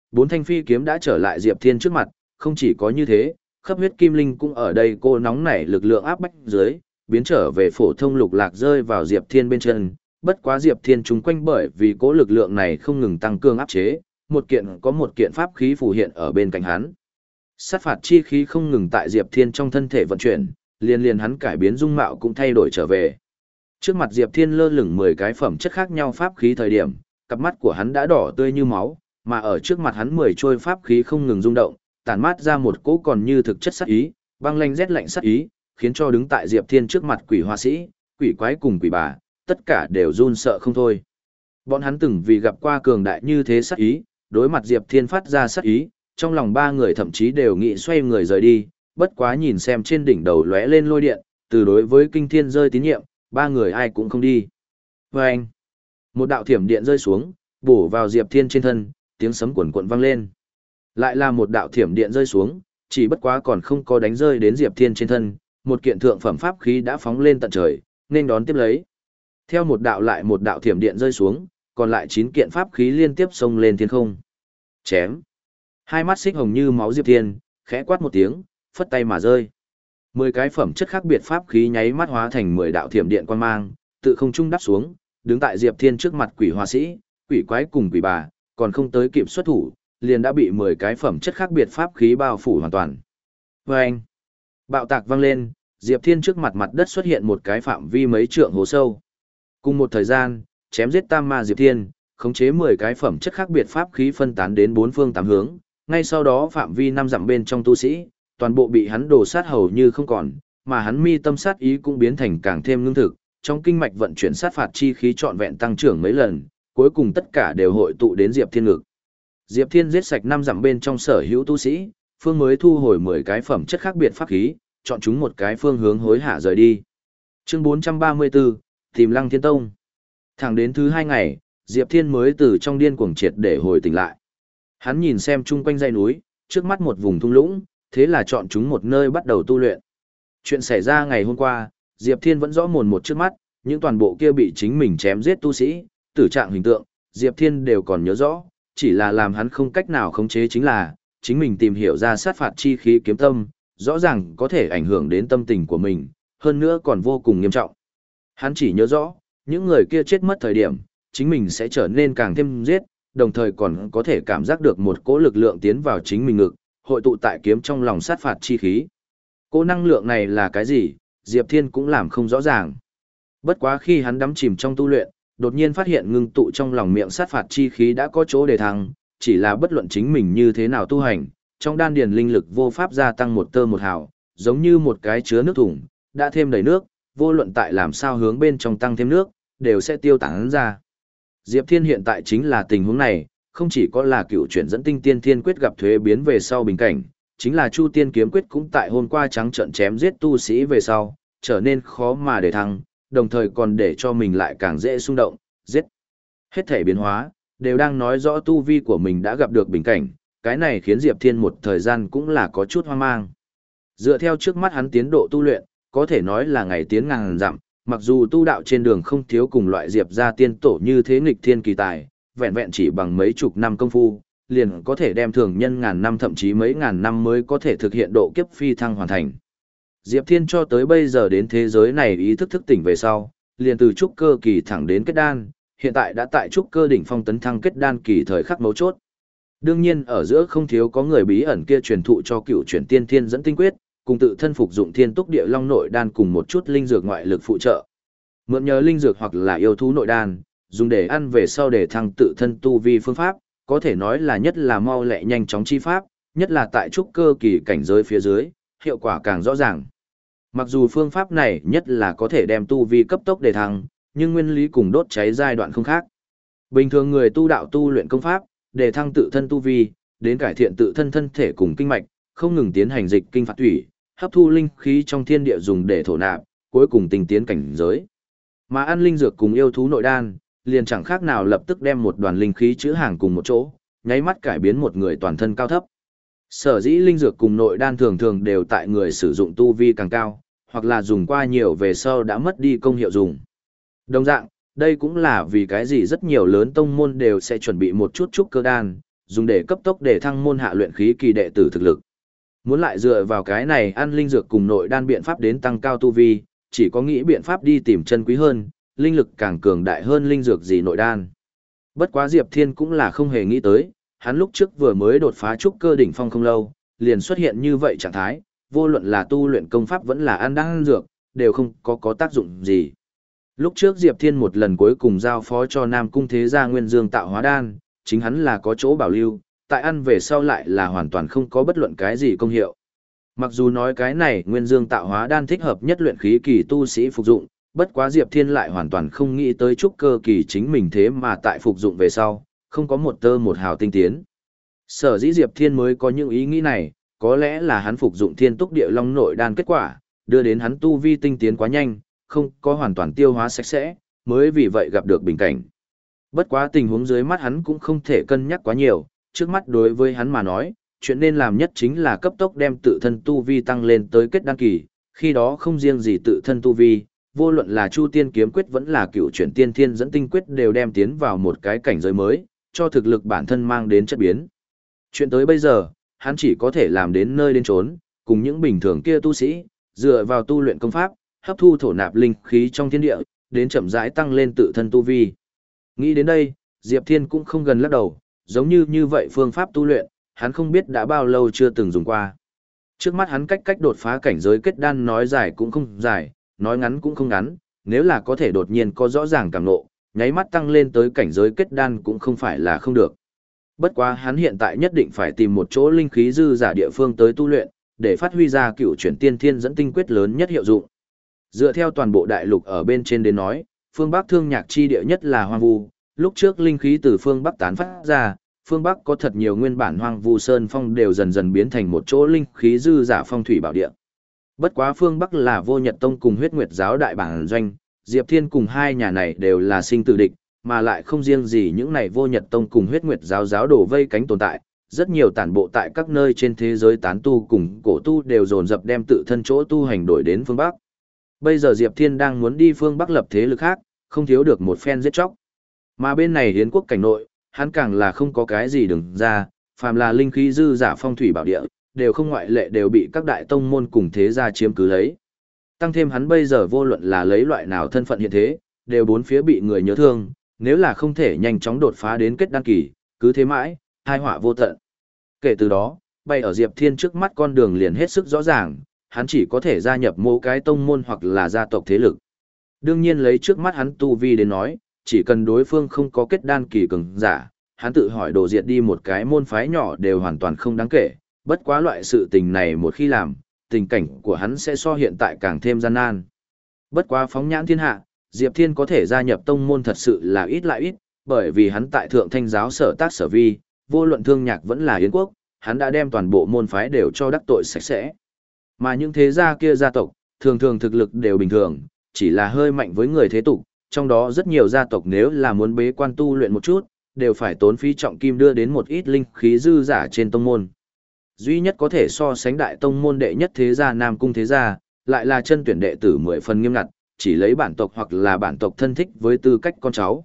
bốn thanh phi kiếm đã trở lại Diệp Thiên trước mặt, không chỉ có như thế, khắp huyết kim linh cũng ở đây cô nóng nảy lực lượng áp bách dưới, biến trở về phổ thông lục lạc rơi vào Diệp Thiên bên chân, bất quá Diệp Thiên chúng quanh bởi vì cố lực lượng này không ngừng tăng cường áp chế, một kiện có một kiện pháp khí phù hiện ở bên cạnh hắn. Sát phạt chi khí không ngừng tại Diệp Thiên trong thân thể vận chuyển, liền liền hắn cải biến dung mạo cũng thay đổi trở về. Trước mặt Diệp Thiên lơ lửng mười cái phẩm chất khác nhau pháp khí thời điểm, cặp mắt của hắn đã đỏ tươi như máu, mà ở trước mặt hắn mười trôi pháp khí không ngừng rung động, tản mát ra một cỗ còn như thực chất sát ý, băng lanh rét lạnh sát ý, khiến cho đứng tại Diệp Thiên trước mặt quỷ hoa sĩ, quỷ quái cùng quỷ bà, tất cả đều run sợ không thôi. Bọn hắn từng vì gặp qua cường đại như thế sát ý, đối mặt Diệp Thiên phát ra sát ý, trong lòng ba người thậm chí đều nghĩ xoay người rời đi, bất quá nhìn xem trên đỉnh đầu lóe lên lôi điện, từ đối với kinh thiên rơi tín nhiệm, ba người ai cũng không đi. Và anh, một đạo thiểm điện rơi xuống, bổ vào Diệp Thiên trên thân, tiếng sấm cuồn cuộn vang lên. Lại là một đạo thiểm điện rơi xuống, chỉ bất quá còn không có đánh rơi đến Diệp Thiên trên thân, một kiện thượng phẩm pháp khí đã phóng lên tận trời, nên đón tiếp lấy. Theo một đạo lại một đạo thiểm điện rơi xuống, còn lại chín kiện pháp khí liên tiếp xông lên thiên không. Chém. Hai mắt xích hồng như máu Diệp Thiên, khẽ quát một tiếng, phất tay mà rơi. Mười cái phẩm chất khác biệt pháp khí nháy mắt hóa thành mười đạo thiểm điện quang mang, tự không trung đáp xuống, đứng tại Diệp Thiên trước mặt quỷ hoa sĩ, quỷ quái cùng quỷ bà, còn không tới kịp xuất thủ, liền đã bị mười cái phẩm chất khác biệt pháp khí bao phủ hoàn toàn. Vâng! Bạo tạc vang lên, Diệp Thiên trước mặt mặt đất xuất hiện một cái phạm vi mấy trượng hố sâu. Cùng một thời gian, chém giết tam ma Diệp Thiên, khống chế mười cái phẩm chất khác biệt pháp khí phân tán đến bốn phương tám hướng, ngay sau đó phạm vi năm dặm bên trong tu sĩ, toàn bộ bị hắn đổ sát hầu như không còn, mà hắn mi tâm sát ý cũng biến thành càng thêm ngưng thực, trong kinh mạch vận chuyển sát phạt chi khí trọn vẹn tăng trưởng mấy lần, cuối cùng tất cả đều hội tụ đến Diệp Thiên ngực. Diệp Thiên giết sạch năm dặm bên trong sở hữu tu sĩ, phương mới thu hồi mười cái phẩm chất khác biệt pháp khí, chọn chúng một cái phương hướng hối hả rời đi. Chương bốn trăm ba mươi tư, tìm Lăng Thiên Tông. Thẳng đến thứ hai ngày, Diệp Thiên mới từ trong điên cuồng triệt để hồi tỉnh lại. Hắn nhìn xem chung quanh dãy núi, trước mắt một vùng thung lũng, thế là chọn chúng một nơi bắt đầu tu luyện. Chuyện xảy ra ngày hôm qua, Diệp Thiên vẫn rõ mồn một trước mắt, những toàn bộ kia bị chính mình chém giết tu sĩ, tử trạng hình tượng, Diệp Thiên đều còn nhớ rõ, chỉ là làm hắn không cách nào khống chế chính là, chính mình tìm hiểu ra sát phạt chi khí kiếm tâm, rõ ràng có thể ảnh hưởng đến tâm tình của mình, hơn nữa còn vô cùng nghiêm trọng. Hắn chỉ nhớ rõ, những người kia chết mất thời điểm, chính mình sẽ trở nên càng thêm giết, đồng thời còn có thể cảm giác được một cỗ lực lượng tiến vào chính mình ngực, hội tụ tại kiếm trong lòng sát phạt chi khí. Cỗ năng lượng này là cái gì, Diệp Thiên cũng làm không rõ ràng. Bất quá khi hắn đắm chìm trong tu luyện, đột nhiên phát hiện ngưng tụ trong lòng miệng sát phạt chi khí đã có chỗ để thăng, chỉ là bất luận chính mình như thế nào tu hành, trong đan điền linh lực vô pháp gia tăng một tơ một hào, giống như một cái chứa nước thùng, đã thêm đầy nước, vô luận tại làm sao hướng bên trong tăng thêm nước, đều sẽ tiêu tán ra. Diệp Thiên hiện tại chính là tình huống này, không chỉ có là cựu chuyển dẫn tinh tiên thiên quyết gặp thuế biến về sau bình cảnh, chính là Chu Tiên kiếm quyết cũng tại hôm qua trắng trợn chém giết tu sĩ về sau, trở nên khó mà để thăng, đồng thời còn để cho mình lại càng dễ xung động, giết. Hết thể biến hóa, đều đang nói rõ tu vi của mình đã gặp được bình cảnh, cái này khiến Diệp Thiên một thời gian cũng là có chút hoang mang. Dựa theo trước mắt hắn tiến độ tu luyện, có thể nói là ngày tiến ngàn dặm, mặc dù tu đạo trên đường không thiếu cùng loại Diệp gia tiên tổ như thế nghịch thiên kỳ tài, vẹn vẹn chỉ bằng mấy chục năm công phu, liền có thể đem thường nhân ngàn năm thậm chí mấy ngàn năm mới có thể thực hiện độ kiếp phi thăng hoàn thành. Diệp Thiên cho tới bây giờ đến thế giới này ý thức thức tỉnh về sau, liền từ trúc cơ kỳ thẳng đến kết đan, hiện tại đã tại trúc cơ đỉnh phong tấn thăng kết đan kỳ thời khắc mấu chốt. Đương nhiên ở giữa không thiếu có người bí ẩn kia truyền thụ cho cựu chuyển tiên thiên dẫn tinh quyết, cùng tự thân phục dụng thiên túc địa long nội đan cùng một chút linh dược ngoại lực phụ trợ. Mượn nhờ linh dược hoặc là yêu thú nội đan, dùng để ăn về sau để thăng tự thân tu vi phương pháp, có thể nói là nhất là mau lẹ nhanh chóng chi pháp, nhất là tại trúc cơ kỳ cảnh giới phía dưới, hiệu quả càng rõ ràng. Mặc dù phương pháp này nhất là có thể đem tu vi cấp tốc để thăng, nhưng nguyên lý cùng đốt cháy giai đoạn không khác. Bình thường người tu đạo tu luyện công pháp, để thăng tự thân tu vi, đến cải thiện tự thân thân thể cùng kinh mạch, không ngừng tiến hành dịch kinh phạt thủy, hấp thu linh khí trong thiên địa dùng để thổ nạp, cuối cùng tinh tiến cảnh giới. Mà ăn linh dược cùng yêu thú nội đan, liền chẳng khác nào lập tức đem một đoàn linh khí chứa hàng cùng một chỗ, nháy mắt cải biến một người toàn thân cao thấp. Sở dĩ linh dược cùng nội đan thường thường đều tại người sử dụng tu vi càng cao, hoặc là dùng qua nhiều về sau đã mất đi công hiệu dùng. Đồng dạng, đây cũng là vì cái gì rất nhiều lớn tông môn đều sẽ chuẩn bị một chút trúc cơ đan, dùng để cấp tốc để thăng môn hạ luyện khí kỳ đệ tử thực lực. Muốn lại dựa vào cái này ăn linh dược cùng nội đan biện pháp đến tăng cao tu vi, chỉ có nghĩ biện pháp đi tìm chân quý hơn, linh lực càng cường đại hơn linh dược gì nội đan. Bất quá Diệp Thiên cũng là không hề nghĩ tới, hắn lúc trước vừa mới đột phá trúc cơ đỉnh phong không lâu, liền xuất hiện như vậy trạng thái, vô luận là tu luyện công pháp vẫn là ăn đan dược, đều không có có tác dụng gì. Lúc trước Diệp Thiên một lần cuối cùng giao phó cho Nam Cung Thế Gia Nguyên Dương tạo hóa đan, chính hắn là có chỗ bảo lưu, tại ăn về sau lại là hoàn toàn không có bất luận cái gì công hiệu. Mặc dù nói cái này Nguyên Dương tạo hóa đan thích hợp nhất luyện khí kỳ tu sĩ phục dụng, bất quá Diệp Thiên lại hoàn toàn không nghĩ tới trúc cơ kỳ chính mình thế mà tại phục dụng về sau, không có một tơ một hào tinh tiến. Sở dĩ Diệp Thiên mới có những ý nghĩ này, có lẽ là hắn phục dụng Thiên Túc Địa Long nội đan kết quả, đưa đến hắn tu vi tinh tiến quá nhanh, không có hoàn toàn tiêu hóa sạch sẽ, mới vì vậy gặp được bình cảnh. Bất quá tình huống dưới mắt hắn cũng không thể cân nhắc quá nhiều, trước mắt đối với hắn mà nói, chuyện nên làm nhất chính là cấp tốc đem tự thân tu vi tăng lên tới kết đan kỳ, khi đó không riêng gì tự thân tu vi, vô luận là Chu Tiên kiếm quyết vẫn là Cựu Chuyển Tiên Thiên dẫn tinh quyết đều đem tiến vào một cái cảnh giới mới, cho thực lực bản thân mang đến chất biến. Chuyện tới bây giờ, hắn chỉ có thể làm đến nơi đến chốn, cùng những bình thường kia tu sĩ, dựa vào tu luyện công pháp, hấp thu thổ nạp linh khí trong thiên địa, đến chậm rãi tăng lên tự thân tu vi. Nghĩ đến đây, Diệp Thiên cũng không gần lắc đầu, giống như như vậy phương pháp tu luyện, hắn không biết đã bao lâu chưa từng dùng qua. Trước mắt hắn cách cách đột phá cảnh giới kết đan nói dài cũng không dài, nói ngắn cũng không ngắn, nếu là có thể đột nhiên có rõ ràng cảm ngộ, nháy mắt tăng lên tới cảnh giới kết đan cũng không phải là không được. Bất quá hắn hiện tại nhất định phải tìm một chỗ linh khí dư giả địa phương tới tu luyện, để phát huy ra Cựu Chuyển Tiên Thiên dẫn tinh quyết lớn nhất hiệu dụng. Dựa theo toàn bộ đại lục ở bên trên đến nói, phương Bắc thương nhạc chi địa nhất là hoang vu, lúc trước linh khí từ phương Bắc tán phát ra, phương Bắc có thật nhiều nguyên bản hoang vu sơn phong đều dần dần biến thành một chỗ linh khí dư giả phong thủy bảo địa. Bất quá phương Bắc là Vô Nhật Tông cùng Huyết Nguyệt giáo đại bản doanh, Diệp Thiên cùng hai nhà này đều là sinh tử địch, mà lại không riêng gì những này Vô Nhật Tông cùng Huyết Nguyệt giáo giáo đổ vây cánh tồn tại, rất nhiều tản bộ tại các nơi trên thế giới tán tu cùng cổ tu đều dồn dập đem tự thân chỗ tu hành đổi đến phương Bắc. Bây giờ Diệp Thiên đang muốn đi phương Bắc lập thế lực khác, không thiếu được một phen giết chóc. Mà bên này Hiến quốc cảnh nội, hắn càng là không có cái gì đừng ra, phàm là linh khí dư giả phong thủy bảo địa, đều không ngoại lệ đều bị các đại tông môn cùng thế gia chiếm cứ lấy. Tăng thêm hắn bây giờ vô luận là lấy loại nào thân phận hiện thế, đều bốn phía bị người nhớ thương, nếu là không thể nhanh chóng đột phá đến kết đăng kỳ, cứ thế mãi, hai họa vô tận. Kể từ đó, bay ở Diệp Thiên trước mắt con đường liền hết sức rõ ràng, hắn chỉ có thể gia nhập mỗi cái tông môn hoặc là gia tộc thế lực. Đương nhiên lấy trước mắt hắn tu vi đến nói, chỉ cần đối phương không có kết đan kỳ cường giả, hắn tự hỏi đổ diệt đi một cái môn phái nhỏ đều hoàn toàn không đáng kể, bất quá loại sự tình này một khi làm, tình cảnh của hắn sẽ so hiện tại càng thêm gian nan. Bất quá phóng nhãn thiên hạ, Diệp Thiên có thể gia nhập tông môn thật sự là ít lại ít, bởi vì hắn tại Thượng Thanh giáo sở tác sở vi, vô luận thương nhạc vẫn là Yến quốc, hắn đã đem toàn bộ môn phái đều cho đắc tội sạch sẽ. Mà những thế gia kia gia tộc, thường thường thực lực đều bình thường, chỉ là hơi mạnh với người thế tục, trong đó rất nhiều gia tộc nếu là muốn bế quan tu luyện một chút, đều phải tốn phí trọng kim đưa đến một ít linh khí dư giả trên tông môn. Duy nhất có thể so sánh đại tông môn đệ nhất thế gia Nam Cung thế gia, lại là chân tuyển đệ tử mười phần nghiêm ngặt, chỉ lấy bản tộc hoặc là bản tộc thân thích với tư cách con cháu.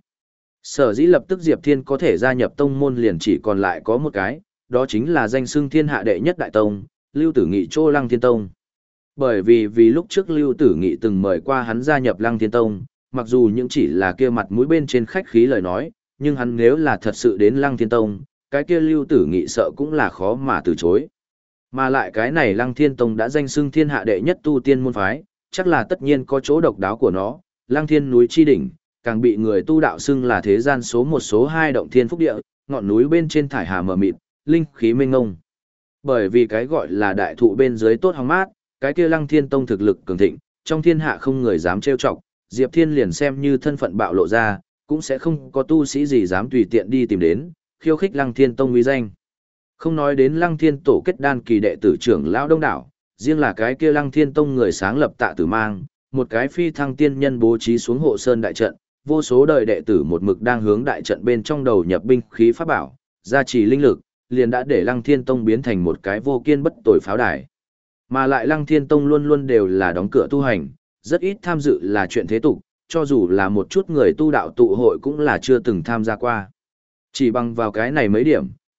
Sở dĩ lập tức Diệp Thiên có thể gia nhập tông môn liền chỉ còn lại có một cái, đó chính là danh xưng thiên hạ đệ nhất đại tông, Lưu Tử Nghị chỗ Lăng Thiên Tông. Bởi vì vì lúc trước Lưu Tử Nghị từng mời qua hắn gia nhập Lăng Thiên Tông, mặc dù những chỉ là kia mặt mũi bên trên khách khí lời nói, nhưng hắn nếu là thật sự đến Lăng Thiên Tông, cái kia Lưu Tử Nghị sợ cũng là khó mà từ chối. Mà lại cái này Lăng Thiên Tông đã danh xưng thiên hạ đệ nhất tu tiên môn phái, chắc là tất nhiên có chỗ độc đáo của nó, Lăng Thiên núi chi đỉnh, càng bị người tu đạo xưng là thế gian số một số hai động thiên phúc địa, ngọn núi bên trên thải hà mờ mịt, linh khí mênh ngông. Bởi vì cái gọi là đại thụ bên dưới tốt hóng mát, cái kia Lăng Thiên Tông thực lực cường thịnh, trong thiên hạ không người dám trêu chọc, Diệp Thiên liền xem như thân phận bạo lộ ra, cũng sẽ không có tu sĩ gì dám tùy tiện đi tìm đến, khiêu khích Lăng Thiên Tông uy danh. Không nói đến Lăng Thiên tổ kết đan kỳ đệ tử trưởng lão đông đảo, riêng là cái kia Lăng Thiên Tông người sáng lập Tạ Tử Mang, một cái phi thăng tiên nhân bố trí xuống hộ sơn đại trận, vô số đời đệ tử một mực đang hướng đại trận bên trong đầu nhập binh khí pháp bảo, gia trì linh lực, liền đã để Lăng Thiên Tông biến thành một cái vô kiên bất tồi pháo đài. Mà lại Lăng Thiên Tông luôn luôn đều là đóng cửa tu hành, rất ít tham dự là chuyện thế tục, cho dù là một chút người tu đạo tụ hội cũng là chưa từng tham gia qua. Chỉ bằng vào cái này mấy điểm,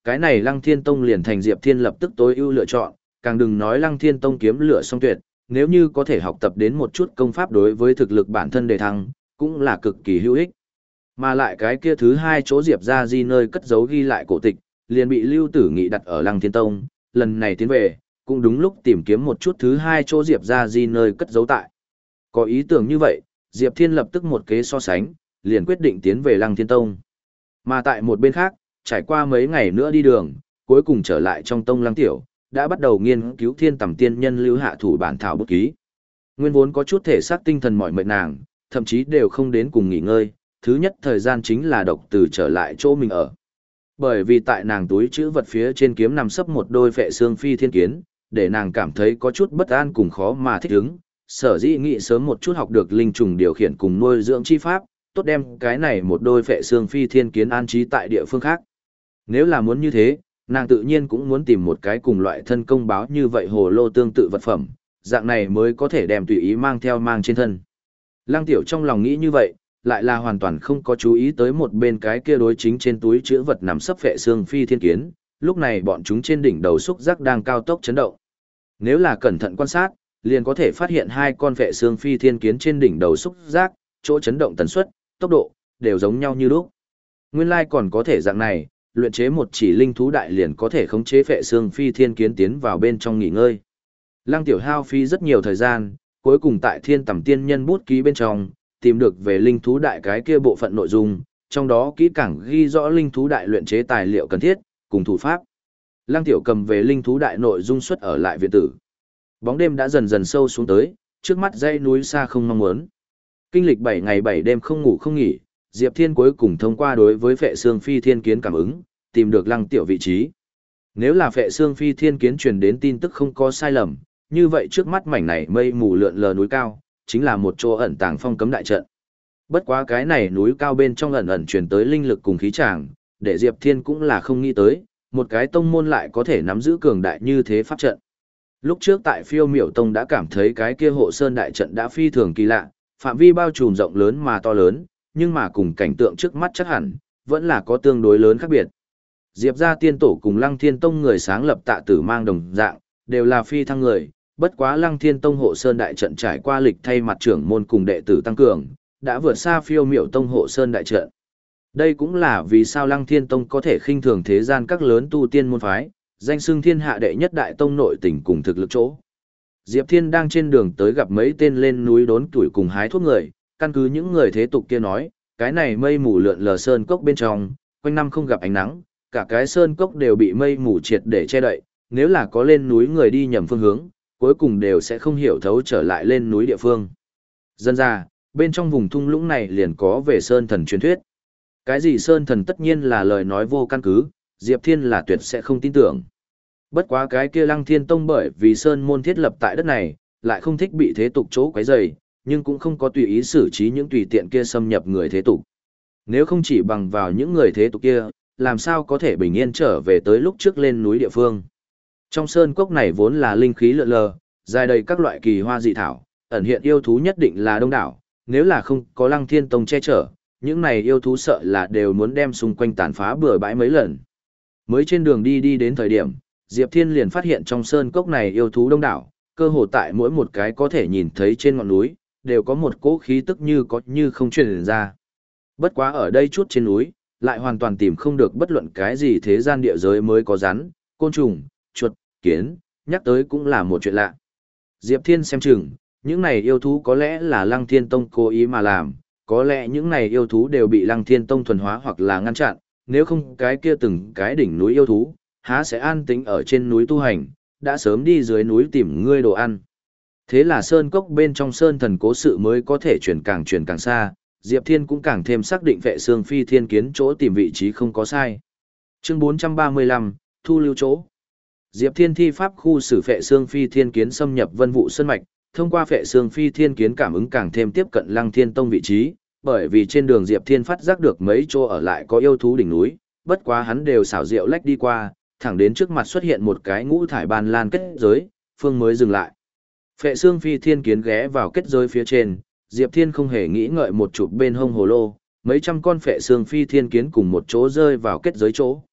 Cái này Lăng Thiên Tông liền thành Diệp Thiên lập tức tối ưu lựa chọn, càng đừng nói Lăng Thiên Tông kiếm lửa song tuyệt, nếu như có thể học tập đến một chút công pháp đối với thực lực bản thân đề thăng, cũng là cực kỳ hữu ích. Mà lại cái kia thứ hai chỗ Diệp gia di nơi cất giấu ghi lại cổ tịch, liền bị Lưu Tử Nghị đặt ở Lăng Thiên Tông, lần này tiến về, cũng đúng lúc tìm kiếm một chút thứ hai chỗ Diệp gia di nơi cất giấu tại. Có ý tưởng như vậy, Diệp Thiên lập tức một kế so sánh, liền quyết định tiến về Lăng Thiên Tông. Mà tại một bên khác, trải qua mấy ngày nữa đi đường, cuối cùng trở lại trong tông Lăng Tiểu, đã bắt đầu nghiên cứu Thiên Tầm Tiên Nhân lưu hạ thủ bản thảo bút ký. Nguyên vốn có chút thể xác tinh thần mỏi mệt nàng, thậm chí đều không đến cùng nghỉ ngơi, thứ nhất thời gian chính là độc từ trở lại chỗ mình ở. Bởi vì tại nàng túi chữ vật phía trên kiếm nằm sấp một đôi phệ xương phi thiên kiến, để nàng cảm thấy có chút bất an cùng khó mà thích ứng, sở dĩ nghĩ sớm một chút học được linh trùng điều khiển cùng nuôi dưỡng chi pháp, tốt đem cái này một đôi phệ xương phi thiên kiến an trí tại địa phương khác. Nếu là muốn như thế, nàng tự nhiên cũng muốn tìm một cái cùng loại thân công báo như vậy hồ lô tương tự vật phẩm, dạng này mới có thể đem tùy ý mang theo mang trên thân. Lăng Tiểu trong lòng nghĩ như vậy, lại là hoàn toàn không có chú ý tới một bên cái kia đối chính trên túi chữ vật nằm sấp phệ xương phi thiên kiến, lúc này bọn chúng trên đỉnh đầu xúc giác đang cao tốc chấn động. Nếu là cẩn thận quan sát, liền có thể phát hiện hai con phệ xương phi thiên kiến trên đỉnh đầu xúc giác, chỗ chấn động tần suất, tốc độ, đều giống nhau như lúc. Nguyên lai còn có thể dạng này, luyện chế một chỉ linh thú đại liền có thể khống chế phệ xương phi thiên kiến tiến vào bên trong nghỉ ngơi. Lăng Tiểu hao phí rất nhiều thời gian, cuối cùng tại Thiên Tầm Tiên Nhân bút ký bên trong, tìm được về linh thú đại cái kia bộ phận nội dung, trong đó kỹ càng ghi rõ linh thú đại luyện chế tài liệu cần thiết, cùng thủ pháp. Lăng Tiểu cầm về linh thú đại nội dung xuất ở lại viện tử. Bóng đêm đã dần dần sâu xuống tới, trước mắt dãy núi xa không mong muốn. Kinh lịch bảy ngày bảy đêm không ngủ không nghỉ, Diệp Thiên cuối cùng thông qua đối với phệ xương phi thiên kiến cảm ứng, tìm được Lăng Tiểu vị trí. Nếu là phệ xương phi thiên kiến truyền đến tin tức không có sai lầm, như vậy trước mắt mảnh này mây mù lượn lờ núi cao, chính là một chỗ ẩn tàng phong cấm đại trận. Bất quá cái này núi cao bên trong ẩn ẩn truyền tới linh lực cùng khí tràng, để Diệp Thiên cũng là không nghĩ tới, một cái tông môn lại có thể nắm giữ cường đại như thế pháp trận. Lúc trước tại Phiêu Miểu Tông đã cảm thấy cái kia hộ sơn đại trận đã phi thường kỳ lạ, phạm vi bao trùm rộng lớn mà to lớn, nhưng mà cùng cảnh tượng trước mắt chắc hẳn, vẫn là có tương đối lớn khác biệt. Diệp gia tiên tổ cùng Lăng Thiên Tông người sáng lập Tạ Tử Mang đồng dạng, đều là phi thăng người, bất quá Lăng Thiên Tông hộ sơn đại trận trải qua lịch thay mặt trưởng môn cùng đệ tử tăng cường, đã vượt xa Phiêu Miểu Tông hộ sơn đại trận. Đây cũng là vì sao Lăng Thiên Tông có thể khinh thường thế gian các lớn tu tiên môn phái, danh xưng thiên hạ đệ nhất đại tông nội tình cùng thực lực chỗ. Diệp Thiên đang trên đường tới gặp mấy tên lên núi đốn tuổi cùng hái thuốc người, căn cứ những người thế tục kia nói, cái này mây mù lượn lờ sơn cốc bên trong, quanh năm không gặp ánh nắng, cả cái sơn cốc đều bị mây mù triệt để che đậy, nếu là có lên núi người đi nhầm phương hướng, cuối cùng đều sẽ không hiểu thấu trở lại lên núi địa phương. Dân ra, bên trong vùng thung lũng này liền có về sơn thần truyền thuyết. Cái gì sơn thần tất nhiên là lời nói vô căn cứ, Diệp Thiên là tuyệt sẽ không tin tưởng. Bất quá cái kia Lăng Thiên Tông bởi vì sơn môn thiết lập tại đất này, lại không thích bị thế tục chỗ quấy rầy, nhưng cũng không có tùy ý xử trí những tùy tiện kia xâm nhập người thế tục. Nếu không chỉ bằng vào những người thế tục kia, làm sao có thể bình yên trở về tới lúc trước lên núi địa phương. Trong sơn cốc này vốn là linh khí lượn lờ, dài đầy các loại kỳ hoa dị thảo, ẩn hiện yêu thú nhất định là đông đảo, nếu là không có Lăng Thiên Tông che chở, những này yêu thú sợ là đều muốn đem xung quanh tàn phá bừa bãi mấy lần. Mới trên đường đi đi đến thời điểm, Diệp Thiên liền phát hiện trong sơn cốc này yêu thú đông đảo, cơ hồ tại mỗi một cái có thể nhìn thấy trên ngọn núi, đều có một cỗ khí tức như có như không truyền ra. Bất quá ở đây chút trên núi, lại hoàn toàn tìm không được bất luận cái gì thế gian địa giới mới có rắn, côn trùng, chuột, kiến, nhắc tới cũng là một chuyện lạ. Diệp Thiên xem chừng, những này yêu thú có lẽ là Lăng Thiên Tông cố ý mà làm, có lẽ những này yêu thú đều bị Lăng Thiên Tông thuần hóa hoặc là ngăn chặn, nếu không cái kia từng cái đỉnh núi yêu thú, há sẽ an tĩnh ở trên núi tu hành, đã sớm đi dưới núi tìm ngươi đồ ăn. Thế là sơn cốc bên trong sơn thần cố sự mới có thể chuyển càng chuyển càng xa, Diệp Thiên cũng càng thêm xác định vệ xương phi thiên kiến chỗ tìm vị trí không có sai. Chương bốn trăm ba mươi lăm, Thu lưu chỗ. Diệp Thiên thi pháp khu xử phệ xương phi thiên kiến xâm nhập vân vụ sơn mạch, thông qua phệ xương phi thiên kiến cảm ứng càng thêm tiếp cận Lăng Thiên Tông vị trí, bởi vì trên đường Diệp Thiên phát giác được mấy chỗ ở lại có yêu thú đỉnh núi, bất quá hắn đều xảo diệu lách đi qua, thẳng đến trước mặt xuất hiện một cái ngũ thải ban lan kết giới, phương mới dừng lại. Phệ xương phi thiên kiến ghé vào kết giới phía trên, Diệp Thiên không hề nghĩ ngợi một chụp bên hông hồ lô, mấy trăm con phệ xương phi thiên kiến cùng một chỗ rơi vào kết giới chỗ.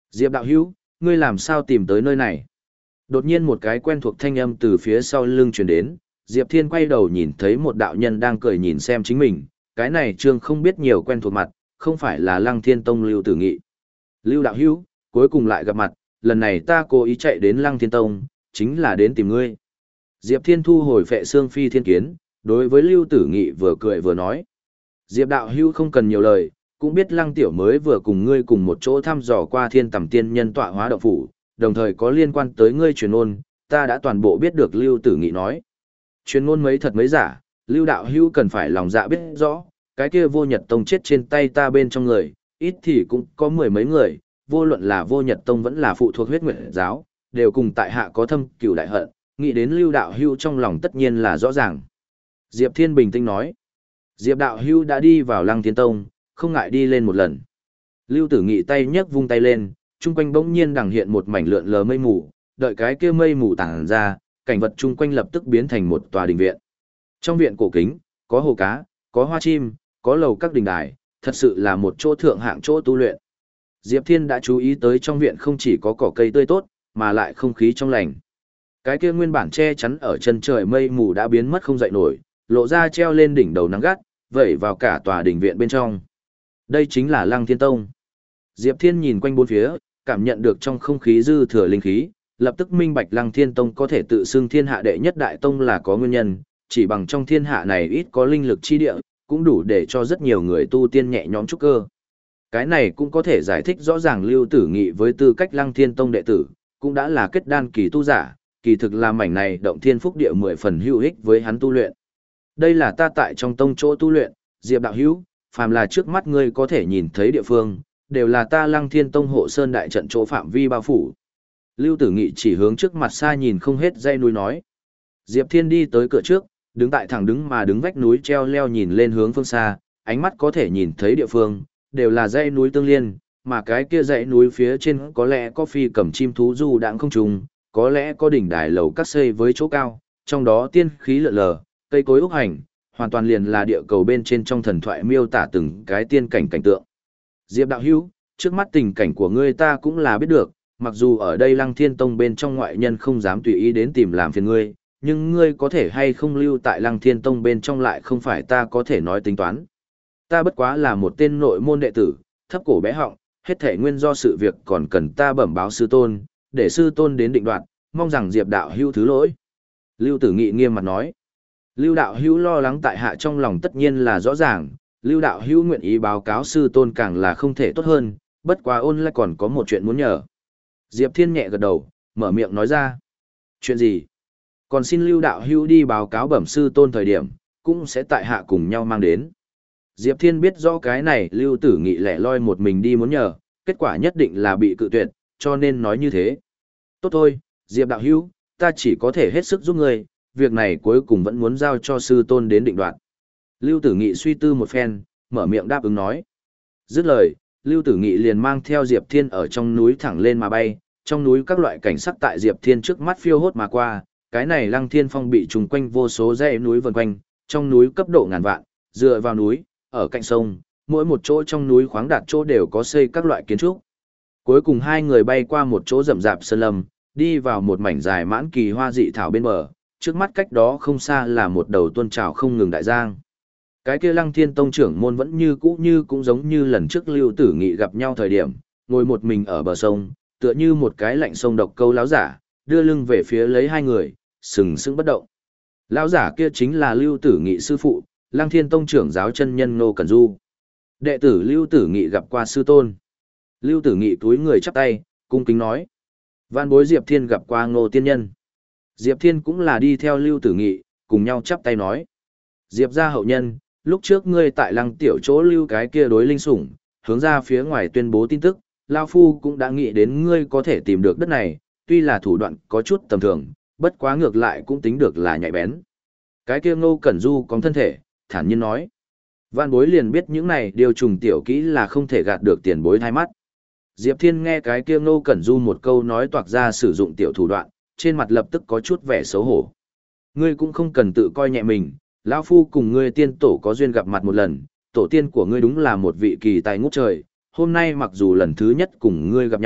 Diệp đạo hữu, ngươi làm sao tìm tới nơi này? Đột nhiên một cái quen thuộc thanh âm từ phía sau lưng truyền đến, Diệp Thiên quay đầu nhìn thấy một đạo nhân đang cười nhìn xem chính mình, cái này trương không biết nhiều quen thuộc mặt, không phải là Lăng Thiên Tông Lưu Tử Nghị. Lưu đạo hữu, cuối cùng lại gặp mặt, lần này ta cố ý chạy đến Lăng Thiên Tông, chính là đến tìm ngươi. Diệp Thiên thu hồi Phệ Xương Phi Thiên Kiến, đối với Lưu Tử Nghị vừa cười vừa nói. Diệp đạo hữu không cần nhiều lời, cũng biết Lăng Tiểu mới vừa cùng ngươi cùng một chỗ thăm dò qua Thiên Tầm Tiên Nhân tọa hóa động phủ, đồng thời có liên quan tới ngươi truyền ôn, ta đã toàn bộ biết được Lưu Tử Nghị nói. Truyền ngôn mấy thật mấy giả, Lưu đạo hữu cần phải lòng dạ biết rõ, cái kia Vô Nhật Tông chết trên tay ta bên trong người, ít thì cũng có mười mấy người, vô luận là Vô Nhật Tông vẫn là phụ thuộc Huyết Nguyệt giáo, đều cùng tại hạ có thâm cừu đại hận, nghĩ đến Lưu đạo hữu trong lòng tất nhiên là rõ ràng. Diệp Thiên bình tĩnh nói, Diệp đạo hữu đã đi vào Lăng Thiên Tông, không ngại đi lên một lần. Lưu Tử Nghị tay nhấc vung tay lên, chung quanh bỗng nhiên đằng hiện một mảnh lượn lờ mây mù, đợi cái kia mây mù tản ra, cảnh vật chung quanh lập tức biến thành một tòa đình viện. Trong viện cổ kính, có hồ cá, có hoa chim, có lầu các đình đài, thật sự là một chỗ thượng hạng chỗ tu luyện. Diệp Thiên đã chú ý tới trong viện không chỉ có cỏ cây tươi tốt, mà lại không khí trong lành. Cái kia nguyên bản che chắn ở chân trời mây mù đã biến mất không dậy nổi, lộ ra treo lên đỉnh đầu nắng gắt, vẩy vào cả tòa đình viện bên trong. Đây chính là Lăng Thiên Tông. Diệp Thiên nhìn quanh bốn phía, cảm nhận được trong không khí dư thừa linh khí, lập tức minh bạch Lăng Thiên Tông có thể tự xưng thiên hạ đệ nhất đại tông là có nguyên nhân, chỉ bằng trong thiên hạ này ít có linh lực chi địa, cũng đủ để cho rất nhiều người tu tiên nhẹ nhõm trúc cơ. Cái này cũng có thể giải thích rõ ràng Lưu Tử Nghị với tư cách Lăng Thiên Tông đệ tử, cũng đã là kết đan kỳ tu giả, kỳ thực là mảnh này động thiên phúc địa mười phần hữu ích với hắn tu luyện. Đây là ta tại trong tông chỗ tu luyện, Diệp đạo hữu, phàm là trước mắt ngươi có thể nhìn thấy địa phương, đều là ta Lăng Thiên Tông hộ sơn đại trận chỗ phạm vi bao phủ. Lưu Tử Nghị chỉ hướng trước mặt xa nhìn không hết dãy núi nói. Diệp Thiên đi tới cửa trước, đứng tại thẳng đứng mà đứng vách núi treo leo nhìn lên hướng phương xa, ánh mắt có thể nhìn thấy địa phương, đều là dãy núi tương liên, mà cái kia dãy núi phía trên có lẽ có phi cầm chim thú du đãng không trùng, có lẽ có đỉnh đài lầu các xây với chỗ cao, trong đó tiên khí lượn lờ, cây cối úc hành, hoàn toàn liền là địa cầu bên trên trong thần thoại miêu tả từng cái tiên cảnh cảnh tượng. Diệp đạo hữu, trước mắt tình cảnh của ngươi ta cũng là biết được, mặc dù ở đây Lăng Thiên Tông bên trong ngoại nhân không dám tùy ý đến tìm làm phiền ngươi, nhưng ngươi có thể hay không lưu tại Lăng Thiên Tông bên trong lại không phải ta có thể nói tính toán. Ta bất quá là một tên nội môn đệ tử, thấp cổ bé họng, hết thể nguyên do sự việc còn cần ta bẩm báo sư tôn, để sư tôn đến định đoạt, mong rằng Diệp đạo hữu thứ lỗi. Lưu Tử Nghị nghiêm mặt nói. Lưu đạo hữu lo lắng tại hạ trong lòng tất nhiên là rõ ràng, Lưu đạo hữu nguyện ý báo cáo sư tôn càng là không thể tốt hơn, bất quá ôn lại còn có một chuyện muốn nhờ. Diệp Thiên nhẹ gật đầu, mở miệng nói ra. Chuyện gì? Còn xin Lưu đạo hữu đi báo cáo bẩm sư tôn thời điểm, cũng sẽ tại hạ cùng nhau mang đến. Diệp Thiên biết rõ cái này Lưu Tử Nghị lẻ loi một mình đi muốn nhờ, kết quả nhất định là bị cự tuyệt, cho nên nói như thế. Tốt thôi, Diệp đạo hữu, ta chỉ có thể hết sức giúp người, việc này cuối cùng vẫn muốn giao cho sư tôn đến định đoạt. Lưu Tử Nghị suy tư một phen, mở miệng đáp ứng nói. Dứt lời, Lưu Tử Nghị liền mang theo Diệp Thiên ở trong núi thẳng lên mà bay, trong núi các loại cảnh sắc tại Diệp Thiên trước mắt phiêu hốt mà qua, cái này Lăng Thiên Phong bị trùng quanh vô số dãy núi vần quanh, trong núi cấp độ ngàn vạn, dựa vào núi, ở cạnh sông, mỗi một chỗ trong núi khoáng đạt chỗ đều có xây các loại kiến trúc. Cuối cùng hai người bay qua một chỗ rậm rạp sơn lâm, đi vào một mảnh dài mãn kỳ hoa dị thảo bên bờ, trước mắt cách đó không xa là một đầu tuôn trào không ngừng đại giang. Cái kia Lăng Thiên Tông trưởng môn vẫn như cũ như cũng giống như lần trước Lưu Tử Nghị gặp nhau thời điểm, ngồi một mình ở bờ sông, tựa như một cái lạnh sông độc câu láo giả, đưa lưng về phía lấy hai người, sừng sững bất động. Lão giả kia chính là Lưu Tử Nghị sư phụ, Lăng Thiên Tông trưởng giáo chân nhân Ngô Cẩn Du. Đệ tử Lưu Tử Nghị gặp qua sư tôn. Lưu Tử Nghị túi người chắp tay, cung kính nói. Vạn bối Diệp Thiên gặp qua Ngô tiên nhân. Diệp Thiên cũng là đi theo Lưu Tử Nghị, cùng nhau chắp tay nói. Diệp gia hậu nhân, lúc trước ngươi tại Lăng tiểu chỗ lưu cái kia đối linh sủng, hướng ra phía ngoài tuyên bố tin tức, Lao Phu cũng đã nghĩ đến ngươi có thể tìm được đất này, tuy là thủ đoạn có chút tầm thường, bất quá ngược lại cũng tính được là nhạy bén. Cái kia Ngô Cẩn Du có thân thể, thản nhiên nói. Vạn bối liền biết những này điều trùng tiểu kỹ là không thể gạt được tiền bối thay mắt. Diệp Thiên nghe cái kia Ngô Cẩn Du một câu nói toạc ra sử dụng tiểu thủ đoạn, trên mặt lập tức có chút vẻ xấu hổ. Ngươi cũng không cần tự coi nhẹ mình, lão phu cùng ngươi tiên tổ có duyên gặp mặt một lần, tổ tiên của ngươi đúng là một vị kỳ tài ngút trời, hôm nay mặc dù lần thứ nhất cùng ngươi gặp nhau,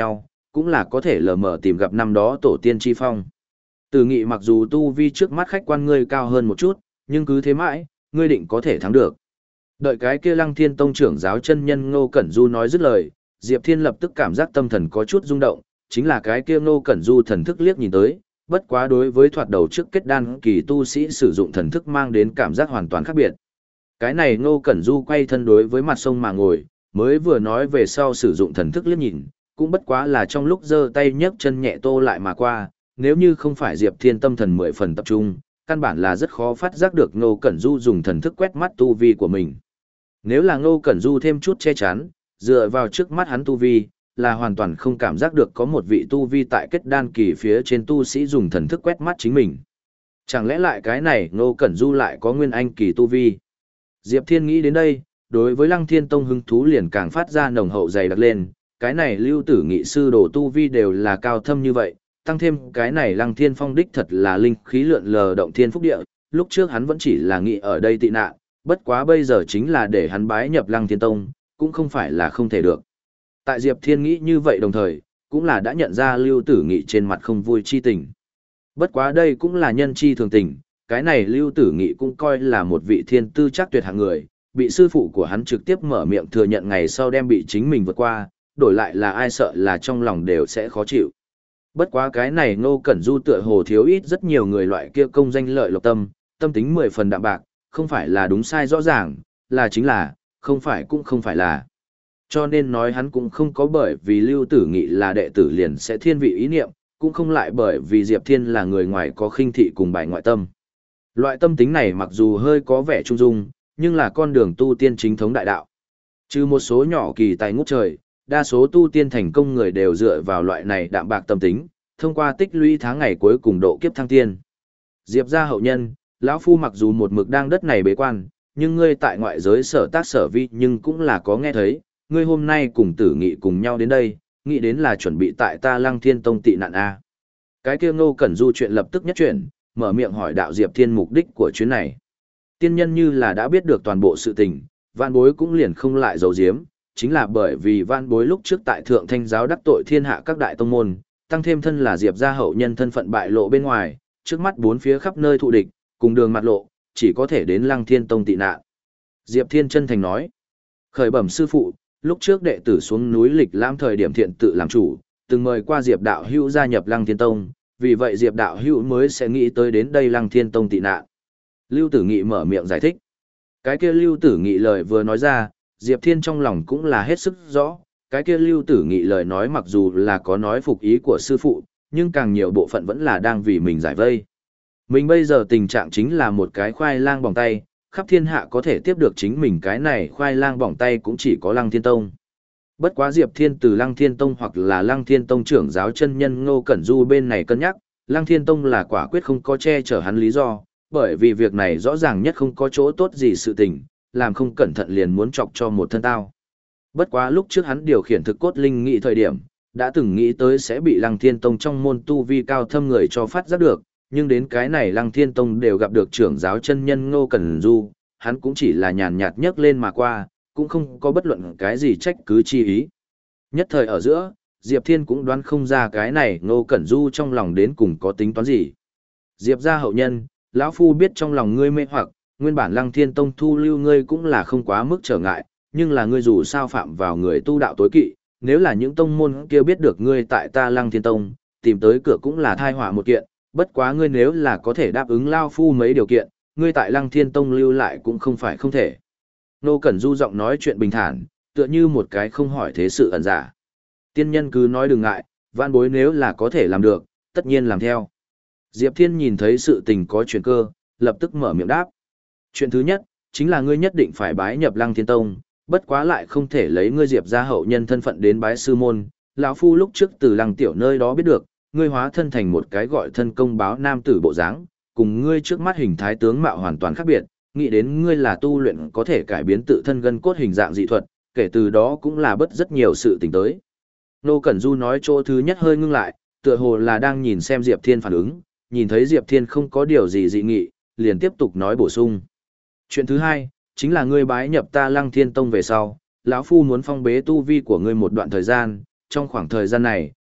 cũng là có thể lờ mờ tìm gặp năm đó tổ tiên chi phong. Tử Nghị mặc dù tu vi trước mắt khách quan ngươi cao hơn một chút, nhưng cứ thế mãi, ngươi định có thể thắng được. Đợi cái kia Lăng Thiên Tông trưởng giáo chân nhân Ngô Cẩn Du nói dứt lời, Diệp Thiên lập tức cảm giác tâm thần có chút rung động, chính là cái kia Ngô Cẩn Du thần thức liếc nhìn tới, bất quá đối với thoạt đầu trước kết đan kỳ tu sĩ sử dụng thần thức mang đến cảm giác hoàn toàn khác biệt. Cái này Ngô Cẩn Du quay thân đối với mặt sông mà ngồi, mới vừa nói về sau sử dụng thần thức liếc nhìn, cũng bất quá là trong lúc giơ tay nhấc chân nhẹ tô lại mà qua, nếu như không phải Diệp Thiên tâm thần mười phần tập trung, căn bản là rất khó phát giác được Ngô Cẩn Du dùng thần thức quét mắt tu vi của mình. Nếu là Ngô Cẩn Du thêm chút che chắn, dựa vào trước mắt hắn tu vi, là hoàn toàn không cảm giác được có một vị tu vi tại kết đan kỳ phía trên tu sĩ dùng thần thức quét mắt chính mình. Chẳng lẽ lại cái này Ngô Cẩn Du lại có nguyên anh kỳ tu vi? Diệp Thiên nghĩ đến đây, đối với Lăng Thiên Tông hứng thú liền càng phát ra nồng hậu dày đặc lên, cái này Lưu Tử Nghị sư đồ tu vi đều là cao thâm như vậy, tăng thêm cái này Lăng Thiên Phong đích thật là linh khí lượn lờ động thiên phúc địa, lúc trước hắn vẫn chỉ là nghĩ ở đây tị nạn, bất quá bây giờ chính là để hắn bái nhập Lăng Thiên Tông, cũng không phải là không thể được. Tại Diệp Thiên nghĩ như vậy đồng thời, cũng là đã nhận ra Lưu Tử Nghị trên mặt không vui chi tình. Bất quá đây cũng là nhân chi thường tình, cái này Lưu Tử Nghị cũng coi là một vị thiên tư chắc tuyệt hạng người, bị sư phụ của hắn trực tiếp mở miệng thừa nhận ngày sau đem bị chính mình vượt qua, đổi lại là ai sợ là trong lòng đều sẽ khó chịu. Bất quá cái này Ngô Cẩn Du tựa hồ thiếu ít rất nhiều người loại kia công danh lợi lộc tâm, tâm tính mười phần đạm bạc, không phải là đúng sai rõ ràng, là chính là, không phải cũng không phải là. Cho nên nói hắn cũng không có bởi vì Lưu Tử Nghị là đệ tử liền sẽ thiên vị ý niệm, cũng không lại bởi vì Diệp Thiên là người ngoài có khinh thị cùng bài ngoại tâm. Loại tâm tính này mặc dù hơi có vẻ trung dung, nhưng là con đường tu tiên chính thống đại đạo. Trừ một số nhỏ kỳ tài ngút trời, đa số tu tiên thành công người đều dựa vào loại này đạm bạc tâm tính, thông qua tích lũy tháng ngày cuối cùng độ kiếp thăng tiên. Diệp gia hậu nhân, lão phu mặc dù một mực đang đất này bế quan, nhưng ngươi tại ngoại giới sở tác sở vi nhưng cũng là có nghe thấy, ngươi hôm nay cùng Tử Nghị cùng nhau đến đây, nghĩ đến là chuẩn bị tại ta Lăng Thiên Tông tị nạn a. Cái kia Ngô Cẩn Du chuyện lập tức nhất chuyển, mở miệng hỏi đạo Diệp Thiên mục đích của chuyến này. Tiên nhân như là đã biết được toàn bộ sự tình, vạn bối cũng liền không lại giấu giếm, chính là bởi vì vạn bối lúc trước tại Thượng Thanh giáo đắc tội thiên hạ các đại tông môn, tăng thêm thân là Diệp gia hậu nhân thân phận bại lộ bên ngoài, trước mắt bốn phía khắp nơi thụ địch, cùng đường mặt lộ, chỉ có thể đến Lăng Thiên Tông tị nạn. Diệp Thiên chân thành nói, khởi bẩm sư phụ, lúc trước đệ tử xuống núi lịch lãm thời điểm thiện tự làm chủ, từng mời qua Diệp đạo hữu gia nhập Lăng Thiên Tông, vì vậy Diệp đạo hữu mới sẽ nghĩ tới đến đây Lăng Thiên Tông tị nạn. Lưu Tử Nghị mở miệng giải thích. Cái kia Lưu Tử Nghị lời vừa nói ra, Diệp Thiên trong lòng cũng là hết sức rõ, cái kia Lưu Tử Nghị lời nói mặc dù là có nói phục ý của sư phụ, nhưng càng nhiều bộ phận vẫn là đang vì mình giải vây. Mình bây giờ tình trạng chính là một cái khoai lang bỏng tay, khắp thiên hạ có thể tiếp được chính mình cái này khoai lang bỏng tay cũng chỉ có Lăng Thiên Tông. Bất quá Diệp Thiên từ Lăng Thiên Tông hoặc là Lăng Thiên Tông trưởng giáo chân nhân Ngô Cẩn Du bên này cân nhắc, Lăng Thiên Tông là quả quyết không có che chở hắn lý do, bởi vì việc này rõ ràng nhất không có chỗ tốt gì sự tình, làm không cẩn thận liền muốn chọc cho một thân tao. Bất quá lúc trước hắn điều khiển thực cốt linh nghị thời điểm, đã từng nghĩ tới sẽ bị Lăng Thiên Tông trong môn tu vi cao thâm người cho phát giác được, nhưng đến cái này Lăng Thiên Tông đều gặp được trưởng giáo chân nhân Ngô Cẩn Du, hắn cũng chỉ là nhàn nhạt nhấc lên mà qua, cũng không có bất luận cái gì trách cứ chi ý. Nhất thời ở giữa, Diệp Thiên cũng đoán không ra cái này Ngô Cẩn Du trong lòng đến cùng có tính toán gì. Diệp gia hậu nhân, lão phu biết trong lòng ngươi mê hoặc, nguyên bản Lăng Thiên Tông thu lưu ngươi cũng là không quá mức trở ngại, nhưng là ngươi dù sao phạm vào người tu đạo tối kỵ, nếu là những tông môn kia biết được ngươi tại ta Lăng Thiên Tông, tìm tới cửa cũng là thai họa một kiện, bất quá ngươi nếu là có thể đáp ứng lão phu mấy điều kiện, ngươi tại Lăng Thiên Tông lưu lại cũng không phải không thể. Ngô Cẩn Du giọng nói chuyện bình thản, tựa như một cái không hỏi thế sự ẩn giả. Tiên nhân cứ nói đừng ngại, vạn bối nếu là có thể làm được, tất nhiên làm theo. Diệp Thiên nhìn thấy sự tình có chuyển cơ, lập tức mở miệng đáp. Chuyện thứ nhất, chính là ngươi nhất định phải bái nhập Lăng Thiên Tông, bất quá lại không thể lấy ngươi Diệp gia hậu nhân thân phận đến bái sư môn. Lão phu lúc trước từ Lăng tiểu nơi đó biết được, ngươi hóa thân thành một cái gọi thân công báo nam tử bộ dáng, cùng ngươi trước mắt hình thái tướng mạo hoàn toàn khác biệt, nghĩ đến ngươi là tu luyện có thể cải biến tự thân gân cốt hình dạng dị thuật, kể từ đó cũng là bất rất nhiều sự tình tới. Nô Cẩn Du nói chỗ thứ nhất hơi ngưng lại, tựa hồ là đang nhìn xem Diệp Thiên phản ứng, nhìn thấy Diệp Thiên không có điều gì dị nghị, liền tiếp tục nói bổ sung. Chuyện thứ hai, chính là ngươi bái nhập ta Lăng Thiên Tông về sau, lão phu muốn phong bế tu vi của ngươi một đoạn thời gian, trong khoảng thời gian này,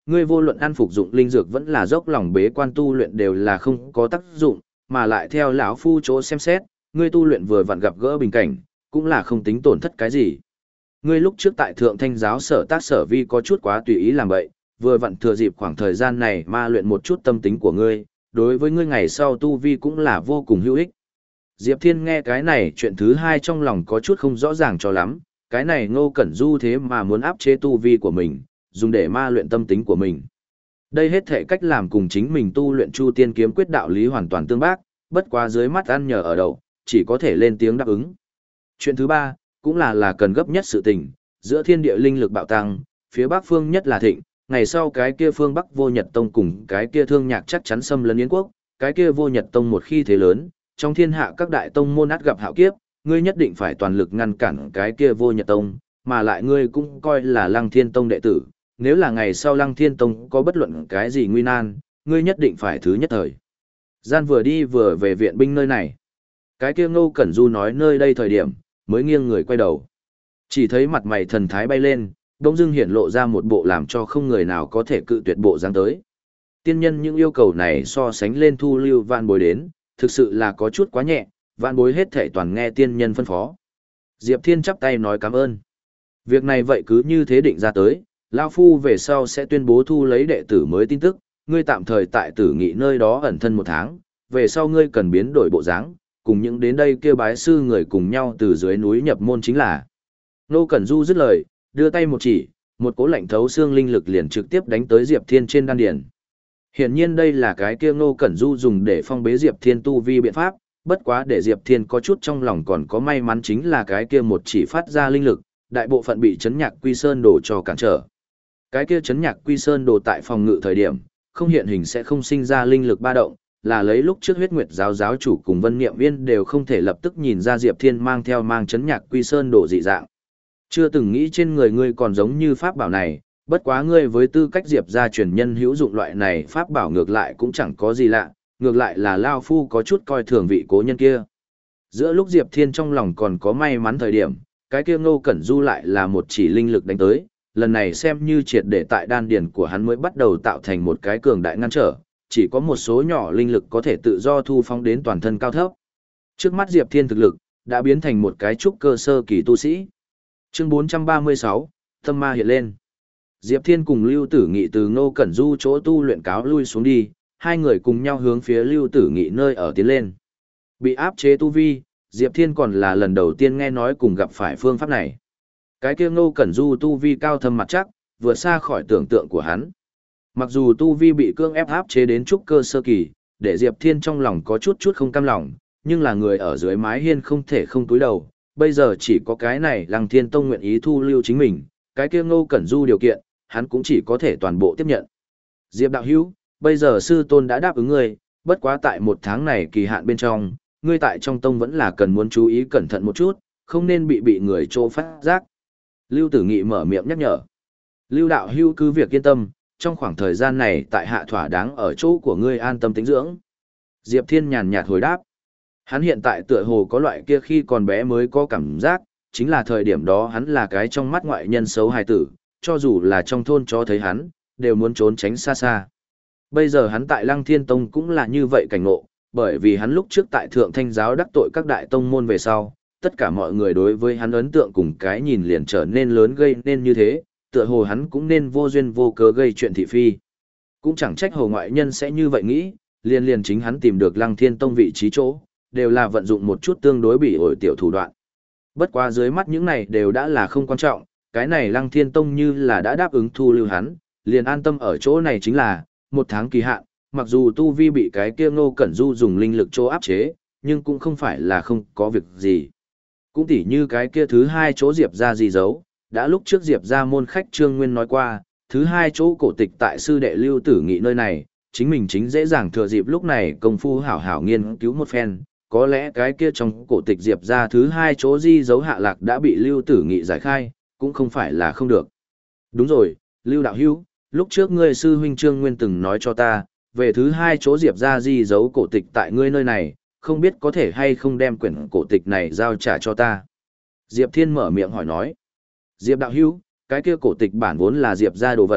ngươi vô luận ăn phục dụng linh dược vẫn là dốc lòng bế quan tu luyện đều là không có tác dụng, mà lại theo lão phu chỗ xem xét, ngươi tu luyện vừa vặn gặp gỡ bình cảnh, cũng là không tính tổn thất cái gì. Ngươi lúc trước tại Thượng Thanh giáo sở tác sở vi có chút quá tùy ý làm vậy, vừa vặn thừa dịp khoảng thời gian này ma luyện một chút tâm tính của ngươi, đối với ngươi ngày sau tu vi cũng là vô cùng hữu ích. Diệp Thiên nghe cái này chuyện thứ hai trong lòng có chút không rõ ràng cho lắm, cái này Ngô Cẩn Du thế mà muốn áp chế tu vi của mình, dùng để ma luyện tâm tính của mình. Đây hết thể cách làm cùng chính mình tu luyện Chu Tiên kiếm quyết đạo lý hoàn toàn tương bác, bất quá dưới mắt ăn nhờ ở đậu, chỉ có thể lên tiếng đáp ứng. Chuyện thứ ba, cũng là là cần gấp nhất sự tình, giữa thiên địa linh lực bạo tăng, phía bắc phương nhất là thịnh, ngày sau cái kia phương bắc vô nhật tông cùng cái kia thương nhạc chắc chắn xâm lấn yến quốc, cái kia vô nhật tông một khi thế lớn, trong thiên hạ các đại tông môn át gặp hạo kiếp, ngươi nhất định phải toàn lực ngăn cản cái kia vô nhật tông, mà lại ngươi cũng coi là lăng thiên tông đệ tử, nếu là ngày sau lăng thiên tông có bất luận cái gì nguy nan, ngươi nhất định phải thứ nhất thời. Gian vừa đi vừa về viện binh nơi này. Cái kia Ngô Cẩn Du nói nơi đây thời điểm, mới nghiêng người quay đầu. Chỉ thấy mặt mày thần thái bay lên, đông dưng hiển lộ ra một bộ làm cho không người nào có thể cự tuyệt bộ dáng tới. Tiên nhân những yêu cầu này so sánh lên thu lưu vạn bối đến, thực sự là có chút quá nhẹ, vạn bối hết thể toàn nghe tiên nhân phân phó. Diệp Thiên chắp tay nói cảm ơn. Việc này vậy cứ như thế định ra tới, Lao Phu về sau sẽ tuyên bố thu lấy đệ tử mới tin tức, ngươi tạm thời tại tử nghị nơi đó ẩn thân một tháng, về sau ngươi cần biến đổi bộ dáng, cùng những đến đây kêu bái sư người cùng nhau từ dưới núi nhập môn chính là. Nô Cẩn Du dứt lời, đưa tay một chỉ, một cỗ lạnh thấu xương linh lực liền trực tiếp đánh tới Diệp Thiên trên đan điền. Hiển nhiên đây là cái kia Nô Cẩn Du dùng để phong bế Diệp Thiên tu vi biện pháp, bất quá để Diệp Thiên có chút trong lòng còn có may mắn chính là cái kia một chỉ phát ra linh lực, đại bộ phận bị chấn nhạc quy sơn đồ cho cản trở. Cái kia chấn nhạc quy sơn đồ tại phòng ngự thời điểm, không hiện hình sẽ không sinh ra linh lực ba động, là lấy lúc trước huyết nguyệt giáo giáo chủ cùng Vân Niệm Viên đều không thể lập tức nhìn ra Diệp Thiên mang theo mang chấn nhạc quy sơn đồ dị dạng. Chưa từng nghĩ trên người ngươi còn giống như pháp bảo này, bất quá ngươi với tư cách Diệp gia truyền nhân hữu dụng loại này pháp bảo ngược lại cũng chẳng có gì lạ, ngược lại là Lao Phu có chút coi thường vị cố nhân kia. Giữa lúc Diệp Thiên trong lòng còn có may mắn thời điểm, cái kia Ngô Cẩn Du lại là một chỉ linh lực đánh tới, lần này xem như triệt để tại đan điền của hắn mới bắt đầu tạo thành một cái cường đại ngăn trở, chỉ có một số nhỏ linh lực có thể tự do thu phóng đến toàn thân cao thấp. Trước mắt Diệp Thiên thực lực đã biến thành một cái trúc cơ sơ kỳ tu sĩ. Chương bốn trăm ba mươi sáu, Tâm Ma hiện lên. Diệp Thiên cùng Lưu Tử Nghị từ Ngô Cẩn Du chỗ tu luyện cáo lui xuống đi, hai người cùng nhau hướng phía Lưu Tử Nghị nơi ở tiến lên. Bị áp chế tu vi, Diệp Thiên còn là lần đầu tiên nghe nói cùng gặp phải phương pháp này. Cái kia Ngô Cẩn Du tu vi cao thâm mặt chắc, vượt xa khỏi tưởng tượng của hắn. Mặc dù tu vi bị cưỡng ép áp chế đến trúc cơ sơ kỳ, để Diệp Thiên trong lòng có chút chút không cam lòng, nhưng là người ở dưới mái hiên không thể không túi đầu, bây giờ chỉ có cái này Lăng Thiên Tông nguyện ý thu lưu chính mình, cái kia Ngô Cẩn Du điều kiện, hắn cũng chỉ có thể toàn bộ tiếp nhận. Diệp đạo hữu, bây giờ sư tôn đã đáp ứng ngươi, bất quá tại một tháng này kỳ hạn bên trong, ngươi tại trong tông vẫn là cần muốn chú ý cẩn thận một chút, không nên bị bị người trô phát giác. Lưu Tử Nghị mở miệng nhắc nhở. Lưu đạo hữu cứ việc yên tâm, trong khoảng thời gian này tại hạ thỏa đáng ở chỗ của ngươi an tâm tĩnh dưỡng. Diệp Thiên nhàn nhạt hồi đáp. Hắn hiện tại tựa hồ có loại kia khi còn bé mới có cảm giác, chính là thời điểm đó hắn là cái trong mắt ngoại nhân xấu hài tử, cho dù là trong thôn chó thấy hắn, đều muốn trốn tránh xa xa. Bây giờ hắn tại Lăng Thiên Tông cũng là như vậy cảnh ngộ, bởi vì hắn lúc trước tại Thượng Thanh giáo đắc tội các đại tông môn về sau, tất cả mọi người đối với hắn ấn tượng cùng cái nhìn liền trở nên lớn gây nên như thế, tựa hồ hắn cũng nên vô duyên vô cớ gây chuyện thị phi. Cũng chẳng trách hồ ngoại nhân sẽ như vậy nghĩ, liền liền chính hắn tìm được Lăng Thiên Tông vị trí chỗ, đều là vận dụng một chút tương đối bị ổi tiểu thủ đoạn. Bất quá dưới mắt những này đều đã là không quan trọng, cái này Lăng Thiên Tông như là đã đáp ứng thu lưu hắn, liền an tâm ở chỗ này chính là, một tháng kỳ hạn, mặc dù tu vi bị cái kia Ngô Cẩn Du dùng linh lực chỗ áp chế, nhưng cũng không phải là không có việc gì. Cũng tỉ như cái kia thứ hai chỗ Diệp ra gì giấu, đã lúc trước Diệp ra môn khách Trương Nguyên nói qua, thứ hai chỗ cổ tịch tại sư đệ Lưu Tử Nghị nơi này, chính mình chính dễ dàng thừa dịp lúc này công phu hảo hảo nghiên cứu một phen, có lẽ cái kia trong cổ tịch Diệp ra thứ hai chỗ di dấu hạ lạc đã bị Lưu Tử Nghị giải khai, cũng không phải là không được. Đúng rồi, Lưu Đạo Hữu, lúc trước ngươi sư huynh Trương Nguyên từng nói cho ta, về thứ hai chỗ Diệp ra di dấu cổ tịch tại ngươi nơi này, không biết có thể hay không đem quyển cổ tịch này giao trả cho ta. Diệp Thiên mở miệng hỏi nói. Diệp Đạo Hữu, cái kia cổ tịch bản vốn là Diệp ra đồ vật,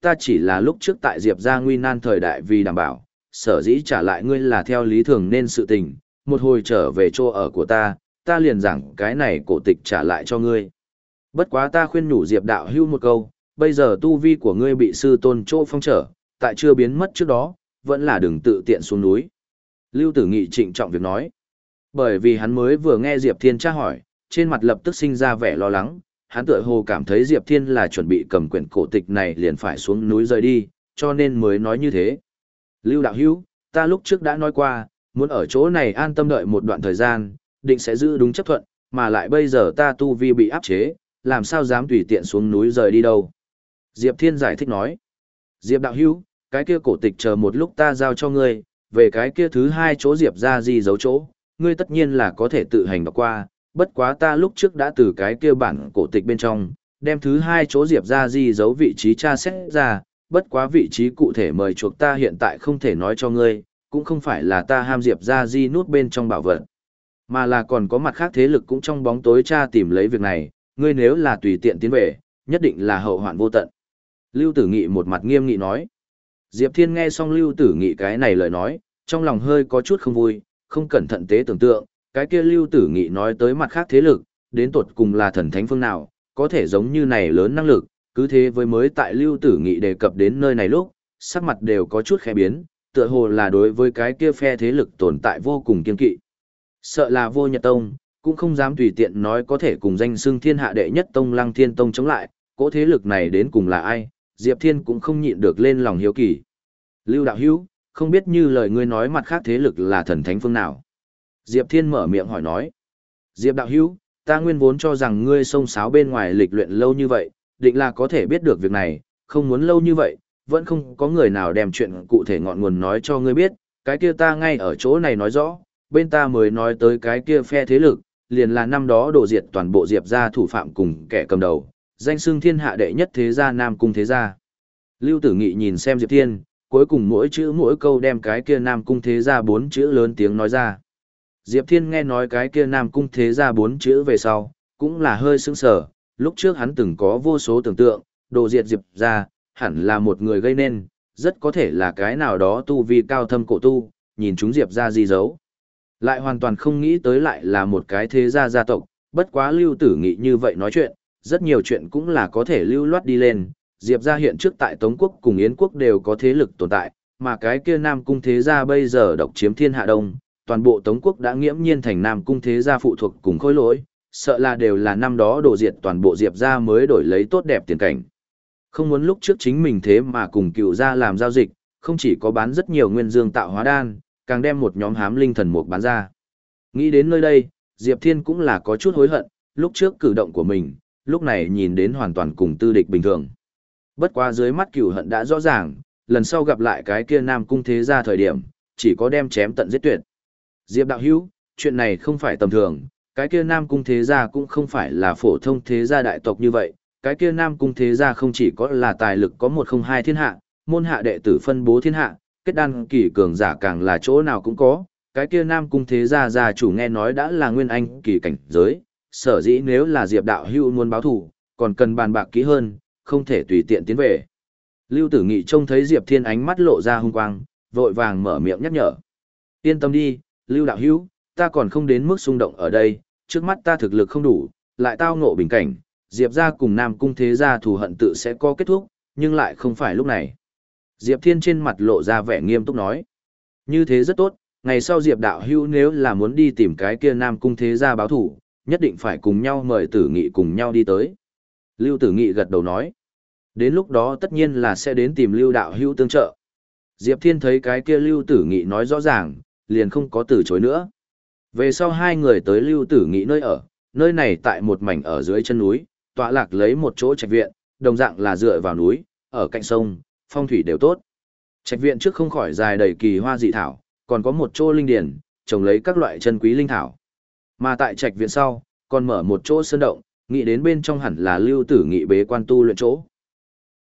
ta chỉ là lúc trước tại Diệp gia nguy nan thời đại vì đảm bảo, sở dĩ trả lại ngươi là theo lý thường nên sự tình, một hồi trở về chỗ ở của ta, ta liền giảng cái này cổ tịch trả lại cho ngươi. Bất quá ta khuyên nhủ Diệp đạo hưu một câu, bây giờ tu vi của ngươi bị sư tôn chỗ phong trở, tại chưa biến mất trước đó, vẫn là đừng tự tiện xuống núi. Lưu Tử Nghị trịnh trọng việc nói. Bởi vì hắn mới vừa nghe Diệp Thiên tra hỏi, trên mặt lập tức sinh ra vẻ lo lắng, hắn tựa hồ cảm thấy Diệp Thiên là chuẩn bị cầm quyển cổ tịch này liền phải xuống núi rời đi, cho nên mới nói như thế. Lưu đạo hữu, ta lúc trước đã nói qua, muốn ở chỗ này an tâm đợi một đoạn thời gian, định sẽ giữ đúng chấp thuận, mà lại bây giờ ta tu vi bị áp chế, làm sao dám tùy tiện xuống núi rời đi đâu. Diệp Thiên giải thích nói. Diệp đạo hữu, cái kia cổ tịch chờ một lúc ta giao cho ngươi, về cái kia thứ hai chỗ Diệp ra gì giấu chỗ, ngươi tất nhiên là có thể tự hành đọc qua, bất quá ta lúc trước đã từ cái kia bản cổ tịch bên trong, đem thứ hai chỗ Diệp ra di giấu vị trí tra xét ra, bất quá vị trí cụ thể mời chuộc ta hiện tại không thể nói cho ngươi, cũng không phải là ta ham Diệp ra di nút bên trong bảo vật, mà là còn có mặt khác thế lực cũng trong bóng tối tra tìm lấy việc này, ngươi nếu là tùy tiện tiến về, nhất định là hậu hoạn vô tận. Lưu Tử Nghị một mặt nghiêm nghị nói. Diệp Thiên nghe xong Lưu Tử Nghị cái này lời nói, trong lòng hơi có chút không vui, không cẩn thận tế tưởng tượng, cái kia Lưu Tử Nghị nói tới mặt khác thế lực, đến tột cùng là thần thánh phương nào, có thể giống như này lớn năng lực, cứ thế với mới tại Lưu Tử Nghị đề cập đến nơi này lúc, sắc mặt đều có chút khẽ biến, tựa hồ là đối với cái kia phe thế lực tồn tại vô cùng kiên kỵ. Sợ là Vô Nhật Tông, cũng không dám tùy tiện nói có thể cùng danh xưng thiên hạ đệ nhất tông Lăng Thiên Tông chống lại, cỗ thế lực này đến cùng là ai, Diệp Thiên cũng không nhịn được lên lòng hiếu kỳ. Lưu đạo hữu, không biết như lời ngươi nói mặt khác thế lực là thần thánh phương nào. Diệp Thiên mở miệng hỏi nói. Diệp đạo hữu, ta nguyên vốn cho rằng ngươi xông xáo bên ngoài lịch luyện lâu như vậy, định là có thể biết được việc này, không muốn lâu như vậy, vẫn không có người nào đem chuyện cụ thể ngọn nguồn nói cho ngươi biết, cái kia ta ngay ở chỗ này nói rõ, bên ta mới nói tới cái kia phe thế lực, liền là năm đó đổ diệt toàn bộ Diệp gia thủ phạm cùng kẻ cầm đầu, danh xưng thiên hạ đệ nhất thế gia Nam Cung thế gia. Lưu Tử Nghị nhìn xem Diệp Thiên, cuối cùng mỗi chữ mỗi câu đem cái kia Nam Cung thế gia bốn chữ lớn tiếng nói ra. Diệp Thiên nghe nói cái kia Nam Cung thế gia bốn chữ về sau, cũng là hơi sững sờ, lúc trước hắn từng có vô số tưởng tượng, đồ diệt Diệp gia, hẳn là một người gây nên, rất có thể là cái nào đó tu vi cao thâm cổ tu, nhìn chúng Diệp gia di dấu. Lại hoàn toàn không nghĩ tới lại là một cái thế gia gia tộc, bất quá Lưu Tử Nghị như vậy nói chuyện, rất nhiều chuyện cũng là có thể lưu loát đi lên, Diệp gia hiện trước tại Tống quốc cùng Yến quốc đều có thế lực tồn tại, mà cái kia Nam Cung thế gia bây giờ độc chiếm thiên hạ đông, toàn bộ Tống quốc đã nghiễm nhiên thành Nam Cung thế gia phụ thuộc cùng khối lỗi, sợ là đều là năm đó đổ diệt toàn bộ Diệp gia mới đổi lấy tốt đẹp tiền cảnh. Không muốn lúc trước chính mình thế mà cùng cựu gia làm giao dịch, không chỉ có bán rất nhiều nguyên dương tạo hóa đan, càng đem một nhóm hám linh thần mục bán ra. Nghĩ đến nơi đây, Diệp Thiên cũng là có chút hối hận, lúc trước cử động của mình, lúc này nhìn đến hoàn toàn cùng tư địch bình thường. Bất quá dưới mắt cửu hận đã rõ ràng, lần sau gặp lại cái kia Nam Cung thế gia thời điểm, chỉ có đem chém tận giết tuyệt. Diệp đạo hữu, chuyện này không phải tầm thường, cái kia Nam Cung thế gia cũng không phải là phổ thông thế gia đại tộc như vậy, cái kia Nam Cung thế gia không chỉ có là tài lực có một không hai thiên hạ, môn hạ đệ tử phân bố thiên hạ, kết đan kỳ cường giả càng là chỗ nào cũng có, cái kia Nam Cung thế gia gia chủ nghe nói đã là nguyên anh kỳ cảnh giới, sở dĩ nếu là Diệp đạo hữu muốn báo thù, còn cần bàn bạc kỹ hơn, không thể tùy tiện tiến về. Lưu Tử Nghị trông thấy Diệp Thiên ánh mắt lộ ra hung quang, vội vàng mở miệng nhắc nhở. Yên tâm đi, Lưu đạo hữu, ta còn không đến mức xung động ở đây, trước mắt ta thực lực không đủ, lại tao ngộ bình cảnh, Diệp gia cùng Nam Cung thế gia thù hận tự sẽ có kết thúc, nhưng lại không phải lúc này. Diệp Thiên trên mặt lộ ra vẻ nghiêm túc nói. Như thế rất tốt, ngày sau Diệp đạo hữu nếu là muốn đi tìm cái kia Nam Cung thế gia báo thủ, nhất định phải cùng nhau mời Tử Nghị cùng nhau đi tới. Lưu Tử Nghị gật đầu nói. Đến lúc đó tất nhiên là sẽ đến tìm Lưu đạo hữu tương trợ. Diệp Thiên thấy cái kia Lưu Tử Nghị nói rõ ràng, liền không có từ chối nữa. Về sau hai người tới Lưu Tử Nghị nơi ở, nơi này tại một mảnh ở dưới chân núi, tọa lạc lấy một chỗ trạch viện, đồng dạng là dựa vào núi, ở cạnh sông, phong thủy đều tốt. Trạch viện trước không khỏi dài đầy kỳ hoa dị thảo, còn có một chỗ linh điển, trồng lấy các loại chân quý linh thảo. Mà tại trạch viện sau, còn mở một chỗ sơn động, nghĩ đến bên trong hẳn là Lưu Tử Nghị bế quan tu luyện chỗ.